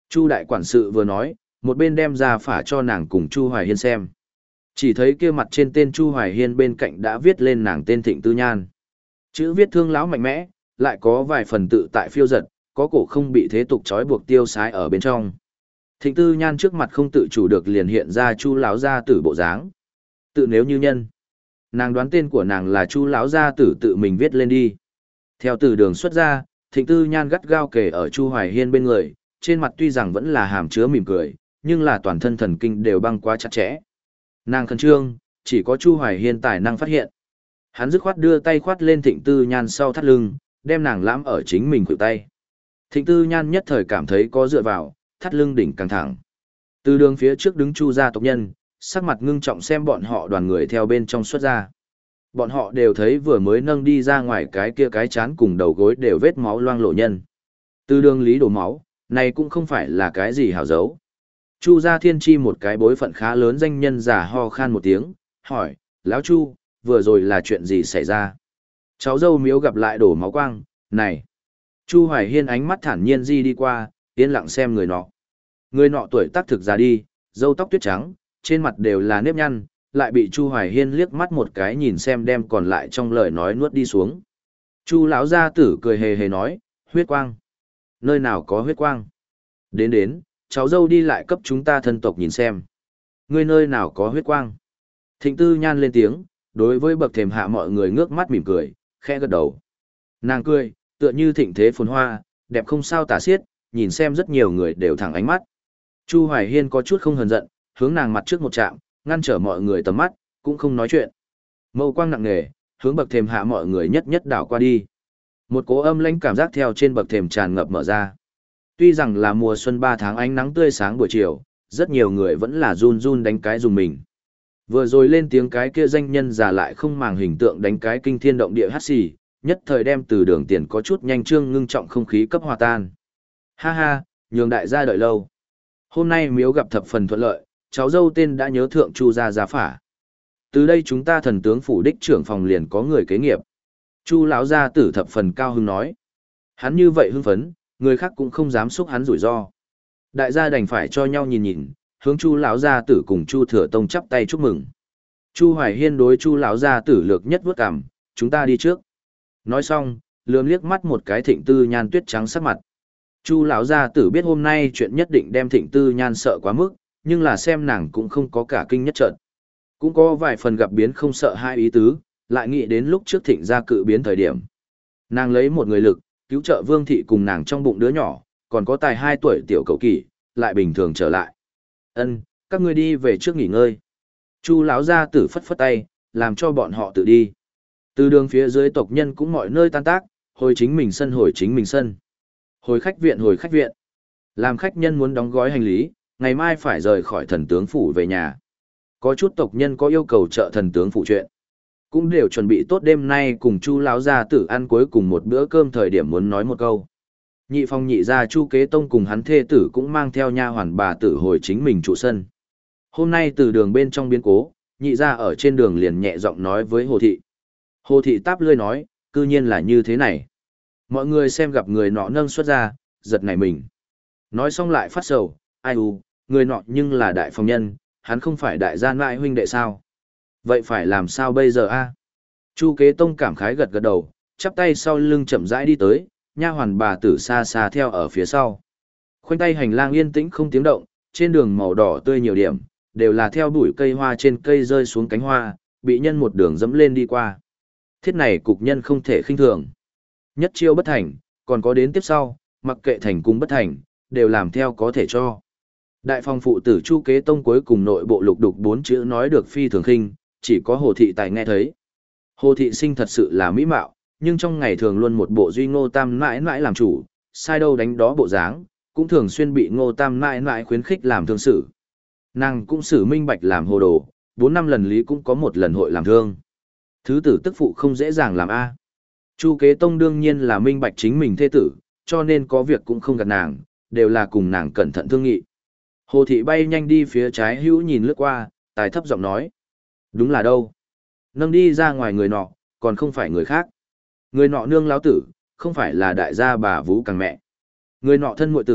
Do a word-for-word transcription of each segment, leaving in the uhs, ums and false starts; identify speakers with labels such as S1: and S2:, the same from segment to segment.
S1: Chu đại quản sự vừa nói, một bên đem ra phả cho nàng cùng Chu Hoài Hiên xem. Chỉ thấy kia mặt trên tên Chu Hoài Hiên bên cạnh đã viết lên nàng tên Thịnh Tư Nhan. Chữ viết thương lão mạnh mẽ, lại có vài phần tự tại phiêu giật, có cổ không bị thế tục trói buộc tiêu sái ở bên trong. Thịnh Tư Nhan trước mặt không tự chủ được liền hiện ra Chu lão gia tử bộ dáng. Tự nếu như nhân. Nàng đoán tên của nàng là Chu lão gia tử tự mình viết lên đi. Theo từ đường xuất ra, Thịnh Tư Nhan gắt gao kề ở Chu Hoài Hiên bên người, trên mặt tuy rằng vẫn là hàm chứa mỉm cười, nhưng là toàn thân thần kinh đều băng quá chặt chẽ. Nàng khẩn trương, chỉ có Chu Hoài Hiên tài năng phát hiện. Hắn dứt khoát đưa tay khoát lên Thịnh Tư Nhan sau thắt lưng, đem nàng lãm ở chính mình khuỷu tay. Thịnh Tư Nhan nhất thời cảm thấy có dựa vào, thắt lưng đỉnh căng thẳng. Từ đường phía trước đứng Chu gia tộc nhân, sắc mặt ngưng trọng xem bọn họ đoàn người theo bên trong xuất ra. Bọn họ đều thấy vừa mới nâng đi ra ngoài cái kia cái chán cùng đầu gối đều vết máu loang lổ nhân. Từ đường lý đổ máu, này cũng không phải là cái gì hảo dấu. Chu gia thiên chi một cái bối phận khá lớn danh nhân giả ho khan một tiếng, hỏi, lão Chu, vừa rồi là chuyện gì xảy ra? Cháu dâu miếu gặp lại đổ máu quang, này. Chu Hoài Hiên ánh mắt thản nhiên di đi qua, yên lặng xem người nọ. Người nọ tuổi tác thực già đi, râu tóc tuyết trắng, trên mặt đều là nếp nhăn, lại bị Chu Hoài Hiên liếc mắt một cái nhìn xem đem còn lại trong lời nói nuốt đi xuống. Chu lão gia tử cười hề hề nói, huyết quang. Nơi nào có huyết quang? Đến đến, cháu dâu đi lại cấp chúng ta thân tộc nhìn xem. Ngươi nơi nào có huyết quang? Thịnh Tư Nhan lên tiếng, đối với bậc thềm hạ mọi người ngước mắt mỉm cười, khẽ gật đầu. Nàng cười, tựa như thịnh thế phồn hoa, đẹp không sao tả xiết, nhìn xem rất nhiều người đều thẳng ánh mắt. Chu Hoài Hiên có chút không hờn giận, hướng nàng mặt trước một chạm, ngăn trở mọi người tầm mắt, cũng không nói chuyện. Mâu quang nặng nề, hướng bậc thềm hạ mọi người nhất nhất đảo qua đi. Một cỗ âm lãnh cảm giác theo trên bậc thềm tràn ngập mở ra. Tuy rằng là mùa xuân ba tháng ánh nắng tươi sáng buổi chiều, rất nhiều người vẫn là run run đánh cái dùng mình. Vừa rồi lên tiếng cái kia danh nhân già lại không màng hình tượng đánh cái kinh thiên động địa hát xì, nhất thời đem từ đường tiền có chút nhanh trương ngưng trọng không khí cấp hòa tan. Ha ha, nhường đại gia đợi lâu. Hôm nay miếu gặp thập phần thuận lợi, cháu dâu tên đã nhớ thượng Chu gia gia phả. Từ đây chúng ta thần tướng phủ đích trưởng phòng liền có người kế nghiệp. Chu lão gia tử thập phần cao hưng nói. Hắn như vậy hưng phấn, người khác cũng không dám xúc hắn rủi ro. Đại gia đành phải cho nhau nhìn nhìn, hướng Chu lão gia tử cùng Chu Thừa Tông chắp tay chúc mừng. Chu Hoài Hiên đối Chu lão gia tử lược nhất vuốt cằm, chúng ta đi trước. Nói xong, lườm liếc mắt một cái Thịnh Tư Nhan tuyết trắng sắc mặt. Chu lão gia tử biết hôm nay chuyện nhất định đem Thịnh Tư Nhan sợ quá mức, nhưng là xem nàng cũng không có cả kinh nhất trận. Cũng có vài phần gặp biến không sợ hai ý tứ, lại nghĩ đến lúc trước Thịnh gia cự biến thời điểm. Nàng lấy một người lực, cứu trợ Vương thị cùng nàng trong bụng đứa nhỏ, còn có tài hai tuổi tiểu cậu kỷ, lại bình thường trở lại. Ân, các ngươi đi về trước nghỉ ngơi. Chu lão gia tử phất phất tay, làm cho bọn họ tự đi. Từ đường phía dưới tộc nhân cũng mọi nơi tan tác, hồi chính mình sân hồi chính mình sân. Hồi khách viện hồi khách viện. Làm khách nhân muốn đóng gói hành lý, ngày mai phải rời khỏi thần tướng phủ về nhà. Có chút tộc nhân có yêu cầu trợ thần tướng phủ chuyện. Cũng đều chuẩn bị tốt đêm nay cùng Chu lão gia tử ăn cuối cùng một bữa cơm thời điểm muốn nói một câu. Nhị phong nhị gia Chu Kế Tông cùng hắn thê tử cũng mang theo nha hoàn bà tử hồi chính mình trụ sân. Hôm nay từ đường bên trong biến cố, nhị gia ở trên đường liền nhẹ giọng nói với Hồ Thị. Hồ Thị táp lươi nói, cư nhiên là như thế này. Mọi người xem gặp người nọ nâng xuất ra, giật nảy mình. Nói xong lại phát sầu, ai u, người nọ nhưng là đại phong nhân, hắn không phải đại gia nại huynh đệ sao. Vậy phải làm sao bây giờ a? Chu Kế Tông cảm khái gật gật đầu, chắp tay sau lưng chậm rãi đi tới, nha hoàn bà tử xa xa theo ở phía sau. Khoanh tay hành lang yên tĩnh không tiếng động, trên đường màu đỏ tươi nhiều điểm, đều là theo bụi cây hoa trên cây rơi xuống cánh hoa, bị nhân một đường dẫm lên đi qua. Thiết này cục nhân không thể khinh thường. Nhất chiêu bất thành, còn có đến tiếp sau, mặc kệ thành cung bất thành, đều làm theo có thể cho. Đại phong phụ tử Chu Kế Tông cuối cùng nội bộ lục đục bốn chữ nói được phi thường khinh, chỉ có Hồ Thị Tài nghe thấy. Hồ Thị Sinh thật sự là mỹ mạo, nhưng trong ngày thường luôn một bộ duy Ngô Tam mãi mãi làm chủ, sai đâu đánh đó bộ dáng, cũng thường xuyên bị Ngô Tam mãi mãi khuyến khích làm thương sự. Nàng cũng xử minh bạch làm hồ đồ, bốn năm lần lý cũng có một lần hội làm thương. Thứ tử tức phụ không dễ dàng làm A. Chu Kế Tông đương nhiên là minh bạch chính mình thê tử, cho nên có việc cũng không gạt nàng, đều là cùng nàng cẩn thận thương nghị. Hồ Thị bay nhanh đi phía trái hữu nhìn lướt qua, tài thấp giọng nói. Đúng là đâu? Nâng đi ra ngoài người nọ, còn không phải người khác. Người nọ nương láo tử, không phải là đại gia bà Vũ Càng mẹ. Người nọ thân muội tử,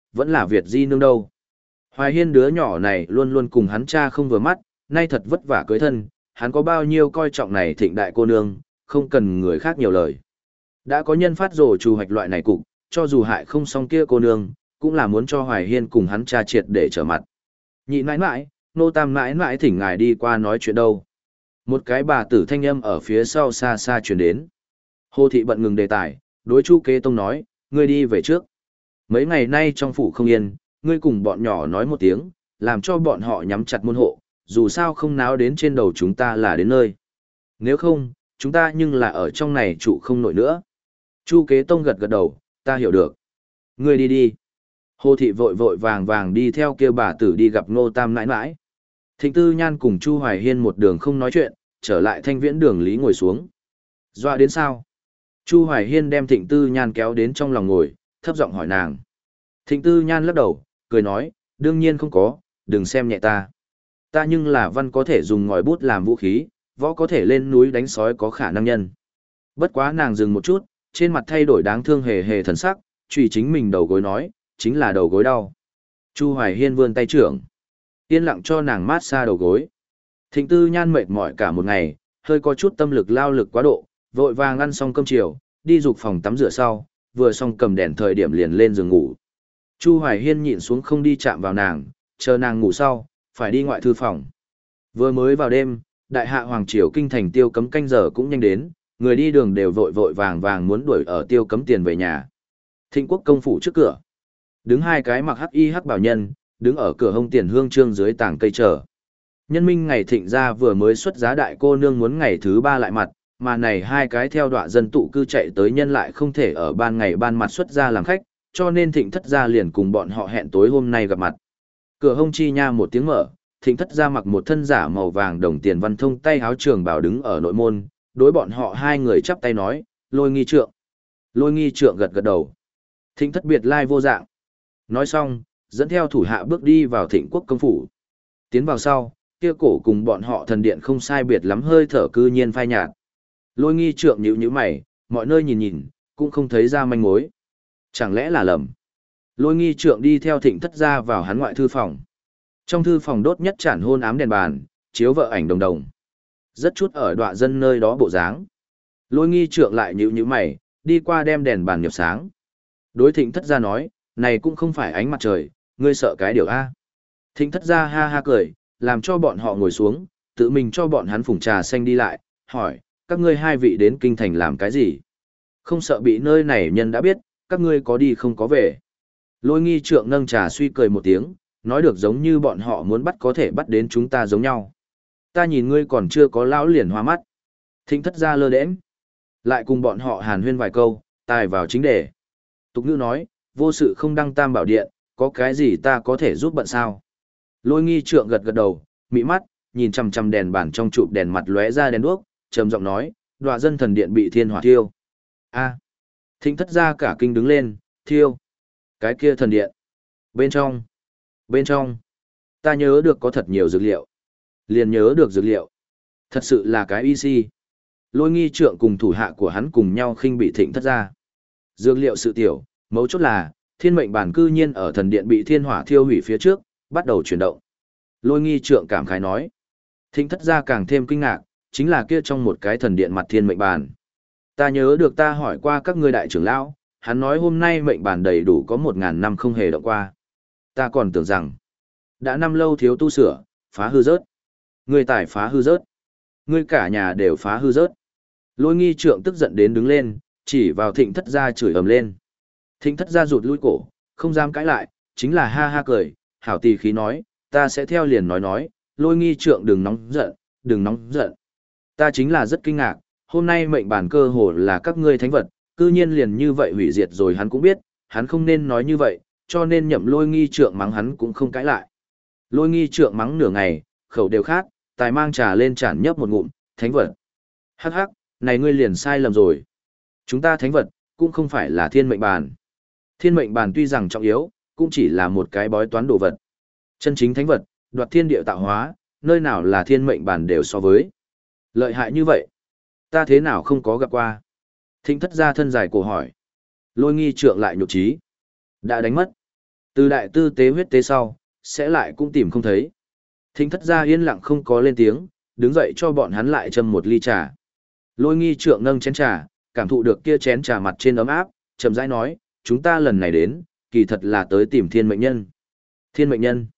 S1: vẫn là Việt Di nương đâu. Hoài Hiên đứa nhỏ này luôn luôn cùng hắn cha không vừa mắt, nay thật vất vả cưới thân, hắn có bao nhiêu coi trọng này thịnh đại cô nương, không cần người khác nhiều lời. Đã có nhân phát rồ trù hoạch loại này cục, cho dù hại không xong kia cô nương, cũng là muốn cho Hoài Hiên cùng hắn cha triệt để trở mặt. Nhị nãi nãi, nô tam nãi nãi thỉnh ngài đi qua nói chuyện đâu. Một cái bà tử thanh âm ở phía sau xa xa truyền đến. Hồ thị bận ngừng đề tài, đối Chu Kế Tông nói, ngươi đi về trước. Mấy ngày nay trong phủ không yên, ngươi cùng bọn nhỏ nói một tiếng, làm cho bọn họ nhắm chặt môn hộ, dù sao không náo đến trên đầu chúng ta là đến nơi. Nếu không, chúng ta nhưng là ở trong này trụ không nổi nữa. Chu Kế Tông gật gật đầu, ta hiểu được. Ngươi đi đi. Hồ thị vội vội vàng vàng đi theo kia bà tử đi gặp Ngô Tam nãi nãi. Thịnh Tư Nhan cùng Chu Hoài Hiên một đường không nói chuyện, trở lại thanh viễn đường lý ngồi xuống. Doa đến sao? Chu Hoài Hiên đem Thịnh Tư Nhan kéo đến trong lòng ngồi, thấp giọng hỏi nàng. Thịnh Tư Nhan lắc đầu, cười nói, đương nhiên không có, đừng xem nhẹ ta. Ta nhưng là văn có thể dùng ngòi bút làm vũ khí, võ có thể lên núi đánh sói có khả năng nhân. Bất quá nàng dừng một chút, trên mặt thay đổi đáng thương hề hề thần sắc, chùy chính mình đầu gối nói, chính là đầu gối đau. Chu Hoài Hiên vươn tay trưởng, yên lặng cho nàng mát xa đầu gối. Thịnh Tư Nhan mệt mỏi cả một ngày, hơi có chút tâm lực lao lực quá độ, vội vàng ăn xong cơm chiều, đi dục phòng tắm rửa sau, vừa xong cầm đèn thời điểm liền lên giường ngủ. Chu Hoài Hiên nhịn xuống không đi chạm vào nàng, chờ nàng ngủ sau, phải đi ngoại thư phòng. Vừa mới vào đêm, đại hạ hoàng triều kinh thành tiêu cấm canh giờ cũng nhanh đến, người đi đường đều vội vội vàng vàng muốn đuổi ở tiêu cấm tiền về nhà. Thịnh Quốc công phủ trước cửa, đứng hai cái mặc hắc y hắc bảo nhân, đứng ở cửa hông tiền hương trương dưới tảng cây chờ. Nhân minh ngày thịnh gia vừa mới xuất giá đại cô nương muốn ngày thứ ba lại mặt, mà này hai cái theo đọa dân tụ cư chạy tới nhân lại không thể ở ban ngày ban mặt xuất gia làm khách, cho nên thịnh thất gia liền cùng bọn họ hẹn tối hôm nay gặp mặt. Cửa hông chi nha một tiếng mở, thịnh thất gia mặc một thân giả màu vàng đồng tiền văn thông tay áo trường bào đứng ở nội môn, đối bọn họ hai người chắp tay nói, lôi nghi trượng. Lôi nghi trượng gật gật đầu. Thịnh thất biệt lai vô dạng. Nói xong, dẫn theo thủ hạ bước đi vào thịnh quốc công phủ. Tiến vào sau, kia cổ cùng bọn họ thần điện không sai biệt lắm hơi thở cư nhiên phai nhạt. Lôi nghi trượng nhíu nhíu mày, mọi nơi nhìn nhìn, cũng không thấy ra manh mối. Chẳng lẽ là lầm? Lôi nghi trượng đi theo thịnh thất gia vào hắn ngoại thư phòng. Trong thư phòng đốt nhất chản hôn ám đèn bàn, chiếu vợ ảnh đồng đồng. Rất chút ở đọa dân nơi đó bộ dáng. Lôi nghi trượng lại nhíu nhíu mày, đi qua đem đèn bàn nhập sáng. Đối thịnh thất gia nói, này cũng không phải ánh mặt trời, ngươi sợ cái điều A. Thịnh thất gia ha ha cười, làm cho bọn họ ngồi xuống, tự mình cho bọn hắn phủng trà xanh đi lại, hỏi, các ngươi hai vị đến kinh thành làm cái gì? Không sợ bị nơi này nhân đã biết, các ngươi có đi không có về. Lôi nghi trượng nâng trà suy cười một tiếng, nói được giống như bọn họ muốn bắt có thể bắt đến chúng ta giống nhau. Ta nhìn ngươi còn chưa có lão liền hoa mắt. Thịnh thất gia lơ đễnh, lại cùng bọn họ hàn huyên vài câu, tài vào chính đề. Tục ngữ nói, vô sự không đăng tam bảo điện, có cái gì ta có thể giúp bận sao? Lôi nghi trượng gật gật đầu, mị mắt, nhìn chằm chằm đèn bàn trong chụp đèn mặt lóe ra đèn đuốc, trầm giọng nói, đọa dân thần điện bị thiên hỏa thiêu. A. Thịnh thất gia cả kinh đứng lên, thiêu. Cái kia thần điện. Bên trong. Bên trong. Ta nhớ được có thật nhiều dược liệu. Liền nhớ được dược liệu. Thật sự là cái y si. Lôi nghi trượng cùng thủ hạ của hắn cùng nhau khinh bị thịnh thất gia. Dược liệu sự tiểu, mấu chốt là, thiên mệnh bản cư nhiên ở thần điện bị thiên hỏa thiêu hủy phía trước, bắt đầu chuyển động. Lôi nghi trượng cảm khái nói. Thịnh thất gia càng thêm kinh ngạc, chính là kia trong một cái thần điện mặt thiên mệnh bản. Ta nhớ được ta hỏi qua các ngươi đại trưởng lão, hắn nói hôm nay mệnh bản đầy đủ có một ngàn năm không hề động qua. Ta còn tưởng rằng, đã năm lâu thiếu tu sửa, phá hư rớt. Ngươi tải phá hư rớt. Ngươi cả nhà đều phá hư rớt. Lôi nghi trượng tức giận đến đứng lên, chỉ vào thịnh thất gia chửi ầm lên. Thịnh thất gia rụt lui cổ, không dám cãi lại, chính là ha ha cười, hảo tì khí nói, ta sẽ theo liền nói nói, lôi nghi trượng đừng nóng giận, đừng nóng giận. Ta chính là rất kinh ngạc, hôm nay mệnh bản cơ hồ là các ngươi thánh vật, cư nhiên liền như vậy hủy diệt rồi hắn cũng biết, hắn không nên nói như vậy, cho nên nhậm lôi nghi trượng mắng hắn cũng không cãi lại. Lôi nghi trượng mắng nửa ngày, khẩu đều khác, tài mang trà lên chản nhấp một ngụm, thánh vật. Hắc hắc, này ngươi liền sai lầm rồi. Chúng ta thánh vật, cũng không phải là thiên mệnh bản. Thiên mệnh bản tuy rằng trọng yếu, cũng chỉ là một cái bói toán đồ vật. Chân chính thánh vật, đoạt thiên địa tạo hóa, nơi nào là thiên mệnh bản đều so với. Lợi hại như vậy, ta thế nào không có gặp qua. Thịnh thất gia thân dài cổ hỏi. Lôi nghi trượng lại nhục trí. Đã đánh mất. Từ đại tư tế huyết tế sau, sẽ lại cũng tìm không thấy. Thính thất gia yên lặng không có lên tiếng, đứng dậy cho bọn hắn lại châm một ly trà. Lôi nghi trượng nâng chén trà, cảm thụ được kia chén trà mặt trên ấm áp, chậm rãi nói, chúng ta lần này đến, kỳ thật là tới tìm thiên mệnh nhân. Thiên mệnh nhân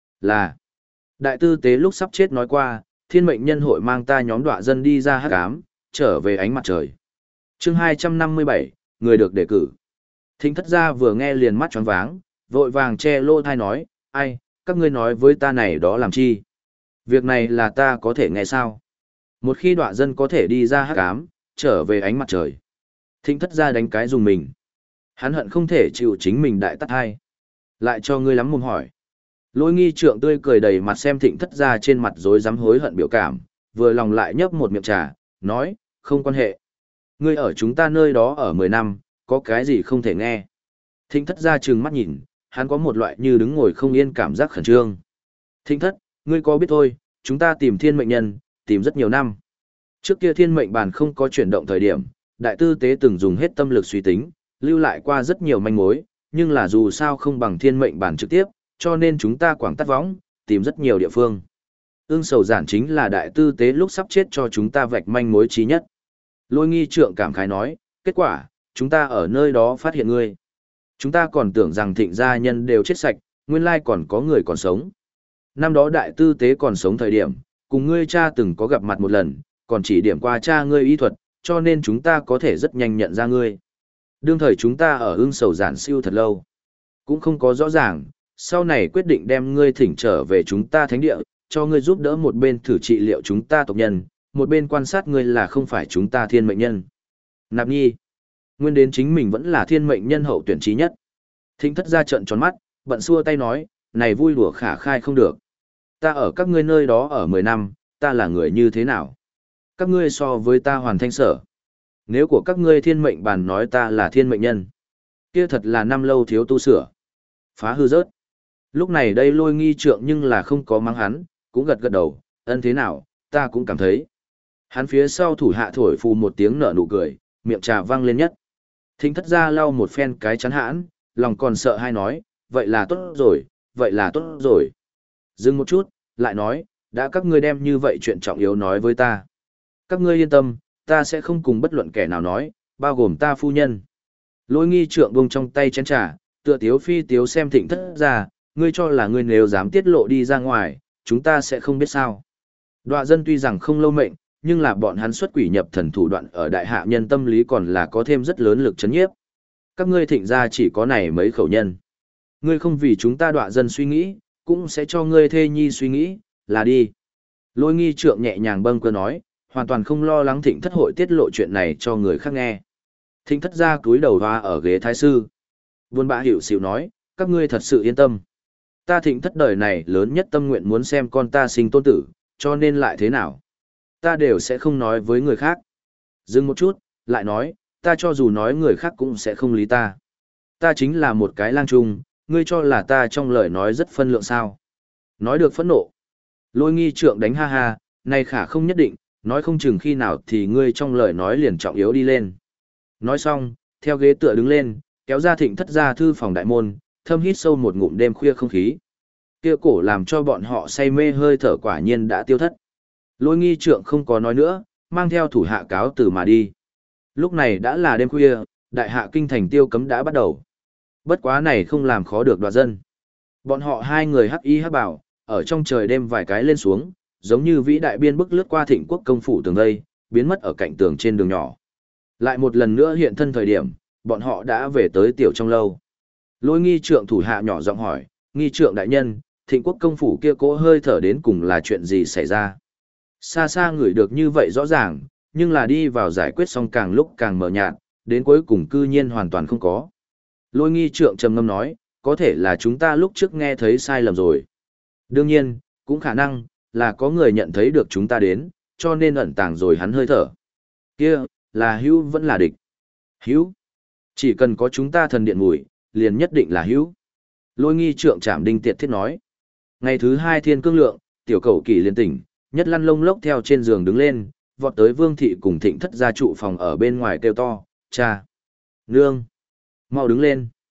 S1: là đại tư tế lúc sắp chết nói qua, thiên mệnh nhân hội mang ta nhóm đọa dân đi ra hắc ám, trở về ánh mặt trời. Chương hai trăm năm mươi bảy, người được đề cử. Thính thất gia vừa nghe liền mắt choáng váng, vội vàng che lô thai nói, ai, các ngươi nói với ta này đó làm chi? Việc này là ta có thể nghe sao? Một khi đọa dân có thể đi ra hắc ám, trở về ánh mặt trời. Thính thất gia đánh cái dùng mình. Hắn hận không thể chịu chính mình đại tắt hai. Lại cho ngươi lắm mồm hỏi. Lôi nghi trượng tươi cười đầy mặt xem thịnh thất gia trên mặt rối rắm hối hận biểu cảm, vừa lòng lại nhấp một miệng trà, nói, không quan hệ. Ngươi ở chúng ta nơi đó ở mười năm, có cái gì không thể nghe. Thịnh thất gia trừng mắt nhìn, hắn có một loại như đứng ngồi không yên cảm giác khẩn trương. Thịnh thất, ngươi có biết thôi, chúng ta tìm thiên mệnh nhân, tìm rất nhiều năm. Trước kia thiên mệnh bàn không có chuyển động thời điểm, đại tư tế từng dùng hết tâm lực suy tính, lưu lại qua rất nhiều manh mối, nhưng là dù sao không bằng thiên mệnh bàn trực tiếp, cho nên chúng ta quảng tắt võng, tìm rất nhiều địa phương. Ưng sầu giản chính là đại tư tế lúc sắp chết cho chúng ta vạch manh mối trí nhất. Lôi nghi trượng cảm khái nói, kết quả, chúng ta ở nơi đó phát hiện ngươi. Chúng ta còn tưởng rằng thịnh gia nhân đều chết sạch, nguyên lai còn có người còn sống. Năm đó đại tư tế còn sống thời điểm, cùng ngươi cha từng có gặp mặt một lần, còn chỉ điểm qua cha ngươi y thuật, cho nên chúng ta có thể rất nhanh nhận ra ngươi. Đương thời chúng ta ở ưng sầu giản siêu thật lâu, cũng không có rõ ràng, sau này quyết định đem ngươi thỉnh trở về chúng ta thánh địa, cho ngươi giúp đỡ một bên thử trị liệu chúng ta tộc nhân, một bên quan sát ngươi là không phải chúng ta thiên mệnh nhân. Nạp nhi, nguyên đến chính mình vẫn là thiên mệnh nhân hậu tuyển trí nhất. Thính thất ra trận tròn mắt, bận xua tay nói, này vui đùa khả khai không được. Ta ở các ngươi nơi đó ở mười năm, ta là người như thế nào? Các ngươi so với ta hoàn thanh sở. Nếu của các ngươi thiên mệnh bàn nói ta là thiên mệnh nhân, kia thật là năm lâu thiếu tu sửa. Phá hư rớt. Lúc này đây lôi nghi trượng nhưng là không có mắng hắn, cũng gật gật đầu, ân thế nào, ta cũng cảm thấy. Hắn phía sau thủ hạ thổi phù một tiếng nở nụ cười, miệng trà văng lên nhất. Thính thất ra lau một phen cái chắn hãn, lòng còn sợ hay nói, vậy là tốt rồi, vậy là tốt rồi. Dừng một chút, lại nói, đã các ngươi đem như vậy chuyện trọng yếu nói với ta. Các ngươi yên tâm, ta sẽ không cùng bất luận kẻ nào nói, bao gồm ta phu nhân. Lôi nghi trượng buông trong tay chén trà, tựa tiếu phi tiếu xem thịnh thất ra, ngươi cho là ngươi nếu dám tiết lộ đi ra ngoài, chúng ta sẽ không biết sao. Đoạ dân tuy rằng không lâu mệnh, nhưng là bọn hắn xuất quỷ nhập thần thủ đoạn ở đại hạ nhân tâm lý còn là có thêm rất lớn lực chấn nhiếp. Các ngươi thịnh ra chỉ có này mấy khẩu nhân. Ngươi không vì chúng ta đoạ dân suy nghĩ, cũng sẽ cho ngươi thê nhi suy nghĩ, là đi. Lôi nghi trượng nhẹ nhàng bâng cơ nói, hoàn toàn không lo lắng thịnh thất hội tiết lộ chuyện này cho người khác nghe. Thịnh thất ra túi đầu hoa ở ghế thái sư. Buôn bã hiểu xỉu nói, các ngươi thật sự yên tâm. Ta thịnh thất đời này lớn nhất tâm nguyện muốn xem con ta sinh tôn tử, cho nên lại thế nào? Ta đều sẽ không nói với người khác. Dừng một chút, lại nói, ta cho dù nói người khác cũng sẽ không lý ta. Ta chính là một cái lang trung, ngươi cho là ta trong lời nói rất phân lượng sao. Nói được phẫn nộ. Lôi nghi trượng đánh ha ha, này khả không nhất định, nói không chừng khi nào thì ngươi trong lời nói liền trọng yếu đi lên. Nói xong, theo ghế tựa đứng lên, kéo ra thịnh thất ra thư phòng đại môn, thâm hít sâu một ngụm đêm khuya không khí. Kia cổ làm cho bọn họ say mê hơi thở quả nhiên đã tiêu thất. Lôi nghi trượng không có nói nữa, mang theo thủ hạ cáo từ mà đi. Lúc này đã là đêm khuya, đại hạ kinh thành tiêu cấm đã bắt đầu. Bất quá này không làm khó được đoạt dân. Bọn họ hai người hắc y hắc bảo, ở trong trời đêm vài cái lên xuống, giống như vĩ đại biên bức lướt qua thịnh quốc công phủ tường vây, biến mất ở cạnh tường trên đường nhỏ. Lại một lần nữa hiện thân thời điểm, bọn họ đã về tới tiểu trong lâu. Lôi nghi trượng thủ hạ nhỏ giọng hỏi, nghi trượng đại nhân, thịnh quốc công phủ kia cỗ hơi thở đến cùng là chuyện gì xảy ra? Xa xa ngửi được như vậy rõ ràng, nhưng là đi vào giải quyết xong càng lúc càng mờ nhạt, đến cuối cùng cư nhiên hoàn toàn không có. Lôi nghi trượng trầm ngâm nói, có thể là chúng ta lúc trước nghe thấy sai lầm rồi. Đương nhiên, cũng khả năng, là có người nhận thấy được chúng ta đến, cho nên ẩn tàng rồi hắn hơi thở. Kia, là hữu vẫn là địch. Hữu. Chỉ cần có chúng ta thần điện mùi, liền nhất định là hữu. Lôi nghi trượng trảm đinh tiệt thiết nói. Ngày thứ hai thiên cương lượng, tiểu cầu kỳ liền tỉnh, nhất lăn lông lốc theo trên giường đứng lên, vọt tới vương thị cùng thịnh thất gia trụ phòng ở bên ngoài kêu to, cha, nương, mau đứng lên.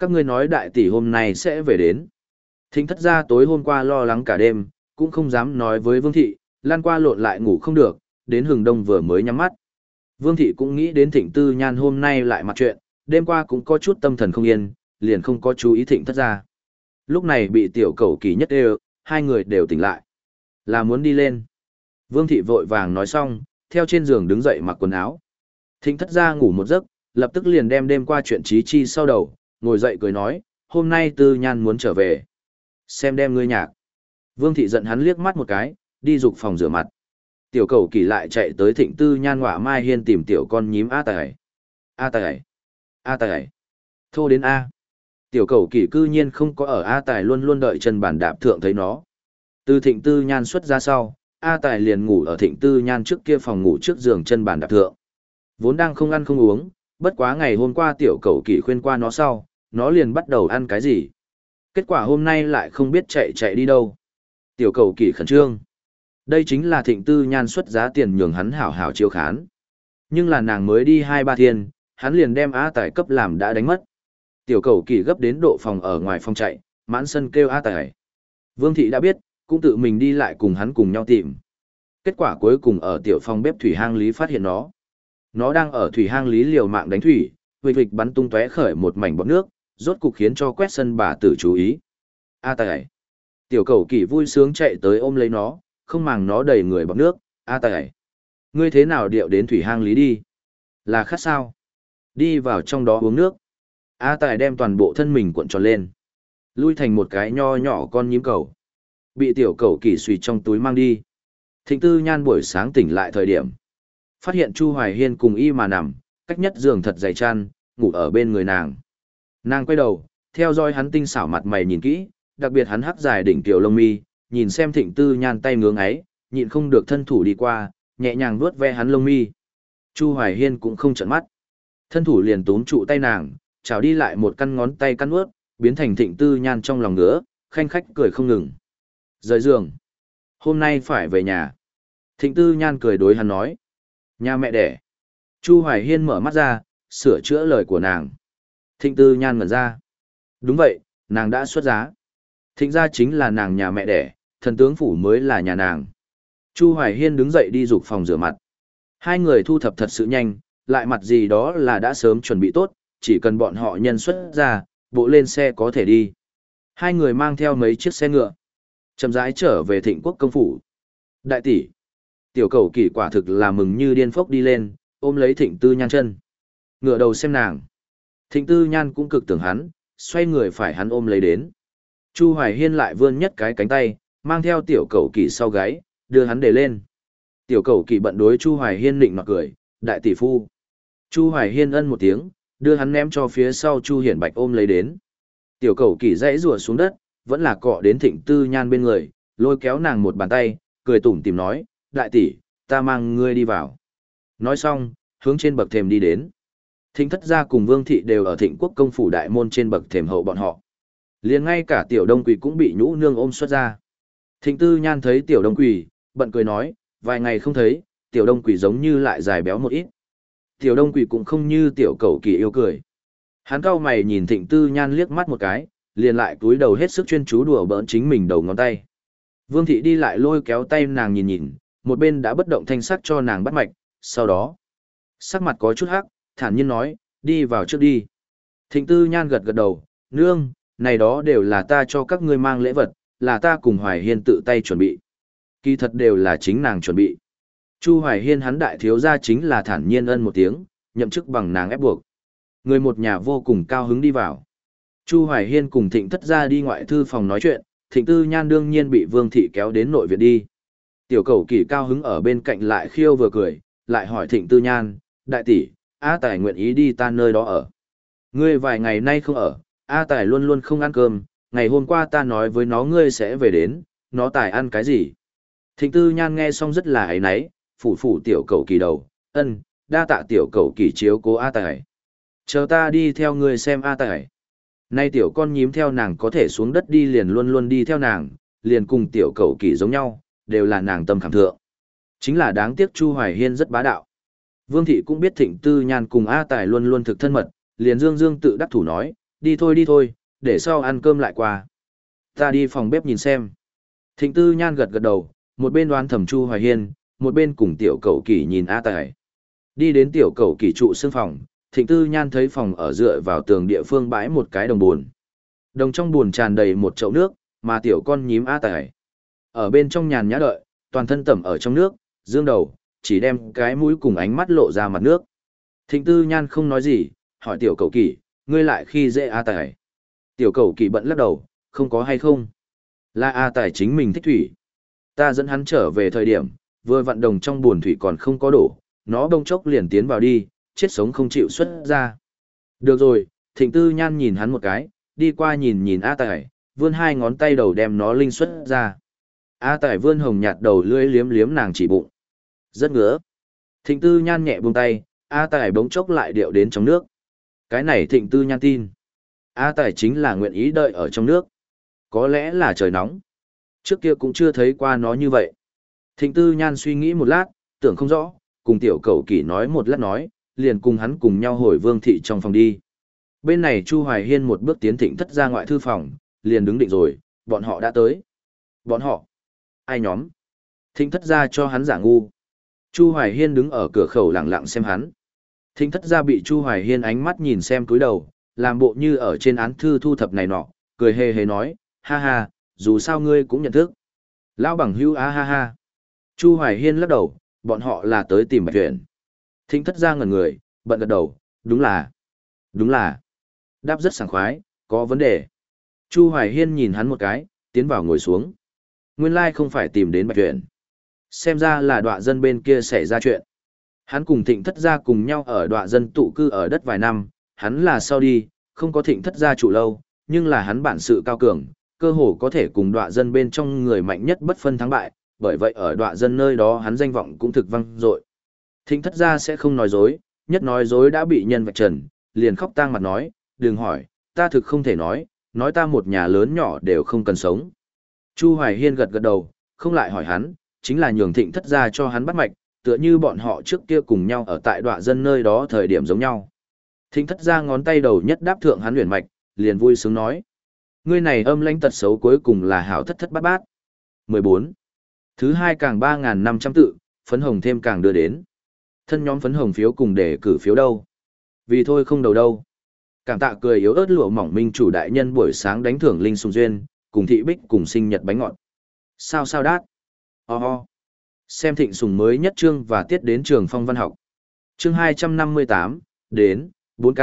S1: Các ngươi nói đại tỷ hôm nay sẽ về đến. Thịnh thất gia tối hôm qua lo lắng cả đêm, cũng không dám nói với Vương Thị, lan qua lộn lại ngủ không được, đến hừng đông vừa mới nhắm mắt. Vương Thị cũng nghĩ đến Thịnh Tư Nhan hôm nay lại mặt chuyện, đêm qua cũng có chút tâm thần không yên, liền không có chú ý Thịnh thất gia. Lúc này bị tiểu cầu kỳ nhất đều, hai người đều tỉnh lại. Là muốn đi lên. Vương Thị vội vàng nói xong, theo trên giường đứng dậy mặc quần áo. Thịnh thất gia ngủ một giấc, lập tức liền đem đêm qua chuyện trí chi sau đầu, ngồi dậy cười nói, hôm nay Tư Nhan muốn trở về. Xem đem ngươi nhạc. Vương Thị giận hắn liếc mắt một cái, đi dục phòng rửa mặt. Tiểu cầu kỳ lại chạy tới Thịnh Tư Nhan ngọa mai hiên tìm tiểu con nhím A Tài. A Tài. A Tài. Thô đến A. Tiểu cầu kỳ cư nhiên không có ở A Tài luôn luôn đợi chân bàn đạp thượng thấy nó. Từ Thịnh Tư Nhan xuất ra sau, A Tài liền ngủ ở Thịnh Tư Nhan trước kia phòng ngủ trước giường chân bàn đạp thượng. Vốn đang không ăn không uống, bất quá ngày hôm qua tiểu cầu kỳ khuyên qua nó sau, nó liền bắt đầu ăn cái gì. Kết quả hôm nay lại không biết chạy chạy đi đâu. Tiểu cầu kỳ khẩn trương. Đây chính là Thịnh Tư Nhan xuất giá tiền nhường hắn hảo hảo chiếu khán. Nhưng là nàng mới đi hai ba thiên, hắn liền đem A Tài cấp làm đã đánh mất. Tiểu cầu kỳ gấp đến độ phòng ở ngoài phòng chạy, mãn sân kêu A Tài. Vương Thị đã biết, cũng tự mình đi lại cùng hắn cùng nhau tìm. Kết quả cuối cùng ở tiểu phòng bếp thủy hang lý phát hiện nó. Nó đang ở thủy hang lý liều mạng đánh thủy, vịch vịch bắn tung tóe khởi một mảnh bọt nước, rốt cục khiến cho quét sân bà tử chú ý. A Tài. Tiểu cầu kỳ vui sướng chạy tới ôm lấy nó, không màng nó đầy người bọt nước. A Tài. Ngươi thế nào điệu đến thủy hang lý đi? Là khát sao? Đi vào trong đó uống nước. A Tài đem toàn bộ thân mình cuộn tròn lên. Lui thành một cái nho nhỏ con nhím cầu. Bị tiểu cầu kỳ suy trong túi mang đi. Thịnh Tư Nhan buổi sáng tỉnh lại thời điểm. Phát hiện Chu Hoài Hiên cùng y mà nằm, cách nhất giường thật dày chăn, ngủ ở bên người nàng. Nàng quay đầu, theo dõi hắn tinh xảo mặt mày nhìn kỹ, đặc biệt hắn hắc dài đỉnh tiểu lông mi, nhìn xem Thịnh Tư Nhan tay ngưỡng ấy, nhịn không được thân thủ đi qua, nhẹ nhàng vuốt ve hắn lông mi. Chu Hoài Hiên cũng không trợn mắt. Thân thủ liền túm trụ tay nàng, chào đi lại một căn ngón tay căn ướt, biến thành Thịnh Tư Nhan trong lòng ngứa, khanh khách cười không ngừng. Rời giường. Hôm nay phải về nhà. Thịnh Tư Nhan cười đối hắn nói. Nhà mẹ đẻ. Chu Hoài Hiên mở mắt ra, sửa chữa lời của nàng. Thịnh Tư Nhan ngẩn ra. Đúng vậy, nàng đã xuất giá. Thịnh gia chính là nàng nhà mẹ đẻ, thần tướng phủ mới là nhà nàng. Chu Hoài Hiên đứng dậy đi dục phòng rửa mặt. Hai người thu thập thật sự nhanh, lại mặt gì đó là đã sớm chuẩn bị tốt, chỉ cần bọn họ nhân xuất ra, bộ lên xe có thể đi. Hai người mang theo mấy chiếc xe ngựa, chậm rãi trở về Thịnh Quốc công phủ. Đại tỷ. Tiểu cầu kỳ quả thực là mừng như điên phốc đi lên, ôm lấy Thịnh Tư Nhan chân. Ngựa đầu xem nàng. Thịnh Tư Nhan cũng cực tưởng hắn, xoay người phải hắn ôm lấy đến. Chu Hoài Hiên lại vươn nhất cái cánh tay, mang theo tiểu cầu kỳ sau gáy, đưa hắn để lên. Tiểu cầu kỳ bận đối Chu Hoài Hiên nịnh nọt cười, đại tỷ phu. Chu Hoài Hiên ân một tiếng, đưa hắn ném cho phía sau Chu Hiển Bạch ôm lấy đến. Tiểu cầu kỳ dãy rùa xuống đất, vẫn là cọ đến Thịnh Tư Nhan bên người, lôi kéo nàng một bàn tay, cười tủm tìm nói, đại tỷ, ta mang ngươi đi vào. Nói xong, hướng trên bậc thềm đi đến. Thịnh thất gia cùng Vương Thị đều ở Thịnh Quốc công phủ đại môn trên bậc thềm hậu bọn họ. Liền ngay cả tiểu đông quỷ cũng bị nhũ nương ôm xuất ra. Thịnh Tư Nhan thấy tiểu đông quỷ, bận cười nói, vài ngày không thấy, tiểu đông quỷ giống như lại dài béo một ít. Tiểu đông quỷ cũng không như tiểu cầu kỳ yêu cười. Hắn cau mày nhìn Thịnh Tư Nhan liếc mắt một cái, liền lại cúi đầu hết sức chuyên chú đùa bỡn chính mình đầu ngón tay. Vương Thị đi lại lôi kéo tay nàng nhìn nhìn, một bên đã bất động thanh sắc cho nàng bắt mạch, sau đó, sắc mặt có chút hắc, thản nhiên nói, đi vào trước đi. Thịnh Tư Nhan gật gật đầu, nương, này đó đều là ta cho các ngươi mang lễ vật, là ta cùng Hoài Hiên tự tay chuẩn bị. Kỳ thật đều là chính nàng chuẩn bị. Chu Hoài Hiên hắn đại thiếu gia chính là thản nhiên ân một tiếng, nhậm chức bằng nàng ép buộc. Người một nhà vô cùng cao hứng đi vào. Chu Hoài Hiên cùng Thịnh thất gia đi ngoại thư phòng nói chuyện, Thịnh Tư Nhan đương nhiên bị Vương Thị kéo đến nội viện đi. Tiểu cầu kỳ cao hứng ở bên cạnh lại khiêu vừa cười, lại hỏi Thịnh Tư Nhan, đại tỷ, A Tài nguyện ý đi ta nơi đó ở. Ngươi vài ngày nay không ở, A Tài luôn luôn không ăn cơm, ngày hôm qua ta nói với nó ngươi sẽ về đến, nó Tài ăn cái gì? Thịnh Tư Nhan nghe xong rất là ấy náy, phủ phủ tiểu cầu kỳ đầu, ân, đa tạ tiểu cầu kỳ chiếu cố A Tài. Chờ ta đi theo ngươi xem A Tài. Nay tiểu con nhím theo nàng có thể xuống đất đi liền luôn luôn đi theo nàng, liền cùng tiểu cầu kỳ giống nhau, đều là nàng tâm khảm thượng. Chính là đáng tiếc Chu Hoài Hiên rất bá đạo. Vương Thị cũng biết Thịnh Tư Nhan cùng A Tài luôn luôn thực thân mật, liền dương dương tự đắc thủ nói, đi thôi đi thôi, để sau ăn cơm lại qua. Ta đi phòng bếp nhìn xem. Thịnh Tư Nhan gật gật đầu, một bên đoán thẩm Chu Hoài Hiên, một bên cùng tiểu cậu kỷ nhìn A Tài. Đi đến tiểu cậu kỷ trụ xương phòng, Thịnh Tư Nhan thấy phòng ở dựa vào tường địa phương bãi một cái đồng buồn. Đồng trong buồn tràn đầy một chậu nước, mà tiểu con nhím A Tài. Ở bên trong nhàn nhã đợi, toàn thân tẩm ở trong nước, dương đầu, chỉ đem cái mũi cùng ánh mắt lộ ra mặt nước. Thịnh Tư Nhan không nói gì, hỏi tiểu cậu kỷ, ngươi lại khi dễ A Tài. Tiểu cậu kỷ bận lắc đầu, không có hay không. Là A Tài chính mình thích thủy. Ta dẫn hắn trở về thời điểm, vừa vận đồng trong buồn thủy còn không có đổ, nó đông chốc liền tiến vào đi, chết sống không chịu xuất ra. Được rồi, Thịnh Tư Nhan nhìn hắn một cái, đi qua nhìn nhìn A Tài, vươn hai ngón tay đầu đem nó linh xuất ra. A Tài vươn hồng nhạt đầu lưỡi liếm liếm nàng chỉ bụng. Rất ngứa. Thịnh Tư Nhan nhẹ buông tay, A Tài bỗng chốc lại điệu đến trong nước. Cái này Thịnh Tư Nhan tin. A Tài chính là nguyện ý đợi ở trong nước. Có lẽ là trời nóng. Trước kia cũng chưa thấy qua nó như vậy. Thịnh Tư Nhan suy nghĩ một lát, tưởng không rõ, cùng tiểu cậu kỷ nói một lát nói, liền cùng hắn cùng nhau hồi Vương thị trong phòng đi. Bên này Chu Hoài Hiên một bước tiến Thịnh thất ra ngoại thư phòng, liền đứng định rồi, bọn họ đã tới. Bọn họ? Ai nhóm? Thịnh thất ra cho hắn giả ngu. Chu Hoài Hiên đứng ở cửa khẩu lặng lặng xem hắn. Thịnh thất ra bị Chu Hoài Hiên ánh mắt nhìn xem cúi đầu, làm bộ như ở trên án thư thu thập này nọ, cười hề hề nói, ha ha, dù sao ngươi cũng nhận thức. Lão bằng hữu á ha ha. Chu Hoài Hiên lắc đầu, bọn họ là tới tìm Bạch Tuyển. Thịnh thất ra ngẩn người, bận gật đầu, đúng là, đúng là. Đáp rất sảng khoái, có vấn đề. Chu Hoài Hiên nhìn hắn một cái, tiến vào ngồi xuống. Nguyên lai không phải tìm đến Bạch Tuyển. Xem ra là đọa dân bên kia xảy ra chuyện. Hắn cùng Thịnh thất gia cùng nhau ở đọa dân tụ cư ở đất vài năm, hắn là sau đi, không có Thịnh thất gia trụ lâu, nhưng là hắn bản sự cao cường, cơ hồ có thể cùng đọa dân bên trong người mạnh nhất bất phân thắng bại, bởi vậy ở đọa dân nơi đó hắn danh vọng cũng thực vang dội. Thịnh thất gia sẽ không nói dối, nhất nói dối đã bị nhân vạch trần, liền khóc tang mặt nói, đừng hỏi, ta thực không thể nói, nói ta một nhà lớn nhỏ đều không cần sống. Chu Hoài Hiên gật gật đầu, không lại hỏi hắn, chính là nhường Thịnh thất gia cho hắn bắt mạch, tựa như bọn họ trước kia cùng nhau ở tại đọa dân nơi đó thời điểm giống nhau. Thịnh thất gia ngón tay đầu nhất đáp thượng hắn huyền mạch, liền vui sướng nói. Ngươi này âm lãnh tật xấu cuối cùng là hảo thất thất bát bát. mười bốn. Thứ hai càng ba nghìn năm trăm tự, phấn hồng thêm càng đưa đến. Thân nhóm phấn hồng phiếu cùng để cử phiếu đâu. Vì thôi không đầu đâu. Cảm tạ cười yếu ớt lụa mỏng minh chủ đại nhân buổi sáng đánh thưởng linh sùng duyên, cùng thị bích cùng sinh nhật bánh ngọt. Sao sao đát. Ho oh ho. Oh. Xem Thịnh Sùng mới nhất chương và tiết đến trường phong văn học. Chương hai trăm năm mươi tám, đến, bốn K.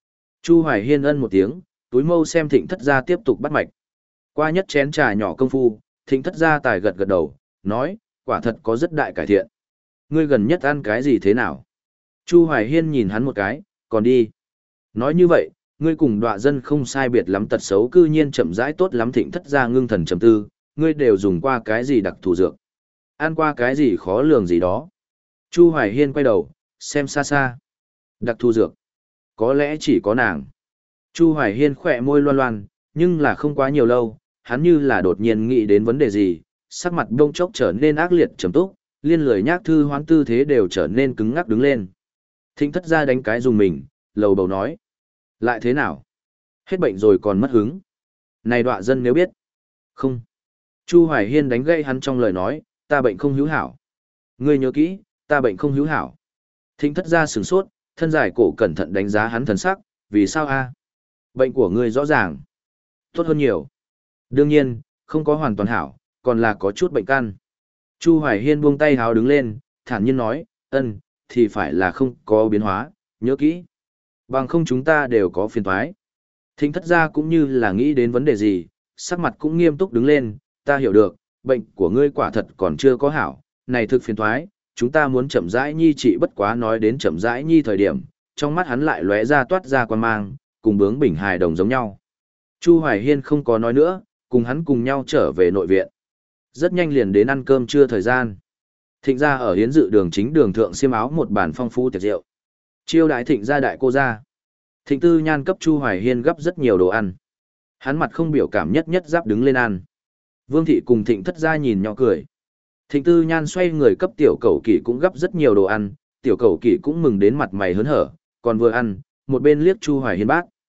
S1: Chu Hoài Hiên ân một tiếng, túi mâu xem Thịnh thất gia tiếp tục bắt mạch. Qua nhất chén trà nhỏ công phu, Thịnh thất gia tài gật gật đầu, nói, quả thật có rất đại cải thiện. Ngươi gần nhất ăn cái gì thế nào? Chu Hoài Hiên nhìn hắn một cái, còn đi. Nói như vậy, ngươi cùng đọa dân không sai biệt lắm tật xấu cư nhiên chậm rãi tốt lắm. Thịnh thất gia ngưng thần trầm tư, ngươi đều dùng qua cái gì đặc thù dược? Ăn qua cái gì khó lường gì đó? Chu Hoài Hiên quay đầu, xem xa xa. Đặc thù dược. Có lẽ chỉ có nàng. Chu Hoài Hiên khỏe môi loan loan, nhưng là không quá nhiều lâu, hắn như là đột nhiên nghĩ đến vấn đề gì, sắc mặt đông chốc trở nên ác liệt trầm túc, liên lười nhác thư hoán tư thế đều trở nên cứng ngắc đứng lên. Thịnh thất gia đánh cái dùng mình, lầu bầu nói. Lại thế nào? Hết bệnh rồi còn mất hứng. Này đọa dân nếu biết. Không. Chu Hoài Hiên đánh gậy hắn trong lời nói, ta bệnh không hữu hảo. Ngươi nhớ kỹ, ta bệnh không hữu hảo. Thịnh thất gia sửng sốt, thân dài cổ cẩn thận đánh giá hắn thần sắc, vì sao a? Bệnh của ngươi rõ ràng. Tốt hơn nhiều. Đương nhiên, không có hoàn toàn hảo, còn là có chút bệnh căn. Chu Hoài Hiên buông tay háo đứng lên, thản nhiên nói, ân, thì phải là không có biến hóa, nhớ kỹ. Bằng không chúng ta đều có phiền toái. Thịnh thất gia cũng như là nghĩ đến vấn đề gì, sắc mặt cũng nghiêm túc đứng lên, ta hiểu được, bệnh của ngươi quả thật còn chưa có hảo, này thực phiền toái, chúng ta muốn chậm rãi nhi trị bất quá nói đến chậm rãi nhi thời điểm, trong mắt hắn lại lóe ra toát ra quan mang, cùng bướng bỉnh hài đồng giống nhau. Chu Hoài Hiên không có nói nữa, cùng hắn cùng nhau trở về nội viện. Rất nhanh liền đến ăn cơm trưa thời gian. Thịnh gia ở hiến dự đường chính đường thượng xiêm áo một bàn phong phú tiệc rượu. Chiêu đãi Thịnh gia đại cô gia. Thịnh Tư Nhan cấp Chu Hoài Hiên gấp rất nhiều đồ ăn. Hắn mặt không biểu cảm nhất nhất giáp đứng lên ăn. Vương thị cùng Thịnh thất gia nhìn nhỏ cười. Thịnh Tư Nhan xoay người cấp tiểu cẩu kỷ cũng gấp rất nhiều đồ ăn, tiểu cẩu kỷ cũng mừng đến mặt mày hớn hở, còn vừa ăn, một bên liếc Chu Hoài Hiên bác.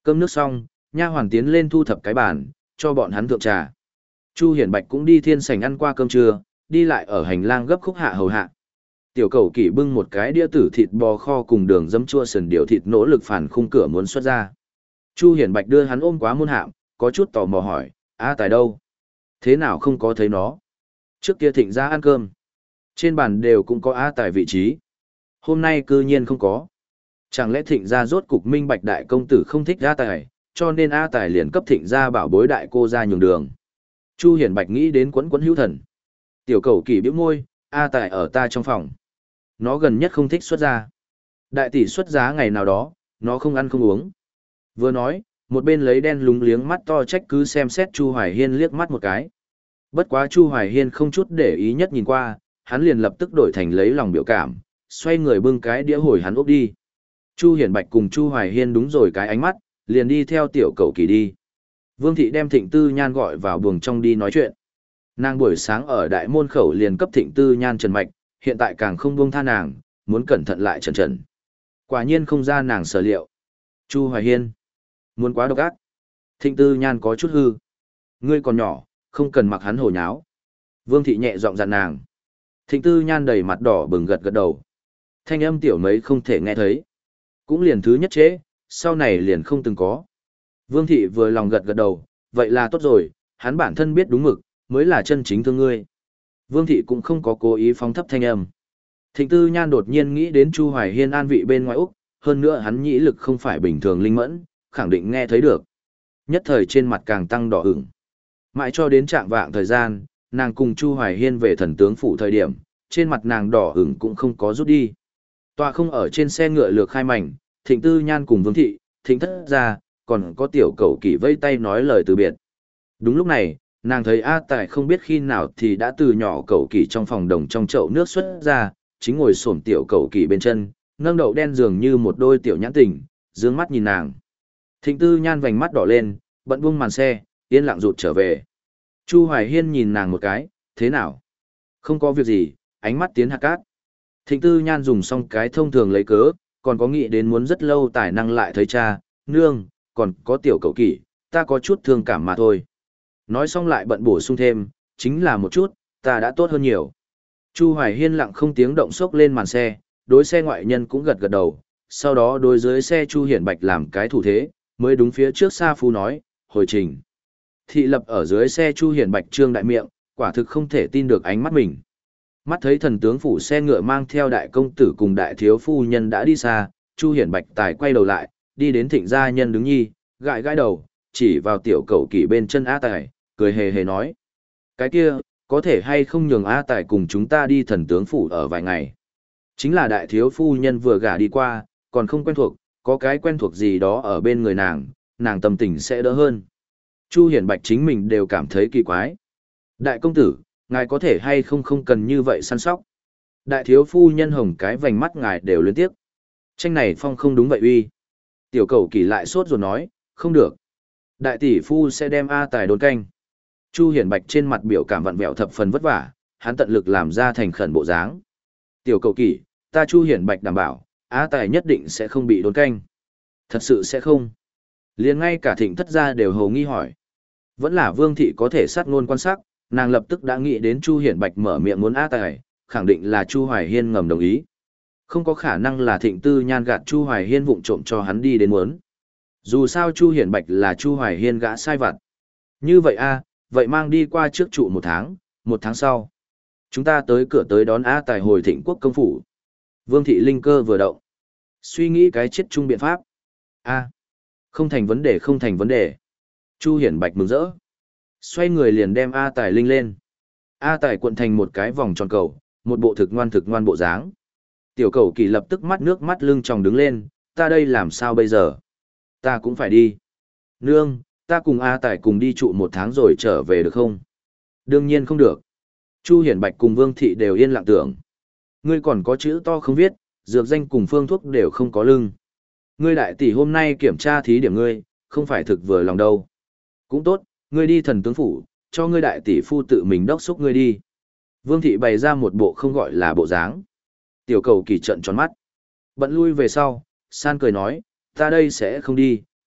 S1: Cơm nước xong, nha hoàn tiến lên thu thập cái bàn, cho bọn hắn thượng trà. Chu Hiển Bạch cũng đi thiên sảnh ăn qua cơm trưa, đi lại ở hành lang gấp khúc hạ hầu hạ. Tiểu cầu kỷ bưng một cái đĩa tử thịt bò kho cùng đường dấm chua sườn điệu thịt nỗ lực phản khung cửa muốn xuất ra. Chu Hiển Bạch đưa hắn ôm quá muôn hạm, có chút tò mò hỏi, A Tài đâu? Thế nào không có thấy nó? Trước kia thịnh ra ăn cơm. Trên bàn đều cũng có A Tài vị trí. Hôm nay cư nhiên không có. Chẳng lẽ thịnh ra rốt cục minh bạch đại công tử không thích A Tài, cho nên A Tài liền cấp thịnh ra bảo bối đại cô ra nhường đường. Chu Hiển Bạch nghĩ đến quấn quấn hữu thần. Tiểu cầu kỳ bĩu môi, A Tài ở ta trong phòng. Nó gần nhất không thích xuất ra. Đại tỷ xuất giá ngày nào đó, nó không ăn không uống. Vừa nói, một bên lấy đen lúng liếng mắt to trách cứ xem xét Chu Hoài Hiên liếc mắt một cái. Bất quá Chu Hoài Hiên không chút để ý nhất nhìn qua, hắn liền lập tức đổi thành lấy lòng biểu cảm, xoay người bưng cái đĩa hồi hắn úp đi. Chu Hiển Bạch cùng Chu Hoài Hiên đúng rồi cái ánh mắt, liền đi theo tiểu cầu kỳ đi. Vương thị đem Thịnh Tư Nhan gọi vào buồng trong đi nói chuyện. Nàng buổi sáng ở đại môn khẩu liền cấp Thịnh Tư Nhan trần mạch, hiện tại càng không buông tha nàng, muốn cẩn thận lại trần trần. Quả nhiên không ra nàng sở liệu. Chu Hoài Hiên, muốn quá độc ác. Thịnh Tư Nhan có chút hư. Ngươi còn nhỏ, không cần mặc hắn hồ nháo. Vương thị nhẹ giọng dặn nàng. Thịnh Tư Nhan đầy mặt đỏ bừng gật gật đầu. Thanh âm tiểu mấy không thể nghe thấy. Cũng liền thứ nhất chế, sau này liền không từng có. Vương thị vừa lòng gật gật đầu, vậy là tốt rồi, hắn bản thân biết đúng mực, mới là chân chính thương ngươi. Vương thị cũng không có cố ý phóng thấp thanh âm. Thịnh Tư Nhan đột nhiên nghĩ đến Chu Hoài Hiên an vị bên ngoài Úc, hơn nữa hắn nhĩ lực không phải bình thường linh mẫn, khẳng định nghe thấy được. Nhất thời trên mặt càng tăng đỏ ửng. Mãi cho đến trạng vạng thời gian, nàng cùng Chu Hoài Hiên về thần tướng phủ thời điểm, trên mặt nàng đỏ ửng cũng không có rút đi. Tọa không ở trên xe ngựa lược khai mảnh, Thịnh Tư Nhan cùng Vương thị, Thịnh thất ra, còn có tiểu cầu kỷ vây tay nói lời từ biệt. Đúng lúc này, nàng thấy A Tài không biết khi nào thì đã từ nhỏ cầu kỷ trong phòng đồng trong chậu nước xuất ra, chính ngồi xổm tiểu cầu kỷ bên chân, nâng đậu đen dường như một đôi tiểu nhãn tình, dương mắt nhìn nàng. Thịnh Tư Nhan vành mắt đỏ lên, bận buông màn xe, yên lặng rụt trở về. Chu Hoài Hiên nhìn nàng một cái, thế nào? Không có việc gì, ánh mắt tiến hạt cát. Thịnh Tư Nhan dùng xong cái thông thường lấy cớ, còn có nghĩ đến muốn rất lâu tài năng lại thấy cha, nương, còn có tiểu cậu kỷ, ta có chút thương cảm mà thôi. Nói xong lại bận bổ sung thêm, chính là một chút, ta đã tốt hơn nhiều. Chu Hoài Hiên lặng không tiếng động sốc lên màn xe, đối xe ngoại nhân cũng gật gật đầu, sau đó đối dưới xe Chu Hiển Bạch làm cái thủ thế, mới đúng phía trước Sa Phu nói, hồi trình. Thị lập ở dưới xe Chu Hiển Bạch trương đại miệng, quả thực không thể tin được ánh mắt mình. Mắt thấy thần tướng phủ xe ngựa mang theo đại công tử cùng đại thiếu phu nhân đã đi xa, Chu Hiển Bạch tài quay đầu lại, đi đến Thịnh gia nhân đứng nhi, gãi gãi đầu, chỉ vào tiểu cầu kỷ bên chân A Tài, cười hề hề nói. Cái kia, có thể hay không nhường A Tài cùng chúng ta đi thần tướng phủ ở vài ngày. Chính là đại thiếu phu nhân vừa gả đi qua, còn không quen thuộc, có cái quen thuộc gì đó ở bên người nàng, nàng tâm tình sẽ đỡ hơn. Chu Hiển Bạch chính mình đều cảm thấy kỳ quái. Đại công tử, ngài có thể hay không không cần như vậy săn sóc. Đại thiếu phu nhân hồng cái vành mắt ngài đều liên tiếp. Tranh này phong không đúng vậy uy. Tiểu cầu kỳ lại sốt rồi nói, không được. Đại tỷ phu sẽ đem A Tài đốn canh. Chu Hiển Bạch trên mặt biểu cảm vặn vẹo thập phần vất vả, hắn tận lực làm ra thành khẩn bộ dáng. Tiểu cầu kỳ, ta Chu Hiển Bạch đảm bảo, A Tài nhất định sẽ không bị đốn canh. Thật sự sẽ không. Liền ngay cả Thịnh thất gia đều hầu nghi hỏi. Vẫn là Vương thị có thể sát ngôn quan sát, nàng lập tức đã nghĩ đến Chu Hiển Bạch mở miệng muốn A Tài, khẳng định là Chu Hoài Hiên ngầm đồng ý. Không có khả năng là Thịnh Tư Nhan gạt Chu Hoài Hiên vụng trộm cho hắn đi đến muốn. Dù sao Chu Hiển Bạch là Chu Hoài Hiên gã sai vặt. Như vậy a, vậy mang đi qua trước trụ một tháng, một tháng sau. Chúng ta tới cửa tới đón A Tài hồi Thịnh quốc công phủ. Vương thị linh cơ vừa động. Suy nghĩ cái chết chung biện pháp. A, không thành vấn đề không thành vấn đề. Chu Hiển Bạch mừng rỡ. Xoay người liền đem A Tài linh lên. A Tài cuộn thành một cái vòng tròn cầu, một bộ thực ngoan thực ngoan bộ dáng. Tiểu cầu kỳ lập tức mắt nước mắt lưng tròng đứng lên, ta đây làm sao bây giờ? Ta cũng phải đi. Nương, ta cùng A Tài cùng đi trụ một tháng rồi trở về được không? Đương nhiên không được. Chu Hiển Bạch cùng Vương thị đều yên lặng tưởng. Ngươi còn có chữ to không viết, dược danh cùng phương thuốc đều không có lưng. Ngươi đại tỷ hôm nay kiểm tra thí điểm ngươi, không phải thực vừa lòng đâu. Cũng tốt, ngươi đi thần tướng phủ, cho ngươi đại tỷ phu tự mình đốc xúc ngươi đi. Vương thị bày ra một bộ không gọi là bộ dáng. Tiểu cầu kỳ trận tròn mắt. Bận lui về sau, san cười nói, ta đây sẽ không đi,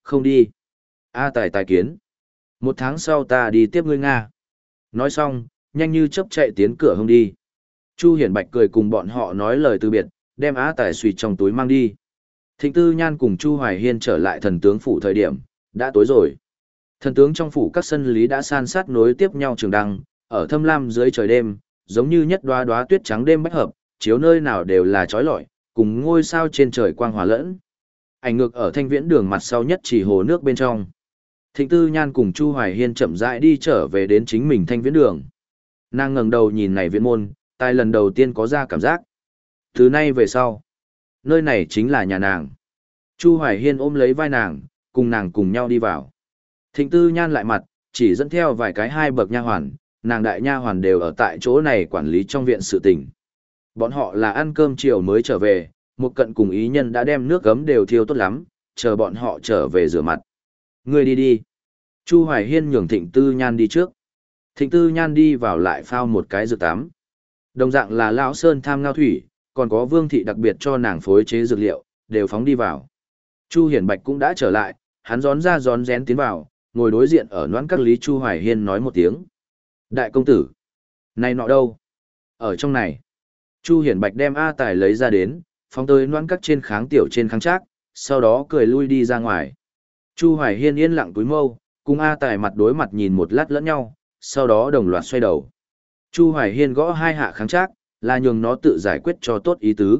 S1: không đi. A Tài tài kiến. Một tháng sau ta đi tiếp ngươi Nga. Nói xong, nhanh như chớp chạy tiến cửa hông đi. Chu Hiển Bạch cười cùng bọn họ nói lời từ biệt, đem A Tài suy trong túi mang đi. Thịnh Tư Nhan cùng Chu Hoài Hiên trở lại thần tướng phủ thời điểm, đã tối rồi. Thần tướng trong phủ các sân lý đã san sát nối tiếp nhau trường đăng, ở thâm lam dưới trời đêm, giống như nhất đóa đóa tuyết trắng đêm bách hợp, chiếu nơi nào đều là chói lọi, cùng ngôi sao trên trời quang hòa lẫn. Ảnh ngược ở thanh viễn đường mặt sau nhất chỉ hồ nước bên trong. Thịnh Tư Nhan cùng Chu Hoài Hiên chậm rãi đi trở về đến chính mình thanh viễn đường. Nàng ngẩng đầu nhìn này viễn môn, tai lần đầu tiên có ra cảm giác. Từ nay về sau, nơi này chính là nhà nàng. Chu Hoài Hiên ôm lấy vai nàng, cùng nàng cùng nhau đi vào. Thịnh Tư Nhan lại mặt, chỉ dẫn theo vài cái hai bậc nha hoàn, nàng đại nha hoàn đều ở tại chỗ này quản lý trong viện sự tình. Bọn họ là ăn cơm chiều mới trở về, một cận cùng ý nhân đã đem nước gấm đều thiêu tốt lắm, chờ bọn họ trở về rửa mặt. Ngươi đi đi. Chu Hoài Hiên nhường Thịnh Tư Nhan đi trước. Thịnh Tư Nhan đi vào lại phao một cái dược tắm. Đồng dạng là lão sơn tham ngao thủy, còn có Vương thị đặc biệt cho nàng phối chế dược liệu, đều phóng đi vào. Chu Hiển Bạch cũng đã trở lại, hắn gión ra gión rén tiến vào, ngồi đối diện ở noãn các Lý Chu Hoài Hiên nói một tiếng. Đại công tử, này nọ đâu? Ở trong này. Chu Hiển Bạch đem A Tài lấy ra đến, phóng tới noãn các trên kháng tiểu trên kháng trác, sau đó cười lui đi ra ngoài. Chu Hoài Hiên yên lặng túi mâu, cùng A Tài mặt đối mặt nhìn một lát lẫn nhau, sau đó đồng loạt xoay đầu. Chu Hoài Hiên gõ hai hạ kháng trác, là nhường nó tự giải quyết cho tốt ý tứ.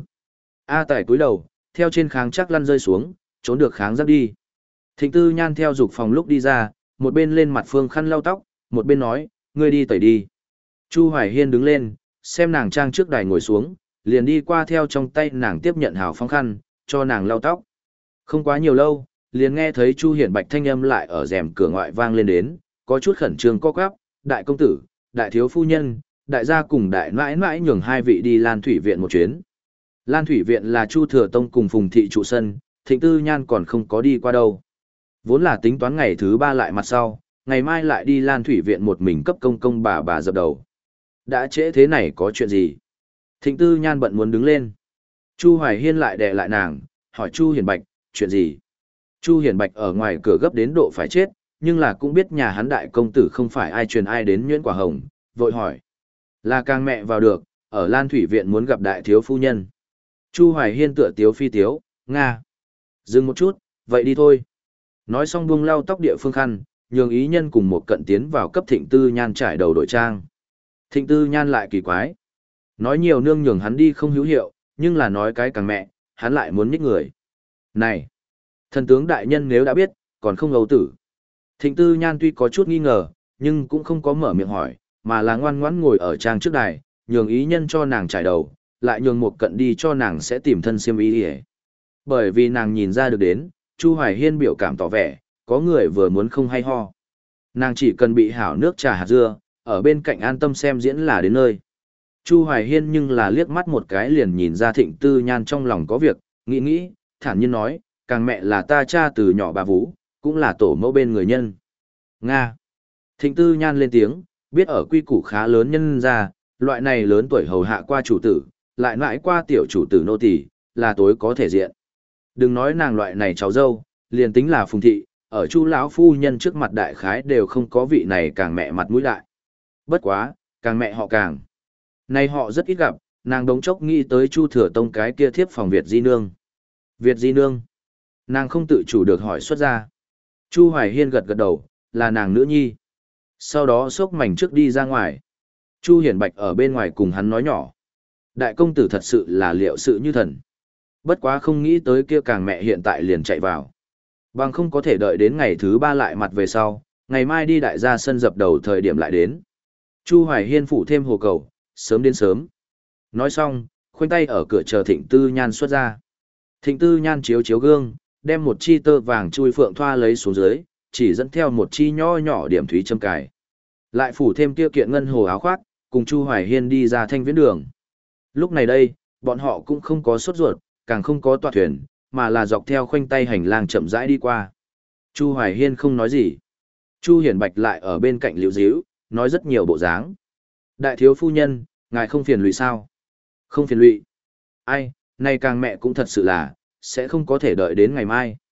S1: A Tài cúi đầu, theo trên kháng trác lăn rơi xuống, trốn được kháng giáp đi. Thịnh Tư Nhan theo dục phòng lúc đi ra, một bên lên mặt phương khăn lau tóc, một bên nói, ngươi đi tẩy đi. Chu Hoài Hiên đứng lên, xem nàng trang trước đài ngồi xuống, liền đi qua theo trong tay nàng tiếp nhận hào phong khăn, cho nàng lau tóc. Không quá nhiều lâu, liền nghe thấy Chu Hiển Bạch thanh âm lại ở rèm cửa ngoại vang lên đến, có chút khẩn trương co quắp, đại công tử, đại thiếu phu nhân, đại gia cùng đại nãi nãi nhường hai vị đi Lan Thủy Viện một chuyến. Lan Thủy Viện là Chu Thừa Tông cùng Phùng Thị trụ sân, Thịnh Tư Nhan còn không có đi qua đâu. Vốn là tính toán ngày thứ ba lại mặt sau, ngày mai lại đi Lan Thủy Viện một mình cấp công công bà bà dập đầu. Đã trễ thế này có chuyện gì? Thịnh Tư Nhan bận muốn đứng lên. Chu Hoài Hiên lại đè lại nàng, hỏi Chu Hiển Bạch, chuyện gì? Chu Hiển Bạch ở ngoài cửa gấp đến độ phải chết, nhưng là cũng biết nhà hắn đại công tử không phải ai truyền ai đến nhuyễn quả hồng, vội hỏi. Là càng mẹ vào được, ở Lan Thủy Viện muốn gặp đại thiếu phu nhân. Chu Hoài Hiên tựa tiếu phi tiếu, Nga. Dừng một chút, vậy đi thôi. Nói xong buông lau tóc địa phương khăn, nhường ý nhân cùng một cận tiến vào cấp Thịnh Tư Nhan trải đầu đổi trang. Thịnh Tư Nhan lại kỳ quái. Nói nhiều nương nhường hắn đi không hữu hiệu, nhưng là nói cái càng mẹ, hắn lại muốn nhích người. Này! Thần tướng đại nhân nếu đã biết, còn không ấu tử. Thịnh Tư Nhan tuy có chút nghi ngờ, nhưng cũng không có mở miệng hỏi, mà là ngoan ngoãn ngồi ở trang trước đài, nhường ý nhân cho nàng trải đầu, lại nhường một cận đi cho nàng sẽ tìm thân xiêm y đi. Bởi vì nàng nhìn ra được đến, Chu Hoài Hiên biểu cảm tỏ vẻ, có người vừa muốn không hay ho. Nàng chỉ cần bị hảo nước trà hạt dưa, ở bên cạnh an tâm xem diễn là đến nơi. Chu Hoài Hiên nhưng là liếc mắt một cái liền nhìn ra Thịnh Tư Nhan trong lòng có việc, nghĩ nghĩ, thản nhiên nói, càng mẹ là ta cha từ nhỏ bà Vũ, cũng là tổ mẫu bên người nhân. Nga. Thịnh Tư Nhan lên tiếng, biết ở quy củ khá lớn nhân ra, loại này lớn tuổi hầu hạ qua chủ tử, lại mãi qua tiểu chủ tử nô tỳ, là tối có thể diện. Đừng nói nàng loại này cháu dâu, liền tính là Phùng thị, ở Chu lão phu nhân trước mặt đại khái đều không có vị này càng mẹ mặt mũi đại. Bất quá, càng mẹ họ càng. Nay họ rất ít gặp, nàng đống chốc nghĩ tới Chu Thừa Tông cái kia thiếp phòng Việt Di Nương. Việt Di Nương. Nàng không tự chủ được hỏi xuất ra. Chu Hoài Hiên gật gật đầu, là nàng nữ nhi. Sau đó xốc mảnh trước đi ra ngoài. Chu Hiển Bạch ở bên ngoài cùng hắn nói nhỏ. Đại công tử thật sự là liệu sự như thần. Bất quá không nghĩ tới kia càng mẹ hiện tại liền chạy vào. Bằng không có thể đợi đến ngày thứ ba lại mặt về sau, ngày mai đi đại gia sân dập đầu thời điểm lại đến. Chu Hoài Hiên phủ thêm hồ cầu, sớm đến sớm. Nói xong, khoanh tay ở cửa chờ Thịnh Tư Nhan xuất ra. Thịnh Tư Nhan chiếu chiếu gương, đem một chi tơ vàng chui phượng thoa lấy xuống dưới, chỉ dẫn theo một chi nho nhỏ điểm thúy châm cài. Lại phủ thêm tiêu kiện ngân hồ áo khoác, cùng Chu Hoài Hiên đi ra thanh viễn đường. Lúc này đây, bọn họ cũng không có sốt ruột, càng không có tọa thuyền, mà là dọc theo khoanh tay hành lang chậm rãi đi qua. Chu Hoài Hiên không nói gì. Chu Hiển Bạch lại ở bên cạnh liễu díu, nói rất nhiều bộ dáng. Đại thiếu phu nhân, ngài không phiền lụy sao? Không phiền lụy. Ai, nay càng mẹ cũng thật sự là, sẽ không có thể đợi đến ngày mai.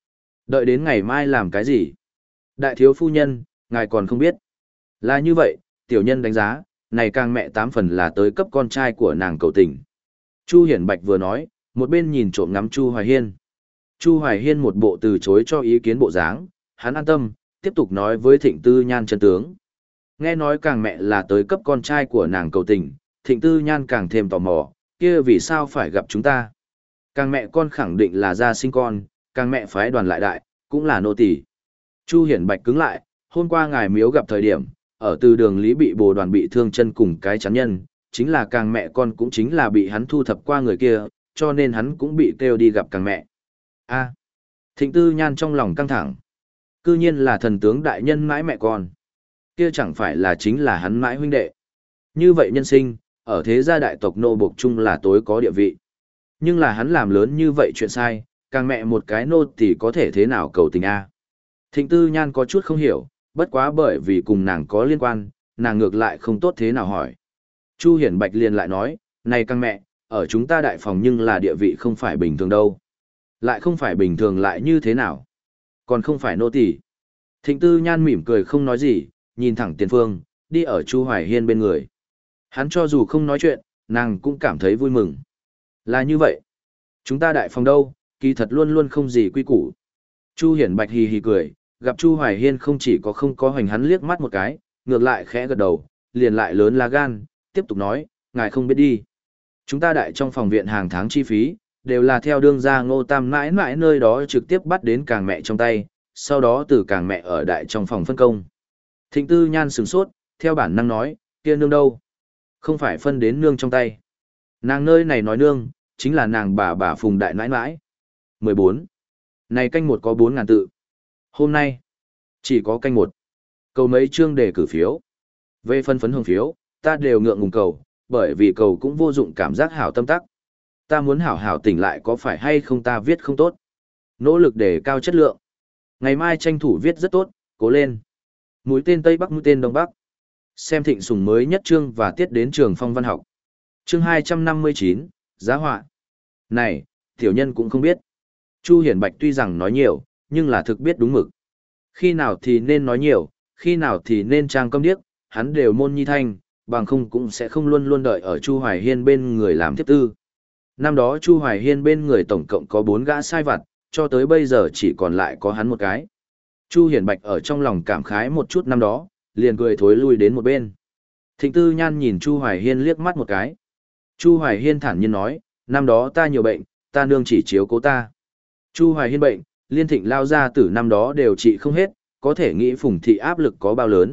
S1: Đợi đến ngày mai làm cái gì? Đại thiếu phu nhân, ngài còn không biết. Là như vậy, tiểu nhân đánh giá, này càng mẹ tám phần là tới cấp con trai của nàng cầu tình. Chu Hiển Bạch vừa nói, một bên nhìn trộm ngắm Chu Hoài Hiên. Chu Hoài Hiên một bộ từ chối cho ý kiến bộ dáng, hắn an tâm, tiếp tục nói với Thịnh Tư Nhan chân tướng. Nghe nói càng mẹ là tới cấp con trai của nàng cầu tình, Thịnh Tư Nhan càng thêm tò mò, kia vì sao phải gặp chúng ta? Càng mẹ con khẳng định là gia sinh con, càng mẹ phái đoàn lại đại, cũng là nô tỳ. Chu Hiển Bạch cứng lại, hôm qua ngài miếu gặp thời điểm, ở từ đường Lý bị bồ đoàn bị thương chân cùng cái chắn nhân, chính là càng mẹ con cũng chính là bị hắn thu thập qua người kia, cho nên hắn cũng bị kêu đi gặp càng mẹ. A. Thịnh Tư Nhan trong lòng căng thẳng. Cư nhiên là thần tướng đại nhân mãi mẹ con. Kia chẳng phải là chính là hắn mãi huynh đệ. Như vậy nhân sinh, ở thế gia đại tộc nô buộc chung là tối có địa vị. Nhưng là hắn làm lớn như vậy chuyện sai, càng mẹ một cái nô thì có thể thế nào cầu tình a? Thịnh Tư Nhan có chút không hiểu, bất quá bởi vì cùng nàng có liên quan, nàng ngược lại không tốt thế nào hỏi. Chu Hiển Bạch liền lại nói, này càng mẹ, ở chúng ta đại phòng nhưng là địa vị không phải bình thường đâu. Lại không phải bình thường lại như thế nào? Còn không phải nô tỳ. Thịnh Tư Nhan mỉm cười không nói gì, nhìn thẳng tiền phương, đi ở Chu Hoài Hiên bên người. Hắn cho dù không nói chuyện, nàng cũng cảm thấy vui mừng. Là như vậy. Chúng ta đại phòng đâu, kỳ thật luôn luôn không gì quy củ. Chu Hiển Bạch hì hì cười, gặp Chu Hoài Hiên không chỉ có không có hoành hắn liếc mắt một cái, ngược lại khẽ gật đầu, liền lại lớn lá gan, tiếp tục nói, ngài không biết đi. Chúng ta đại trong phòng viện hàng tháng chi phí, đều là theo đương gia Ngô Tam mãi mãi nơi đó trực tiếp bắt đến càng mẹ trong tay, sau đó từ càng mẹ ở đại trong phòng phân công. Thịnh Tư Nhan sửng sốt, theo bản năng nói, kia nương đâu? Không phải phân đến nương trong tay. Nàng nơi này nói nương, chính là nàng bà bà Phùng đại nãi nãi. mười bốn. Này canh một có bốn ngàn tự. Hôm nay, chỉ có canh một. Cầu mấy chương để cử phiếu. Về phân phấn hồng phiếu, ta đều ngượng ngùng cầu, bởi vì cầu cũng vô dụng cảm giác hảo tâm tắc. Ta muốn hảo hảo tỉnh lại có phải hay không ta viết không tốt. Nỗ lực để cao chất lượng. Ngày mai tranh thủ viết rất tốt, cố lên. Mũi tên Tây Bắc mũi tên Đông Bắc. Xem Thịnh Sùng mới nhất chương và tiết đến trường phong văn học. Chương hai trăm năm mươi chín, giá họa. Này, tiểu nhân cũng không biết. Chu Hiển Bạch tuy rằng nói nhiều, nhưng là thực biết đúng mực. Khi nào thì nên nói nhiều, khi nào thì nên trang câm điếc, hắn đều môn nhi thanh, bằng không cũng sẽ không luôn luôn đợi ở Chu Hoài Hiên bên người làm tiếp tư. Năm đó Chu Hoài Hiên bên người tổng cộng có bốn gã sai vặt, cho tới bây giờ chỉ còn lại có hắn một cái. Chu Hiển Bạch ở trong lòng cảm khái một chút năm đó, liền cười thối lui đến một bên. Thịnh Tư Nhan nhìn Chu Hoài Hiên liếc mắt một cái. Chu Hoài Hiên thản nhiên nói, năm đó ta nhiều bệnh, ta nương chỉ chiếu cố ta. Chu Hoài Hiên bệnh, liên thịnh lao ra từ năm đó đều trị không hết, có thể nghĩ Phùng thị áp lực có bao lớn.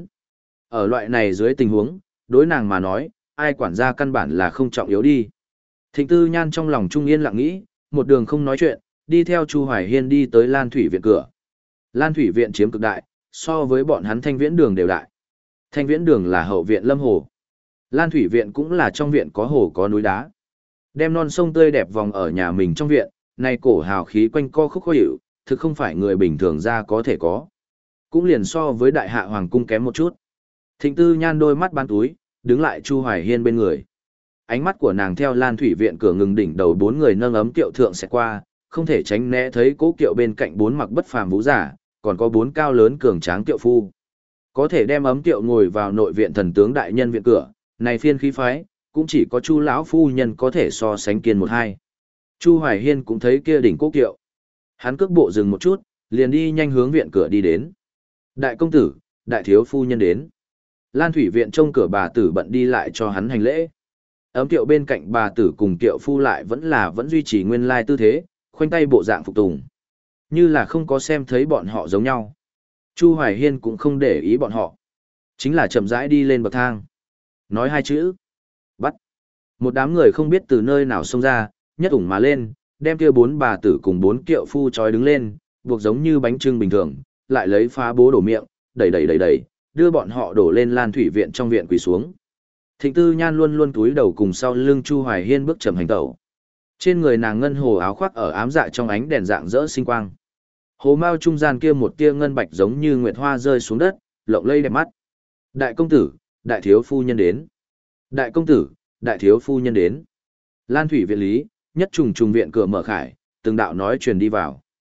S1: Ở loại này dưới tình huống, đối nàng mà nói, ai quản gia căn bản là không trọng yếu đi. Thịnh Tư Nhan trong lòng trung yên lặng nghĩ, một đường không nói chuyện, đi theo Chu Hoài Hiên đi tới Lan Thủy viện cửa. Lan Thủy viện chiếm cực đại, so với bọn hắn Thanh Viễn đường đều đại. Thanh Viễn đường là hậu viện lâm hồ. Lan Thủy viện cũng là trong viện có hồ có núi đá. Đem non sông tươi đẹp vòng ở nhà mình trong viện, này cổ hào khí quanh co khúc khó hiểu, thực không phải người bình thường ra có thể có. Cũng liền so với đại hạ hoàng cung kém một chút. Thịnh Tư Nhan đôi mắt bán túi, đứng lại Chu Hoài Hiên bên người. Ánh mắt của nàng theo Lan Thủy viện cửa ngừng đỉnh đầu bốn người nâng ấm kiệu thượng sẽ qua, không thể tránh né thấy cố kiệu bên cạnh bốn mặc bất phàm vũ giả, còn có bốn cao lớn cường tráng kiệu phu. Có thể đem ấm kiệu ngồi vào nội viện thần tướng đại nhân viện cửa, này phiên khí phái, cũng chỉ có Chu lão phu nhân có thể so sánh kiên một hai. Chu Hoài Hiên cũng thấy kia đỉnh cố kiệu. Hắn cước bộ dừng một chút, liền đi nhanh hướng viện cửa đi đến. Đại công tử, đại thiếu phu nhân đến. Lan Thủy viện trông cửa bà tử bận đi lại cho hắn hành lễ. Ấm kiệu bên cạnh bà tử cùng kiệu phu lại vẫn là vẫn duy trì nguyên lai tư thế, khoanh tay bộ dạng phục tùng. Như là không có xem thấy bọn họ giống nhau. Chu Hoài Hiên cũng không để ý bọn họ. Chính là chậm rãi đi lên bậc thang. Nói hai chữ. Bắt. Một đám người không biết từ nơi nào xông ra, nhất ủng mà lên, đem kia bốn bà tử cùng bốn kiệu phu trói đứng lên, buộc giống như bánh trưng bình thường, lại lấy phá bố đổ miệng, đẩy đẩy đẩy đẩy, đưa bọn họ đổ lên Lan Thủy viện trong viện quỳ xuống. Thịnh Tư Nhan luôn luôn túi đầu cùng sau lưng Chu Hoài Hiên bước chậm hành tẩu. Trên người nàng ngân hồ áo khoác ở ám dạ trong ánh đèn dạng rỡ sinh quang. Hồ mao trung gian kia một tia ngân bạch giống như nguyệt hoa rơi xuống đất, lộng lây đẹp mắt. Đại công tử, đại thiếu phu nhân đến. Đại công tử, đại thiếu phu nhân đến. Lan Thủy viện lý, nhất trùng trùng viện cửa mở khải, từng đạo nói truyền đi vào.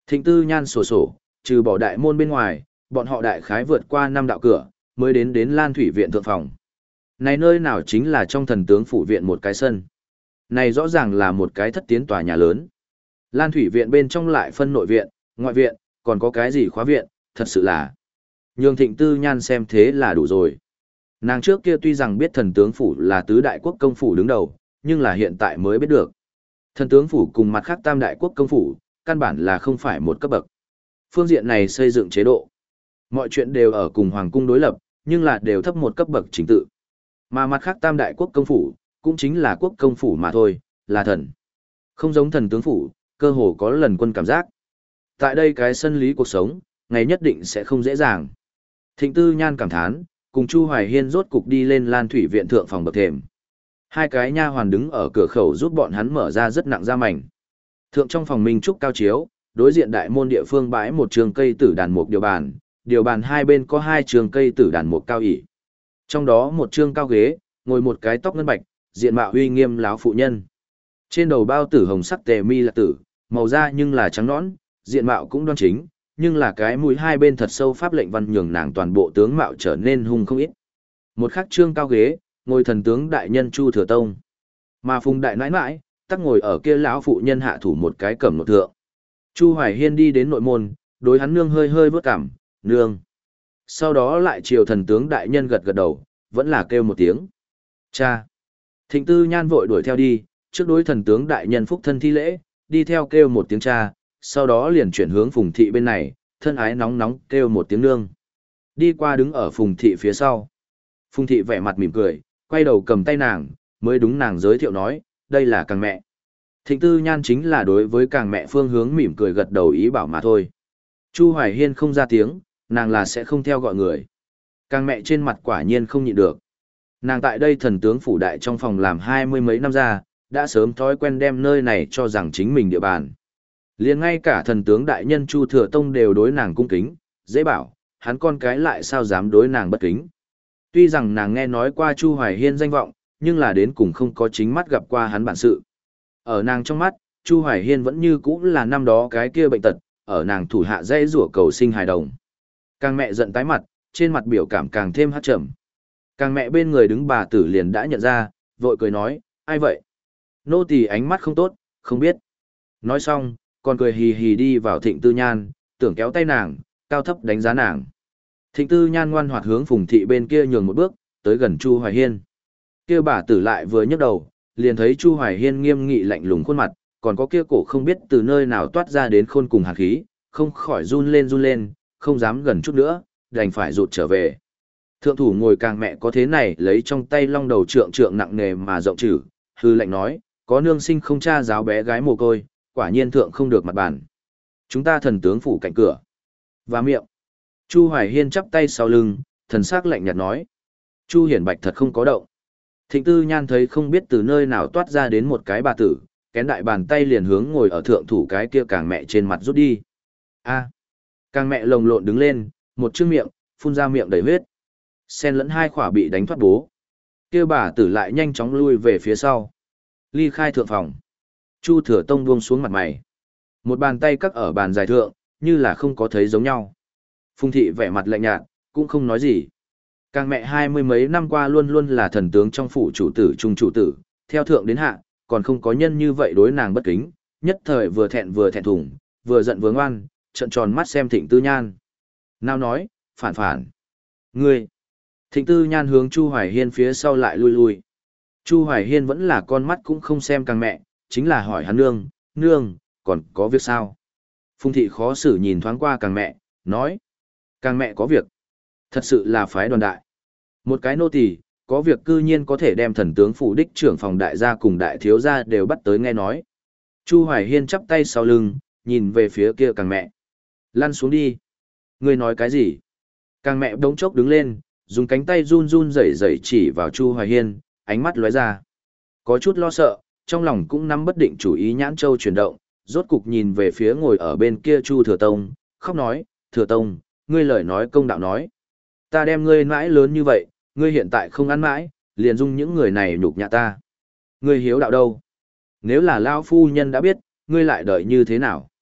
S1: Thịnh Tư Nhan sổ sổ, trừ bỏ đại môn bên ngoài, bọn họ đại khái vượt qua năm đạo cửa, mới đến đến Lan Thủy viện thượng phòng. Này nơi nào chính là trong thần tướng phủ viện một cái sân. Này rõ ràng là một cái thất tiến tòa nhà lớn. Lan Thủy viện bên trong lại phân nội viện, ngoại viện, còn có cái gì khóa viện, thật sự là. Nhường Thịnh Tư Nhan xem thế là đủ rồi. Nàng trước kia tuy rằng biết thần tướng phủ là tứ đại quốc công phủ đứng đầu, nhưng là hiện tại mới biết được. Thần tướng phủ cùng mặt khác tam đại quốc công phủ, căn bản là không phải một cấp bậc. Phương diện này xây dựng chế độ. Mọi chuyện đều ở cùng hoàng cung đối lập, nhưng là đều thấp một cấp bậc chính tự. Mà mặt khác tam đại quốc công phủ, cũng chính là quốc công phủ mà thôi, là thần. Không giống thần tướng phủ, cơ hồ có lần quân cảm giác. Tại đây cái sân lý cuộc sống, ngày nhất định sẽ không dễ dàng. Thịnh Tư Nhan cảm thán, cùng Chu Hoài Hiên rốt cục đi lên Lan Thủy viện thượng phòng bậc thềm. Hai cái nha hoàn đứng ở cửa khẩu giúp bọn hắn mở ra rất nặng da mảnh. Thượng trong phòng minh trúc cao chiếu, đối diện đại môn địa phương bãi một trường cây tử đàn mục điều bàn, điều bàn hai bên có hai trường cây tử đàn mục cao ỷ. Trong đó một trường cao ghế, ngồi một cái tóc ngân bạch, diện mạo uy nghiêm láo phụ nhân. Trên đầu bao tử hồng sắc tề mi là tử, màu da nhưng là trắng nõn, diện mạo cũng đoan chính, nhưng là cái mũi hai bên thật sâu pháp lệnh văn nhường nàng toàn bộ tướng mạo trở nên hung không ít. Một khắc trương cao ghế, ngồi thần tướng đại nhân Chu Thừa Tông. Mà Phùng đại nãi nãi, tắc ngồi ở kia lão phụ nhân hạ thủ một cái cẩm một thượng. Chu Hoài Hiên đi đến nội môn, đối hắn nương hơi hơi vớt cảm, nương. Sau đó lại chiều thần tướng đại nhân gật gật đầu, vẫn là kêu một tiếng. Cha. Thịnh Tư Nhan vội đuổi theo đi, trước đối thần tướng đại nhân phúc thân thi lễ, đi theo kêu một tiếng cha, sau đó liền chuyển hướng Phùng thị bên này, thân ái nóng nóng kêu một tiếng nương. Đi qua đứng ở Phùng thị phía sau. Phùng thị vẻ mặt mỉm cười, quay đầu cầm tay nàng, mới đúng nàng giới thiệu nói, đây là càng mẹ. Thịnh Tư Nhan chính là đối với càng mẹ phương hướng mỉm cười gật đầu ý bảo mà thôi. Chu Hoài Hiên không ra tiếng, nàng là sẽ không theo gọi người. Càng mẹ trên mặt quả nhiên không nhịn được. Nàng tại đây thần tướng phủ đại trong phòng làm hai mươi mấy năm ra, đã sớm thói quen đem nơi này cho rằng chính mình địa bàn. Liền ngay cả thần tướng đại nhân Chu Thừa Tông đều đối nàng cung kính, dễ bảo, hắn con cái lại sao dám đối nàng bất kính. Tuy rằng nàng nghe nói qua Chu Hoài Hiên danh vọng, nhưng là đến cùng không có chính mắt gặp qua hắn bản sự. Ở nàng trong mắt, Chu Hoài Hiên vẫn như cũ là năm đó cái kia bệnh tật, ở nàng thủ hạ dây rủa cầu sinh hài đồng. Càng mẹ giận tái mặt, trên mặt biểu cảm càng thêm hát trầm. Càng mẹ bên người đứng bà tử liền đã nhận ra, vội cười nói, ai vậy? Nô tỳ ánh mắt không tốt, không biết. Nói xong, còn cười hì hì đi vào Thịnh Tư Nhan, tưởng kéo tay nàng, cao thấp đánh giá nàng. Thịnh Tư Nhan ngoan hoạt hướng Phùng thị bên kia nhường một bước, tới gần Chu Hoài Hiên. Kia bà tử lại vừa nhấc đầu, liền thấy Chu Hoài Hiên nghiêm nghị lạnh lùng khuôn mặt, còn có kia cổ không biết từ nơi nào toát ra đến khôn cùng hàn khí, không khỏi run lên run lên, không dám gần chút nữa, đành phải rụt trở về. Thượng thủ ngồi càng mẹ có thế này lấy trong tay long đầu trượng trượng nặng nề mà rộng trừ, hư lệnh nói, có nương sinh không cha giáo bé gái mồ côi, quả nhiên thượng không được mặt bản. Chúng ta thần tướng phủ cạnh cửa. Và miệng. Chu Hoài Hiên chắp tay sau lưng, thần sắc lạnh nhạt nói. Chu Hiển Bạch thật không có động. Thịnh Tư Nhan thấy không biết từ nơi nào toát ra đến một cái bà tử, kén đại bàn tay liền hướng ngồi ở thượng thủ cái kia càng mẹ trên mặt rút đi. A. Càng mẹ lồng lộn đứng lên, một chiếc miệng, phun ra miệng đầy huyết. Xen lẫn hai khỏa bị đánh thoát bố. Kia bà tử lại nhanh chóng lui về phía sau. Ly khai thượng phòng. Chu Thừa Tông buông xuống mặt mày. Một bàn tay cắt ở bàn dài thượng, như là không có thấy giống nhau. Phùng thị vẻ mặt lạnh nhạt, cũng không nói gì. Càng mẹ hai mươi mấy năm qua luôn luôn là thần tướng trong phủ chủ tử trung chủ tử, theo thượng đến hạ, còn không có nhân như vậy đối nàng bất kính, nhất thời vừa thẹn vừa thẹn thùng, vừa giận vừa ngoan, trợn tròn mắt xem Thịnh Tư Nhan. Nào nói, phản phản. Ngươi. Thịnh Tư Nhan hướng Chu Hoài Hiên phía sau lại lui lui. Chu Hoài Hiên vẫn là con mắt cũng không xem càng mẹ, chính là hỏi hắn nương, nương, còn có việc sao? Phùng thị khó xử nhìn thoáng qua càng mẹ, nói. Càng mẹ có việc. Thật sự là phái đoàn đại. Một cái nô tỳ có việc cư nhiên có thể đem thần tướng phủ đích trưởng phòng đại gia cùng đại thiếu gia đều bắt tới nghe nói. Chu Hoài Hiên chắp tay sau lưng, nhìn về phía kia càng mẹ. Lăn xuống đi. Ngươi nói cái gì? Càng mẹ đống chốc đứng lên, dùng cánh tay run run rẩy rẩy chỉ vào Chu Hoài Hiên, ánh mắt lóe ra. Có chút lo sợ, trong lòng cũng nắm bất định chủ ý nhãn châu chuyển động, rốt cục nhìn về phía ngồi ở bên kia Chu Thừa Tông, khóc nói, Thừa Tông, ngươi lời nói công đạo nói. Ta đem ngươi mãi lớn như vậy, ngươi hiện tại không ăn mãi, liền dung những người này nhục nhã ta. Ngươi hiếu đạo đâu? Nếu là Lao phu nhân đã biết, ngươi lại đợi như thế nào?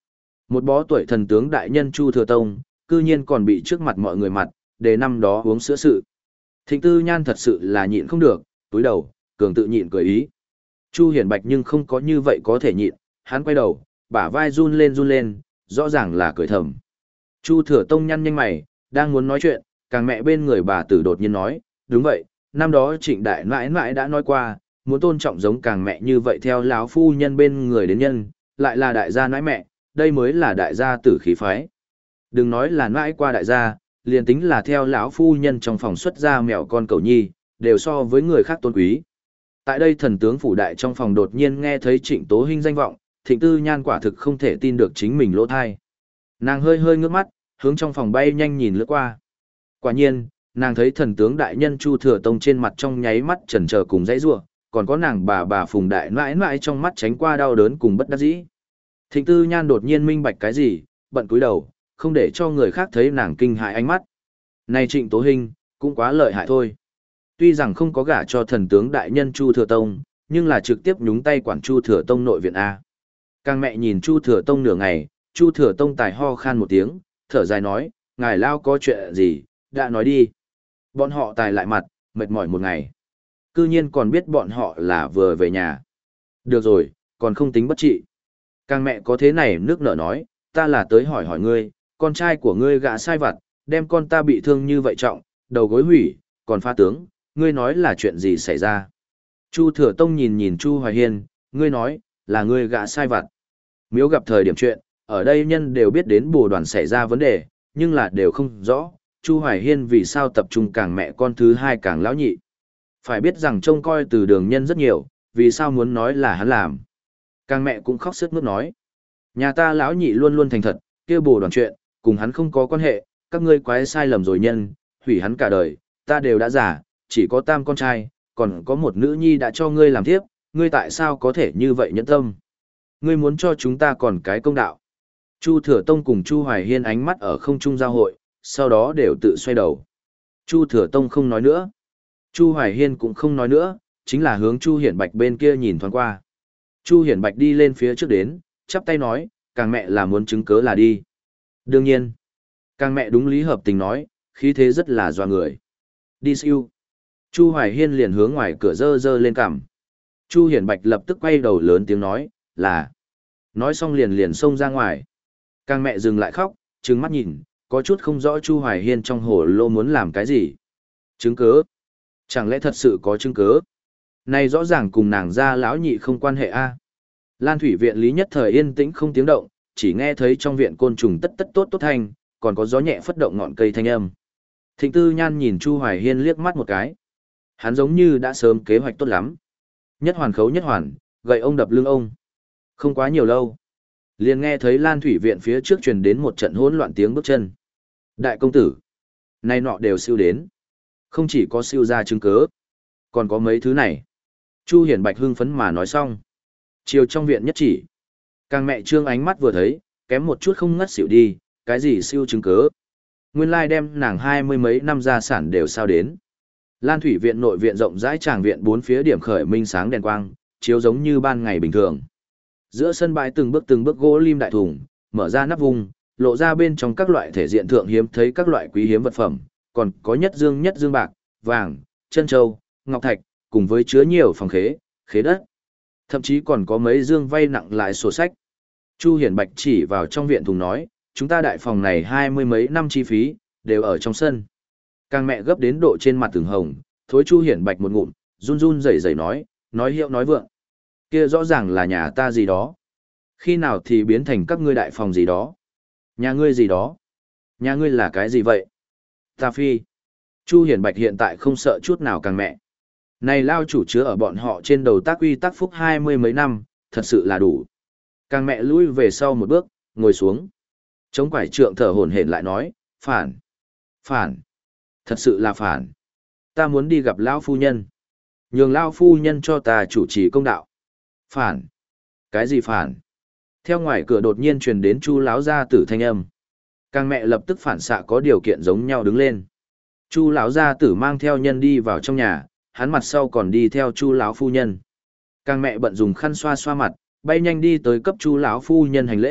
S1: Một bó tuổi thần tướng đại nhân Chu Thừa Tông, cư nhiên còn bị trước mặt mọi người mặt, để năm đó uống sữa sự. Thịnh Tư Nhan thật sự là nhịn không được, túi đầu, cường tự nhịn cười ý. Chu Hiển Bạch nhưng không có như vậy có thể nhịn, hắn quay đầu, bả vai run lên run lên, rõ ràng là cười thầm. Chu Thừa Tông nhăn nhanh mày, đang muốn nói chuyện, càng mẹ bên người bà tử đột nhiên nói, đúng vậy, năm đó Trịnh đại nãi nãi đã nói qua, muốn tôn trọng giống càng mẹ như vậy theo lão phu nhân bên người đến nhân, lại là đại gia nãi mẹ, đây mới là đại gia tử khí phái. Đừng nói là nãi qua đại gia, liền tính là theo lão phu nhân trong phòng xuất ra mèo con cầu nhi, đều so với người khác tôn quý. Tại đây thần tướng phủ đại trong phòng đột nhiên nghe thấy Trịnh Tố Hinh danh vọng, Thịnh Tư Nhan quả thực không thể tin được chính mình lỗ thai. Nàng hơi hơi ngước mắt, hướng trong phòng bay nhanh nhìn lướt qua. Quả nhiên, nàng thấy thần tướng đại nhân Chu Thừa Tông trên mặt trong nháy mắt chần chờ cùng dãy rủa, còn có nàng bà bà Phùng đại nãi nãi trong mắt tránh qua đau đớn cùng bất đắc dĩ. Thịnh Tư Nhan đột nhiên minh bạch cái gì, bận cúi đầu, không để cho người khác thấy nàng kinh hãi ánh mắt. Này Trịnh Tố Hinh, cũng quá lợi hại thôi. Tuy rằng không có gả cho thần tướng đại nhân Chu Thừa Tông, nhưng là trực tiếp nhúng tay quản Chu Thừa Tông nội viện A. Càng mẹ nhìn Chu Thừa Tông nửa ngày, Chu Thừa Tông tài ho khan một tiếng, thở dài nói, ngài lao có chuyện gì, đã nói đi. Bọn họ tài lại mặt, mệt mỏi một ngày. Cư nhiên còn biết bọn họ là vừa về nhà. Được rồi, còn không tính bất trị. Càng mẹ có thế này nước nở nói, ta là tới hỏi hỏi ngươi, con trai của ngươi gã sai vặt, đem con ta bị thương như vậy trọng, đầu gối hủy, còn pha tướng, ngươi nói là chuyện gì xảy ra. Chu Thừa Tông nhìn nhìn Chu Hoài Hiên, ngươi nói, là ngươi gã sai vặt. Miếu gặp thời điểm chuyện, ở đây nhân đều biết đến bồ đoàn xảy ra vấn đề, nhưng là đều không rõ, Chu Hoài Hiên vì sao tập trung càng mẹ con thứ hai càng lão nhị. Phải biết rằng trông coi từ đường nhân rất nhiều, vì sao muốn nói là hắn làm. Càng mẹ cũng khóc sướt mướt nói. Nhà ta lão nhị luôn luôn thành thật, kia bồ đoàn chuyện, cùng hắn không có quan hệ, các ngươi quái sai lầm rồi nhân, hủy hắn cả đời, ta đều đã giả, chỉ có tam con trai, còn có một nữ nhi đã cho ngươi làm tiếp, ngươi tại sao có thể như vậy nhẫn tâm. Ngươi muốn cho chúng ta còn cái công đạo. Chu Thừa Tông cùng Chu Hoài Hiên ánh mắt ở không trung giao hội, sau đó đều tự xoay đầu. Chu Thừa Tông không nói nữa. Chu Hoài Hiên cũng không nói nữa, chính là hướng Chu Hiển Bạch bên kia nhìn thoáng qua. Chu Hiển Bạch đi lên phía trước đến, chắp tay nói, càng mẹ là muốn chứng cớ là đi. Đương nhiên, càng mẹ đúng lý hợp tình nói, khí thế rất là doa người. Đi siêu. Chu Hoài Hiên liền hướng ngoài cửa dơ dơ lên cằm. Chu Hiển Bạch lập tức quay đầu lớn tiếng nói, là. Nói xong liền liền xông ra ngoài. Càng mẹ dừng lại khóc, trừng mắt nhìn, có chút không rõ Chu Hoài Hiên trong hồ lô muốn làm cái gì. Chứng cớ. Chẳng lẽ thật sự có chứng cớ? Này rõ ràng cùng nàng gia lão nhị không quan hệ a. Lan Thủy viện lý nhất thời yên tĩnh không tiếng động, chỉ nghe thấy trong viện côn trùng tất tất tốt tốt thanh, còn có gió nhẹ phất động ngọn cây thanh âm. Thịnh Tư Nhan nhìn Chu Hoài Hiên liếc mắt một cái. Hắn giống như đã sớm kế hoạch tốt lắm. Nhất hoàn khấu nhất hoàn, gậy ông đập lưng ông. Không quá nhiều lâu. Liền nghe thấy Lan Thủy viện phía trước truyền đến một trận hỗn loạn tiếng bước chân. Đại công tử. Này nọ đều siêu đến. Không chỉ có siêu ra chứng cớ. Còn có mấy thứ này. Chu Hiển Bạch hưng phấn mà nói xong. Chiều trong viện nhất chỉ. Càng mẹ trương ánh mắt vừa thấy, kém một chút không ngất xỉu đi, cái gì siêu chứng cớ. Nguyên lai đem nàng hai mươi mấy năm gia sản đều sao đến. Lan Thủy viện nội viện rộng rãi tràng viện bốn phía điểm khởi minh sáng đèn quang, chiếu giống như ban ngày bình thường. Giữa sân bãi từng bước từng bước gỗ lim đại thùng, mở ra nắp vùng, lộ ra bên trong các loại thể diện thượng hiếm thấy các loại quý hiếm vật phẩm, còn có nhất dương nhất dương bạc, vàng, chân châu, ngọc thạch, cùng với chứa nhiều phòng khế, khế đất. Thậm chí còn có mấy dương vay nặng lại sổ sách. Chu Hiển Bạch chỉ vào trong viện thùng nói, chúng ta đại phòng này hai mươi mấy năm chi phí, đều ở trong sân. Càng mẹ gấp đến độ trên mặt từng hồng, thối Chu Hiển Bạch một ngụm, run run rẩy rẩy nói, nói hiệu nói vượng. Kia rõ ràng là nhà ta gì đó. Khi nào thì biến thành các ngươi đại phòng gì đó. Nhà ngươi gì đó. Nhà ngươi là cái gì vậy? Ta phi. Chu Hiển Bạch hiện tại không sợ chút nào càng mẹ. Này lao chủ chứa ở bọn họ trên đầu tác uy tác phúc hai mươi mấy năm, thật sự là đủ. Càng mẹ lui về sau một bước, ngồi xuống. Chống quải trượng thở hổn hển lại nói, phản. Phản. Thật sự là phản. Ta muốn đi gặp lão phu nhân. Nhường lão phu nhân cho ta chủ trì công đạo. Phản. Cái gì phản? Theo ngoài cửa đột nhiên truyền đến Chu lão gia tử thanh âm. Càng mẹ lập tức phản xạ có điều kiện giống nhau đứng lên. Chu lão gia tử mang theo nhân đi vào trong nhà, hắn mặt sau còn đi theo Chu lão phu nhân. Càng mẹ bận dùng khăn xoa xoa mặt, bay nhanh đi tới cấp Chu lão phu nhân hành lễ,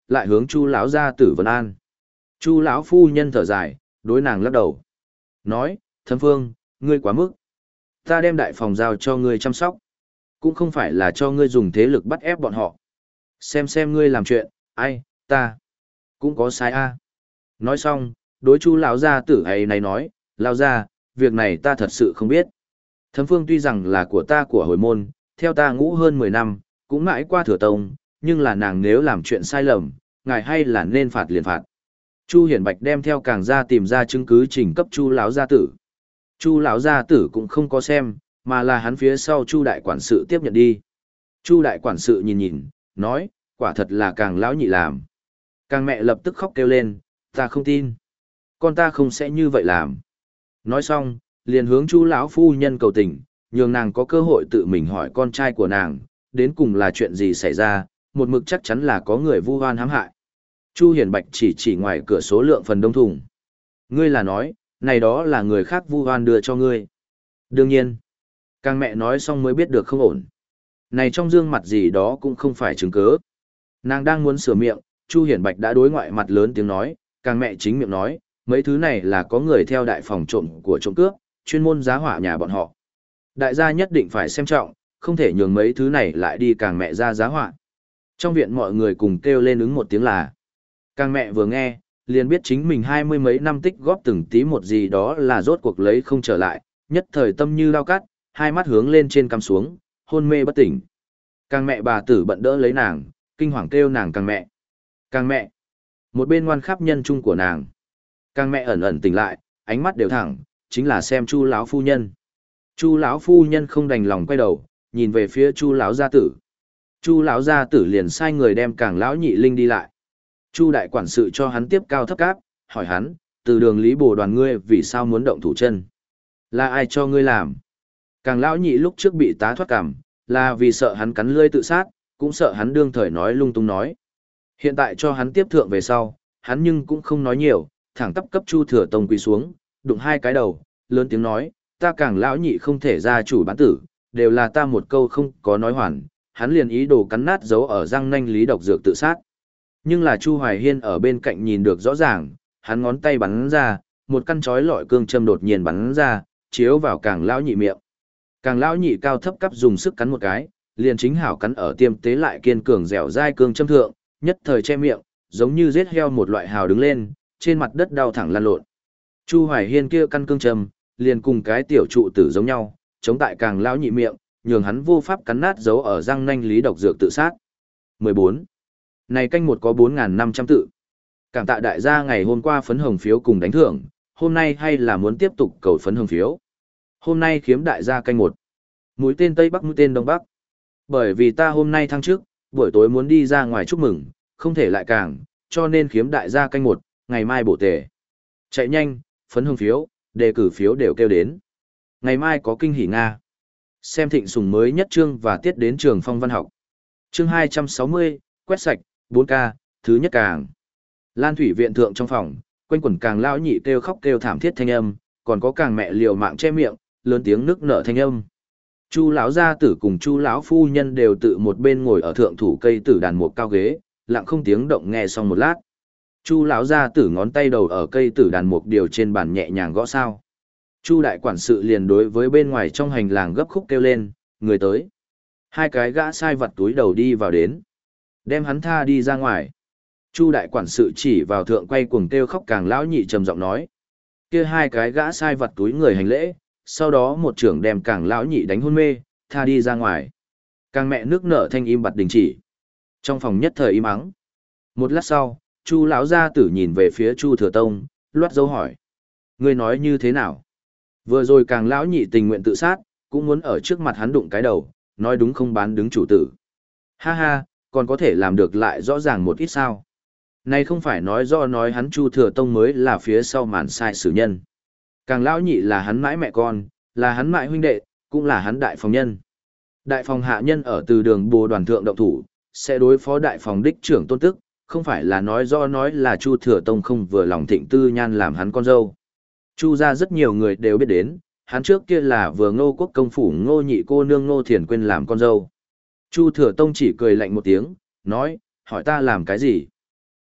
S1: lại hướng Chu lão gia tử vấn an. Chu lão phu nhân thở dài, đối nàng lắc đầu. Nói, Thấm Phương, ngươi quá mức. Ta đem đại phòng giao cho ngươi chăm sóc. Cũng không phải là cho ngươi dùng thế lực bắt ép bọn họ. Xem xem ngươi làm chuyện, ai, ta, cũng có sai a. Nói xong, đối Chu lão gia tử ấy này nói, lão gia, việc này ta thật sự không biết. Thấm Phương tuy rằng là của ta của hồi môn, theo ta ngũ hơn mười năm, cũng mãi qua thừa tông, nhưng là nàng nếu làm chuyện sai lầm, ngài hay là nên phạt liền phạt. Chu Hiển Bạch đem theo càng ra tìm ra chứng cứ trình cấp Chu lão gia tử. Chu lão gia tử cũng không có xem, mà là hắn phía sau Chu đại quản sự tiếp nhận đi. Chu đại quản sự nhìn nhìn, nói, quả thật là càng lão nhị làm. Càng mẹ lập tức khóc kêu lên, ta không tin. Con ta không sẽ như vậy làm. Nói xong, liền hướng Chu lão phu nhân cầu tình, nhường nàng có cơ hội tự mình hỏi con trai của nàng, đến cùng là chuyện gì xảy ra, một mực chắc chắn là có người vu oan hãm hại. Chu Hiển Bạch chỉ chỉ ngoài cửa số lượng phần đông thùng. Ngươi là nói, này đó là người khác vu oan đưa cho ngươi. Đương nhiên, càng mẹ nói xong mới biết được không ổn. Này trong dương mặt gì đó cũng không phải chứng cớ. Nàng đang muốn sửa miệng, Chu Hiển Bạch đã đối ngoại mặt lớn tiếng nói, càng mẹ chính miệng nói, mấy thứ này là có người theo đại phòng trộm của trộm cướp, chuyên môn giá hỏa nhà bọn họ. Đại gia nhất định phải xem trọng, không thể nhường mấy thứ này lại đi càng mẹ ra giá hỏa. Trong viện mọi người cùng kêu lên ứng một tiếng là. Càng mẹ vừa nghe, liền biết chính mình hai mươi mấy năm tích góp từng tí một gì đó là rốt cuộc lấy không trở lại, nhất thời tâm như lao cắt, hai mắt hướng lên trên cắm xuống, hôn mê bất tỉnh. Càng mẹ bà tử bận đỡ lấy nàng, kinh hoàng kêu nàng càng mẹ. Càng mẹ. Một bên ngoan khắp nhân chung của nàng. Càng mẹ ẩn ẩn tỉnh lại, ánh mắt đều thẳng, chính là xem Chu lão phu nhân. Chu lão phu nhân không đành lòng quay đầu, nhìn về phía Chu lão gia tử. Chu lão gia tử liền sai người đem càng lão nhị linh đi lại. Chu đại quản sự cho hắn tiếp cao thấp cáp, hỏi hắn, từ đường Lý Bồ đoàn ngươi vì sao muốn động thủ chân? Là ai cho ngươi làm? Càng lão nhị lúc trước bị tá thoát cảm, là vì sợ hắn cắn lưỡi tự sát, cũng sợ hắn đương thời nói lung tung nói. Hiện tại cho hắn tiếp thượng về sau, hắn nhưng cũng không nói nhiều, thẳng tắp cấp Chu thừa tông quỳ xuống, đụng hai cái đầu, lớn tiếng nói, ta càng lão nhị không thể ra chủ bán tử, đều là ta một câu không có nói hoàn, hắn liền ý đồ cắn nát dấu ở răng nanh lý độc dược tự sát. Nhưng là Chu Hoài Hiên ở bên cạnh nhìn được rõ ràng, hắn ngón tay bắn ra, một căn chói lọi cương châm đột nhiên bắn ra, chiếu vào càng lão nhị miệng. Càng lão nhị cao thấp cấp dùng sức cắn một cái, liền chính hảo cắn ở tiêm tế lại kiên cường dẻo dai cương châm thượng, nhất thời che miệng, giống như giết heo một loại hào đứng lên, trên mặt đất đau thẳng lăn lộn. Chu Hoài Hiên kia căn cương châm, liền cùng cái tiểu trụ tử giống nhau, chống tại càng lão nhị miệng, nhường hắn vô pháp cắn nát dấu ở răng nanh lý độc dược tự sát. mười bốn. Này canh một có bốn nghìn năm trăm tự. Cảm tạ đại gia ngày hôm qua phấn hồng phiếu cùng đánh thưởng, hôm nay hay là muốn tiếp tục cầu phấn hồng phiếu. Hôm nay khiếm đại gia canh một. Mũi tên Tây Bắc mũi tên Đông Bắc. Bởi vì ta hôm nay thăng trước, buổi tối muốn đi ra ngoài chúc mừng, không thể lại càng, cho nên khiếm đại gia canh một, ngày mai bổ tề. Chạy nhanh, phấn hồng phiếu, đề cử phiếu đều kêu đến. Ngày mai có kinh hỉ Nga. Xem thịnh sùng mới nhất chương và tiết đến trường phong văn học. Chương hai trăm sáu mươi, quét sạch, bốn K, thứ nhất càng. Lan thủy viện thượng trong phòng, quanh quẩn càng lão nhị kêu khóc kêu thảm thiết thanh âm, còn có càng mẹ liều mạng che miệng, lớn tiếng nức nở thanh âm. Chu lão gia tử cùng Chu lão phu nhân đều tự một bên ngồi ở thượng thủ cây tử đàn mục cao ghế, lặng không tiếng động nghe xong một lát. Chu lão gia tử ngón tay đầu ở cây tử đàn mục điều trên bàn nhẹ nhàng gõ sao. Chu đại quản sự liền đối với bên ngoài trong hành lang gấp khúc kêu lên, người tới. Hai cái gã sai vặt túi đầu đi vào đến. Đem hắn tha đi ra ngoài. Chu đại quản sự chỉ vào thượng quay cuồng kêu khóc càng lão nhị trầm giọng nói. Kia hai cái gã sai vặt túi người hành lễ, sau đó một trưởng đem càng lão nhị đánh hôn mê, tha đi ra ngoài. Càng mẹ nước nở thanh im bặt đình chỉ. Trong phòng nhất thời im ắng. Một lát sau, Chu lão gia tử nhìn về phía Chu thừa tông, loát dấu hỏi. Ngươi nói như thế nào? Vừa rồi càng lão nhị tình nguyện tự sát, cũng muốn ở trước mặt hắn đụng cái đầu, nói đúng không bán đứng chủ tử. Ha ha, còn có thể làm được lại rõ ràng một ít sao. Này không phải nói do nói hắn Chu thừa tông mới là phía sau màn sai sử nhân. Càng lão nhị là hắn mãi mẹ con, là hắn mãi huynh đệ, cũng là hắn đại phòng nhân. Đại phòng hạ nhân ở từ đường Bồ đoàn thượng động thủ, sẽ đối phó đại phòng đích trưởng tôn tức, không phải là nói do nói là Chu thừa tông không vừa lòng thịnh tư nhan làm hắn con dâu. Chu ra rất nhiều người đều biết đến, hắn trước kia là vừa Ngô quốc công phủ Ngô nhị cô nương Ngô Thiền Quyên làm con dâu. Chu thừa tông chỉ cười lạnh một tiếng, nói, hỏi ta làm cái gì?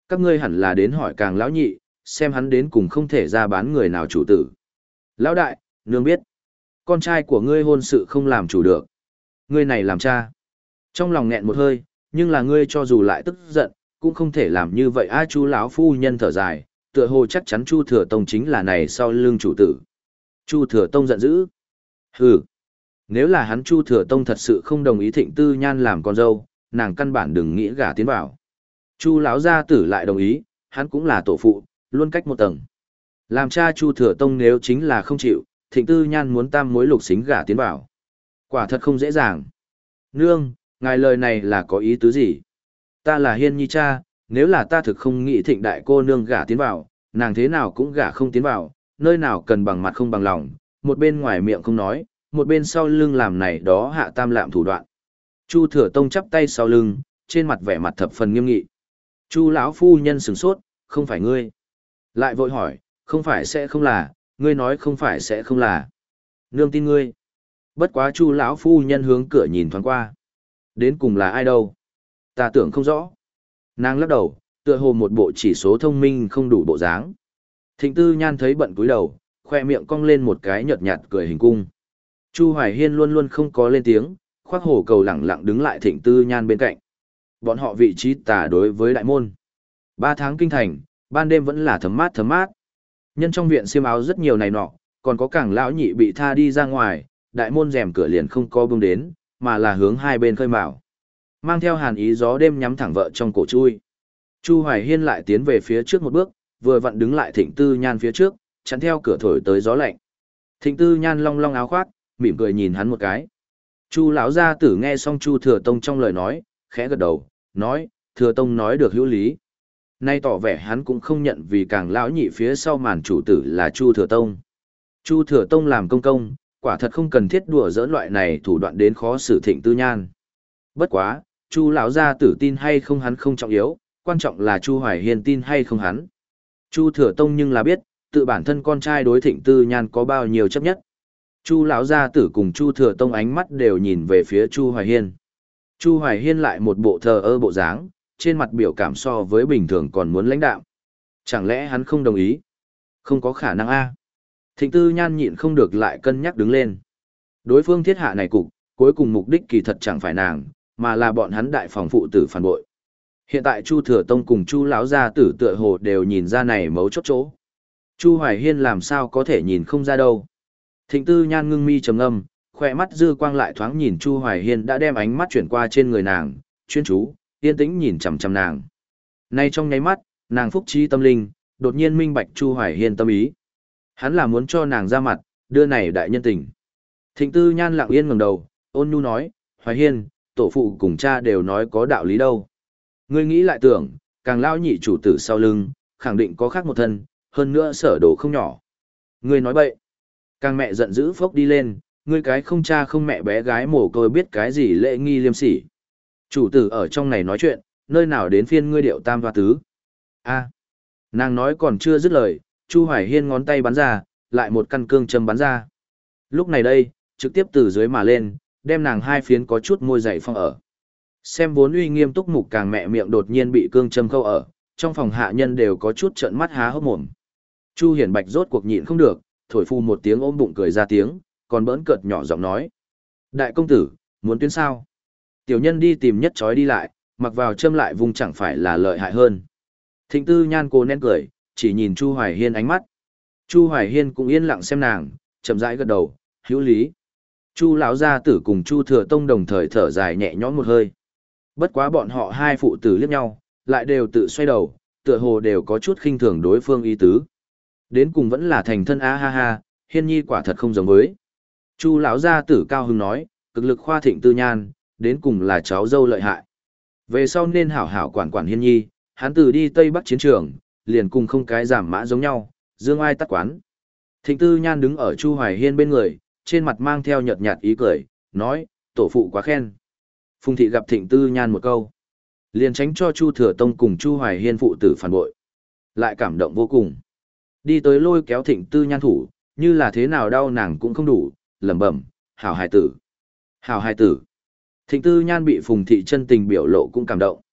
S1: Các ngươi hẳn là đến hỏi Càng lão nhị, xem hắn đến cùng không thể ra bán người nào chủ tử. Lão đại, nương biết. Con trai của ngươi hôn sự không làm chủ được. Ngươi này làm cha. Trong lòng nghẹn một hơi, nhưng là ngươi cho dù lại tức giận, cũng không thể làm như vậy. A Chu lão phu nhân thở dài, tựa hồ chắc chắn Chu Thừa Tông chính là này sau lưng chủ tử. Chu Thừa Tông giận dữ. Hừ. Nếu là hắn Chu Thừa Tông thật sự không đồng ý Thịnh Tư Nhan làm con dâu, nàng căn bản đừng nghĩ gả tiến vào. Chu lão gia tử lại đồng ý, hắn cũng là tổ phụ, luôn cách một tầng. Làm cha Chu Thừa Tông nếu chính là không chịu, Thịnh Tư Nhan muốn tam mối lục xính gả tiến vào. Quả thật không dễ dàng. Nương, ngài lời này là có ý tứ gì? Ta là Hiên Nhi cha, nếu là ta thực không nghĩ Thịnh đại cô nương gả tiến vào, nàng thế nào cũng gả không tiến vào, nơi nào cần bằng mặt không bằng lòng, một bên ngoài miệng không nói, một bên sau lưng làm này đó hạ tam lạm thủ đoạn. Chu Thừa Tông chắp tay sau lưng, trên mặt vẻ mặt thập phần nghiêm nghị. Chu lão phu nhân sửng sốt, không phải ngươi. Lại vội hỏi, không phải sẽ không là, ngươi nói không phải sẽ không là. Nương tin ngươi. Bất quá Chu lão phu nhân hướng cửa nhìn thoáng qua. Đến cùng là ai đâu? Ta tưởng không rõ. Nàng lắc đầu, tựa hồ một bộ chỉ số thông minh không đủ bộ dáng. Thịnh Tư Nhan thấy bận cúi đầu, khoe miệng cong lên một cái nhợt nhạt cười hình cung. Chu Hoài Hiên luôn luôn không có lên tiếng, khoác hổ cầu lẳng lặng đứng lại Thịnh Tư Nhan bên cạnh. Bọn họ vị trí tả đối với đại môn. Ba tháng kinh thành, ban đêm vẫn là thấm mát thấm mát. Nhân trong viện xiêm áo rất nhiều này nọ, còn có Càng lão nhị bị tha đi ra ngoài, đại môn rèm cửa liền không có bưng đến, mà là hướng hai bên khơi mào. Mang theo hàn ý gió đêm nhắm thẳng vợ trong cổ chui. Chu Hoài Hiên lại tiến về phía trước một bước, vừa vặn đứng lại Thịnh Tư Nhan phía trước, chắn theo cửa thổi tới gió lạnh. Thịnh Tư Nhan long long áo khoác, mỉm cười nhìn hắn một cái. Chu lão gia tử nghe xong Chu Thừa Tông trong lời nói, khẽ gật đầu, nói, Thừa Tông nói được hữu lý. Nay tỏ vẻ hắn cũng không nhận vì Càng lão nhị phía sau màn chủ tử là Chu Thừa Tông. Chu Thừa Tông làm công công, quả thật không cần thiết đùa giỡn loại này thủ đoạn đến khó xử Thịnh Tư Nhan. Bất quá, Chu lão gia tử tin hay không hắn không trọng yếu, quan trọng là Chu Hoài Hiên tin hay không hắn. Chu Thừa Tông nhưng là biết, tự bản thân con trai đối Thịnh Tư Nhan có bao nhiêu chấp nhất. Chu lão gia tử cùng Chu Thừa Tông ánh mắt đều nhìn về phía Chu Hoài Hiên. Chu Hoài Hiên lại một bộ thờ ơ bộ dáng, trên mặt biểu cảm so với bình thường còn muốn lãnh đạm. Chẳng lẽ hắn không đồng ý? Không có khả năng a. Thịnh Tư Nhan nhịn không được lại cân nhắc đứng lên. Đối phương thiết hạ này cục, cuối cùng mục đích kỳ thật chẳng phải nàng, mà là bọn hắn đại phòng phụ tử phản bội. Hiện tại Chu Thừa Tông cùng Chu lão gia tử tựa hồ đều nhìn ra này mấu chốt chỗ. Chu Hoài Hiên làm sao có thể nhìn không ra đâu. Thịnh Tư Nhan ngưng mi trầm ngâm, khỏe mắt dư quang lại thoáng nhìn Chu Hoài Hiên đã đem ánh mắt chuyển qua trên người nàng, chuyên chú, yên tĩnh nhìn chằm chằm nàng. Nay trong nháy mắt, nàng phúc trí tâm linh, đột nhiên minh bạch Chu Hoài Hiên tâm ý. Hắn là muốn cho nàng ra mặt, đưa này đại nhân tình. Thịnh Tư Nhan lặng yên ngẩng đầu, ôn nhu nói, Hoài Hiên, tổ phụ cùng cha đều nói có đạo lý đâu. Ngươi nghĩ lại tưởng, Càng lão nhị chủ tử sau lưng, khẳng định có khác một thân, hơn nữa sở đồ không nhỏ. Ngươi nói bậy. Càng mẹ giận dữ phốc đi lên, ngươi cái không cha không mẹ bé gái mồ côi biết cái gì lễ nghi liêm sỉ. Chủ tử ở trong này nói chuyện, nơi nào đến phiên ngươi điệu tam hoa tứ. A. Nàng nói còn chưa dứt lời, Chu Hoài Hiên ngón tay bắn ra, lại một căn cương châm bắn ra. Lúc này đây, trực tiếp từ dưới mà lên, đem nàng hai phiến có chút môi dày phong ở. Xem vốn uy nghiêm túc mục Càng mẹ miệng đột nhiên bị cương châm khâu ở, trong phòng hạ nhân đều có chút trợn mắt há hốc mồm. Chu Hiển Bạch rốt cuộc nhịn không được, thổi phu một tiếng ôm bụng cười ra tiếng, còn bỡn cợt nhỏ giọng nói. Đại công tử, muốn tuyến sao? Tiểu nhân đi tìm nhất chói đi lại, mặc vào châm lại vùng chẳng phải là lợi hại hơn. Thịnh Tư Nhan cô nén cười, chỉ nhìn Chu Hoài Hiên ánh mắt. Chu Hoài Hiên cũng yên lặng xem nàng, chậm rãi gật đầu, hữu lý. Chu lão gia tử cùng Chu Thừa Tông đồng thời thở dài nhẹ nhõm một hơi. Bất quá bọn họ hai phụ tử liếc nhau, lại đều tự xoay đầu, tựa hồ đều có chút khinh thường đối phương ý tứ. Đến cùng vẫn là thành thân a ha ha, Hiên Nhi quả thật không giống với. Chu lão gia tử cao hứng nói, cực lực khoa Thịnh Tư Nhan, đến cùng là cháu dâu lợi hại. Về sau nên hảo hảo quản quản Hiên Nhi, hắn từ đi Tây Bắc chiến trường, liền cùng không cái giảm mã giống nhau, dương ai tắt quán. Thịnh Tư Nhan đứng ở Chu Hoài Hiên bên người, trên mặt mang theo nhợt nhạt ý cười, nói, tổ phụ quá khen. Phùng thị gặp Thịnh Tư Nhan một câu, liền tránh cho Chu Thừa Tông cùng Chu Hoài Hiên phụ tử phản bội. Lại cảm động vô cùng. Đi tới lôi kéo Thịnh Tư Nhan thủ, như là thế nào đau nàng cũng không đủ, lẩm bẩm, hảo hài tử. Hảo hài tử. Thịnh Tư Nhan bị Phùng thị chân tình biểu lộ cũng cảm động.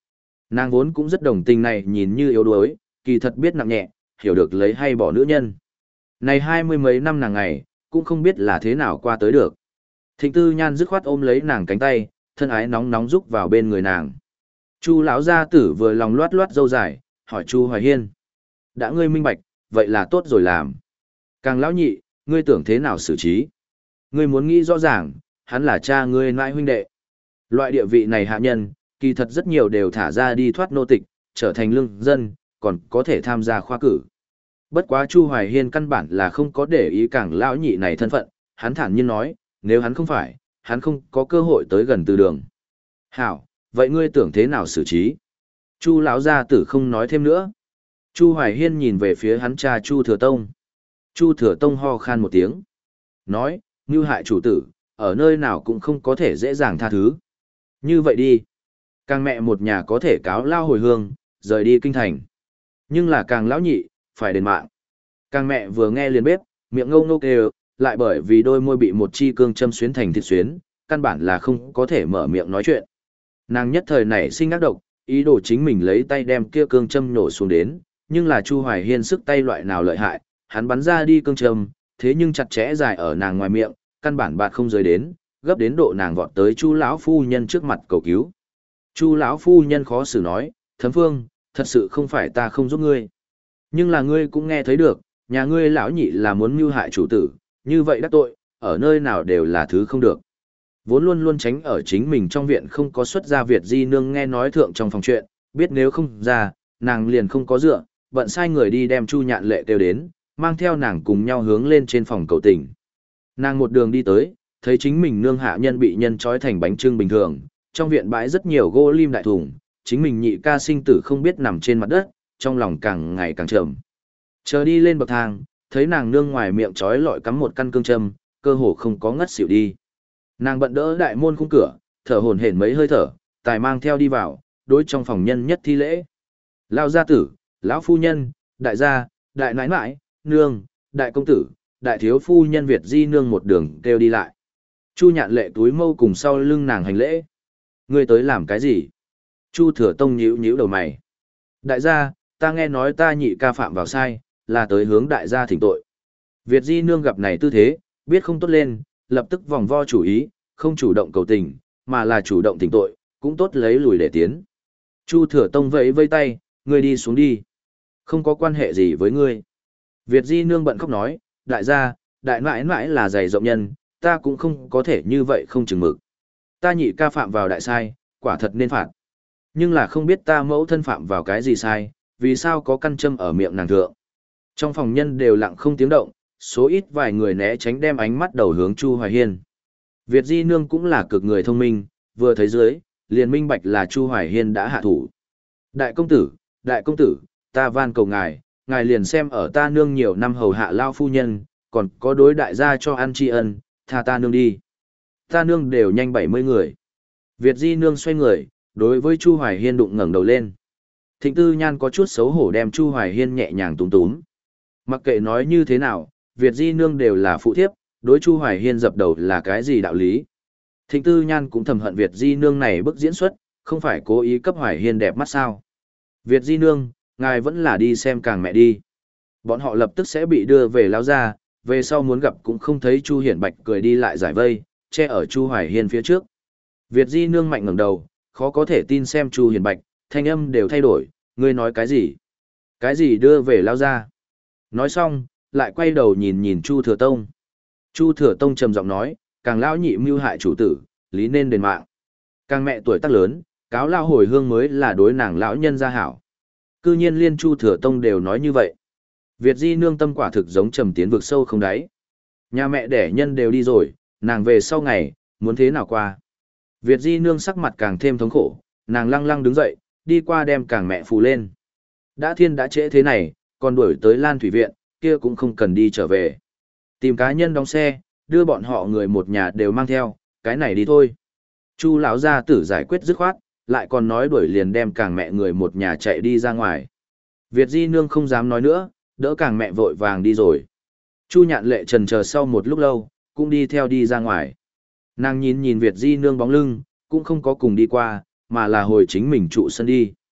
S1: Nàng vốn cũng rất đồng tình này nhìn như yếu đuối, kỳ thật biết nặng nhẹ, hiểu được lấy hay bỏ nữ nhân. Này hai mươi mấy năm nàng ngày, cũng không biết là thế nào qua tới được. Thịnh Tư Nhan dứt khoát ôm lấy nàng cánh tay, thân ái nóng nóng rúc vào bên người nàng. Chu lão gia tử vừa lòng loát loát râu dài, hỏi Chu Hoài Hiên: "Đã ngươi minh bạch, vậy là tốt rồi làm. Càng lão nhị, ngươi tưởng thế nào xử trí? Ngươi muốn nghĩ rõ ràng, hắn là cha ngươi nãi huynh đệ. Loại địa vị này hạ nhân, kỳ thật rất nhiều đều thả ra đi thoát nô tịch, trở thành lương dân, còn có thể tham gia khoa cử." Bất quá Chu Hoài Hiên căn bản là không có để ý càng lão nhị này thân phận, hắn thản nhiên nói, nếu hắn không phải, hắn không có cơ hội tới gần từ đường. Hảo, vậy ngươi tưởng thế nào xử trí? Chu lão gia tử không nói thêm nữa. Chu Hoài Hiên nhìn về phía hắn cha Chu Thừa Tông. Chu Thừa Tông ho khan một tiếng. Nói, mưu hại chủ tử, ở nơi nào cũng không có thể dễ dàng tha thứ. Như vậy đi. Càng mẹ một nhà có thể cáo lao hồi hương, rời đi kinh thành. Nhưng là càng lão nhị, phải đền mạng. Càng mẹ vừa nghe liền bếp, miệng ngâu ngâu kêu, lại bởi vì đôi môi bị một chi cương châm xuyến thành thịt xuyến, căn bản là không có thể mở miệng nói chuyện. Nàng nhất thời này sinh ác độc, ý đồ chính mình lấy tay đem kia cương châm nổ xuống đến, nhưng là Chu Hoài Hiên sức tay loại nào lợi hại, hắn bắn ra đi cương châm, thế nhưng chặt chẽ dài ở nàng ngoài miệng, căn bản bạt không rời đến, gấp đến độ nàng vọt tới Chu lão phu nhân trước mặt cầu cứu. Chu lão phu nhân khó xử nói, "Thấm Phương, thật sự không phải ta không giúp ngươi, nhưng là ngươi cũng nghe thấy được, nhà ngươi lão nhị là muốn mưu hại chủ tử, như vậy đắc tội, ở nơi nào đều là thứ không được." Vốn luôn luôn tránh ở chính mình trong viện không có xuất gia Việt Di nương nghe nói thượng trong phòng chuyện, biết nếu không ra, nàng liền không có dựa, bận sai người đi đem Chu Nhạn Lệ kêu đến, mang theo nàng cùng nhau hướng lên trên phòng cầu tình. Nàng một đường đi tới, thấy chính mình nương hạ nhân bị nhân trói thành bánh trưng bình thường, trong viện bãi rất nhiều gỗ lim đại thùng, chính mình nhị ca sinh tử không biết nằm trên mặt đất, trong lòng càng ngày càng trầm. Chờ đi lên bậc thang, thấy nàng nương ngoài miệng trói lọi cắm một căn cương châm, cơ hồ không có ngất xỉu đi. Nàng bận đỡ đại môn khung cửa, thở hổn hển mấy hơi thở, tài mang theo đi vào, đối trong phòng nhân nhất thi lễ. Lão gia tử, lão phu nhân, đại gia, đại nãi nãi, nương, đại công tử, đại thiếu phu nhân Việt Di nương một đường kêu đi lại. Chu Nhạn Lệ túi mâu cùng sau lưng nàng hành lễ. Ngươi tới làm cái gì? Chu Thừa Tông nhíu nhíu đầu mày. Đại gia, ta nghe nói ta nhị ca phạm vào sai, là tới hướng đại gia thỉnh tội. Việt Di nương gặp này tư thế, biết không tốt lên, lập tức vòng vo chủ ý, không chủ động cầu tình, mà là chủ động thỉnh tội, cũng tốt lấy lùi để tiến. Chu Thừa Tông vẫy vây tay, ngươi đi xuống đi. Không có quan hệ gì với ngươi. Việt Di nương bận khóc nói, đại gia, đại nãi nãi là dày rộng nhân, ta cũng không có thể như vậy không chừng mực. Ta nhị ca phạm vào đại sai, quả thật nên phạt. Nhưng là không biết ta mẫu thân phạm vào cái gì sai, vì sao có căn châm ở miệng nàng thượng. Trong phòng nhân đều lặng không tiếng động, số ít vài người né tránh đem ánh mắt đầu hướng Chu Hoài Hiên. Việt Di nương cũng là cực người thông minh, vừa thấy dưới, liền minh bạch là Chu Hoài Hiên đã hạ thủ. Đại công tử, đại công tử, ta van cầu ngài, ngài liền xem ở ta nương nhiều năm hầu hạ lao phu nhân, còn có đối đại gia cho ăn tri ân, tha ta nương đi. Ta nương đều nhanh bảy mươi người. Việt Di nương xoay người, đối với Chu Hoài Hiên đụng ngẩng đầu lên. Thịnh Tư Nhan có chút xấu hổ đem Chu Hoài Hiên nhẹ nhàng túm túm. Mặc kệ nói như thế nào, Việt Di nương đều là phụ thiếp, đối Chu Hoài Hiên dập đầu là cái gì đạo lý. Thịnh Tư Nhan cũng thầm hận Việt Di nương này bức diễn xuất, không phải cố ý cấp Hoài Hiên đẹp mắt sao. Việt Di nương, ngài vẫn là đi xem càng mẹ đi. Bọn họ lập tức sẽ bị đưa về lao ra, về sau muốn gặp cũng không thấy Chu Hiển Bạch cười đi lại giải vây, che ở Chu Hoài Hiên phía trước. Việt Di nương mạnh ngẩng đầu, khó có thể tin xem Chu Hiển Bạch, thanh âm đều thay đổi, ngươi nói cái gì? Cái gì đưa về lao ra? Nói xong, lại quay đầu nhìn nhìn Chu Thừa Tông. Chu Thừa Tông trầm giọng nói, càng lão nhị mưu hại chủ tử, lý nên đền mạng. Càng mẹ tuổi tác lớn, cáo lao hồi hương mới là đối nàng lão nhân gia hảo. Cư nhiên liên Chu Thừa Tông đều nói như vậy. Việt Di nương tâm quả thực giống trầm tiến vực sâu không đáy. Nhà mẹ đẻ nhân đều đi rồi, nàng về sau ngày, muốn thế nào qua. Việt Di nương sắc mặt càng thêm thống khổ, nàng lăng lăng đứng dậy, đi qua đem càng mẹ phù lên. Đã thiên đã trễ thế này, còn đuổi tới Lan Thủy Viện, kia cũng không cần đi trở về. Tìm cá nhân đóng xe, đưa bọn họ người một nhà đều mang theo, cái này đi thôi. Chu lão gia tử giải quyết dứt khoát, lại còn nói đuổi liền đem càng mẹ người một nhà chạy đi ra ngoài. Việt Di nương không dám nói nữa, đỡ càng mẹ vội vàng đi rồi. Chu Nhạn Lệ trần chờ sau một lúc lâu, cũng đi theo đi ra ngoài. Nàng nhìn nhìn Việt Di nương bóng lưng, cũng không có cùng đi qua, mà là hồi chính mình trụ sân đi.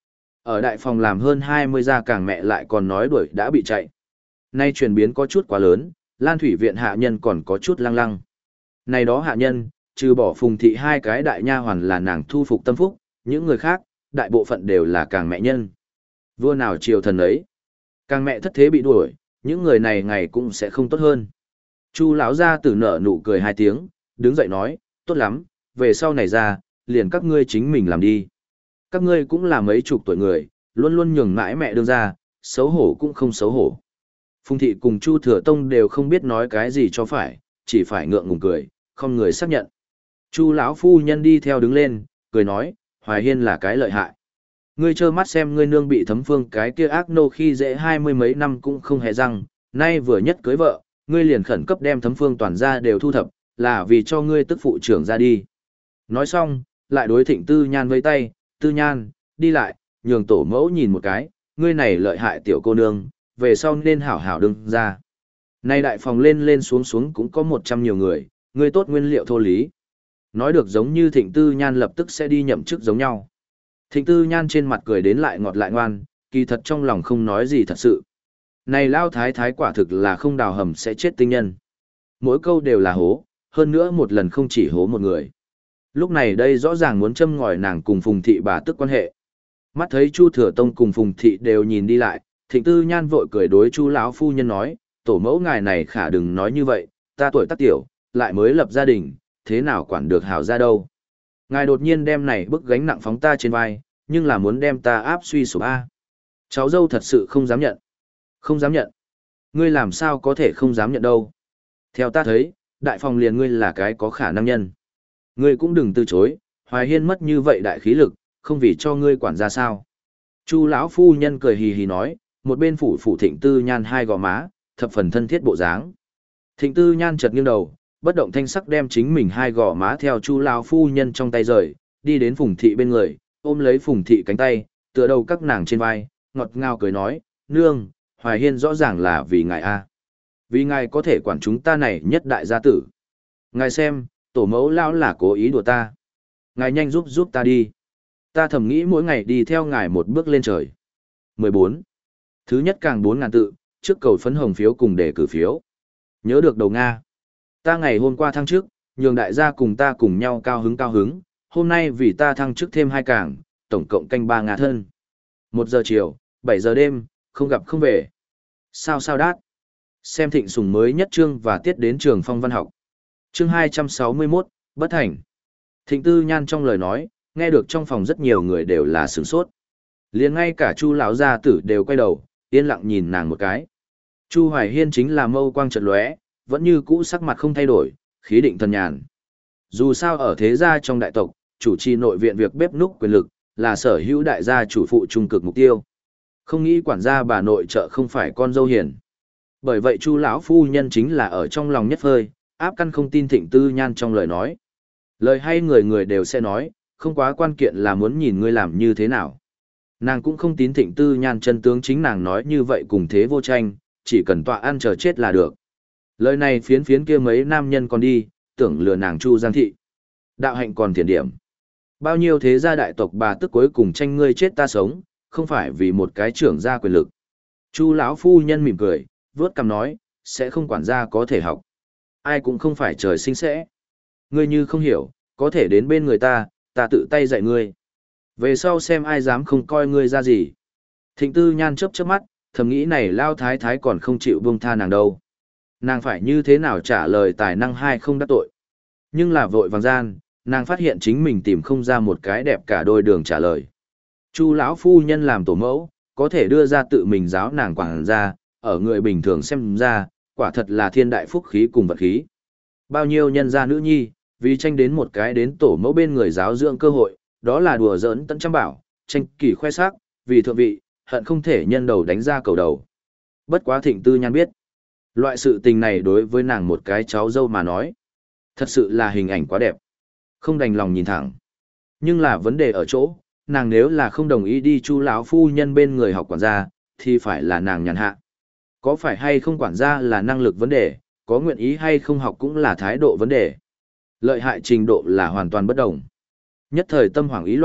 S1: Ở đại phòng làm hơn hai mươi gia càng mẹ lại còn nói đuổi đã bị chạy. Nay chuyển biến có chút quá lớn, Lan Thủy viện hạ nhân còn có chút lăng lăng. Này đó hạ nhân, trừ bỏ Phùng thị hai cái đại nha hoàn là nàng thu phục tâm phúc, những người khác, đại bộ phận đều là càng mẹ nhân. Vua nào triều thần ấy, càng mẹ thất thế bị đuổi, những người này ngày cũng sẽ không tốt hơn. Chu lão gia tử nở nụ cười hai tiếng, đứng dậy nói, tốt lắm, về sau này ra, liền các ngươi chính mình làm đi. Các ngươi cũng là mấy chục tuổi người, luôn luôn nhường mãi mẹ đương ra, xấu hổ cũng không xấu hổ. Phùng thị cùng Chu Thừa Tông đều không biết nói cái gì cho phải, chỉ phải ngượng ngùng cười, không người xác nhận. Chu lão phu nhân đi theo đứng lên, cười nói, Hoài Hiên là cái lợi hại. Ngươi trơ mắt xem ngươi nương bị Thấm Phương cái kia ác nô khi dễ hai mươi mấy năm cũng không hề răng, nay vừa nhất cưới vợ, ngươi liền khẩn cấp đem Thấm Phương toàn ra đều thu thập, là vì cho ngươi tức phụ trưởng ra đi. Nói xong, lại đối Thịnh Tư Nhan vẫy tay, Tư Nhan, đi lại, nhường tổ mẫu nhìn một cái, ngươi này lợi hại tiểu cô nương, về sau nên hảo hảo đương ra. Nay đại phòng lên lên xuống xuống cũng có một trăm nhiều người, ngươi tốt nguyên liệu thô lý. Nói được giống như Thịnh Tư Nhan lập tức sẽ đi nhậm chức giống nhau. Thịnh Tư Nhan trên mặt cười đến lại ngọt lại ngoan, kỳ thật trong lòng không nói gì thật sự. Này lao thái thái quả thực là không đào hầm sẽ chết tinh nhân. Mỗi câu đều là hố, hơn nữa một lần không chỉ hố một người. Lúc này đây rõ ràng muốn châm ngòi nàng cùng Phùng thị bà tức quan hệ. Mắt thấy Chu Thừa Tông cùng Phùng thị đều nhìn đi lại, Thịnh Tư Nhan vội cười đối Chu lão phu nhân nói, tổ mẫu ngài này khả đừng nói như vậy, ta tuổi tác tiểu, lại mới lập gia đình, thế nào quản được hảo ra đâu. Ngài đột nhiên đem này bức gánh nặng phóng ta trên vai, nhưng là muốn đem ta áp suy sụp a. Cháu dâu thật sự không dám nhận. Không dám nhận. Ngươi làm sao có thể không dám nhận đâu. Theo ta thấy, đại phòng liền ngươi là cái có khả năng nhân. Ngươi cũng đừng từ chối, Hoài Hiên mất như vậy đại khí lực, không vì cho ngươi quản ra sao. Chu lão phu nhân cười hì hì nói, một bên phủ phủ Thịnh Tư Nhan hai gò má, thập phần thân thiết bộ dáng. Thịnh Tư Nhan chợt nghiêng đầu, bất động thanh sắc đem chính mình hai gò má theo Chu lão phu nhân trong tay rời, đi đến Phùng thị bên người, ôm lấy Phùng thị cánh tay, tựa đầu các nàng trên vai, ngọt ngào cười nói, nương, Hoài Hiên rõ ràng là vì ngài a, vì ngài có thể quản chúng ta này nhất đại gia tử. Ngài xem, tổ mẫu lão là cố ý đùa ta. Ngài nhanh giúp giúp ta đi. Ta thầm nghĩ mỗi ngày đi theo ngài một bước lên trời. mười bốn. Thứ nhất càng bốn ngàn tự, trước cầu phấn hồng phiếu cùng đề cử phiếu. Nhớ được đầu Nga. Ta ngày hôm qua thăng trước, nhường đại gia cùng ta cùng nhau cao hứng cao hứng. Hôm nay vì ta thăng chức thêm hai càng, tổng cộng canh ba ngà thân. Một giờ chiều, bảy giờ đêm, không gặp không về. Sao sao đát. Xem Thịnh Sùng mới nhất chương và tiết đến trường phong văn học. Chương hai trăm sáu mươi mốt, bất thành. Thịnh Tư Nhan trong lời nói, nghe được trong phòng rất nhiều người đều là sửng sốt. Liền ngay cả Chu lão gia tử đều quay đầu, yên lặng nhìn nàng một cái. Chu Hoài Hiên chính là mâu quang chợt lóe, vẫn như cũ sắc mặt không thay đổi, khí định thần nhàn. Dù sao ở thế gia trong đại tộc, chủ trì nội viện việc bếp núc quyền lực, là sở hữu đại gia chủ phụ trung cực mục tiêu. Không nghĩ quản gia bà nội trợ không phải con dâu hiền. Bởi vậy Chu lão phu nhân chính là ở trong lòng nhất phơi, áp căn không tin Thịnh Tư Nhan trong lời nói. Lời hay người người đều sẽ nói, không quá quan kiện là muốn nhìn ngươi làm như thế nào. Nàng cũng không tín Thịnh Tư Nhan chân tướng chính nàng nói như vậy cùng thế vô tranh, chỉ cần tọa ăn chờ chết là được. Lời này phiến phiến kia mấy nam nhân còn đi, tưởng lừa nàng Chu Giang thị. Đạo hạnh còn thiền điểm. Bao nhiêu thế gia đại tộc bà tức cuối cùng tranh ngươi chết ta sống, không phải vì một cái trưởng gia quyền lực. Chu lão phu nhân mỉm cười, vớt cằm nói, sẽ không quản gia có thể học. Ai cũng không phải trời sinh sẽ. Ngươi như không hiểu, có thể đến bên người ta, ta tự tay dạy ngươi. Về sau xem ai dám không coi ngươi ra gì. Thịnh Tư Nhan chớp chớp mắt, thầm nghĩ này lao thái thái còn không chịu buông tha nàng đâu. Nàng phải như thế nào trả lời tài năng hay không đắc tội. Nhưng là vội vàng gian, nàng phát hiện chính mình tìm không ra một cái đẹp cả đôi đường trả lời. Chu lão phu nhân làm tổ mẫu, có thể đưa ra tự mình giáo nàng quảng ra, ở người bình thường xem ra, quả thật là thiên đại phúc khí cùng vật khí. Bao nhiêu nhân gia nữ nhi, vì tranh đến một cái đến tổ mẫu bên người giáo dưỡng cơ hội, đó là đùa giỡn tận trăm bảo, tranh kỳ khoe sắc, vì thượng vị, hận không thể nhân đầu đánh ra cầu đầu. Bất quá Thịnh Tư Nhan biết, loại sự tình này đối với nàng một cái cháu dâu mà nói, thật sự là hình ảnh quá đẹp, không đành lòng nhìn thẳng. Nhưng là vấn đề ở chỗ, nàng nếu là không đồng ý đi Chu lão phu nhân bên người học quản gia, thì phải là nàng nhàn hạ. Có phải hay không quản gia là năng lực vấn đề, có nguyện ý hay không học cũng là thái độ vấn đề. Lợi hại trình độ là hoàn toàn bất đồng. Nhất thời tâm hoảng ý loạn,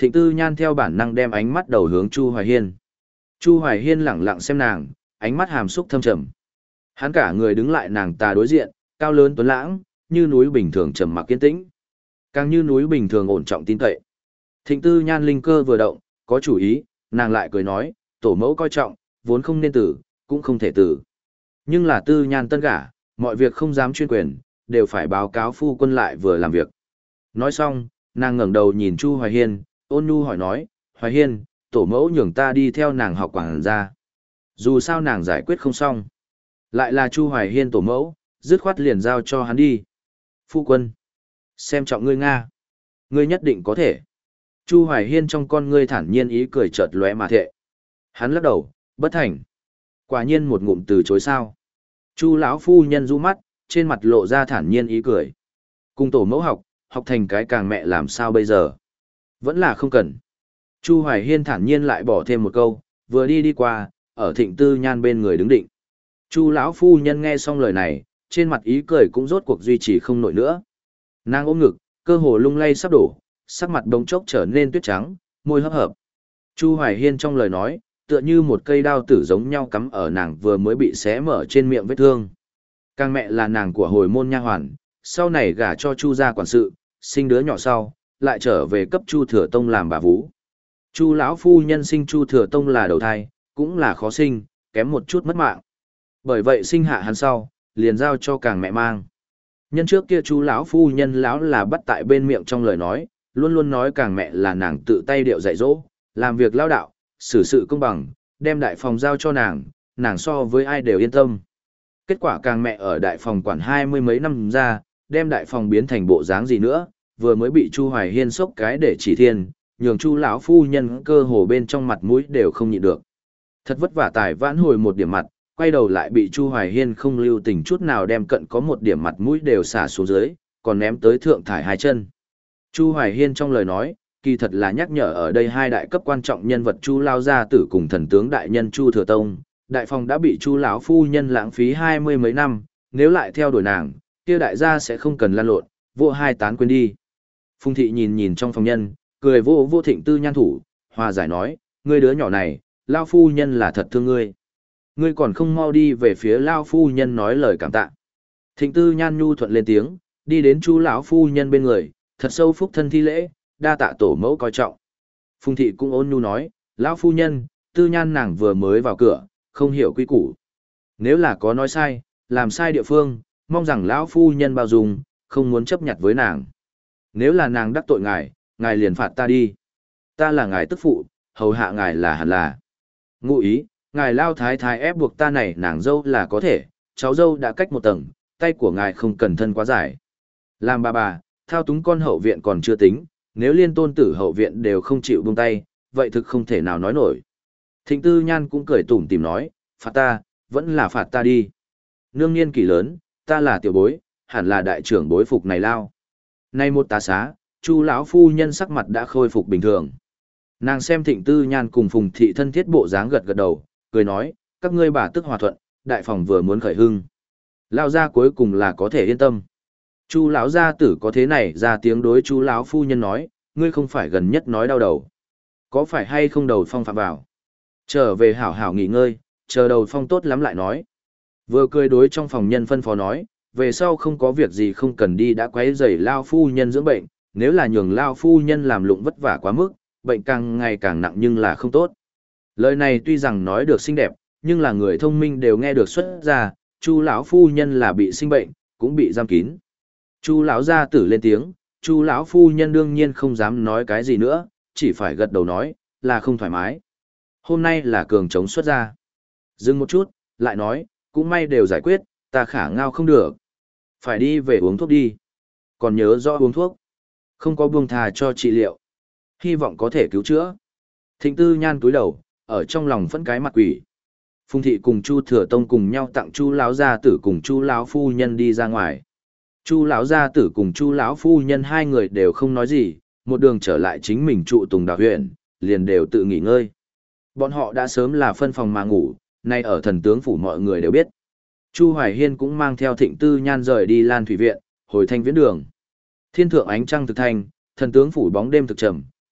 S1: Thịnh Tư Nhan theo bản năng đem ánh mắt đầu hướng Chu Hoài Hiên. Chu Hoài Hiên lẳng lặng xem nàng, ánh mắt hàm xúc thâm trầm. Hắn cả người đứng lại nàng ta đối diện, cao lớn tuấn lãng, như núi bình thường trầm mặc kiên tĩnh, càng như núi bình thường ổn trọng tin cậy. Thịnh Tư Nhan linh cơ vừa động, có chủ ý, nàng lại cười nói, tổ mẫu coi trọng, vốn không nên tử, cũng không thể tử. Nhưng là Tư Nhan tân gả, mọi việc không dám chuyên quyền, đều phải báo cáo phu quân lại vừa làm việc. Nói xong, nàng ngẩng đầu nhìn Chu Hoài Hiên, ôn nhu hỏi nói, Hoài Hiên, tổ mẫu nhường ta đi theo nàng học quảng gia. Dù sao nàng giải quyết không xong. Lại là Chu Hoài Hiên tổ mẫu, dứt khoát liền giao cho hắn đi. Phu quân, xem trọng ngươi Nga. Ngươi nhất định có thể. Chu Hoài Hiên trong con ngươi thản nhiên ý cười chợt lóe mà thệ. Hắn lắc đầu, bất thành. Quả nhiên một ngụm từ chối sao. Chu lão phu nhân rũ mắt, trên mặt lộ ra thản nhiên ý cười. Cùng tổ mẫu học, học thành cái càng mẹ làm sao bây giờ. Vẫn là không cần. Chu Hoài Hiên thản nhiên lại bỏ thêm một câu, vừa đi đi qua, ở Thịnh Tư Nhan bên người đứng định. Chu lão phu nhân nghe xong lời này, trên mặt ý cười cũng rốt cuộc duy trì không nổi nữa. Nàng ôm ngực, cơ hồ lung lay sắp đổ, sắc mặt bỗng chốc trở nên tuyết trắng, môi hấp hợp. Chu Hoài Hiên trong lời nói, tựa như một cây đao tử giống nhau cắm ở nàng vừa mới bị xé mở trên miệng vết thương. Càng mẹ là nàng của hồi môn nha hoàn, sau này gả cho Chu gia quản sự, sinh đứa nhỏ sau, lại trở về cấp Chu Thừa Tông làm bà vú. Chu lão phu nhân sinh Chu Thừa Tông là đầu thai, cũng là khó sinh, kém một chút mất mạng. Bởi vậy sinh hạ hắn sau, liền giao cho càng mẹ mang. Nhân trước kia Chu lão phu nhân lão là bắt tại bên miệng trong lời nói, luôn luôn nói càng mẹ là nàng tự tay điệu dạy dỗ, làm việc lao đạo, xử sự công bằng, đem đại phòng giao cho nàng, nàng so với ai đều yên tâm. Kết quả càng mẹ ở đại phòng quản hai mươi mấy năm ra, đem đại phòng biến thành bộ dáng gì nữa, vừa mới bị Chu Hoài Hiên sốc cái để chỉ thiên, nhường Chu lão phu nhân cơ hồ bên trong mặt mũi đều không nhịn được. Thật vất vả tài vãn hồi một điểm mặt, quay đầu lại bị Chu Hoài Hiên không lưu tình chút nào đem cận có một điểm mặt mũi đều xả xuống dưới, còn ném tới thượng thải hai chân. Chu Hoài Hiên trong lời nói, kỳ thật là nhắc nhở ở đây hai đại cấp quan trọng nhân vật Chu lao gia tử cùng thần tướng đại nhân Chu Thừa Tông, đại phòng đã bị Chu lão phu nhân lãng phí hai mươi mấy năm, nếu lại theo đuổi nàng, kia đại gia sẽ không cần lan lộn, vô hai tán quên đi. Phùng thị nhìn nhìn trong phòng nhân, cười vô vô Thịnh Tư Nhan thủ, hòa giải nói, ngươi đứa nhỏ này, lao phu nhân là thật thương ngươi. Ngươi còn không mau đi về phía lao phu nhân nói lời cảm tạ. Thịnh Tư Nhan nhu thuận lên tiếng, đi đến Chu lão phu nhân bên người, thật sâu phúc thân thi lễ, đa tạ tổ mẫu coi trọng. Phùng thị cũng ôn nhu nói, lão phu nhân, Tư Nhan nàng vừa mới vào cửa, không hiểu quy củ. Nếu là có nói sai, làm sai địa phương, mong rằng lão phu nhân bao dung, không muốn chấp nhặt với nàng. Nếu là nàng đắc tội ngài, ngài liền phạt ta đi. Ta là ngài tức phụ, hầu hạ ngài là hẳn là. Ngụ ý, ngài lao thái thái ép buộc ta này nàng dâu là có thể, cháu dâu đã cách một tầng, tay của ngài không cần thân quá dài. Làm bà bà, thao túng con hậu viện còn chưa tính, nếu liên tôn tử hậu viện đều không chịu buông tay, vậy thực không thể nào nói nổi. Thịnh Tư Nhan cũng cười tủm tỉm nói, phạt ta, vẫn là phạt ta đi. Nương niên kỷ lớn, ta là tiểu bối, hẳn là đại trưởng bối phục này lao. Nay một tá xá, Chu lão phu nhân sắc mặt đã khôi phục bình thường. Nàng xem Thịnh Tư Nhan cùng Phùng thị thân thiết bộ dáng gật gật đầu, cười nói, các ngươi bà tức hòa thuận, đại phòng vừa muốn khởi hưng. Lao ra cuối cùng là có thể yên tâm. Chu lão gia tử có thế này ra tiếng đối Chu lão phu nhân nói, ngươi không phải gần nhất nói đau đầu. Có phải hay không đầu phong phạm vào? Trở về hảo hảo nghỉ ngơi, chờ đầu phong tốt lắm lại nói. Vừa cười đối trong phòng nhân phân phó nói, về sau không có việc gì không cần đi đã quấy rầy lao phu nhân dưỡng bệnh, nếu là nhường lao phu nhân làm lụng vất vả quá mức, bệnh càng ngày càng nặng nhưng là không tốt. Lời này tuy rằng nói được xinh đẹp, nhưng là người thông minh đều nghe được xuất ra, Chu lão phu nhân là bị sinh bệnh, cũng bị giam kín. Chu lão gia tử lên tiếng, Chu lão phu nhân đương nhiên không dám nói cái gì nữa, chỉ phải gật đầu nói, là không thoải mái. Hôm nay là cường chống xuất ra. Dừng một chút, lại nói, cũng may đều giải quyết, ta khả ngao không được. Phải đi về uống thuốc đi. Còn nhớ rõ uống thuốc. Không có buông thà cho trị liệu. Hy vọng có thể cứu chữa. Thịnh Tư Nhan cúi đầu, ở trong lòng phẫn cái mặt quỷ. Phùng thị cùng Chu Thừa Tông cùng nhau tặng Chu lão gia tử cùng Chu lão phu nhân đi ra ngoài. Chu lão gia tử cùng Chu lão phu nhân hai người đều không nói gì, một đường trở lại chính mình trụ Tùng Đào huyện, liền đều tự nghỉ ngơi. Bọn họ đã sớm là phân phòng mà ngủ, nay ở thần tướng phủ mọi người đều biết. Chu Hoài Hiên cũng mang theo Thịnh Tư Nhan rời đi Lan Thủy viện, hồi Thanh Viễn đường. Thiên thượng ánh trăng thực thanh, thần tướng phủ bóng đêm thực trầm,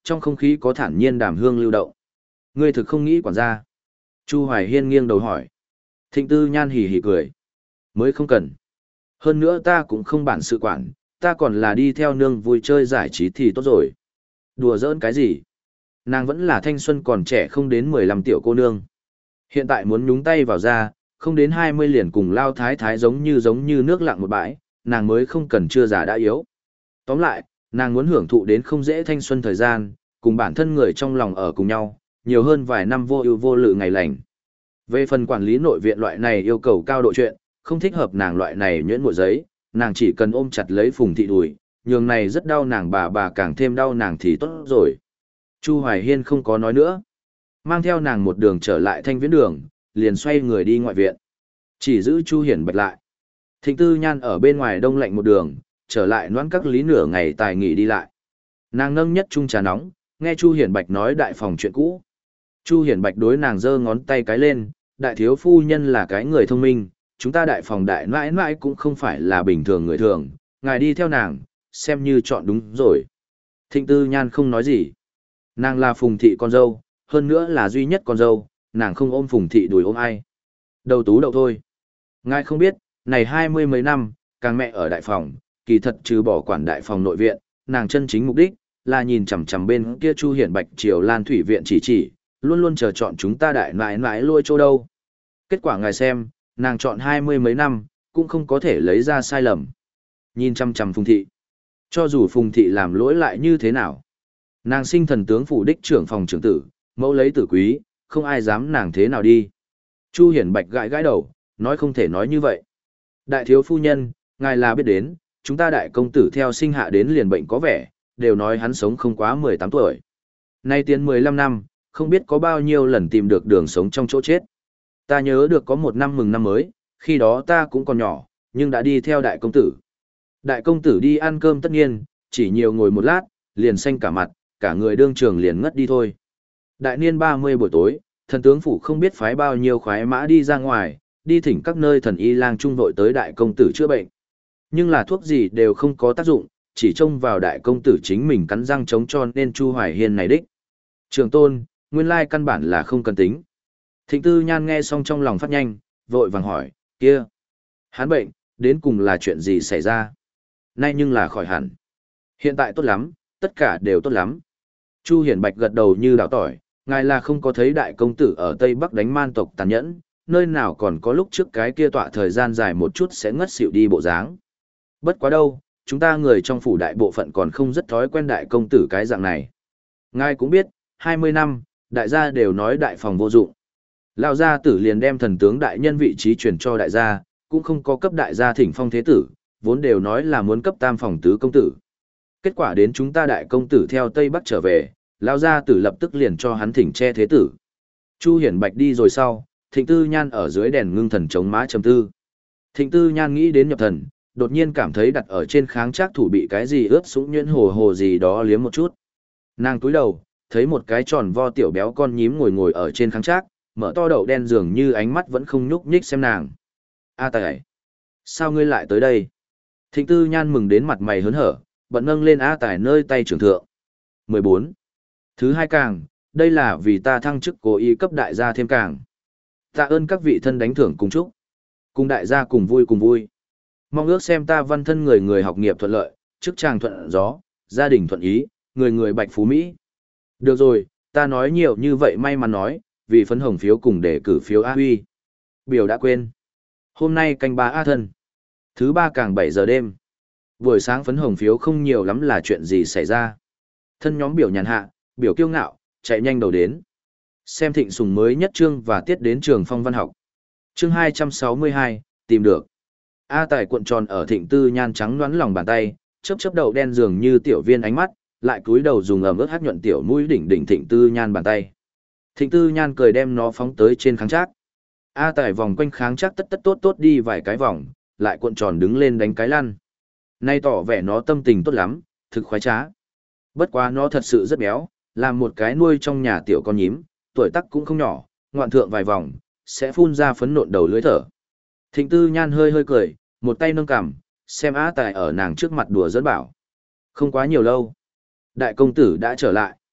S1: trong không khí có thản nhiên đàm hương lưu động. Ngươi thực không nghĩ quản gia. Chu Hoài Hiên nghiêng đầu hỏi. Thịnh Tư Nhan hì hì cười. Mới không cần. Hơn nữa ta cũng không bản sự quản, ta còn là đi theo nương vui chơi giải trí thì tốt rồi. Đùa giỡn cái gì? Nàng vẫn là thanh xuân còn trẻ không đến mười lăm tiểu cô nương. Hiện tại muốn nhúng tay vào ra, không đến hai mươi liền cùng lao thái thái giống như giống như nước lặng một bãi, nàng mới không cần chưa già đã yếu. Tóm lại, nàng muốn hưởng thụ đến không dễ thanh xuân thời gian, cùng bản thân người trong lòng ở cùng nhau, nhiều hơn vài năm vô ưu vô lự ngày lành. Về phần quản lý nội viện loại này yêu cầu cao độ chuyện, không thích hợp nàng loại này nhuyễn mùa giấy, nàng chỉ cần ôm chặt lấy Phùng Thị đùi, nhường này rất đau nàng bà bà càng thêm đau nàng thì tốt rồi. Chu Hoài Hiên không có nói nữa. Mang theo nàng một đường trở lại thanh viễn đường, liền xoay người đi ngoại viện. Chỉ giữ Chu Hiển Bạch lại. Thịnh Tư Nhan ở bên ngoài đông lạnh một đường, trở lại noãn các lý nửa ngày tài nghỉ đi lại. Nàng nâng nhất chung trà nóng, nghe Chu Hiển Bạch nói đại phòng chuyện cũ. Chu Hiển Bạch đối nàng giơ ngón tay cái lên, đại thiếu phu nhân là cái người thông minh, chúng ta đại phòng đại mãi mãi cũng không phải là bình thường người thường, ngài đi theo nàng, xem như chọn đúng rồi. Thịnh Tư Nhan không nói gì. Nàng là Phùng Thị con dâu, hơn nữa là duy nhất con dâu, nàng không ôm Phùng Thị đùi ôm ai. Đầu tú đậu thôi. Ngài không biết, này hai mươi mấy năm, càng mẹ ở đại phòng, kỳ thật trừ bỏ quản đại phòng nội viện, nàng chân chính mục đích, là nhìn chằm chằm bên kia Chu Hiển Bạch Triều Lan Thủy Viện chỉ chỉ, luôn luôn chờ chọn chúng ta đại nãi nãi lôi chỗ đâu. Kết quả ngài xem, nàng chọn hai mươi mấy năm, cũng không có thể lấy ra sai lầm. Nhìn chằm chằm Phùng Thị. Cho dù Phùng Thị làm lỗi lại như thế nào. Nàng sinh thần tướng phủ đích trưởng phòng trưởng tử, mẫu lấy tử quý, không ai dám nàng thế nào đi. Chu Hiển Bạch gãi gãi đầu, nói không thể nói như vậy. Đại thiếu phu nhân, ngài là biết đến, chúng ta đại công tử theo sinh hạ đến liền bệnh có vẻ, đều nói hắn sống không quá mười tám tuổi. Nay tiến mười lăm năm, không biết có bao nhiêu lần tìm được đường sống trong chỗ chết. Ta nhớ được có một năm mừng năm mới, khi đó ta cũng còn nhỏ, nhưng đã đi theo đại công tử. Đại công tử đi ăn cơm tất nhiên, chỉ nhiều ngồi một lát, liền xanh cả mặt, cả người đương trường liền ngất đi thôi. Đại niên ba mươi buổi tối, thần tướng phủ không biết phái bao nhiêu khoái mã đi ra ngoài, đi thỉnh các nơi thần y lang trung vội tới đại công tử chữa bệnh. Nhưng là thuốc gì đều không có tác dụng, chỉ trông vào đại công tử chính mình cắn răng chống cho nên Chu Hoài Hiên này đích. Trường tôn, nguyên lai căn bản là không cần tính. Thịnh Tư Nhan nghe xong trong lòng phát nhanh, vội vàng hỏi, kia, hắn bệnh, đến cùng là chuyện gì xảy ra? Nay nhưng là khỏi hẳn. Hiện tại tốt lắm, tất cả đều tốt lắm. Chu Hiển Bạch gật đầu như đảo tỏi, ngài là không có thấy đại công tử ở Tây Bắc đánh man tộc tàn nhẫn, nơi nào còn có lúc trước cái kia tọa thời gian dài một chút sẽ ngất xỉu đi bộ dáng. Bất quá đâu, chúng ta người trong phủ đại bộ phận còn không rất thói quen đại công tử cái dạng này. Ngài cũng biết, hai mươi năm, đại gia đều nói đại phòng vô dụng. Lão gia tử liền đem thần tướng đại nhân vị trí chuyển cho đại gia, cũng không có cấp đại gia thỉnh phong thế tử, vốn đều nói là muốn cấp tam phòng tứ công tử. Kết quả đến chúng ta đại công tử theo Tây Bắc trở về, lão gia tử lập tức liền cho hắn thỉnh che thế tử. Chu Hiển Bạch đi rồi sau, Thịnh Tư Nhan ở dưới đèn ngưng thần chống má trầm tư. Thịnh Tư Nhan nghĩ đến nhập thần, đột nhiên cảm thấy đặt ở trên kháng trác thủ bị cái gì ướt sũng nhuyễn hồ hồ gì đó liếm một chút. Nàng cúi đầu, thấy một cái tròn vo tiểu béo con nhím ngồi ngồi ở trên kháng trác, mở to đậu đen dường như ánh mắt vẫn không nhúc nhích xem nàng. A Tài, sao ngươi lại tới đây? Thịnh Tư Nhan mừng đến mặt mày hớn hở, bận nâng lên A Tài nơi tay trưởng thượng. mười bốn. Thứ hai càng, đây là vì ta thăng chức cố ý cấp đại gia thêm càng. Tạ ơn các vị thân đánh thưởng cùng chúc. Cùng đại gia cùng vui cùng vui. Mong ước xem ta văn thân người người học nghiệp thuận lợi, chức tràng thuận gió, gia đình thuận ý, người người bạch phú Mỹ. Được rồi, ta nói nhiều như vậy may mắn nói, vì phấn hồng phiếu cùng để cử phiếu A Huy. Biểu đã quên. Hôm nay canh ba A thân. Thứ ba càng bảy giờ đêm. Buổi sáng phấn hồng phiếu không nhiều lắm là chuyện gì xảy ra. Thân nhóm biểu nhàn hạ, biểu kiêu ngạo, chạy nhanh đầu đến. Xem thịnh sùng mới nhất chương và tiết đến trường phong văn học. Chương hai trăm sáu mươi hai, tìm được. A Tài cuộn tròn ở Thịnh Tư Nhan trắng nõn lòng bàn tay, chớp chớp đầu đen dường như tiểu viên ánh mắt, lại cúi đầu dùng ẩm ướt hát nhuận tiểu mũi đỉnh đỉnh Thịnh Tư Nhan bàn tay. Thịnh Tư Nhan cười đem nó phóng tới trên kháng trác. A Tài vòng quanh kháng trác tất tất tốt tốt đi vài cái vòng, lại cuộn tròn đứng lên đánh cái lăn. Nay tỏ vẻ nó tâm tình tốt lắm, thực khoái trá. Bất quá nó thật sự rất béo, làm một cái nuôi trong nhà tiểu con nhím, tuổi tác cũng không nhỏ, ngoạn thượng vài vòng, sẽ phun ra phấn nộn đầu lưỡi thở. Thịnh Tư Nhan hơi hơi cười, một tay nâng cằm, xem A Tài ở nàng trước mặt đùa dẫn bảo. Không quá nhiều lâu. Đại công tử đã trở lại.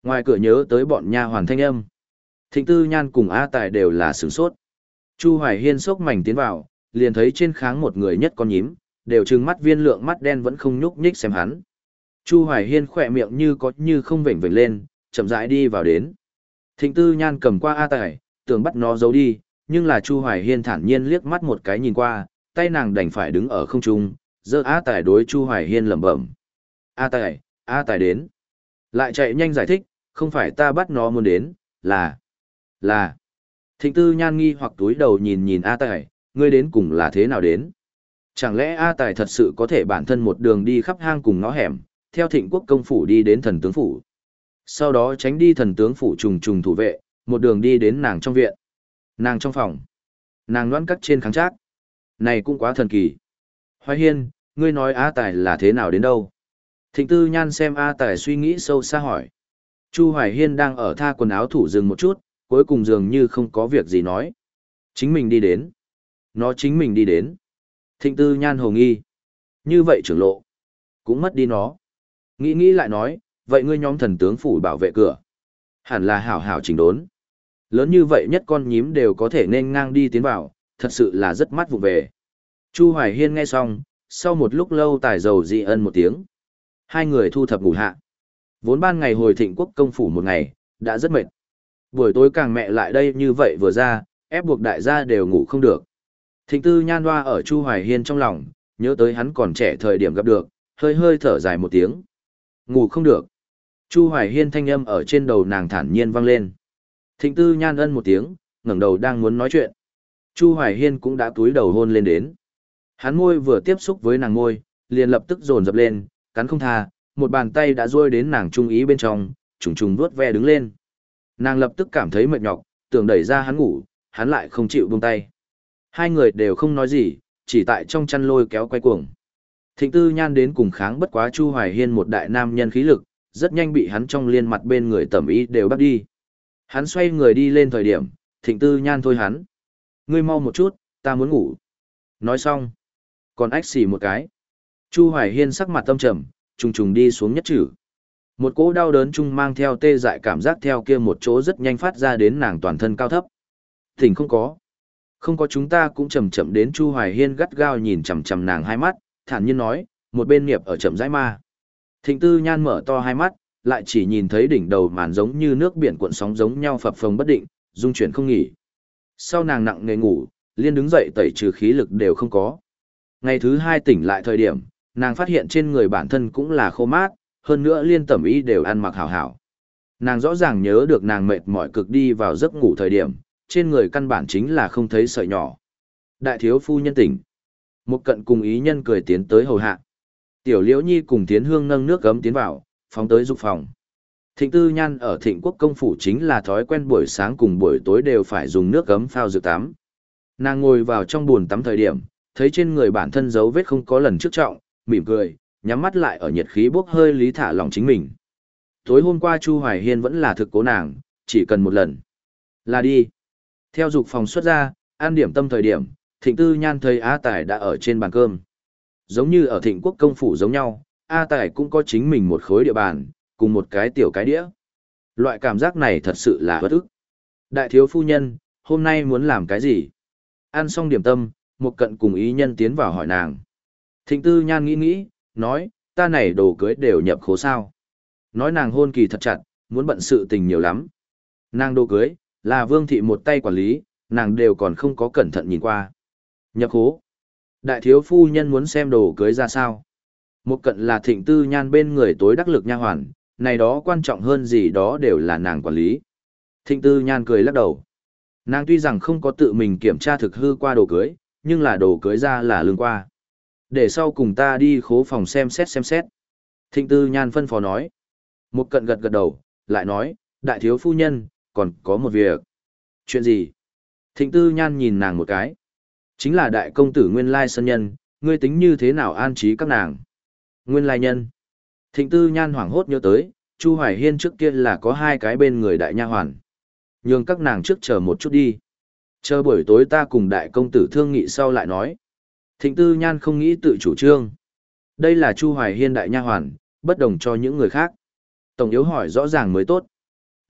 S1: Ngoài cửa nhớ tới bọn nha hoàn thanh âm. Thịnh Tư Nhan cùng A Tài đều là sửng sốt. Chu Hoài Hiên sốc mảnh tiến vào, liền thấy trên kháng một người nhất con nhím, đều trừng mắt viên lượng mắt đen vẫn không nhúc nhích xem hắn. Chu Hoài Hiên khỏe miệng như có như không vểnh vểnh lên, chậm rãi đi vào đến. Thịnh Tư Nhan cầm qua A Tài, tưởng bắt nó giấu đi, nhưng là Chu Hoài Hiên thản nhiên liếc mắt một cái nhìn qua, tay nàng đành phải đứng ở không trung, giơ A Tài đối Chu Hoài Hiên lẩm bẩm. A Tài, A Tài đến. Lại chạy nhanh giải thích, không phải ta bắt nó muốn đến, là, là. Thịnh Tư Nhan nghi hoặc túi đầu nhìn nhìn A Tài, ngươi đến cùng là thế nào đến? Chẳng lẽ A Tài thật sự có thể bản thân một đường đi khắp hang cùng ngõ hẻm, theo Thịnh Quốc công phủ đi đến thần tướng phủ. Sau đó tránh đi thần tướng phủ trùng trùng thủ vệ, một đường đi đến nàng trong viện. Nàng trong phòng. Nàng loan cắt trên kháng trác. Này cũng quá thần kỳ. Hoài Hiên, ngươi nói A Tài là thế nào đến đâu? Thịnh Tư Nhan xem A Tài suy nghĩ sâu xa hỏi. Chu Hoài Hiên đang ở tha quần áo thủ dừng một chút, cuối cùng dường như không có việc gì nói. Chính mình đi đến. Nó chính mình đi đến. Thịnh Tư Nhan hồ nghi. Như vậy trưởng lộ. Cũng mất đi nó. Nghĩ nghĩ lại nói, vậy ngươi nhóm thần tướng phủ bảo vệ cửa. Hẳn là hảo hảo chỉnh đốn. Lớn như vậy nhất con nhím đều có thể nên ngang đi tiến vào, thật sự là rất mắt vụ về. Chu Hoài Hiên nghe xong, sau một lúc lâu tài dầu dị ân một tiếng. Hai người thu thập ngủ hạ. Vốn ban ngày hồi Thịnh Quốc công phủ một ngày, đã rất mệt. Buổi tối càng mẹ lại đây như vậy vừa ra, ép buộc đại gia đều ngủ không được. Thịnh Tư Nhan Hoa ở Chu Hoài Hiên trong lòng, nhớ tới hắn còn trẻ thời điểm gặp được, hơi hơi thở dài một tiếng. Ngủ không được. Chu Hoài Hiên thanh âm ở trên đầu nàng thản nhiên vang lên. Thịnh Tư Nhan ân một tiếng, ngẩng đầu đang muốn nói chuyện. Chu Hoài Hiên cũng đã túi đầu hôn lên đến. Hắn môi vừa tiếp xúc với nàng môi, liền lập tức dồn dập lên, cắn không tha, một bàn tay đã duỗi đến nàng trung ý bên trong, trùng trùng vuốt ve đứng lên. Nàng lập tức cảm thấy mệt nhọc, tưởng đẩy ra hắn ngủ, hắn lại không chịu buông tay. Hai người đều không nói gì, chỉ tại trong chăn lôi kéo quay cuồng. Thịnh Tư Nhan đến cùng kháng bất quá Chu Hoài Hiên một đại nam nhân khí lực, rất nhanh bị hắn trong liên mặt bên người tẩm ý đều bắt đi. Hắn xoay người đi lên thời điểm, Thịnh Tư Nhan thôi hắn. Ngươi mau một chút, ta muốn ngủ. Nói xong, còn ách xì một cái. Chu Hoài Hiên sắc mặt tâm trầm, trùng trùng đi xuống nhất chữ. Một cỗ đau đớn chung mang theo tê dại cảm giác theo kia một chỗ rất nhanh phát ra đến nàng toàn thân cao thấp. Thỉnh không có. Không có chúng ta cũng chậm chậm đến Chu Hoài Hiên gắt gao nhìn chằm chằm nàng hai mắt, thản nhiên nói, một bên niệm ở chậm rãi ma. Thịnh Tư Nhan mở to hai mắt, lại chỉ nhìn thấy đỉnh đầu màn giống như nước biển cuộn sóng giống nhau phập phồng bất định, dung chuyển không nghỉ. Sau nàng nặng nề ngủ, liên đứng dậy tẩy trừ khí lực đều không có. Ngày thứ hai tỉnh lại thời điểm, nàng phát hiện trên người bản thân cũng là khô mát, hơn nữa liên tẩm ý đều ăn mặc hảo hảo. Nàng rõ ràng nhớ được nàng mệt mỏi cực đi vào giấc ngủ thời điểm, trên người căn bản chính là không thấy sợi nhỏ. Đại thiếu phu nhân tỉnh. Một cận cùng ý nhân cười tiến tới hầu hạ. Tiểu Liễu Nhi cùng Tiến Hương nâng nước gấm tiến vào, phóng tới dục phòng. Thịnh Tư Nhan ở Thịnh Quốc công phủ chính là thói quen buổi sáng cùng buổi tối đều phải dùng nước gấm phao rửa tắm. Nàng ngồi vào trong bồn tắm thời điểm, thấy trên người bản thân dấu vết không có lần trước trọng, mỉm cười, nhắm mắt lại ở nhiệt khí bốc hơi lý thả lòng chính mình. Tối hôm qua Chu Hoài Hiên vẫn là thực cố nàng, chỉ cần một lần. Là đi. Theo dục phòng xuất ra, an điểm tâm thời điểm, Thịnh Tư Nhan thấy A Tài đã ở trên bàn cơm. Giống như ở Thịnh Quốc công phủ giống nhau, A Tài cũng có chính mình một khối địa bàn, cùng một cái tiểu cái đĩa. Loại cảm giác này thật sự là bất ức. Đại thiếu phu nhân, hôm nay muốn làm cái gì? Ăn xong điểm tâm, một cận cùng ý nhân tiến vào hỏi nàng. Thịnh Tư Nhan nghĩ nghĩ, nói, ta này đồ cưới đều nhập khố sao. Nói nàng hôn kỳ thật chặt, muốn bận sự tình nhiều lắm. Nàng đồ cưới, là Vương thị một tay quản lý, nàng đều còn không có cẩn thận nhìn qua. Nhập khố. Đại thiếu phu nhân muốn xem đồ cưới ra sao. Một cận là Thịnh Tư Nhan bên người tối đắc lực nha hoàn, này đó quan trọng hơn gì đó đều là nàng quản lý. Thịnh Tư Nhan cười lắc đầu. Nàng tuy rằng không có tự mình kiểm tra thực hư qua đồ cưới, nhưng là đồ cưới ra là lương qua. Để sau cùng ta đi khố phòng xem xét xem xét. Thịnh Tư Nhan phân phó nói. Một cận gật gật đầu, lại nói, đại thiếu phu nhân, còn có một việc. Chuyện gì? Thịnh Tư Nhan nhìn nàng một cái. Chính là đại công tử Nguyên Lai Sân Nhân, ngươi tính như thế nào an trí các nàng? Nguyên Lai Nhân. Thịnh Tư Nhan hoảng hốt nhớ tới, Chu Hoài Hiên trước kia là có hai cái bên người đại nha hoàn. Nhường các nàng trước chờ một chút đi. Chờ buổi tối ta cùng đại công tử thương nghị sau lại nói. Thịnh Tư Nhan không nghĩ tự chủ trương. Đây là Chu Hoài Hiên đại nha hoàn, bất đồng cho những người khác. Tổng yếu hỏi rõ ràng mới tốt.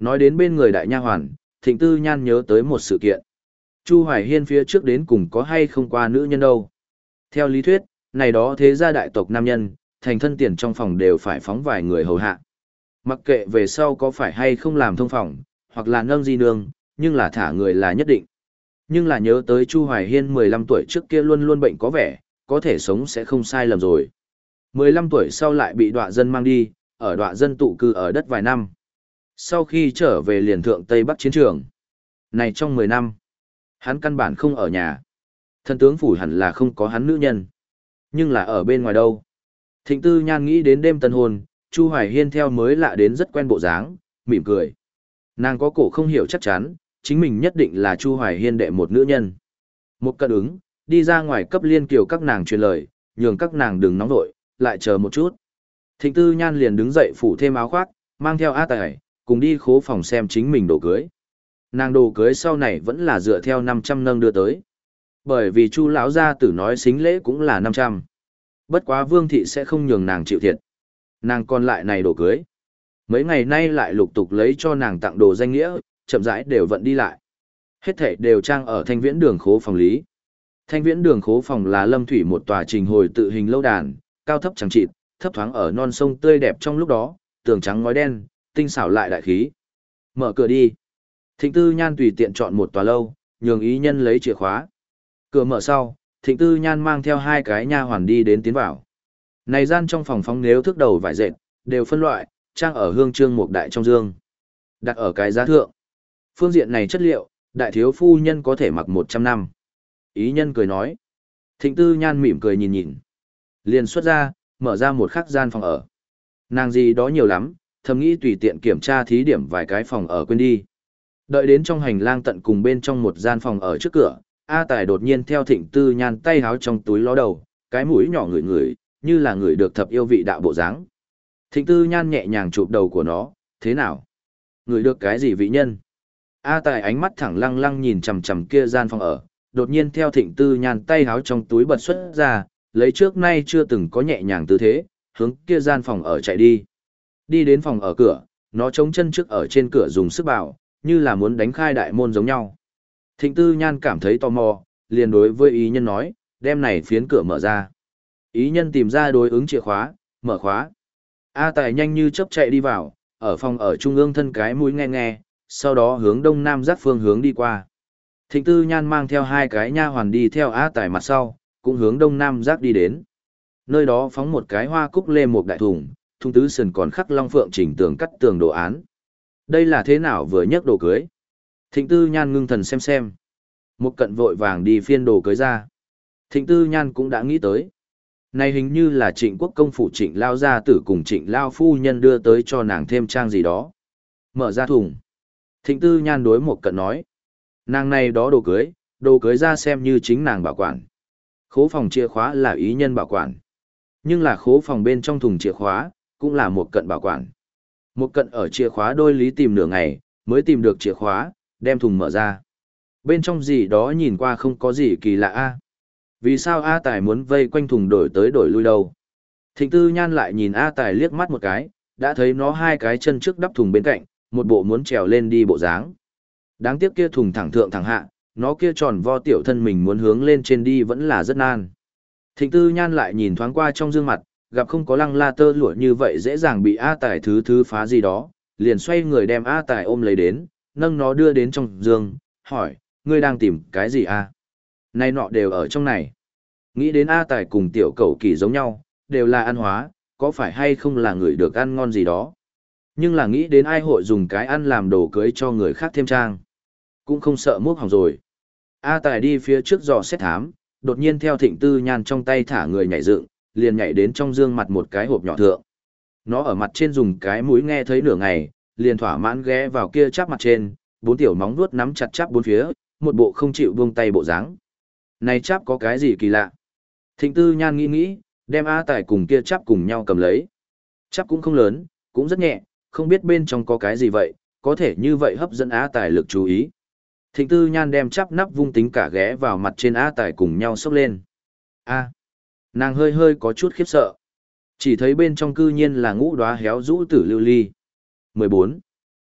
S1: Nói đến bên người đại nha hoàn, Thịnh Tư Nhan nhớ tới một sự kiện. Chu Hoài Hiên phía trước đến cùng có hay không qua nữ nhân đâu. Theo lý thuyết, này đó thế gia đại tộc nam nhân, thành thân tiền trong phòng đều phải phóng vài người hầu hạ. Mặc kệ về sau có phải hay không làm thông phòng, hoặc là nâng di nương, nhưng là thả người là nhất định. Nhưng là nhớ tới Chu Hoài Hiên mười lăm tuổi trước kia luôn luôn bệnh có vẻ, có thể sống sẽ không sai lầm rồi. mười lăm tuổi sau lại bị đọa dân mang đi, ở đọa dân tụ cư ở đất vài năm. Sau khi trở về liền thượng Tây Bắc chiến trường. Này trong mười năm, hắn căn bản không ở nhà. Thần tướng phủ hẳn là không có hắn nữ nhân. Nhưng là ở bên ngoài đâu. Thịnh Tư Nhan nghĩ đến đêm tân hôn, Chu Hoài Hiên theo mới lạ đến rất quen bộ dáng, mỉm cười. Nàng có cổ không hiểu chắc chắn, chính mình nhất định là Chu Hoài Hiên đệ một nữ nhân. Một cận ứng, đi ra ngoài cấp liên kiều các nàng truyền lời, nhường các nàng đừng nóng vội, lại chờ một chút. Thịnh Tư Nhan liền đứng dậy phủ thêm áo khoác, mang theo A Tài, cùng đi khố phòng xem chính mình đồ cưới. Nàng đồ cưới sau này vẫn là dựa theo năm trăm nâng đưa tới. Bởi vì Chu lão gia tử nói xính lễ cũng là năm trăm. Bất quá Vương thị sẽ không nhường nàng chịu thiệt. Nàng còn lại này đồ cưới. Mấy ngày nay lại lục tục lấy cho nàng tặng đồ danh nghĩa, chậm rãi đều vận đi lại. Hết thảy đều trang ở Thanh Viễn đường khố phòng lý. Thanh Viễn đường khố phòng là Lâm Thủy một tòa trình hồi tự hình lâu đàn, cao thấp chẳng chịt, thấp thoáng ở non sông tươi đẹp trong lúc đó, tường trắng ngói đen, tinh xảo lại đại khí. Mở cửa đi. Thịnh Tư Nhan tùy tiện chọn một tòa lâu, nhường ý nhân lấy chìa khóa. Cửa mở sau, Thịnh Tư Nhan mang theo hai cái nha hoàn đi đến tiến vào. Này gian trong phòng phóng nếu thước đầu vải dệt, đều phân loại, trang ở hương trương một đại trong dương. Đặt ở cái giá thượng. Phương diện này chất liệu, đại thiếu phu nhân có thể mặc một trăm năm. Ý nhân cười nói. Thịnh Tư Nhan mỉm cười nhìn nhìn. Liền xuất ra, mở ra một khắc gian phòng ở. Nàng gì đó nhiều lắm, thầm nghĩ tùy tiện kiểm tra thí điểm vài cái phòng ở quên đi. Đợi đến trong hành lang tận cùng bên trong một gian phòng ở trước cửa, A Tài đột nhiên theo Thịnh Tư Nhan tay háo trong túi ló đầu, cái mũi nhỏ ngửi ngửi, như là người được thập yêu vị đạo bộ dáng. Thịnh Tư Nhan nhẹ nhàng chụp đầu của nó, thế nào? Người được cái gì vị nhân? A Tài ánh mắt thẳng lăng lăng nhìn chằm chằm kia gian phòng ở, đột nhiên theo Thịnh Tư Nhan tay háo trong túi bật xuất ra, lấy trước nay chưa từng có nhẹ nhàng tư thế, hướng kia gian phòng ở chạy đi. Đi đến phòng ở cửa, nó chống chân trước ở trên cửa dùng sức bảo, như là muốn đánh khai đại môn giống nhau. Thịnh Tư Nhan cảm thấy tò mò, liền đối với ý nhân nói, đem này phiến cửa mở ra. Ý nhân tìm ra đối ứng chìa khóa, mở khóa. A Tài nhanh như chớp chạy đi vào, ở phòng ở trung ương thân cái mũi nghe nghe, sau đó hướng đông nam giác phương hướng đi qua. Thịnh Tư Nhan mang theo hai cái nha hoàn đi theo A Tài mặt sau, cũng hướng đông nam giác đi đến. Nơi đó phóng một cái hoa cúc lê một đại thùng, thùng tứ sườn còn khắc long phượng chỉnh tường cắt tường đồ án. Đây là thế nào vừa nhấc đồ cưới? Thịnh Tư Nhan ngưng thần xem xem. Một cận vội vàng đi phiên đồ cưới ra. Thịnh Tư Nhan cũng đã nghĩ tới. Này hình như là Trịnh Quốc công phủ Trịnh Lao gia tử cùng Trịnh Lao phu nhân đưa tới cho nàng thêm trang gì đó. Mở ra thùng. Thịnh Tư Nhan đối một cận nói. Nàng này đó đồ cưới, đồ cưới ra xem như chính nàng bảo quản. Khố phòng chìa khóa là ý nhân bảo quản. Nhưng là khố phòng bên trong thùng chìa khóa, cũng là một cận bảo quản. Một cận ở chìa khóa đôi lý tìm nửa ngày, mới tìm được chìa khóa, đem thùng mở ra. Bên trong gì đó nhìn qua không có gì kỳ lạ a. Vì sao A Tài muốn vây quanh thùng đổi tới đổi lui đâu? Thịnh Tư Nhan lại nhìn A Tài liếc mắt một cái, đã thấy nó hai cái chân trước đắp thùng bên cạnh, một bộ muốn trèo lên đi bộ dáng. Đáng tiếc kia thùng thẳng thượng thẳng hạ, nó kia tròn vo tiểu thân mình muốn hướng lên trên đi vẫn là rất nan. Thịnh Tư Nhan lại nhìn thoáng qua trong dương mặt, gặp không có lăng la tơ lụa như vậy dễ dàng bị A Tài thứ thứ phá gì đó, liền xoay người đem A Tài ôm lấy đến, nâng nó đưa đến trong dương, hỏi, ngươi đang tìm cái gì a? Này nọ đều ở trong này. Nghĩ đến A Tài cùng tiểu cẩu kỳ giống nhau, đều là ăn hóa, có phải hay không là người được ăn ngon gì đó. Nhưng là nghĩ đến ai hội dùng cái ăn làm đồ cưới cho người khác thêm trang. Cũng không sợ múc hỏng rồi. A Tài đi phía trước dò xét thám, đột nhiên theo Thịnh Tư Nhan trong tay thả người nhảy dựng, liền nhảy đến trong dương mặt một cái hộp nhỏ thượng. Nó ở mặt trên dùng cái mũi nghe thấy nửa ngày, liền thỏa mãn ghé vào kia chắp mặt trên, bốn tiểu móng vuốt nắm chặt chắp bốn phía, một bộ không chịu buông tay bộ dáng. Này chắp có cái gì kỳ lạ? Thịnh Tư Nhan nghĩ nghĩ, đem A Tài cùng kia chắp cùng nhau cầm lấy. Chắp cũng không lớn, cũng rất nhẹ, không biết bên trong có cái gì vậy, có thể như vậy hấp dẫn A Tài lực chú ý. Thịnh Tư Nhan đem chắp nắp vung tính cả ghé vào mặt trên A Tài cùng nhau xốc lên. A. Nàng hơi hơi có chút khiếp sợ. Chỉ thấy bên trong cư nhiên là ngũ đóa héo rũ tử lưu ly. mười bốn.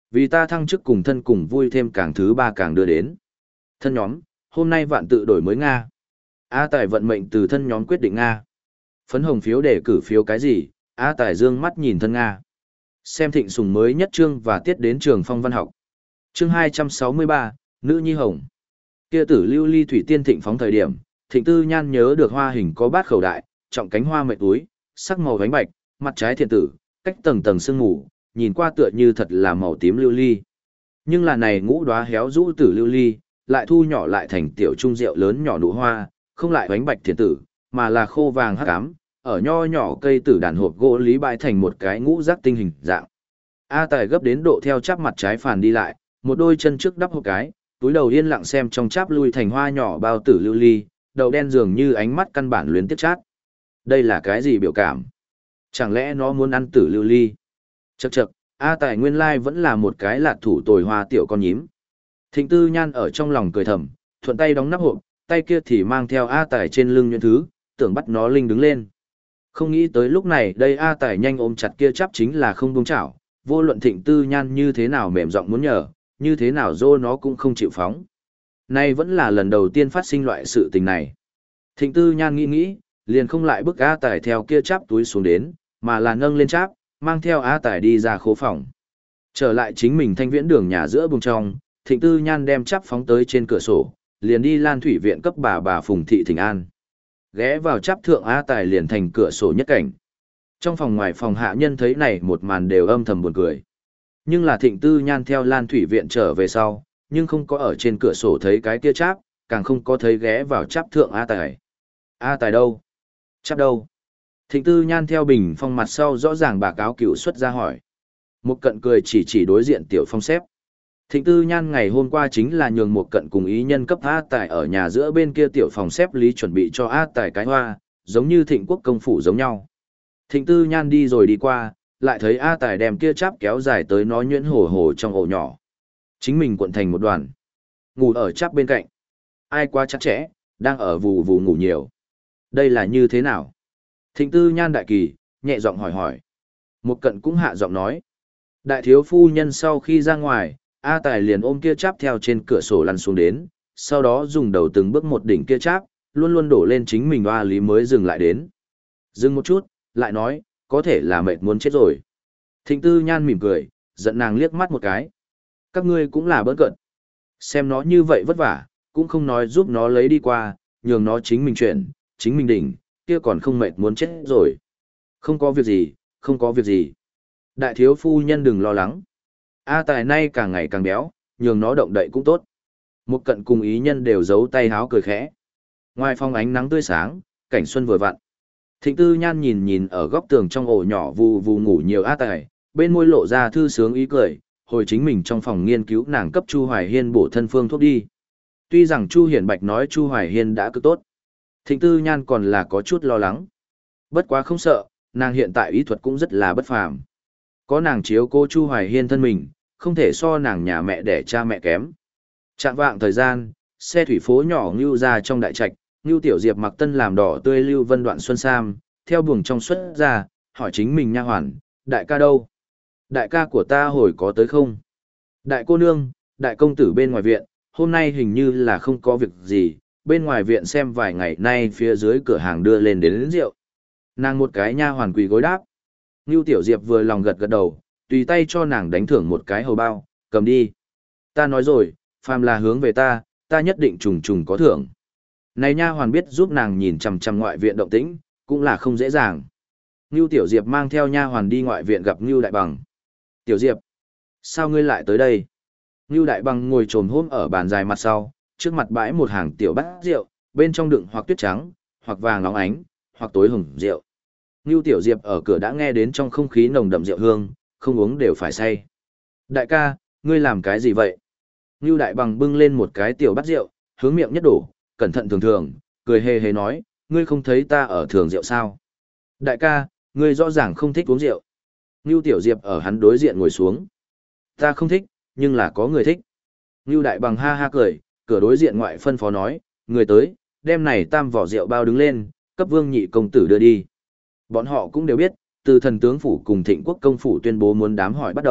S1: Vì ta thăng chức cùng thân cùng vui thêm càng thứ ba càng đưa đến. Thân nhóm, hôm nay vạn tự đổi mới Nga. A Tài vận mệnh từ thân nhóm quyết định Nga. Phấn hồng phiếu để cử phiếu cái gì, A Tài dương mắt nhìn thân Nga. Xem thịnh sùng mới nhất chương và tiết đến trường phong văn học. Chương hai trăm sáu mươi ba, Nữ Nhi Hồng. Kia tử lưu ly thủy tiên thịnh phóng thời điểm, thịnh tư nhan nhớ được hoa hình có bát khẩu đại, trọng cánh hoa mệnh túi, sắc màu bánh bạch, mặt trái thiện tử, cách tầng tầng sương mù, nhìn qua tựa như thật là màu tím lưu ly. Nhưng là này ngũ đóa héo rũ tử lưu ly, lại thu nhỏ lại thành tiểu trung rượu lớn nhỏ nụ hoa, không lại bánh bạch thiện tử, mà là khô vàng hắc ám, ở nho nhỏ cây tử đàn hộp gỗ lý bại thành một cái ngũ giác tinh hình dạng. A Tài gấp đến độ theo chắp mặt trái phàn đi lại, một đôi chân trước đắp hộp cái, túi đầu yên lặng xem trong cháp lui thành hoa nhỏ bao tử lưu ly, đầu đen dường như ánh mắt căn bản luyến tiếc chát. Đây là cái gì biểu cảm? Chẳng lẽ nó muốn ăn tử lưu ly? Chậc chậc, A Tài nguyên lai vẫn là một cái lạc thủ tồi hoa tiểu con nhím. Thịnh Tư Nhan ở trong lòng cười thầm, thuận tay đóng nắp hộp, tay kia thì mang theo A Tài trên lưng những thứ, tưởng bắt nó linh đứng lên. Không nghĩ tới lúc này đây A Tài nhanh ôm chặt kia chắp chính là không buông chảo, vô luận Thịnh Tư Nhan như thế nào mềm giọng muốn nhờ, như thế nào dô nó cũng không chịu phóng. Nay vẫn là lần đầu tiên phát sinh loại sự tình này. Thịnh Tư Nhan nghĩ nghĩ, liền không lại bức A Tài theo kia chắp túi xuống đến, mà là nâng lên cháp, mang theo A Tài đi ra khố phòng. Trở lại chính mình thanh viễn đường nhà giữa bùng trong, Thịnh Tư Nhan đem chắp phóng tới trên cửa sổ, liền đi Lan Thủy viện cấp bà bà Phùng Thị Thịnh An. Ghé vào chắp thượng A Tài liền thành cửa sổ nhất cảnh. Trong phòng ngoài phòng hạ nhân thấy này một màn đều âm thầm buồn cười. Nhưng là Thịnh Tư Nhan theo Lan Thủy viện trở về sau, nhưng không có ở trên cửa sổ thấy cái kia cháp, càng không có thấy ghé vào chắp thượng A Tài. A Tài đâu? Chắp đâu? Thịnh Tư Nhan theo bình phong mặt sau rõ ràng bà cáo cựu xuất ra hỏi. Một cận cười chỉ chỉ đối diện tiểu phong xếp. Thịnh Tư Nhan ngày hôm qua chính là nhường một cận cùng ý nhân cấp A Tài ở nhà giữa bên kia tiểu phòng xếp lý chuẩn bị cho A Tài cái hoa, giống như Thịnh Quốc công phủ giống nhau. Thịnh Tư Nhan đi rồi đi qua, lại thấy A Tài đem kia cháp kéo dài tới nó nhuyễn hổ hổ trong ổ nhỏ. Chính mình cuộn thành một đoàn. Ngủ ở cháp bên cạnh. Ai quá chắc chẽ, đang ở vù vù ngủ nhiều. Đây là như thế nào? Thịnh Tư Nhan đại kỳ, nhẹ giọng hỏi hỏi. Một cận cũng hạ giọng nói. Đại thiếu phu nhân sau khi ra ngoài, A Tài liền ôm kia cháp theo trên cửa sổ lăn xuống đến, sau đó dùng đầu từng bước một đỉnh kia cháp, luôn luôn đổ lên chính mình hoa lý mới dừng lại đến. Dừng một chút, lại nói, có thể là mệt muốn chết rồi. Thịnh Tư Nhan mỉm cười, giận nàng liếc mắt một cái. Các ngươi cũng là bỡn cận. Xem nó như vậy vất vả, cũng không nói giúp nó lấy đi qua, nhường nó chính mình chuyển, chính mình đỉnh, kia còn không mệt muốn chết rồi. Không có việc gì, không có việc gì. Đại thiếu phu nhân đừng lo lắng. A Tài nay càng ngày càng béo, nhường nó động đậy cũng tốt. Một cận cùng ý nhân đều giấu tay háo cười khẽ. Ngoài phòng ánh nắng tươi sáng, cảnh xuân vừa vặn. Thịnh Tư Nhan nhìn nhìn ở góc tường trong ổ nhỏ vù vù ngủ nhiều A Tài, bên môi lộ ra thư sướng ý cười, hồi chính mình trong phòng nghiên cứu nàng cấp Chu Hoài Hiên bổ thân phương thuốc đi. Tuy rằng Chu Hiển Bạch nói Chu Hoài Hiên đã cực tốt, Thịnh Tư Nhan còn là có chút lo lắng. Bất quá không sợ, nàng hiện tại ý thuật cũng rất là bất phàm. Có nàng chiếu cô Chu Hoài Hiên thân mình, không thể so nàng nhà mẹ để cha mẹ kém. Trạng vạng thời gian, xe thủy phố nhỏ ngưu ra trong đại trạch, ngưu tiểu diệp mặc tân làm đỏ tươi lưu vân đoạn xuân sam, theo buồng trong xuất ra, hỏi chính mình nha hoàn, đại ca đâu? Đại ca của ta hồi có tới không? Đại cô nương, đại công tử bên ngoài viện, hôm nay hình như là không có việc gì, bên ngoài viện xem vài ngày nay phía dưới cửa hàng đưa lên đến, đến rượu. Nàng một cái nha hoàn quỳ gối đáp. Ngưu Tiểu Diệp vừa lòng gật gật đầu, tùy tay cho nàng đánh thưởng một cái hầu bao, cầm đi. Ta nói rồi, phàm là hướng về ta, ta nhất định trùng trùng có thưởng. Này nha hoàn biết giúp nàng nhìn chằm chằm ngoại viện động tĩnh, cũng là không dễ dàng. Ngưu Tiểu Diệp mang theo nha hoàn đi ngoại viện gặp Ngưu Đại Bằng. Tiểu Diệp, sao ngươi lại tới đây? Ngưu Đại Bằng ngồi trồm hôm ở bàn dài mặt sau, trước mặt bãi một hàng tiểu bát rượu, bên trong đựng hoặc tuyết trắng, hoặc vàng óng ánh, hoặc tối hồng rượu. Ngưu Tiểu Diệp ở cửa đã nghe đến trong không khí nồng đậm rượu hương, không uống đều phải say. Đại ca, ngươi làm cái gì vậy? Ngưu Đại Bằng bưng lên một cái tiểu bát rượu, hướng miệng nhất đổ, cẩn thận thường thường, cười hề hề nói, ngươi không thấy ta ở thường rượu sao? Đại ca, ngươi rõ ràng không thích uống rượu. Ngưu Tiểu Diệp ở hắn đối diện ngồi xuống. Ta không thích, nhưng là có người thích. Ngưu Đại Bằng ha ha cười, cửa đối diện ngoại phân phó nói, người tới, đem này tam vỏ rượu bao đứng lên, cấp Vương Nhị công tử đưa đi. Bọn họ cũng đều biết, từ thần tướng phủ cùng Thịnh Quốc công phủ tuyên bố muốn đám hỏi bắt đầu,